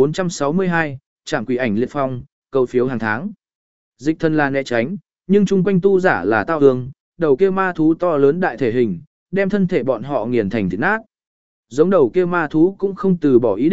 1462, Trảm Quỷ Ảnh Liệt Phong, cầu phiếu hàng tháng. Dịch thần là né tránh, nhưng chung quanh tu giả là tao hương, đầu kia ma thú to lớn đại thể hình, đem thân thể bọn họ nghiền thành thịt nát. Giống đầu kia ma thú cũng không từ bỏ ý định,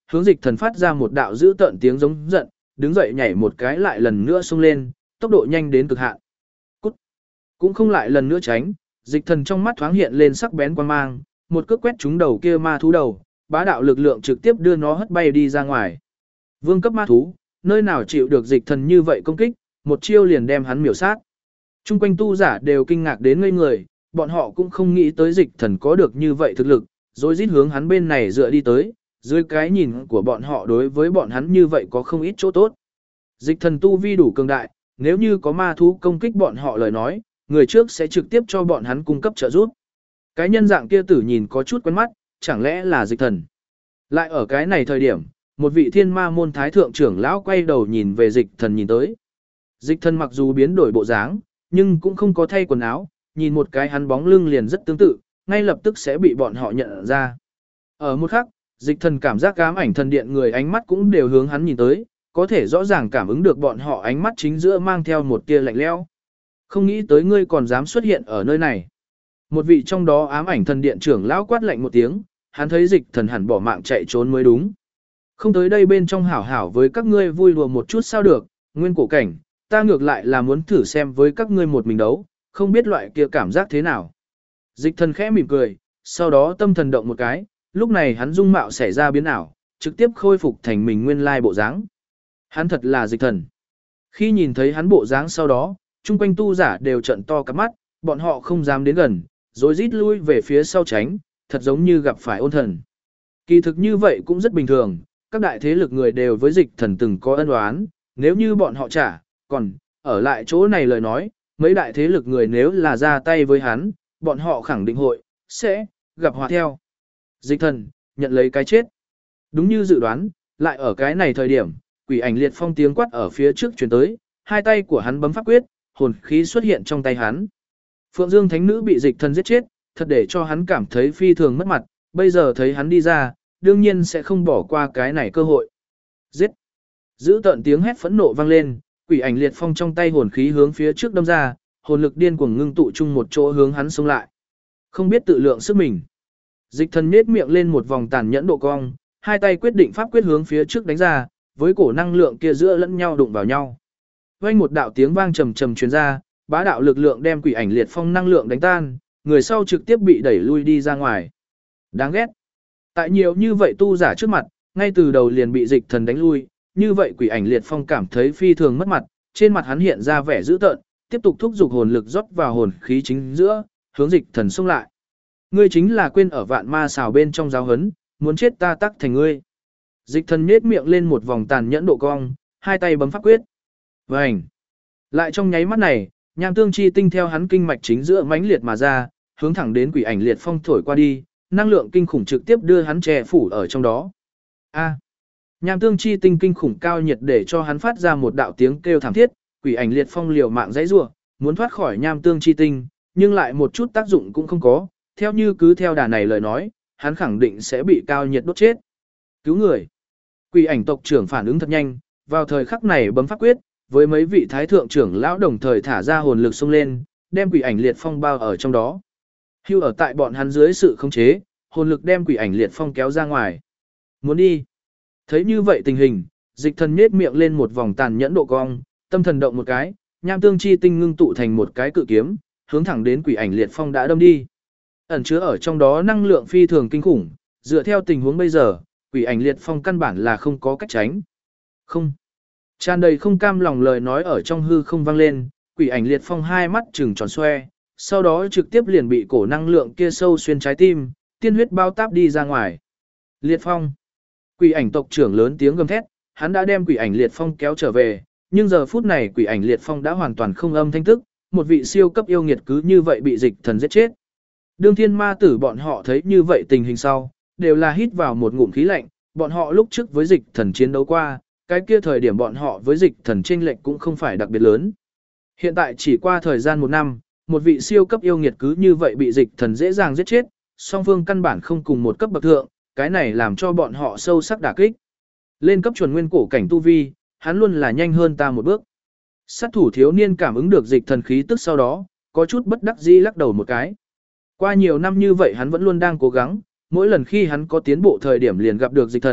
hướng dịch thần phát ra một đạo dữ tợn tiếng giống giận, đứng dậy nhảy một cái lại lần nữa xông lên, tốc độ nhanh đến cực hạn. Cút! Cũng không lại lần nữa tránh, dịch thần trong mắt thoáng hiện lên sắc bén quan mang, một cước quét trúng đầu kia ma thú đầu, bá đạo lực lượng trực tiếp đưa nó hất bay đi ra ngoài. Vương cấp ma thú, nơi nào chịu được dịch thần như vậy công kích, một chiêu liền đem hắn miểu sát. Trung quanh tu giả đều kinh ngạc đến ngây người, bọn họ cũng không nghĩ tới dịch thần có được như vậy thực lực, rồi rít hướng hắn bên này dựa đi tới, dưới cái nhìn của bọn họ đối với bọn hắn như vậy có không ít chỗ tốt. Dịch thần tu vi đủ cường đại, nếu như có ma thú công kích bọn họ lời nói, người trước sẽ trực tiếp cho bọn hắn cung cấp trợ giúp. Cái nhân dạng kia tử nhìn có chút quen mắt, chẳng lẽ là dịch thần. Lại ở cái này thời điểm, một vị thiên ma môn thái thượng trưởng lão quay đầu nhìn về dịch thần nhìn tới. Dịch thần mặc dù biến đổi bộ dáng, nhưng cũng không có thay quần áo, nhìn một cái hắn bóng lưng liền rất tương tự, ngay lập tức sẽ bị bọn họ nhận ra. Ở một khắc, dịch thần cảm giác ám ảnh thần điện người ánh mắt cũng đều hướng hắn nhìn tới, có thể rõ ràng cảm ứng được bọn họ ánh mắt chính giữa mang theo một tia lạnh lẽo. Không nghĩ tới ngươi còn dám xuất hiện ở nơi này. Một vị trong đó ám ảnh thần điện trưởng lão quát lạnh một tiếng, hắn thấy dịch thần hẳn bỏ mạng chạy trốn mới đúng. Không tới đây bên trong hảo hảo với các ngươi vui đùa một chút sao được, nguyên cổ cảnh, ta ngược lại là muốn thử xem với các ngươi một mình đấu, không biết loại kia cảm giác thế nào. Dịch thần khẽ mỉm cười, sau đó tâm thần động một cái, lúc này hắn dung mạo xảy ra biến ảo, trực tiếp khôi phục thành mình nguyên lai bộ dáng. Hắn thật là dịch thần. Khi nhìn thấy hắn bộ dáng sau đó, chung quanh tu giả đều trợn to cả mắt, bọn họ không dám đến gần, rồi rít lui về phía sau tránh, thật giống như gặp phải ôn thần. Kỳ thực như vậy cũng rất bình thường, các đại thế lực người đều với dịch thần từng có ân oán, nếu như bọn họ trả, còn ở lại chỗ này lời nói, mấy đại thế lực người nếu là ra tay với hắn, bọn họ khẳng định sẽ gặp họa theo. Dịch thần, nhận lấy cái chết. Đúng như dự đoán, lại ở cái này thời điểm, quỷ ảnh liệt phong tiếng quát ở phía trước truyền tới, hai tay của hắn bấm pháp quyết, hồn khí xuất hiện trong tay hắn. Phượng Dương Thánh Nữ bị dịch thần giết chết, thật để cho hắn cảm thấy phi thường mất mặt, bây giờ thấy hắn đi ra, đương nhiên sẽ không bỏ qua cái này cơ hội. Giết! Giữ tận tiếng hét phẫn nộ vang lên, quỷ ảnh liệt phong trong tay hồn khí hướng phía trước đâm ra, hồn lực điên cuồng ngưng tụ chung một chỗ hướng hắn xông lại. Không biết tự lượng sức mình. Dịch thần nhếch miệng lên một vòng tàn nhẫn độ cong, hai tay quyết định pháp quyết hướng phía trước đánh ra, với cổ năng lượng kia giữa lẫn nhau đụng vào nhau. Vang một đạo tiếng vang trầm trầm truyền ra, bá đạo lực lượng đem quỷ ảnh liệt phong năng lượng đánh tan, người sau trực tiếp bị đẩy lui đi ra ngoài. Đáng ghét. Tại nhiều như vậy tu giả trước mặt, ngay từ đầu liền bị dịch thần đánh lui, như vậy quỷ ảnh liệt phong cảm thấy phi thường mất mặt, trên mặt hắn hiện ra vẻ dữ tợn, tiếp tục thúc giục hồn lực rót vào hồn khí chính giữa, hướng dịch thần xông lại. Ngươi chính là quên ở vạn ma xào bên trong giáo hấn, muốn chết ta tắc thành ngươi. Dịch thần nhếch miệng lên một vòng tàn nhẫn độ cong, hai tay bấm pháp quyết. Vành. Lại trong nháy mắt này, nham tương chi tinh theo hắn kinh mạch chính giữa mãnh liệt mà ra, hướng thẳng đến quỷ ảnh liệt phong thổi qua đi, năng lượng kinh khủng trực tiếp đưa hắn che phủ ở trong đó. A. Nham tương chi tinh kinh khủng cao nhiệt để cho hắn phát ra một đạo tiếng kêu thảm thiết, quỷ ảnh liệt phong liều mạng giãy giụa, muốn thoát khỏi nham tương chi tinh, nhưng lại một chút tác dụng cũng không có, theo như cứ theo đà này lời nói, hắn khẳng định sẽ bị cao nhiệt đốt chết. Cứu người. Quỷ ảnh tộc trưởng phản ứng thật nhanh, vào thời khắc này bấm pháp quyết, với mấy vị thái thượng trưởng lão đồng thời thả ra hồn lực xông lên, đem quỷ ảnh liệt phong bao ở trong đó. Hưu ở tại bọn hắn dưới sự khống chế, hồn lực đem quỷ ảnh liệt phong kéo ra ngoài. Muốn đi. Thấy như vậy tình hình, dịch thần nhếch miệng lên một vòng tàn nhẫn độ cong, tâm thần động một cái, nham tương chi tinh ngưng tụ thành một cái cự kiếm, hướng thẳng đến quỷ ảnh liệt phong đã đâm đi. Ẩn chứa ở trong đó năng lượng phi thường kinh khủng, dựa theo tình huống bây giờ, quỷ ảnh liệt phong căn bản là không có cách tránh. Không. Tràn đầy không cam lòng lời nói ở trong hư không vang lên, quỷ ảnh liệt phong hai mắt trừng tròn xoe, sau đó trực tiếp liền bị cổ năng lượng kia sâu xuyên trái tim, tiên huyết bao táp đi ra ngoài. Liệt phong. Quỷ ảnh tộc trưởng lớn tiếng gầm thét, hắn đã đem quỷ ảnh liệt phong kéo trở về, nhưng giờ phút này quỷ ảnh liệt phong đã hoàn toàn không âm thanh tức, một vị siêu cấp yêu nghiệt cứ như vậy bị dịch thần giết chết. Đương thiên ma tử bọn họ thấy như vậy tình hình sau, đều là hít vào một ngụm khí lạnh, bọn họ lúc trước với dịch thần chiến đấu qua, cái kia thời điểm bọn họ với dịch thần chênh lệch cũng không phải đặc biệt lớn. Hiện tại chỉ qua thời gian một năm, một vị siêu cấp yêu nghiệt cứ như vậy bị dịch thần dễ dàng giết chết, song phương căn bản không cùng một cấp bậc thượng, cái này làm cho bọn họ sâu sắc đả kích. Lên cấp chuẩn nguyên cổ cảnh tu vi, hắn luôn là nhanh hơn ta một bước. Sát thủ thiếu niên cảm ứng được dịch thần khí tức sau đó, có chút bất đắc dĩ lắc đầu một cái. Qua nhiều năm như vậy hắn vẫn luôn đang cố gắng, mỗi lần khi hắn có tiến bộ thời điểm liền gặp được dịch thần,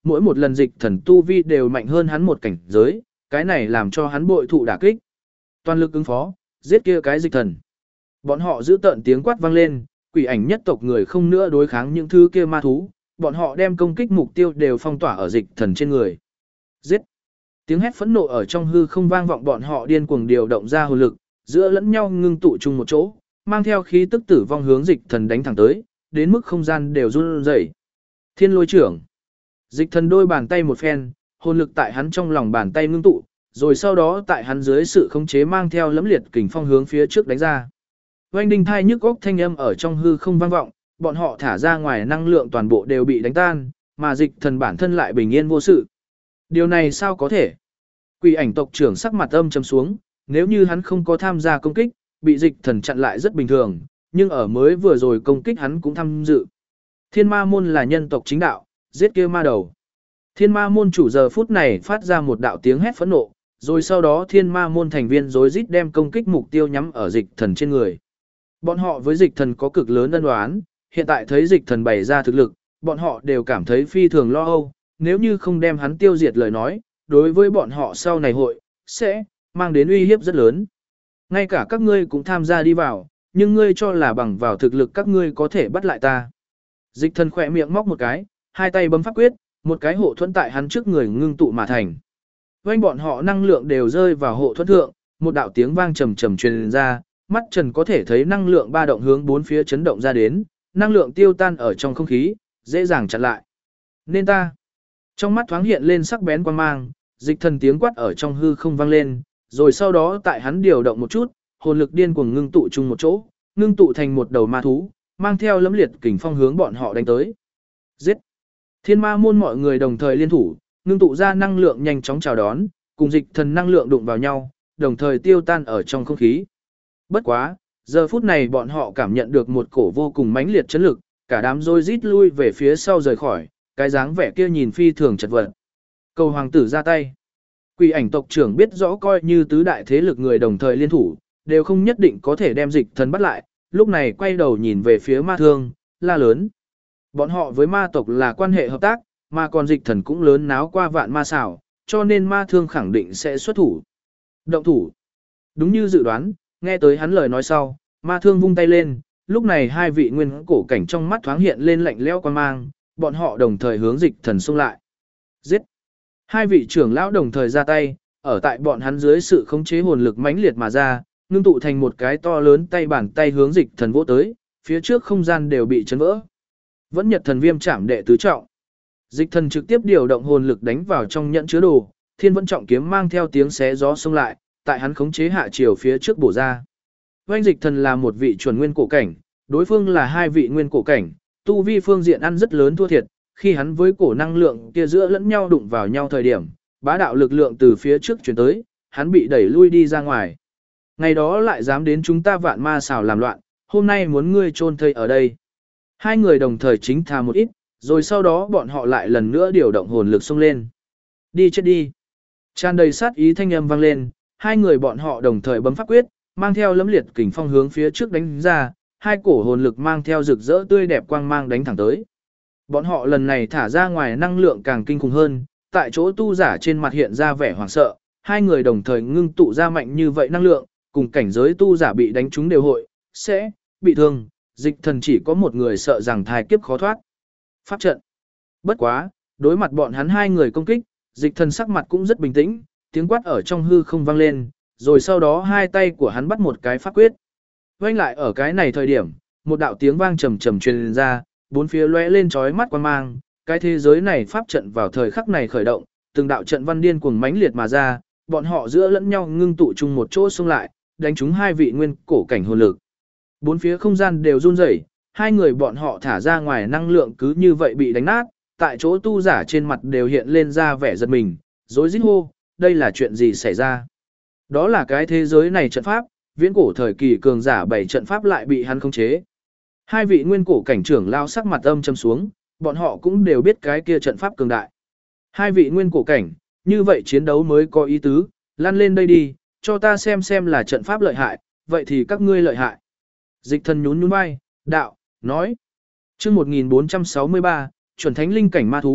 mỗi một lần dịch thần tu vi đều mạnh hơn hắn một cảnh giới, cái này làm cho hắn bội thụ đả kích. Toàn lực ứng phó, giết kia cái dịch thần. Bọn họ giữ tợn tiếng quát vang lên, quỷ ảnh nhất tộc người không nữa đối kháng những thứ kia ma thú, bọn họ đem công kích mục tiêu đều phong tỏa ở dịch thần trên người. Giết! Tiếng hét phẫn nộ ở trong hư không vang vọng, bọn họ điên cuồng điều động ra hồn lực, giữa lẫn nhau ngưng tụ chung một chỗ, mang theo khí tức tử vong hướng dịch thần đánh thẳng tới, đến mức không gian đều run rẩy. Thiên lôi trưởng. Dịch thần đôi bàn tay một phen, hồn lực tại hắn trong lòng bàn tay ngưng tụ, rồi sau đó tại hắn dưới sự khống chế mang theo lẫm liệt kình phong hướng phía trước đánh ra. Oanh đinh thai nhức óc thanh âm ở trong hư không vang vọng, bọn họ thả ra ngoài năng lượng toàn bộ đều bị đánh tan, mà dịch thần bản thân lại bình yên vô sự. Điều này sao có thể? Quỷ ảnh tộc trưởng sắc mặt âm trầm xuống, nếu như hắn không có tham gia công kích, bị dịch thần chặn lại rất bình thường, nhưng ở mới vừa rồi công kích hắn cũng tham dự. Thiên ma môn là nhân tộc chính đạo, giết kia ma đầu. Thiên ma môn chủ giờ phút này phát ra một đạo tiếng hét phẫn nộ, rồi sau đó thiên ma môn thành viên rối rít đem công kích mục tiêu nhắm ở dịch thần trên người. Bọn họ với dịch thần có cực lớn ân oán, hiện tại thấy dịch thần bày ra thực lực, bọn họ đều cảm thấy phi thường lo âu, nếu như không đem hắn tiêu diệt lời nói, đối với bọn họ sau này hội, sẽ mang đến uy hiếp rất lớn. Ngay cả các ngươi cũng tham gia đi vào, nhưng ngươi cho là bằng vào thực lực các ngươi có thể bắt lại ta. Dịch thần khỏe miệng móc một cái, hai tay bấm pháp quyết, một cái hộ thuẫn tại hắn trước người ngưng tụ mà thành. Quanh bọn họ năng lượng đều rơi vào hộ thuẫn thượng, một đạo tiếng vang trầm trầm truyền ra, mắt Trần có thể thấy năng lượng ba động hướng bốn phía chấn động ra đến, năng lượng tiêu tan ở trong không khí, dễ dàng chặn lại. Nên ta. Trong mắt thoáng hiện lên sắc bén quan mang, dịch thần tiếng quát ở trong hư không vang lên, rồi sau đó tại hắn điều động một chút, hồn lực điên cuồng ngưng tụ chung một chỗ, ngưng tụ thành một đầu ma thú, mang theo lẫm liệt kình phong hướng bọn họ đánh tới. Giết! Thiên ma môn mọi người đồng thời liên thủ, ngưng tụ ra năng lượng nhanh chóng chào đón, cùng dịch thần năng lượng đụng vào nhau, đồng thời tiêu tan ở trong không khí. Bất quá, giờ phút này bọn họ cảm nhận được một cổ vô cùng mãnh liệt chấn lực, cả đám rối rít lui về phía sau rời khỏi, cái dáng vẻ kia nhìn phi thường chật vật. Cầu hoàng tử ra tay. Quỷ ảnh tộc trưởng biết rõ coi như tứ đại thế lực người đồng thời liên thủ, đều không nhất định có thể đem dịch thần bắt lại, lúc này quay đầu nhìn về phía ma thương, la lớn. Bọn họ với ma tộc là quan hệ hợp tác, mà còn dịch thần cũng lớn náo qua vạn ma xảo, cho nên ma thương khẳng định sẽ xuất thủ. Động thủ. Đúng như dự đoán, nghe tới hắn lời nói sau, ma thương vung tay lên, lúc này hai vị nguyên cổ cảnh trong mắt thoáng hiện lên lạnh lẽo quan mang, bọn họ đồng thời hướng dịch thần xung lại. Giết! Hai vị trưởng lão đồng thời ra tay, ở tại bọn hắn dưới sự khống chế hồn lực mãnh liệt mà ra, ngưng tụ thành một cái to lớn tay bàn tay hướng dịch thần vỗ tới, phía trước không gian đều bị chấn vỡ. Vẫn nhật thần viêm chạm đệ tứ trọng. Dịch thần trực tiếp điều động hồn lực đánh vào trong nhẫn chứa đồ, thiên vẫn trọng kiếm mang theo tiếng xé gió xông lại, tại hắn khống chế hạ chiều phía trước bổ ra. Oanh dịch thần là một vị chuẩn nguyên cổ cảnh, đối phương là hai vị nguyên cổ cảnh, tu vi phương diện ăn rất lớn thua thiệt, khi hắn với cổ năng lượng kia giữa lẫn nhau đụng vào nhau thời điểm, bá đạo lực lượng từ phía trước chuyển tới, hắn bị đẩy lui đi ra ngoài. Ngày đó lại dám đến chúng ta vạn ma xào làm loạn, hôm nay muốn ngươi chôn thây ở đây. Hai người đồng thời chính tha một ít, rồi sau đó bọn họ lại lần nữa điều động hồn lực xông lên. Đi chết đi. Tràn đầy sát ý thanh âm vang lên, hai người bọn họ đồng thời bấm pháp quyết, mang theo lẫm liệt kình phong hướng phía trước đánh ra, hai cổ hồn lực mang theo rực rỡ tươi đẹp quang mang đánh thẳng tới. Bọn họ lần này thả ra ngoài năng lượng càng kinh khủng hơn, tại chỗ tu giả trên mặt hiện ra vẻ hoảng sợ, hai người đồng thời ngưng tụ ra mạnh như vậy năng lượng, cùng cảnh giới tu giả bị đánh trúng đều hội, sẽ bị thương, dịch thần chỉ có một người sợ rằng thai kiếp khó thoát. Pháp trận. Bất quá, đối mặt bọn hắn hai người công kích, dịch thần sắc mặt cũng rất bình tĩnh, tiếng quát ở trong hư không vang lên, rồi sau đó hai tay của hắn bắt một cái pháp quyết. Quanh lại ở cái này thời điểm, một đạo tiếng vang trầm trầm truyền ra, bốn phía lóe lên chói mắt quang mang, cái thế giới này pháp trận vào thời khắc này khởi động, từng đạo trận văn điên cuồng mãnh liệt mà ra, bọn họ giữa lẫn nhau ngưng tụ chung một chỗ xung lại, đánh trúng hai vị nguyên cổ cảnh hồn lực. Bốn phía không gian đều run rẩy, hai người bọn họ thả ra ngoài năng lượng cứ như vậy bị đánh nát, tại chỗ tu giả trên mặt đều hiện lên ra vẻ giật mình, rối rít hô, đây là chuyện gì xảy ra? Đó là cái thế giới này trận pháp, viễn cổ thời kỳ cường giả bảy trận pháp lại bị hắn khống chế. Hai vị nguyên cổ cảnh trưởng lao sắc mặt âm trầm xuống, bọn họ cũng đều biết cái kia trận pháp cường đại. Hai vị nguyên cổ cảnh, như vậy chiến đấu mới có ý tứ, lăn lên đây đi, cho ta xem là trận pháp lợi hại, vậy thì các ngươi lợi hại. Dịch thần nhún nhún vai, đạo, nói. Chương 1463, chuẩn thánh linh cảnh ma thú,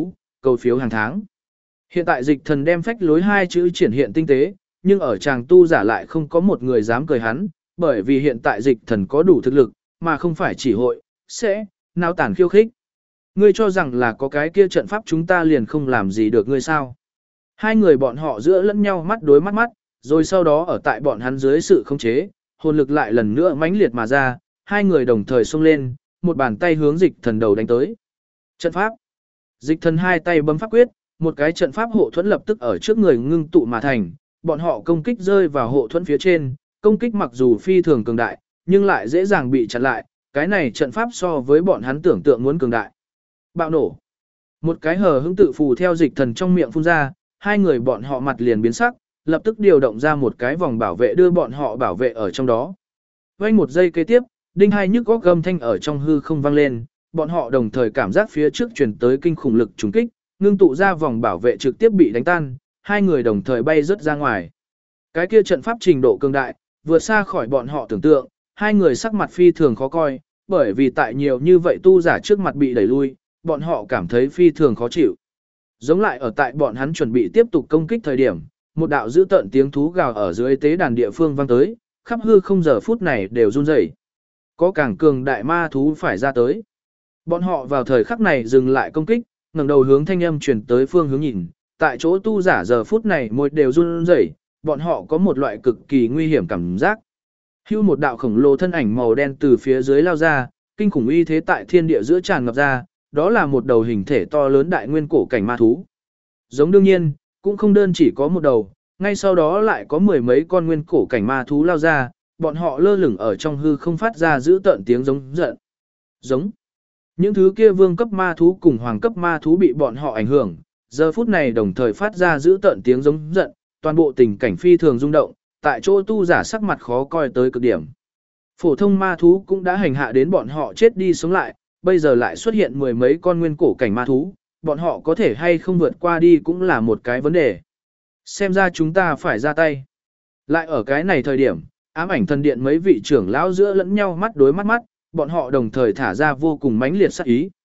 cầu phiếu hàng tháng. Hiện tại dịch thần đem phách lối hai chữ triển hiện tinh tế, nhưng ở chàng tu giả lại không có một người dám cười hắn, bởi vì hiện tại dịch thần có đủ thực lực, mà không phải chỉ hội, sẽ, nao tản khiêu khích. Ngươi cho rằng là có cái kia trận pháp chúng ta liền không làm gì được ngươi sao. Hai người bọn họ giữa lẫn nhau mắt đối mắt mắt, rồi sau đó ở tại bọn hắn dưới sự khống chế, hồn lực lại lần nữa mãnh liệt mà ra, hai người đồng thời xông lên, một bàn tay hướng dịch thần đầu đánh tới. Trận pháp. Dịch thần hai tay bấm pháp quyết, một cái trận pháp hộ thuẫn lập tức ở trước người ngưng tụ mà thành, bọn họ công kích rơi vào hộ thuẫn phía trên, công kích mặc dù phi thường cường đại, nhưng lại dễ dàng bị chặn lại, cái này trận pháp so với bọn hắn tưởng tượng muốn cường đại. Bạo nổ. Một cái hờ hững tự phù theo dịch thần trong miệng phun ra, hai người bọn họ mặt liền biến sắc, lập tức điều động ra một cái vòng bảo vệ đưa bọn họ bảo vệ ở trong đó. Vang một giây kế tiếp, đinh hai nhức góc gầm thanh ở trong hư không vang lên, bọn họ đồng thời cảm giác phía trước truyền tới kinh khủng lực trùng kích, ngưng tụ ra vòng bảo vệ trực tiếp bị đánh tan, hai người đồng thời bay rất ra ngoài. Cái kia trận pháp trình độ cường đại, vượt xa khỏi bọn họ tưởng tượng, hai người sắc mặt phi thường khó coi, bởi vì tại nhiều như vậy tu giả trước mặt bị đẩy lui, bọn họ cảm thấy phi thường khó chịu. Giống lại ở tại bọn hắn chuẩn bị tiếp tục công kích thời điểm, một đạo dữ tợn tiếng thú gào ở dưới tế đàn địa phương vang tới, khắp hư không giờ phút này đều run rẩy. Có càng cường đại ma thú phải ra tới. Bọn họ vào thời khắc này dừng lại công kích, ngẩng đầu hướng thanh âm truyền tới phương hướng nhìn, tại chỗ tu giả giờ phút này môi đều run rẩy, bọn họ có một loại cực kỳ nguy hiểm cảm giác. Hưu một đạo khổng lồ thân ảnh màu đen từ phía dưới lao ra, kinh khủng uy thế tại thiên địa giữa tràn ngập ra, đó là một đầu hình thể to lớn đại nguyên cổ cảnh ma thú. Giống đương nhiên, cũng không đơn chỉ có một đầu, ngay sau đó lại có mười mấy con nguyên cổ cảnh ma thú lao ra, bọn họ lơ lửng ở trong hư không phát ra giữ tợn tiếng giống giận. Giống. Những thứ kia vương cấp ma thú cùng hoàng cấp ma thú bị bọn họ ảnh hưởng, giờ phút này đồng thời phát ra giữ tợn tiếng giống giận, toàn bộ tình cảnh phi thường rung động, tại chỗ tu giả sắc mặt khó coi tới cực điểm. Phổ thông ma thú cũng đã hành hạ đến bọn họ chết đi sống lại, bây giờ lại xuất hiện mười mấy con nguyên cổ cảnh ma thú, bọn họ có thể hay không vượt qua đi cũng là một cái vấn đề. Xem ra chúng ta phải ra tay. Lại ở cái này thời điểm, ám ảnh thần điện mấy vị trưởng lão giữa lẫn nhau mắt đối mắt mắt, bọn họ đồng thời thả ra vô cùng mãnh liệt sát ý.